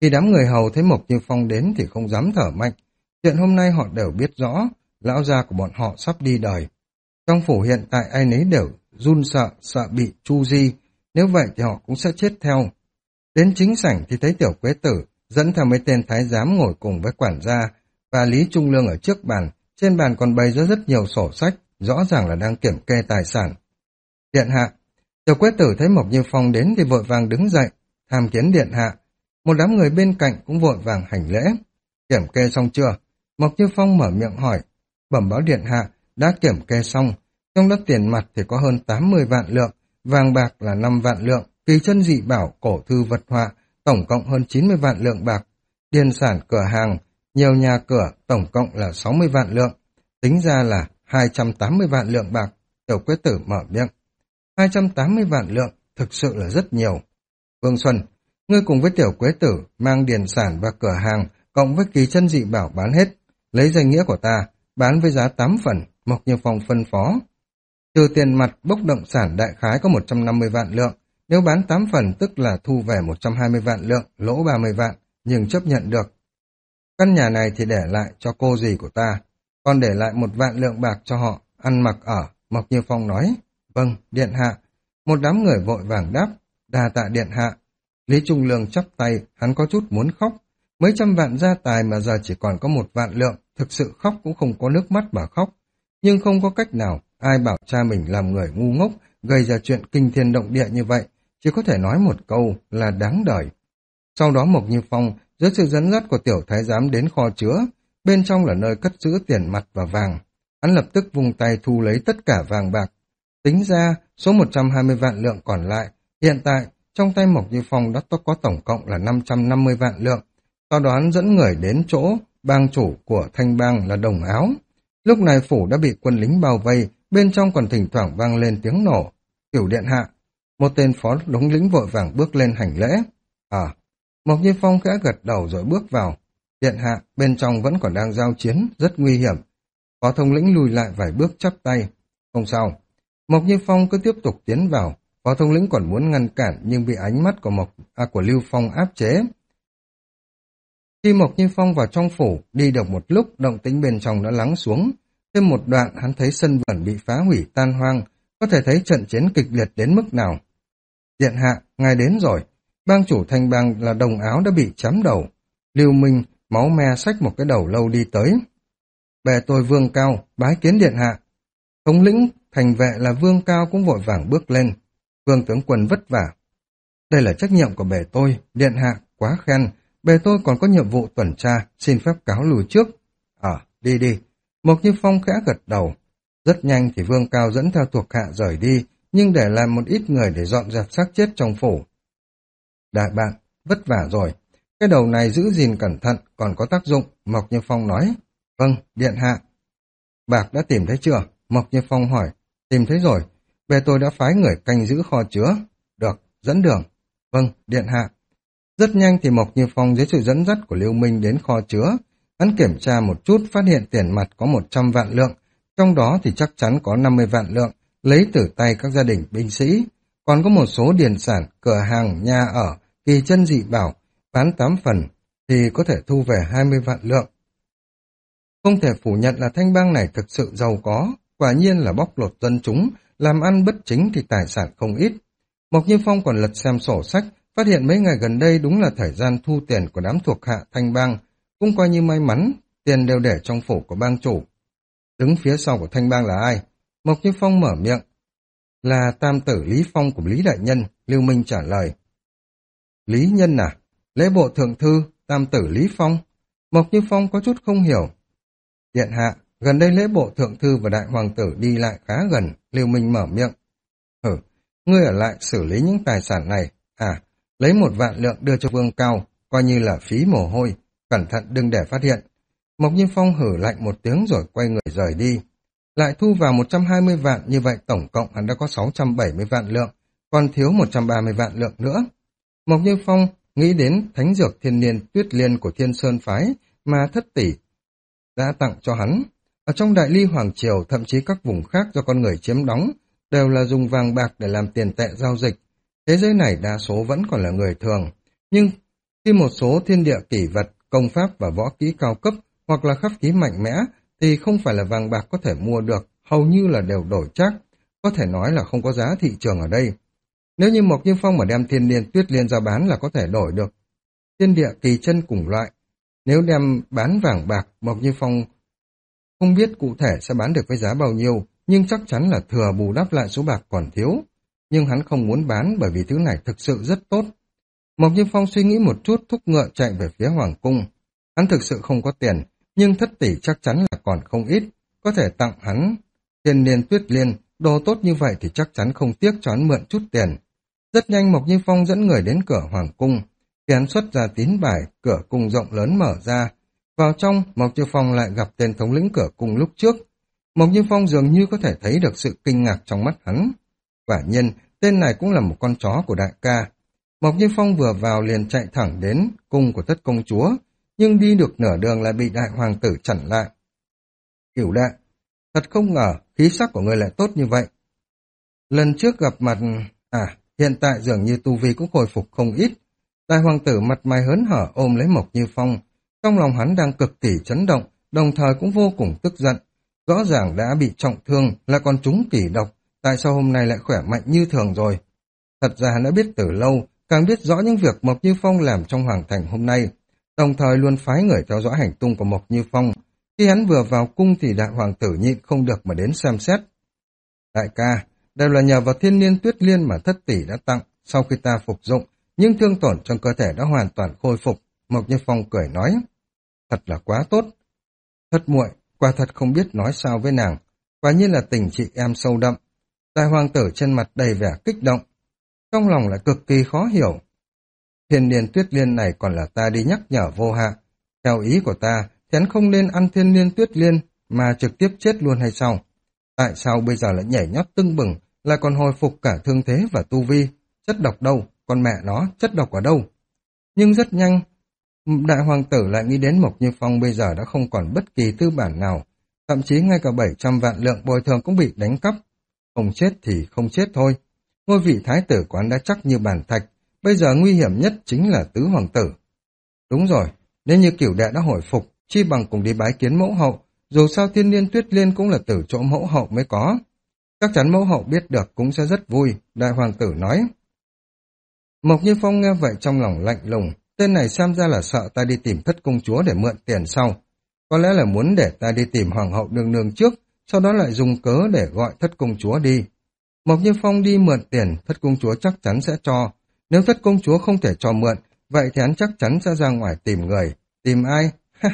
Khi đám người hầu thấy Mộc Như Phong đến thì không dám thở mạnh. Chuyện hôm nay họ đều biết rõ, lão gia của bọn họ sắp đi đời. Trong phủ hiện tại ai nấy đều run sợ, sợ bị chu di, nếu vậy thì họ cũng sẽ chết theo. Đến chính sảnh thì thấy Tiểu Quế Tử dẫn theo mấy tên thái giám ngồi cùng với quản gia và Lý Trung Lương ở trước bàn, trên bàn còn bày ra rất nhiều sổ sách, rõ ràng là đang kiểm kê tài sản. Điện hạ, Tiểu Quế Tử thấy Mộc Như Phong đến thì vội vàng đứng dậy, tham kiến điện hạ. Một đám người bên cạnh cũng vội vàng hành lễ. Kiểm kê xong chưa? Mộc Như Phong mở miệng hỏi. Bẩm báo điện hạ, đã kiểm kê xong. Trong đó tiền mặt thì có hơn tám mươi vạn lượng, vàng bạc là năm vạn lượng, kỳ chân dị bảo, cổ thư vật họa, tổng cộng hơn chín mươi vạn lượng bạc. Điền sản cửa hàng, nhiều nhà cửa, tổng cộng là sáu mươi vạn lượng. Tính ra là hai trăm tám mươi vạn lượng bạc. Tiểu Quế Tử mở miệng. hai trăm tám mươi vạn lượng, thực sự là rất nhiều. Vương Xuân, ngươi cùng với Tiểu Quế Tử mang điền sản và cửa hàng cộng với kỳ chân dị bảo bán hết, lấy danh nghĩa của ta, bán với giá tám phần, Mộc Như Phong phân phó. Trừ tiền mặt bốc động sản đại khái có một trăm năm mươi vạn lượng, nếu bán tám phần tức là thu về một trăm hai mươi vạn lượng, lỗ ba mươi vạn, nhưng chấp nhận được. Căn nhà này thì để lại cho cô dì của ta, còn để lại một vạn lượng bạc cho họ, ăn mặc ở, Mộc Như Phong nói. Vâng, điện hạ. Một đám người vội vàng đáp, đa tạ điện hạ. Lý Trung Lương chắp tay, hắn có chút muốn khóc. Mấy trăm vạn gia tài mà giờ chỉ còn có một vạn lượng, thực sự khóc cũng không có nước mắt mà khóc. Nhưng không có cách nào, ai bảo cha mình làm người ngu ngốc, gây ra chuyện kinh thiên động địa như vậy, chỉ có thể nói một câu là đáng đời. Sau đó Mộc Như Phong, dưới sự dẫn dắt của tiểu thái giám đến kho chứa, bên trong là nơi cất giữ tiền mặt và vàng. Hắn lập tức vung tay thu lấy tất cả vàng bạc. Tính ra, số một trăm hai mươi vạn lượng còn lại, hiện tại, trong tay Mộc Như Phong đã có tổng cộng là năm trăm năm mươi vạn lượng. Sau đó hắn dẫn người đến chỗ bang chủ của Thanh Bang là Đồng Áo. Lúc này phủ đã bị quân lính bao vây, bên trong còn thỉnh thoảng vang lên tiếng nổ. Tiểu điện hạ, một tên phó thống lĩnh vội vàng bước lên hành lễ. À, Mộc Như Phong khẽ gật đầu rồi bước vào. Điện hạ, bên trong vẫn còn đang giao chiến, rất nguy hiểm. Phó thống lĩnh lùi lại vài bước chắp tay. Không sao. Mộc Như Phong cứ tiếp tục tiến vào. Phó thống lĩnh còn muốn ngăn cản nhưng bị ánh mắt của Mộc à, của Lưu Phong áp chế. Khi Mộc Như Phong vào trong phủ, đi được một lúc, động tĩnh bên trong đã lắng xuống. Thêm một đoạn, hắn thấy sân vườn bị phá hủy tan hoang, có thể thấy trận chiến kịch liệt đến mức nào. Điện hạ, ngài đến rồi. Bang chủ Thanh Bang là Đồng Áo đã bị chém đầu. Lưu Minh, máu me xách một cái đầu lâu đi tới. Bề tôi Vương Cao, bái kiến điện hạ. Thống lĩnh, thành vệ là Vương Cao cũng vội vàng bước lên. Vương tướng quân vất vả. Đây là trách nhiệm của bề tôi, điện hạ, quá khen. Bề tôi còn có nhiệm vụ tuần tra, xin phép cáo lùi trước. Ờ, à, đi đi. Mộc Như Phong khẽ gật đầu. Rất nhanh thì Vương Cao dẫn theo thuộc hạ rời đi, nhưng để lại một ít người để dọn dẹp xác chết trong phủ. Đại bạn, vất vả rồi. Cái đầu này giữ gìn cẩn thận, còn có tác dụng, Mộc Như Phong nói. Vâng, điện hạ. Bạc đã tìm thấy chưa? Mộc Như Phong hỏi. Tìm thấy rồi. Bề tôi đã phái người canh giữ kho chứa. Được, dẫn đường. Vâng, điện hạ. Rất nhanh thì Mộc Như Phong dưới sự dẫn dắt của Lưu Minh đến kho chứa. Hắn kiểm tra một chút phát hiện tiền mặt có một trăm vạn lượng, trong đó thì chắc chắn có năm mươi vạn lượng, lấy từ tay các gia đình binh sĩ. Còn có một số điền sản, cửa hàng, nhà ở, kỳ chân dị bảo, bán tám phần thì có thể thu về hai mươi vạn lượng. Không thể phủ nhận là Thanh Bang này thực sự giàu có, quả nhiên là bóc lột dân chúng, làm ăn bất chính thì tài sản không ít. Mộc Như Phong còn lật xem sổ sách, phát hiện mấy ngày gần đây đúng là thời gian thu tiền của đám thuộc hạ Thanh Bang, cũng coi như may mắn, tiền đều để trong phủ của bang chủ. Đứng phía sau của Thanh Bang là ai? Mộc Như Phong mở miệng. Là tam tử Lý Phong của Lý Đại Nhân, Lưu Minh trả lời. Lý Nhân à? Lễ bộ thượng thư, tam tử Lý Phong? Mộc Như Phong có chút không hiểu. Điện hạ, gần đây lễ bộ thượng thư và đại hoàng tử đi lại khá gần, Lưu Minh mở miệng. Hử, ngươi ở lại xử lý những tài sản này. À, lấy một vạn lượng đưa cho Vương Cao, coi như là phí mồ hôi, cẩn thận đừng để phát hiện. Mộc Như Phong hử lạnh một tiếng rồi quay người rời đi. Lại thu vào một trăm hai mươi vạn, như vậy tổng cộng hắn đã có sáu trăm bảy mươi vạn lượng, còn thiếu một trăm ba mươi vạn lượng nữa. Mộc Như Phong nghĩ đến thánh dược thiên niên tuyết liên của Thiên Sơn Phái mà thất tỷ đã tặng cho hắn. Ở trong Đại Ly Hoàng Triều, thậm chí các vùng khác do con người chiếm đóng, đều là dùng vàng bạc để làm tiền tệ giao dịch. Thế giới này đa số vẫn còn là người thường, nhưng Khi một số thiên địa kỷ vật, công pháp và võ kỹ cao cấp hoặc là khắc khí mạnh mẽ thì không phải là vàng bạc có thể mua được, hầu như là đều đổi trác, có thể nói là không có giá thị trường ở đây. Nếu như Mộc Như Phong mà đem thiên niên tuyết liên ra bán là có thể đổi được thiên địa kỳ chân cùng loại. Nếu đem bán vàng bạc, Mộc Như Phong không biết cụ thể sẽ bán được với giá bao nhiêu, nhưng chắc chắn là thừa bù đắp lại số bạc còn thiếu. Nhưng hắn không muốn bán bởi vì thứ này thực sự rất tốt. Mộc Như Phong suy nghĩ một chút, thúc ngựa chạy về phía Hoàng cung. Hắn thực sự không có tiền, nhưng thất tỷ chắc chắn là còn không ít, có thể tặng hắn thiên niên tuyết liên, đồ tốt như vậy thì chắc chắn không tiếc cho hắn mượn chút tiền. Rất nhanh Mộc Như Phong dẫn người đến cửa Hoàng cung. Khi hắn xuất ra tín bài, cửa cung rộng lớn mở ra. Vào trong, Mộc Như Phong lại gặp tên thống lĩnh cửa cung lúc trước. Mộc Như Phong dường như có thể thấy được sự kinh ngạc trong mắt hắn. Quả nhiên, tên này cũng là một con chó của đại ca. Mộc Như Phong vừa vào liền chạy thẳng đến cung của Thất công chúa, nhưng đi được nửa đường lại bị đại hoàng tử chặn lại. Cửu đệ, thật không ngờ khí sắc của người lại tốt như vậy. Lần trước gặp mặt, à, hiện tại dường như tu vi cũng hồi phục không ít. Đại hoàng tử mặt mày hớn hở ôm lấy Mộc Như Phong, trong lòng hắn đang cực kỳ chấn động, đồng thời cũng vô cùng tức giận. Rõ ràng đã bị trọng thương, là còn trúng kỷ độc, tại sao hôm nay lại khỏe mạnh như thường rồi? Thật ra hắn đã biết từ lâu, càng biết rõ những việc Mộc Như Phong làm trong hoàng thành hôm nay, đồng thời luôn phái người theo dõi hành tung của Mộc Như Phong. Khi hắn vừa vào cung thì đại hoàng tử nhịn không được mà đến xem xét. Đại ca, đều là nhờ vào thiên niên tuyết liên mà thất tỷ đã tặng, sau khi ta phục dụng, nhưng thương tổn trong cơ thể đã hoàn toàn khôi phục. Mộc Như Phong cười nói, thật là quá tốt. Thất muội, quả thật không biết nói sao với nàng, quả nhiên là tình chị em sâu đậm. Đại hoàng tử trên mặt đầy vẻ kích động, trong lòng lại cực kỳ khó hiểu. Thiên niên tuyết liên này còn là ta đi nhắc nhở vô hạ. Theo ý của ta, thì hắn không nên ăn thiên niên tuyết liên mà trực tiếp chết luôn hay sao? Tại sao bây giờ lại nhảy nhót tưng bừng, lại còn hồi phục cả thương thế và tu vi? Chất độc đâu? Con mẹ nó, chất độc ở đâu? Nhưng rất nhanh, đại hoàng tử lại nghĩ đến Mộc Như Phong bây giờ đã không còn bất kỳ tư bản nào, thậm chí ngay cả bảy trăm vạn lượng bồi thường cũng bị đánh cắp. Không chết thì không chết thôi. Ngôi vị thái tử quán đã chắc như bàn thạch, bây giờ nguy hiểm nhất chính là tứ hoàng tử. Đúng rồi, nếu như Cửu đệ đã hồi phục, chi bằng cùng đi bái kiến mẫu hậu, dù sao thiên niên tuyết liên cũng là từ chỗ mẫu hậu mới có. Chắc chắn mẫu hậu biết được cũng sẽ rất vui, đại hoàng tử nói. Mộc Như Phong nghe vậy trong lòng lạnh lùng, tên này xem ra là sợ ta đi tìm thất công chúa để mượn tiền sau. Có lẽ là muốn để ta đi tìm hoàng hậu nương nương trước, sau đó lại dùng cớ để gọi thất công chúa đi. Mộc Như Phong đi mượn tiền, thất công chúa chắc chắn sẽ cho. Nếu thất công chúa không thể cho mượn, vậy thì hắn chắc chắn sẽ ra ngoài tìm người. Tìm ai?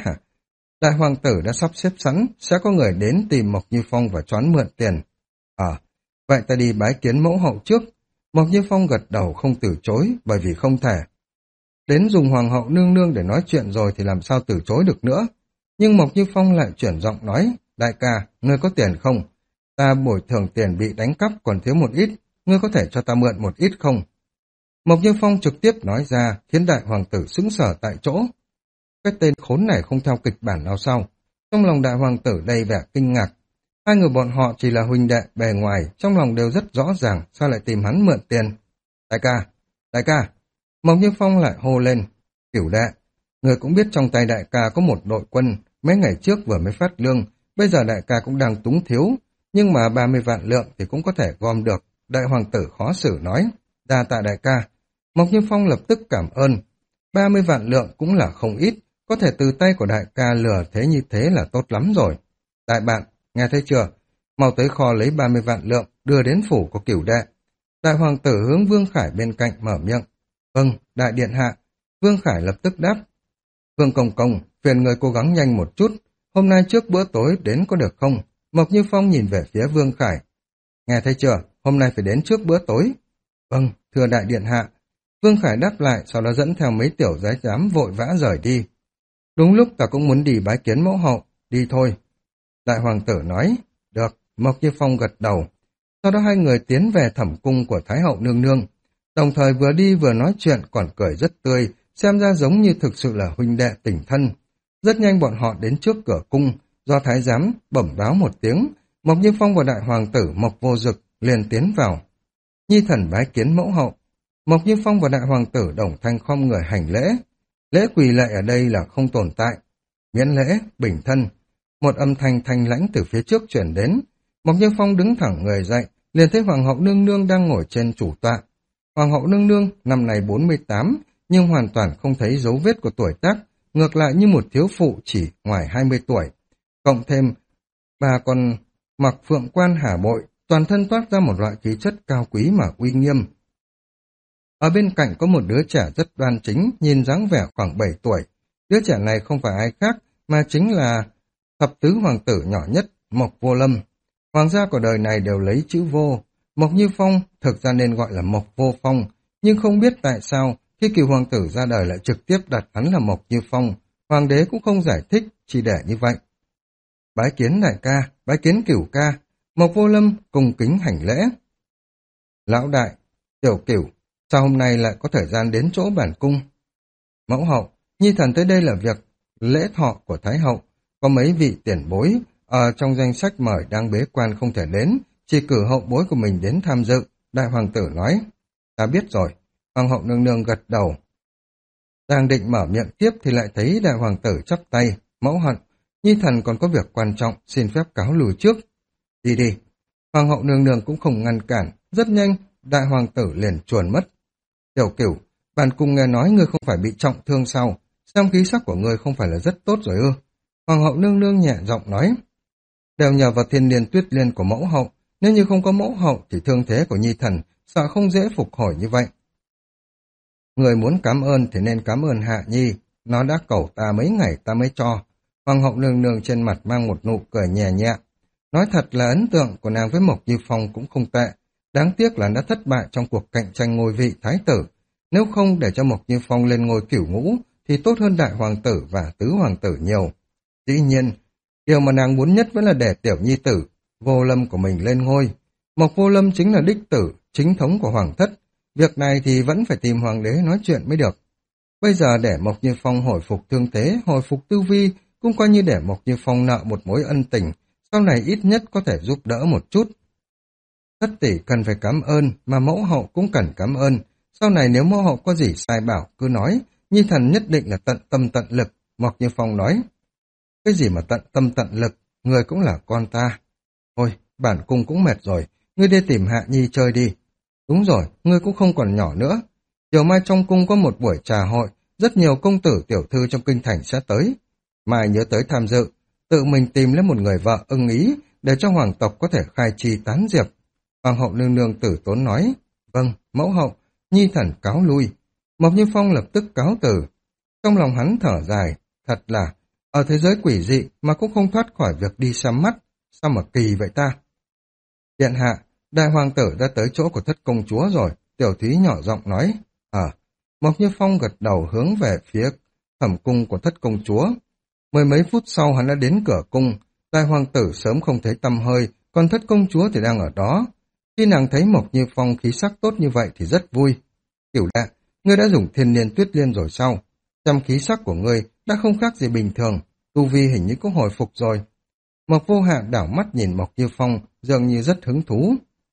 Đại hoàng tử đã sắp xếp sẵn, sẽ có người đến tìm Mộc Như Phong và choán mượn tiền. À, vậy ta đi bái kiến mẫu hậu trước. Mộc Như Phong gật đầu không từ chối, bởi vì không thể. Đến dùng hoàng hậu nương nương để nói chuyện rồi thì làm sao từ chối được nữa. Nhưng Mộc Như Phong lại chuyển giọng nói, đại ca, ngươi có tiền không? Ta bồi thường tiền bị đánh cắp còn thiếu một ít, ngươi có thể cho ta mượn một ít không? Mộc Như Phong trực tiếp nói ra, khiến đại hoàng tử sững sờ tại chỗ. Cái tên khốn này không theo kịch bản nào sao? Trong lòng đại hoàng tử đầy vẻ kinh ngạc. Hai người bọn họ chỉ là huynh đệ bề ngoài, trong lòng đều rất rõ ràng, sao lại tìm hắn mượn tiền? Đại ca, đại ca! Mộc Như Phong lại hô lên, Cửu đệ, người cũng biết trong tay đại ca có một đội quân, mấy ngày trước vừa mới phát lương, bây giờ đại ca cũng đang túng thiếu, nhưng mà ba mươi vạn lượng thì cũng có thể gom được. Đại hoàng tử khó xử nói, đa tạ đại ca. Mộc Như Phong lập tức cảm ơn. ba mươi vạn lượng cũng là không ít, có thể từ tay của đại ca lừa thế như thế là tốt lắm rồi. Đại bạn, nghe thấy chưa? Mau tới kho lấy ba mươi vạn lượng, đưa đến phủ của Cửu đệ. Đại hoàng tử hướng Vương Khải bên cạnh mở miệng. Vâng, đại điện hạ. Vương Khải lập tức đáp. Vương Công Công, phiền người cố gắng nhanh một chút, hôm nay trước bữa tối đến có được không? Mộc Như Phong nhìn về phía Vương Khải. Nghe thấy chưa? Hôm nay phải đến trước bữa tối. Vâng, thưa đại điện hạ. Vương Khải đáp lại, sau đó dẫn theo mấy tiểu giái giám vội vã rời đi. Đúng lúc ta cũng muốn đi bái kiến mẫu hậu, đi thôi. Đại hoàng tử nói, được, Mộc Như Phong gật đầu. Sau đó hai người tiến về thẩm cung của Thái hậu nương nương. Đồng thời vừa đi vừa nói chuyện còn cười rất tươi, xem ra giống như thực sự là huynh đệ tình thân. Rất nhanh bọn họ đến trước cửa cung, do thái giám bẩm báo một tiếng, Mộc Như Phong và đại hoàng tử Mộc Vô Dực liền tiến vào. Nhi thần bái kiến mẫu hậu. Mộc Như Phong và đại hoàng tử đồng thanh khom người hành lễ. Lễ quỳ lạy ở đây là không tồn tại. Miễn lễ, bình thân. Một âm thanh thanh lãnh từ phía trước chuyển đến. Mộc Như Phong đứng thẳng người dậy, liền thấy Hoàng hậu nương nương đang ngồi trên chủ tọa. Hoàng hậu nương nương năm nay bốn mươi tám, nhưng hoàn toàn không thấy dấu vết của tuổi tác, ngược lại như một thiếu phụ chỉ ngoài hai mươi tuổi. Cộng thêm, bà còn mặc phượng quan hà bội, toàn thân toát ra một loại khí chất cao quý mà uy nghiêm. Ở bên cạnh có một đứa trẻ rất đoan chính, nhìn dáng vẻ khoảng bảy tuổi. Đứa trẻ này không phải ai khác, mà chính là thập tứ hoàng tử nhỏ nhất, Mộc Vô Lâm. Hoàng gia của đời này đều lấy chữ vô. Mộc Như Phong thực ra nên gọi là Mộc Vô Phong, nhưng không biết tại sao khi cửu hoàng tử ra đời lại trực tiếp đặt hắn là Mộc Như Phong. Hoàng đế cũng không giải thích, chỉ để như vậy. Bái kiến đại ca, bái kiến cửu ca. Mộc Vô Lâm cung kính hành lễ. Lão đại, tiểu cửu, sao hôm nay lại có thời gian đến chỗ bản cung? Mẫu hậu, nhi thần tới đây là việc lễ thọ của Thái hậu. Có mấy vị tiền bối ở trong danh sách mời đang bế quan không thể đến, chỉ cử hậu bối của mình đến tham dự. Đại hoàng tử nói, ta biết rồi. Hoàng hậu nương nương gật đầu. Đang định mở miệng tiếp thì lại thấy đại hoàng tử chắp tay. Mẫu hận, nhi thần còn có việc quan trọng, xin phép cáo lùi trước. Đi đi. Hoàng hậu nương nương cũng không ngăn cản. Rất nhanh, đại hoàng tử liền chuồn mất. Tiểu cửu, bản cung nghe nói ngươi không phải bị trọng thương sao? Xem khí sắc của ngươi không phải là rất tốt rồi ư? Hoàng hậu nương nương nhẹ giọng nói. Đều nhờ vào thiên niên tuyết liên của mẫu hậu. Nếu như không có mẫu hậu thì thương thế của nhi thần sợ không dễ phục hồi như vậy. Người muốn cảm ơn thì nên cảm ơn Hạ Nhi. Nó đã cầu ta mấy ngày ta mới cho. Hoàng hậu nương nương trên mặt mang một nụ cười nhẹ nhẹ. Nói thật là ấn tượng của nàng với Mộc Như Phong cũng không tệ. Đáng tiếc là đã thất bại trong cuộc cạnh tranh ngôi vị thái tử. Nếu không để cho Mộc Như Phong lên ngôi cửu ngũ thì tốt hơn đại hoàng tử và tứ hoàng tử nhiều. Dĩ nhiên, điều mà nàng muốn nhất vẫn là để tiểu nhi tử, Vô Lâm của mình lên ngôi. Mộc Vô Lâm chính là đích tử, chính thống của hoàng thất. Việc này thì vẫn phải tìm hoàng đế nói chuyện mới được. Bây giờ để Mộc Như Phong hồi phục thương thế, hồi phục tư vi, cũng coi như để Mộc Như Phong nợ một mối ân tình, sau này ít nhất có thể giúp đỡ một chút. Thất tỷ cần phải cảm ơn, mà mẫu hậu cũng cần cảm ơn. Sau này nếu mẫu hậu có gì sai bảo, cứ nói, nhi thần nhất định là tận tâm tận lực, Mộc Như Phong nói. Cái gì mà tận tâm tận lực, người cũng là con ta. Ôi, bản cung cũng mệt rồi, ngươi đi tìm Hạ Nhi chơi đi. Đúng rồi, ngươi cũng không còn nhỏ nữa. Chiều mai trong cung có một buổi trà hội, rất nhiều công tử tiểu thư trong kinh thành sẽ tới. Mai nhớ tới tham dự, tự mình tìm lấy một người vợ ưng ý, để cho hoàng tộc có thể khai chi tán diệp. Hoàng hậu nương nương tử tốn nói, vâng, mẫu hậu, nhi thần cáo lui. Mộc Như Phong lập tức cáo từ. Trong lòng hắn thở dài, thật là, ở thế giới quỷ dị mà cũng không thoát khỏi việc đi xăm mắt, sao mà kỳ vậy ta? Điện hạ, đại hoàng tử đã tới chỗ của thất công chúa rồi, tiểu thúy nhỏ giọng nói, ờ, à. Mộc Như Phong gật đầu hướng về phía thẩm cung của thất công chúa. Mười mấy phút sau hắn đã đến cửa cung, đại hoàng tử sớm không thấy tăm hơi, còn thất công chúa thì đang ở đó. Khi nàng thấy Mộc Như Phong khí sắc tốt như vậy thì rất vui. Cửu đệ, ngươi đã dùng thiên niên tuyết liên rồi sao? Trong khí sắc của ngươi đã không khác gì bình thường, tu vi hình như cũng hồi phục rồi. Mộc Vô Hạ đảo mắt nhìn Mộc Như Phong, dường như rất hứng thú.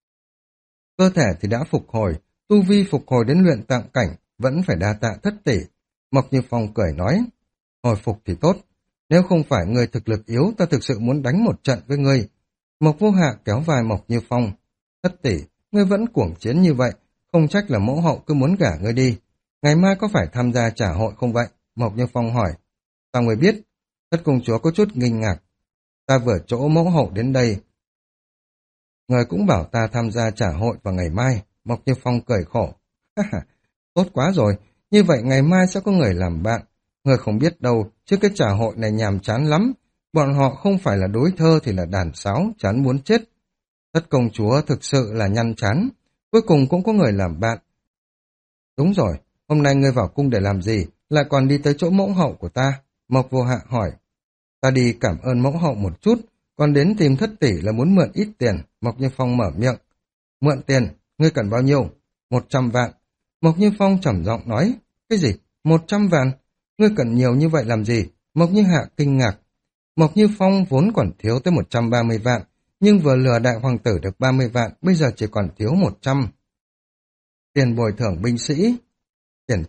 Cơ thể thì đã phục hồi, tu vi phục hồi đến luyện tạng cảnh, vẫn phải đa tạ thất tỷ. Mộc Như Phong cười nói, hồi phục thì tốt, nếu không phải ngươi thực lực yếu, ta thực sự muốn đánh một trận với ngươi. Mộc Vô Hạ kéo vai Mộc Như Phong, thất tỷ, ngươi vẫn cuồng chiến như vậy, không trách là mẫu hậu cứ muốn gả ngươi đi. Ngày mai có phải tham gia trả hội không vậy? Mộc Như Phong hỏi. Sao ngươi biết? Thất công chúa có chút nghi ngạc. Ta vừa chỗ mẫu hậu đến đây. Người cũng bảo ta tham gia trả hội vào ngày mai. Mộc Như Phong cười khổ. Tốt quá rồi, như vậy ngày mai sẽ có người làm bạn. Người không biết đâu, chứ cái trả hội này nhàm chán lắm. Bọn họ không phải là đối thơ thì là đàn sáo, chán muốn chết. Thất công chúa thực sự là nhăn chán. Cuối cùng cũng có người làm bạn. Đúng rồi, hôm nay ngươi vào cung để làm gì, lại còn đi tới chỗ mẫu hậu của ta? Mộc Vô Hạ hỏi. Ta đi cảm ơn mẫu hậu một chút, còn đến tìm thất tỷ là muốn mượn ít tiền. Mộc Như Phong mở miệng. Mượn tiền, ngươi cần bao nhiêu? Một trăm vạn. Mộc Như Phong trầm giọng nói. Cái gì? Một trăm vạn? Ngươi cần nhiều như vậy làm gì? Mộc Như Hạ kinh ngạc. Mộc Như Phong vốn còn thiếu tới một trăm ba mươi vạn, nhưng vừa lừa đại hoàng tử được ba mươi vạn, bây giờ chỉ còn thiếu một trăm. Tiền bồi thưởng binh sĩ. Tiền tuất,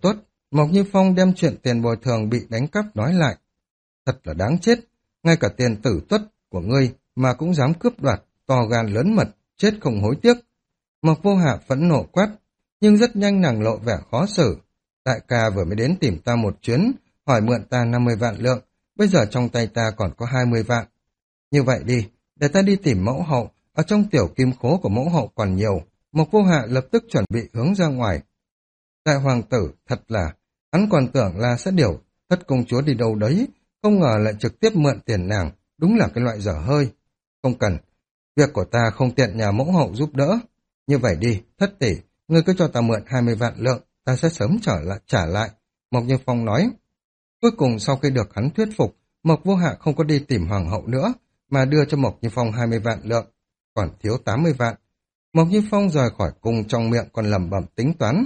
Mộc Như Phong đem chuyện tiền bồi thường bị đánh cắp nói lại. Thật là đáng chết, ngay cả tiền tử tuất của ngươi mà cũng dám cướp đoạt, to gan lớn mật, chết không hối tiếc. Mộc Vô Hạ phẫn nộ quát, nhưng rất nhanh nàng lộ vẻ khó xử. Đại ca vừa mới đến tìm ta một chuyến, hỏi mượn ta năm mươi vạn lượng, bây giờ trong tay ta còn có hai mươi vạn. Như vậy đi, để ta đi tìm mẫu hậu, ở trong tiểu kim khố của mẫu hậu còn nhiều. Mộc Vô Hạ lập tức chuẩn bị hướng ra ngoài. Đại hoàng tử, thật là, hắn còn tưởng là sẽ điều thất công chúa đi đâu đấy, không ngờ lại trực tiếp mượn tiền nàng, đúng là cái loại dở hơi. Không cần, việc của ta không tiện nhà mẫu hậu giúp đỡ. Như vậy đi, thất tỷ, ngươi cứ cho ta mượn hai mươi vạn lượng, ta sẽ sớm trở lại trả lại. Mộc Như Phong nói. Cuối cùng sau khi được hắn thuyết phục, Mộc Vô Hạ không có đi tìm hoàng hậu nữa, mà đưa cho Mộc Như Phong hai mươi vạn lượng, còn thiếu tám mươi vạn. Mộc Như Phong rời khỏi cung trong miệng còn lẩm bẩm tính toán.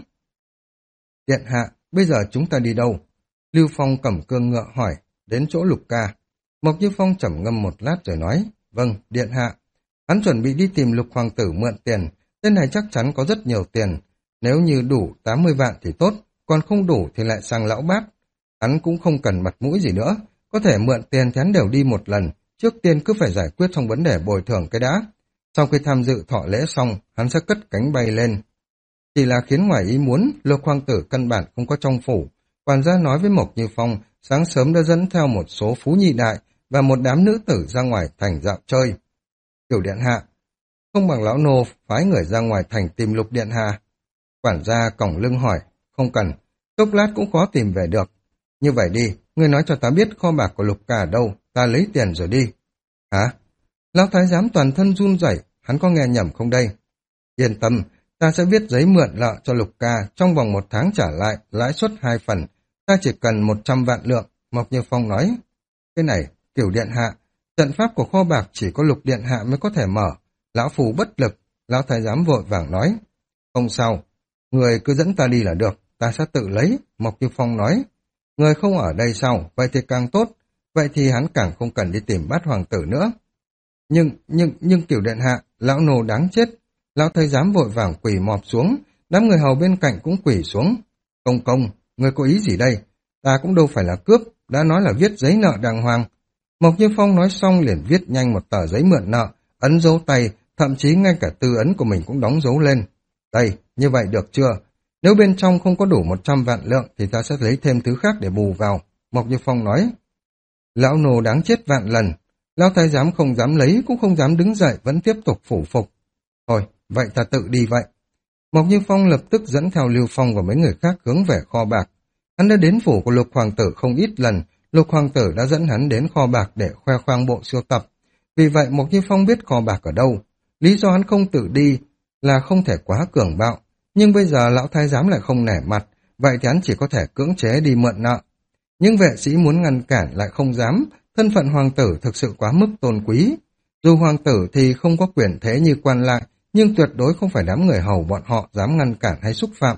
Điện hạ, bây giờ chúng ta đi đâu? Lưu Phong cầm cương ngựa hỏi, đến chỗ Lục Ca. Mộc Như Phong trầm ngâm một lát rồi nói, vâng, điện hạ. Hắn chuẩn bị đi tìm Lục Hoàng tử mượn tiền, tên này chắc chắn có rất nhiều tiền. Nếu như đủ tám mươi vạn thì tốt, còn không đủ thì lại sang lão bát. Hắn cũng không cần mặt mũi gì nữa, có thể mượn tiền thì hắn đều đi một lần, trước tiên cứ phải giải quyết xong vấn đề bồi thường cái đã. Sau khi tham dự thọ lễ xong, hắn sẽ cất cánh bay lên. Chỉ là khiến ngoài ý muốn, Lục Hoàng tử căn bản không có trong phủ. Quản gia nói với Mộc Như Phong, sáng sớm đã dẫn theo một số phú nhị đại và một đám nữ tử ra ngoài thành dạo chơi. Tiểu điện hạ, không bằng lão nô phái người ra ngoài thành tìm Lục điện hạ. Quản gia còng lưng hỏi, không cần, chốc lát cũng khó tìm về được. Như vậy đi, ngươi nói cho ta biết kho bạc của Lục ca ở đâu, ta lấy tiền rồi đi. Hả? Lão thái giám toàn thân run rẩy, hắn có nghe nhầm không đây? Yên tâm, ta sẽ viết giấy mượn nợ cho Lục ca, trong vòng một tháng trả lại, lãi suất hai phần. Ta chỉ cần một trăm vạn lượng, Mộc Như Phong nói. Cái này, Kiểu điện hạ, trận pháp của kho bạc chỉ có Lục điện hạ mới có thể mở. Lão phù bất lực, lão thái giám vội vàng nói. Không sao, người cứ dẫn ta đi là được, ta sẽ tự lấy, Mộc Như Phong nói. Người không ở đây sao, vậy thì càng tốt, vậy thì hắn càng không cần đi tìm Bát hoàng tử nữa. Nhưng, nhưng, nhưng Tiểu điện hạ, lão nô đáng chết. Lão thái giám vội vàng quỳ mọp xuống, đám người hầu bên cạnh cũng quỳ xuống. Công công, người có ý gì đây? Ta cũng đâu phải là cướp, đã nói là viết giấy nợ đàng hoàng. Mộc Như Phong nói xong liền viết nhanh một tờ giấy mượn nợ, ấn dấu tay, thậm chí ngay cả tư ấn của mình cũng đóng dấu lên. Đây, như vậy được chưa? Nếu bên trong không có đủ một trăm vạn lượng thì ta sẽ lấy thêm thứ khác để bù vào. Mộc Như Phong nói. Lão nô đáng chết vạn lần. Lão thái giám không dám lấy cũng không dám đứng dậy, vẫn tiếp tục phủ phục. Thôi, vậy ta tự đi vậy. Mộc Như Phong lập tức dẫn theo Lưu Phong và mấy người khác hướng về kho bạc. Hắn đã đến phủ của Lục Hoàng tử không ít lần, Lục Hoàng tử đã dẫn hắn đến kho bạc để khoe khoang bộ sưu tập. Vì vậy Mộc Như Phong biết kho bạc ở đâu. Lý do hắn không tự đi là không thể quá cường bạo, nhưng bây giờ lão thái giám lại không nể mặt, vậy thì hắn chỉ có thể cưỡng chế đi mượn nợ. Nhưng vệ sĩ muốn ngăn cản lại không dám, thân phận hoàng tử thực sự quá mức tôn quý. Dù hoàng tử thì không có quyền thế như quan lại, nhưng tuyệt đối không phải đám người hầu bọn họ dám ngăn cản hay xúc phạm.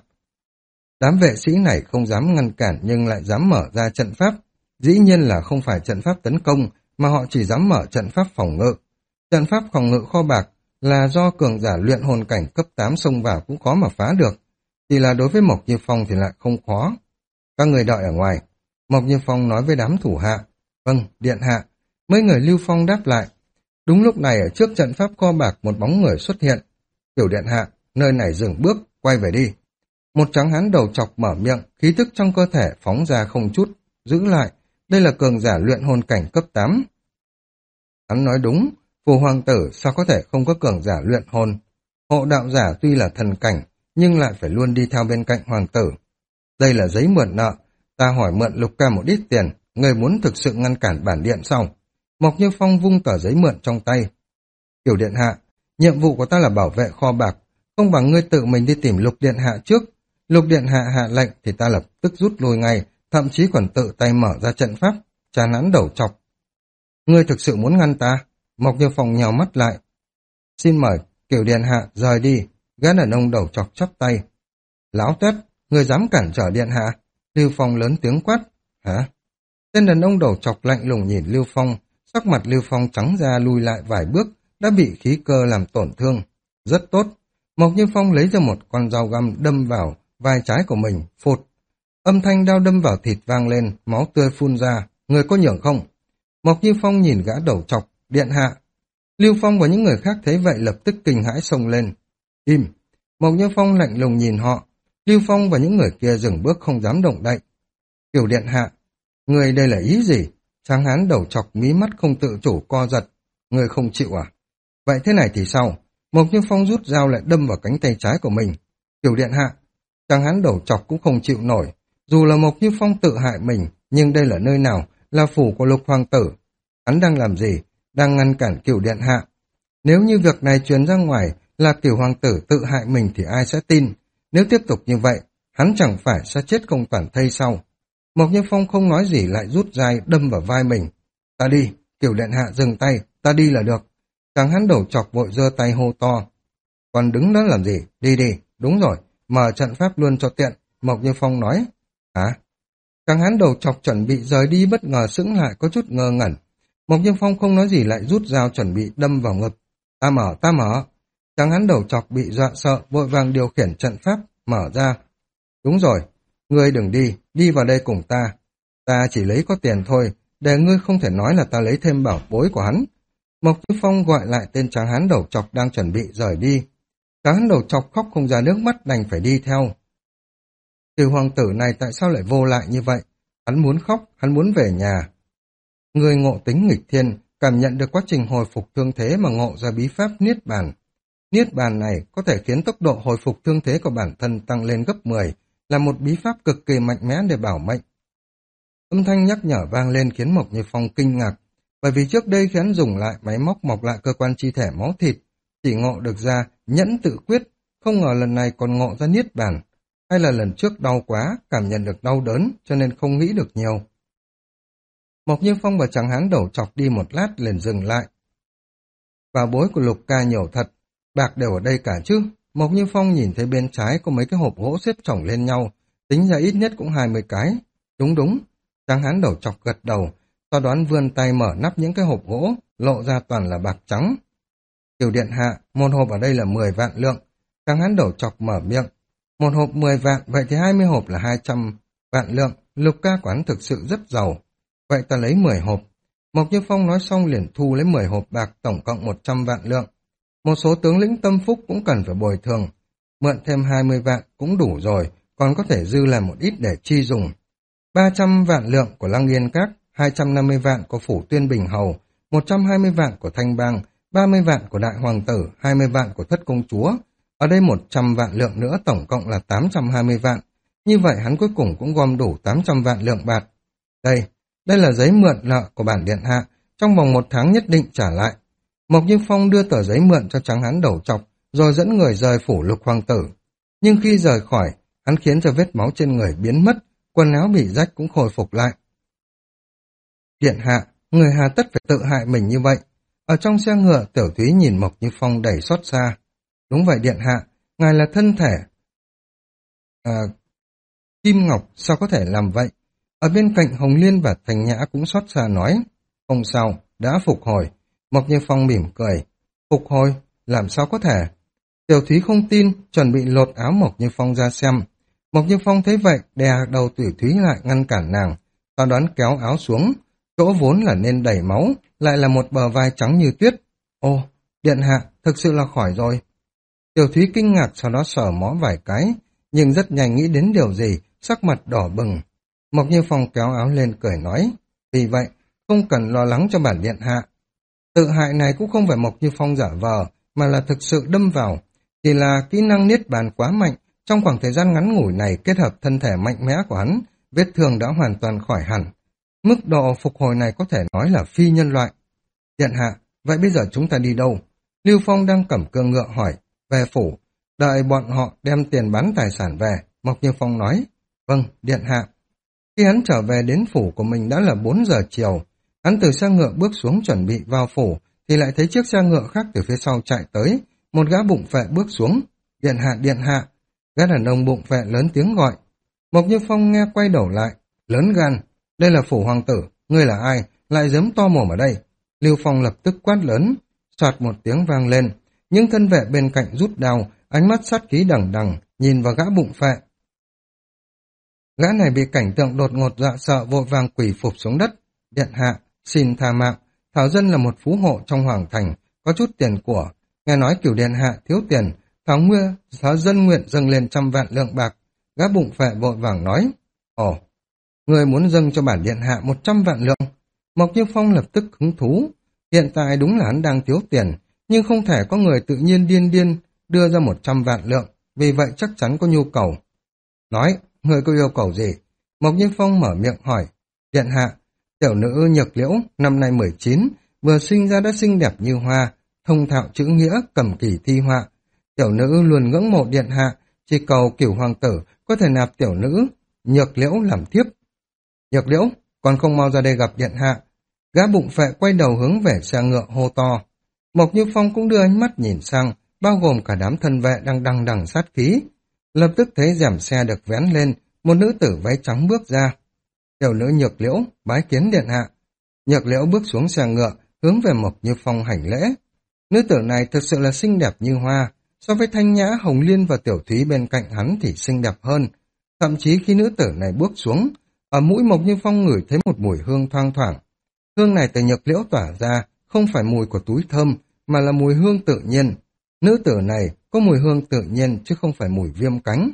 Đám vệ sĩ này không dám ngăn cản nhưng lại dám mở ra trận pháp. Dĩ nhiên là không phải trận pháp tấn công, mà họ chỉ dám mở trận pháp phòng ngự. Trận pháp phòng ngự kho bạc là do cường giả luyện hồn cảnh cấp tám xông vào cũng khó mà phá được. Chỉ là đối với Mộc Như Phong thì lại không khó. Các người đợi ở ngoài. Mộc Như Phong nói với đám thủ hạ. Vâng, điện hạ. Mấy người Lưu Phong đáp lại. Đúng lúc này ở trước trận pháp kho bạc một bóng người xuất hiện. Tiểu điện hạ, nơi này dừng bước, quay về đi. Một trắng hán đầu chọc mở miệng, khí tức trong cơ thể phóng ra không chút, giữ lại. Đây là cường giả luyện hồn cảnh cấp tám. Hắn nói đúng, phù hoàng tử sao có thể không có cường giả luyện hồn. Hộ đạo giả tuy là thần cảnh, nhưng lại phải luôn đi theo bên cạnh hoàng tử. Đây là giấy mượn nợ, ta hỏi mượn Lục ca một ít tiền, người muốn thực sự ngăn cản bản điện sao? Mộc Như Phong vung tờ giấy mượn trong tay. Tiểu điện hạ, nhiệm vụ của ta là bảo vệ kho bạc, không bằng ngươi tự mình đi tìm Lục điện hạ trước. Lục điện hạ hạ lệnh thì ta lập tức rút lui ngay, thậm chí còn tự tay mở ra trận pháp, tràn hắn đầu chọc. Ngươi thực sự muốn ngăn ta? Mộc Như Phong nhào mắt lại. Xin mời, Kiểu điện hạ rời đi. Gã đàn ông đầu chọc chắp tay. Láo tuét, ngươi dám cản trở điện hạ? Lưu Phong lớn tiếng quát. Hả? Tên đàn ông đầu chọc lạnh lùng nhìn Lưu Phong, sắc mặt Lưu Phong trắng ra lui lại vài bước, đã bị khí cơ làm tổn thương. Rất tốt. Mộc Như Phong lấy ra một con dao găm đâm vào vai trái của mình, phụt. Âm thanh đao đâm vào thịt vang lên, máu tươi phun ra. Người có nhường không? Mộc Như Phong nhìn gã đầu trọc, điện hạ. Lưu Phong và những người khác thấy vậy lập tức kinh hãi xông lên. Im! Mộc Như Phong lạnh lùng nhìn họ. Lưu Phong và những người kia dừng bước không dám động đậy. Tiểu điện hạ, người đây là ý gì? Tráng hán đầu chọc mí mắt không tự chủ co giật. Người không chịu à? Vậy thế này thì sao? Mộc Như Phong rút dao lại đâm vào cánh tay trái của mình. Tiểu điện hạ, tráng hán đầu chọc cũng không chịu nổi. Dù là Mộc Như Phong tự hại mình, nhưng đây là nơi nào? Là phủ của Lục Hoàng tử. Hắn đang làm gì? Đang ngăn cản Cửu điện hạ. Nếu như việc này truyền ra ngoài là Cửu hoàng tử tự hại mình thì ai sẽ tin? Nếu tiếp tục như vậy, hắn chẳng phải sẽ chết không toàn thây sau. Mộc Như Phong không nói gì lại rút dai đâm vào vai mình. Ta đi, Cửu điện hạ dừng tay, ta đi là được. Tráng hán đầu chọc vội giơ tay hô to. Còn đứng đó làm gì? Đi đi, đúng rồi, mở trận pháp luôn cho tiện. Mộc Như Phong nói. Hả? Tráng hán đầu chọc chuẩn bị rời đi bất ngờ sững lại có chút ngơ ngẩn. Mộc Như Phong không nói gì lại rút dao chuẩn bị đâm vào ngực. Ta mở, ta mở. Tráng hán đầu chọc bị dọa sợ, vội vàng điều khiển trận pháp, mở ra. Đúng rồi, ngươi đừng đi, đi vào đây cùng ta. Ta chỉ lấy có tiền thôi, để ngươi không thể nói là ta lấy thêm bảo bối của hắn. Mộc Như Phong gọi lại tên tráng hán đầu chọc đang chuẩn bị rời đi. Tráng hán đầu chọc khóc không ra nước mắt đành phải đi theo. Từ hoàng tử này tại sao lại vô lại như vậy? Hắn muốn khóc, hắn muốn về nhà. Người ngộ tính nghịch thiên, cảm nhận được quá trình hồi phục thương thế mà ngộ ra bí pháp Niết Bàn. Niết Bàn này có thể khiến tốc độ hồi phục thương thế của bản thân tăng lên gấp mười, là một bí pháp cực kỳ mạnh mẽ để bảo mệnh. Âm thanh nhắc nhở vang lên khiến Mộc Như Phong kinh ngạc, bởi vì trước đây khi hắn dùng lại máy móc mọc lại cơ quan chi thể máu thịt, chỉ ngộ được ra nhẫn tự quyết, không ngờ lần này còn ngộ ra Niết Bàn. Hay là lần trước đau quá, cảm nhận được đau đớn, cho nên không nghĩ được nhiều. Mộc Như Phong và tráng hán đầu chọc đi một lát liền dừng lại. Bảo bối của Lục ca nhiều thật, bạc đều ở đây cả chứ. Mộc Như Phong nhìn thấy bên trái có mấy cái hộp gỗ xếp chồng lên nhau, tính ra ít nhất cũng hai mươi cái. Đúng đúng, tráng hán đầu chọc gật đầu, ta đoán vươn tay mở nắp những cái hộp gỗ, lộ ra toàn là bạc trắng. Tiểu điện hạ, một hộp ở đây là mười vạn lượng. Tráng hán đầu chọc mở miệng. Một hộp mười vạn, vậy thì hai mươi hộp là hai trăm vạn lượng. Lục ca quán thực sự rất giàu. Vậy ta lấy mười hộp. Mộc Như Phong nói xong liền thu lấy mười hộp bạc, tổng cộng một trăm vạn lượng. Một số tướng lĩnh tâm phúc cũng cần phải bồi thường. Mượn thêm hai mươi vạn cũng đủ rồi, còn có thể dư làm một ít để chi dùng. ba trăm vạn lượng của Lăng Yên Các, hai trăm năm mươi vạn của Phủ Tuyên Bình Hầu, một trăm hai mươi vạn của Thanh Bang, ba mươi vạn của Đại Hoàng Tử, hai mươi vạn của Thất Công Chúa. Ở đây một trăm vạn lượng nữa tổng cộng là tám trăm hai mươi vạn. Như vậy hắn cuối cùng cũng gom đủ tám trăm vạn lượng bạc. Đây, đây là giấy mượn nợ của bản điện hạ, trong vòng một tháng nhất định trả lại. Mộc Như Phong đưa tờ giấy mượn cho tráng hán đầu chọc, rồi dẫn người rời phủ Lục Hoàng tử. Nhưng khi rời khỏi, hắn khiến cho vết máu trên người biến mất, quần áo bị rách cũng khôi phục lại. Điện hạ, người hà tất phải tự hại mình như vậy. Ở trong xe ngựa, Tiểu Thúy nhìn Mộc Như Phong đầy xót xa. Đúng vậy điện hạ, ngài là thân thể. À, Kim Ngọc sao có thể làm vậy? Ở bên cạnh Hồng Liên và Thành Nhã cũng xót xa nói. Không sao, đã phục hồi. Mộc Như Phong mỉm cười. Phục hồi? Làm sao có thể? Tiểu Thúy không tin, chuẩn bị lột áo Mộc Như Phong ra xem. Mộc Như Phong thấy vậy, đè đầu Tiểu Thúy lại ngăn cản nàng. Ta đoán kéo áo xuống. Chỗ vốn là nên đẩy máu, lại là một bờ vai trắng như tuyết. Ô, điện hạ, thực sự là khỏi rồi. Tiểu Thúy kinh ngạc sau đó sờ mó vài cái, nhưng rất nhanh nghĩ đến điều gì, sắc mặt đỏ bừng. Mộc Như Phong kéo áo lên cười nói, vì vậy, không cần lo lắng cho bản điện hạ. Tự hại này cũng không phải Mộc Như Phong giả vờ, mà là thực sự đâm vào. Chỉ là kỹ năng Niết Bàn quá mạnh, trong khoảng thời gian ngắn ngủi này kết hợp thân thể mạnh mẽ của hắn, vết thương đã hoàn toàn khỏi hẳn. Mức độ phục hồi này có thể nói là phi nhân loại. Điện hạ, vậy bây giờ chúng ta đi đâu? Lưu Phong đang cầm cương ngựa hỏi, về phủ, đợi bọn họ đem tiền bán tài sản về. Mộc Như Phong nói, vâng, điện hạ. Khi hắn trở về đến phủ của mình đã là bốn giờ chiều, hắn từ xe ngựa bước xuống chuẩn bị vào phủ, thì lại thấy chiếc xe ngựa khác từ phía sau chạy tới, một gã bụng phệ bước xuống, điện hạ, điện hạ. Gã đàn ông bụng phệ lớn tiếng gọi. Mộc Như Phong nghe quay đầu lại, lớn gan, đây là phủ hoàng tử, ngươi là ai, lại dám to mồm ở đây. Lưu Phong lập tức quát lớn, soạt một tiếng vang lên, những thân vệ bên cạnh rút đao, ánh mắt sát khí đằng đằng, nhìn vào gã bụng phệ. Gã này bị cảnh tượng đột ngột dọa sợ vội vàng quỳ phục xuống đất. Điện hạ, xin tha mạng, Thảo Dân là một phú hộ trong hoàng thành, có chút tiền của. Nghe nói Cửu điện hạ thiếu tiền, Thảo Nguyên, Thảo Dân nguyện dâng lên trăm vạn lượng bạc. Gã bụng phệ vội vàng nói, ồ, người muốn dâng cho bản điện hạ một trăm vạn lượng. Mộc Như Phong lập tức hứng thú. Hiện tại đúng là hắn đang thiếu tiền, nhưng không thể có người tự nhiên điên điên đưa ra một trăm vạn lượng, vì vậy chắc chắn có nhu cầu. Nói, người có yêu cầu gì? Mộc Như Phong mở miệng hỏi. Điện hạ, tiểu nữ Nhược Liễu, năm nay mười chín, vừa sinh ra đã xinh đẹp như hoa, thông thạo chữ nghĩa, cầm kỳ thi họa. Tiểu nữ luôn ngưỡng mộ điện hạ, chỉ cầu Cửu hoàng tử có thể nạp tiểu nữ Nhược Liễu làm thiếp. Nhược Liễu, còn không mau ra đây gặp điện hạ. Gã bụng phệ quay đầu hướng về xe ngựa hô to. Mộc Như Phong cũng đưa ánh mắt nhìn sang, bao gồm cả đám thân vệ đang đằng đằng sát khí. Lập tức thấy rèm xe được vén lên, một nữ tử váy trắng bước ra. Tiểu nữ Nhược Liễu, bái kiến điện hạ. Nhược Liễu bước xuống xe ngựa, hướng về Mộc Như Phong hành lễ. Nữ tử này thực sự là xinh đẹp như hoa, so với Thanh Nhã, Hồng Liên và Tiểu Thúy bên cạnh hắn thì xinh đẹp hơn. Thậm chí khi nữ tử này bước xuống, ở mũi Mộc Như Phong ngửi thấy một mùi hương thoang thoảng. Hương này từ Nhược Liễu tỏa ra, không phải mùi của túi thơm, mà là mùi hương tự nhiên. Nữ tử này có mùi hương tự nhiên chứ không phải mùi viêm cánh.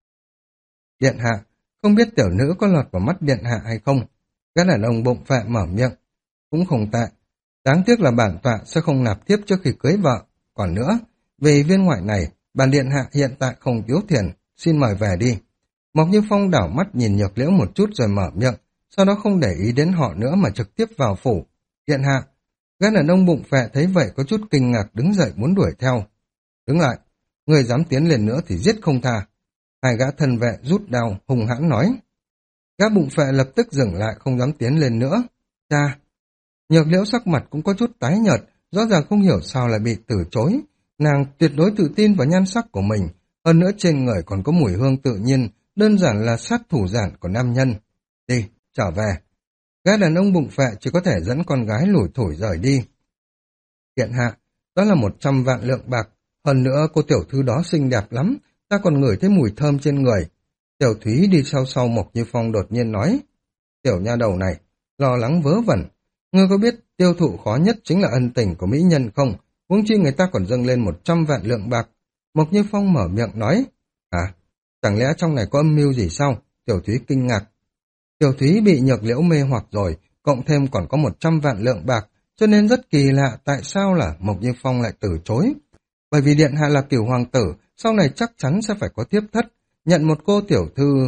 Điện hạ, không biết tiểu nữ có lọt vào mắt điện hạ hay không? Gã đàn ông bụng phệ mở miệng. Cũng không tệ. Đáng tiếc là bản tọa sẽ không nạp tiếp trước khi cưới vợ. Còn nữa, về viên ngoại này, bản điện hạ hiện tại không thiếu tiền, xin mời về đi. Mộc Như Phong đảo mắt nhìn Nhược Liễu một chút rồi mở miệng, sau đó không để ý đến họ nữa mà trực tiếp vào phủ. Điện hạ, gã đàn ông bụng phệ thấy vậy có chút kinh ngạc đứng dậy muốn đuổi theo. Đứng lại, người dám tiến lên nữa thì giết không tha. Hai gã thân vệ rút đao hùng hãn nói. Gã bụng phệ lập tức dừng lại không dám tiến lên nữa. Cha! Nhược Liễu sắc mặt cũng có chút tái nhợt, rõ ràng không hiểu sao lại bị từ chối. Nàng tuyệt đối tự tin vào nhan sắc của mình, hơn nữa trên người còn có mùi hương tự nhiên, đơn giản là sát thủ giản của nam nhân. Đi, trở về. Gã đàn ông bụng phệ chỉ có thể dẫn con gái lủi thủi rời đi. Điện hạ, đó là một trăm vạn lượng bạc, hơn nữa cô tiểu thư đó xinh đẹp lắm, ta còn ngửi thấy mùi thơm trên người. Tiểu Thúy đi sau sau Mộc Như Phong đột nhiên nói. Tiểu nha đầu này, lo lắng vớ vẩn. Ngươi có biết tiêu thụ khó nhất chính là ân tình của mỹ nhân không? Huống chi người ta còn dâng lên một trăm vạn lượng bạc. Mộc Như Phong mở miệng nói. À, chẳng lẽ trong này có âm mưu gì sao? Tiểu Thúy kinh ngạc. Tiểu Thúy bị Nhược Liễu mê hoặc rồi, cộng thêm còn có một trăm vạn lượng bạc, cho nên rất kỳ lạ tại sao là Mộc Như Phong lại từ chối. Bởi vì điện hạ là Cửu hoàng tử, sau này chắc chắn sẽ phải có tiếp thất, nhận một cô tiểu thư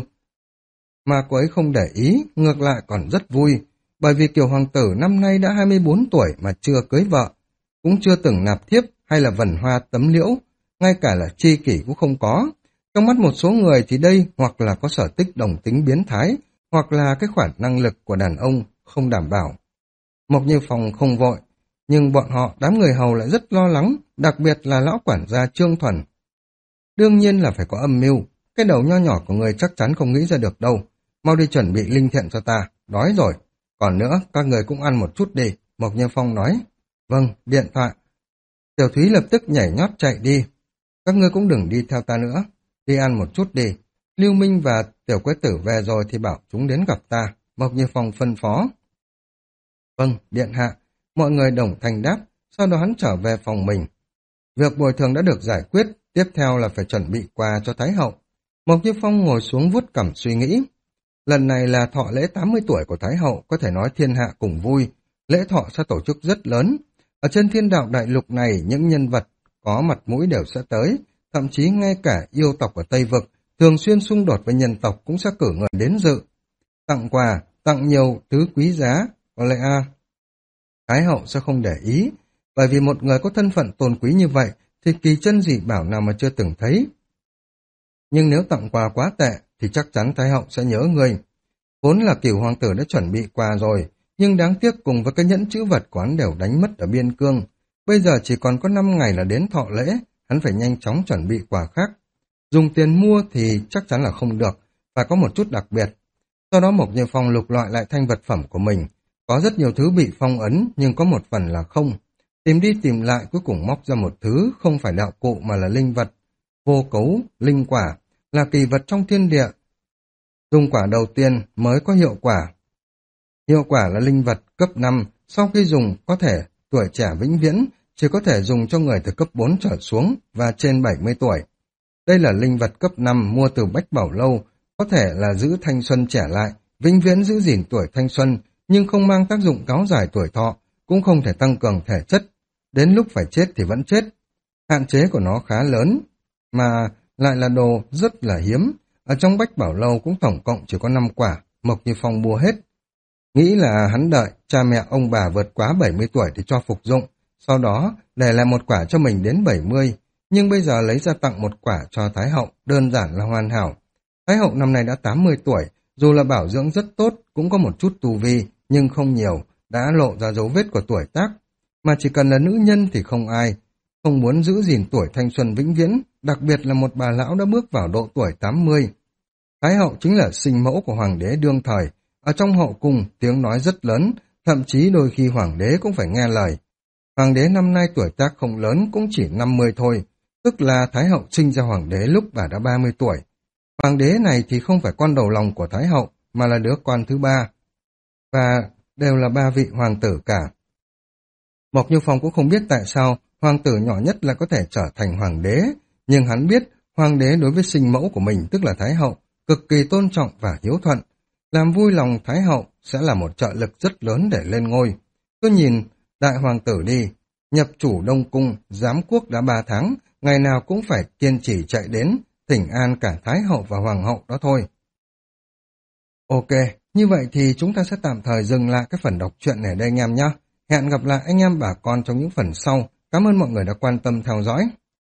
mà cô ấy không để ý, ngược lại còn rất vui, bởi vì Cửu hoàng tử năm nay đã hai mươi bốn tuổi mà chưa cưới vợ, cũng chưa từng nạp thiếp hay là vần hoa tấm liễu, ngay cả là tri kỷ cũng không có. Trong mắt một số người thì đây hoặc là có sở tích đồng tính biến thái, hoặc là cái khoản năng lực của đàn ông không đảm bảo. Mộc Như Phong không vội, nhưng bọn họ, đám người hầu lại rất lo lắng, đặc biệt là lão quản gia Trương Thuần. Đương nhiên là phải có âm mưu, cái đầu nho nhỏ của người chắc chắn không nghĩ ra được đâu. Mau đi chuẩn bị linh thiện cho ta, đói rồi. Còn nữa, các người cũng ăn một chút đi, Mộc Như Phong nói. Vâng, điện thoại. Tiểu Thúy lập tức nhảy nhót chạy đi. Các ngươi cũng đừng đi theo ta nữa, đi ăn một chút đi. Lưu Minh và Tiểu Quế Tử về rồi thì bảo chúng đến gặp ta, Mộc Như Phong phân phó. Vâng, điện hạ. Mọi người đồng thanh đáp, sau đó hắn trở về phòng mình. Việc bồi thường đã được giải quyết, tiếp theo là phải chuẩn bị quà cho Thái hậu. Mộc Như Phong ngồi xuống vuốt cằm suy nghĩ. Lần này là thọ lễ tám mươi tuổi của Thái hậu, có thể nói thiên hạ cùng vui. Lễ thọ sẽ tổ chức rất lớn. Ở trên thiên đạo đại lục này, những nhân vật có mặt mũi đều sẽ tới, thậm chí ngay cả yêu tộc ở Tây Vực, thường xuyên xung đột với nhân tộc cũng sẽ cử người đến dự. Tặng quà, tặng nhiều thứ quý giá, có lẽ a Thái hậu sẽ không để ý, bởi vì một người có thân phận tôn quý như vậy thì kỳ chân dị bảo nào mà chưa từng thấy. Nhưng nếu tặng quà quá tệ thì chắc chắn Thái hậu sẽ nhớ người. Vốn là Cửu hoàng tử đã chuẩn bị quà rồi, nhưng đáng tiếc cùng với cái nhẫn chữ vật của hắn đều đánh mất ở biên cương. Bây giờ chỉ còn có năm ngày là đến thọ lễ, hắn phải nhanh chóng chuẩn bị quà khác. Dùng tiền mua thì chắc chắn là không được, phải có một chút đặc biệt. Sau đó Mộc Như Phong lục lọi lại thanh vật phẩm của mình. Có rất nhiều thứ bị phong ấn, nhưng có một phần là không. Tìm đi tìm lại cuối cùng móc ra một thứ không phải đạo cụ mà là linh vật. Vô cấu, linh quả, là kỳ vật trong thiên địa. Dùng quả đầu tiên mới có hiệu quả. Hiệu quả là linh vật cấp năm, sau khi dùng có thể tuổi trẻ vĩnh viễn, chỉ có thể dùng cho người từ cấp bốn trở xuống và trên bảy mươi tuổi. Đây là linh vật cấp năm mua từ Bách Bảo Lâu, có thể là giữ thanh xuân trẻ lại, vĩnh viễn giữ gìn tuổi thanh xuân, nhưng không mang tác dụng kéo dài tuổi thọ, cũng không thể tăng cường thể chất. Đến lúc phải chết thì vẫn chết. Hạn chế của nó khá lớn, mà lại là đồ rất là hiếm. Ở trong Bách Bảo Lâu cũng tổng cộng chỉ có năm quả, Mộc Như Phong mua hết. Nghĩ là hắn đợi cha mẹ ông bà vượt quá bảy mươi tuổi thì cho phục dụng, sau đó để lại một quả cho mình đến bảy mươi, nhưng bây giờ lấy ra tặng một quả cho Thái Hậu, đơn giản là hoàn hảo. Thái Hậu năm nay đã tám mươi tuổi, dù là bảo dưỡng rất tốt, cũng có một chút tu vi, nhưng không nhiều, đã lộ ra dấu vết của tuổi tác. Mà chỉ cần là nữ nhân thì không ai không muốn giữ gìn tuổi thanh xuân vĩnh viễn, đặc biệt là một bà lão đã bước vào độ tuổi tám mươi. Thái Hậu chính là sinh mẫu của Hoàng đế đương thời. Ở trong hậu cung, tiếng nói rất lớn, thậm chí đôi khi Hoàng đế cũng phải nghe lời. Hoàng đế năm nay tuổi tác không lớn, cũng chỉ năm mươi thôi, tức là Thái Hậu sinh ra Hoàng đế lúc bà đã ba mươi tuổi. Hoàng đế này thì không phải con đầu lòng của Thái Hậu, mà là đứa con thứ ba. Và đều là ba vị hoàng tử cả. Mộc Như Phong cũng không biết tại sao hoàng tử nhỏ nhất là có thể trở thành hoàng đế, nhưng hắn biết hoàng đế đối với sinh mẫu của mình, tức là Thái Hậu, cực kỳ tôn trọng và hiếu thuận. Làm vui lòng Thái Hậu sẽ là một trợ lực rất lớn để lên ngôi. Tôi nhìn đại hoàng tử đi, nhập chủ Đông Cung, giám quốc đã ba tháng, ngày nào cũng phải kiên trì chạy đến, thỉnh an cả Thái Hậu và Hoàng hậu đó thôi. Ok, như vậy thì chúng ta sẽ tạm thời dừng lại cái phần đọc truyện này đây anh em nhé. Hẹn gặp lại anh em bà con trong những phần sau. Cảm ơn mọi người đã quan tâm theo dõi.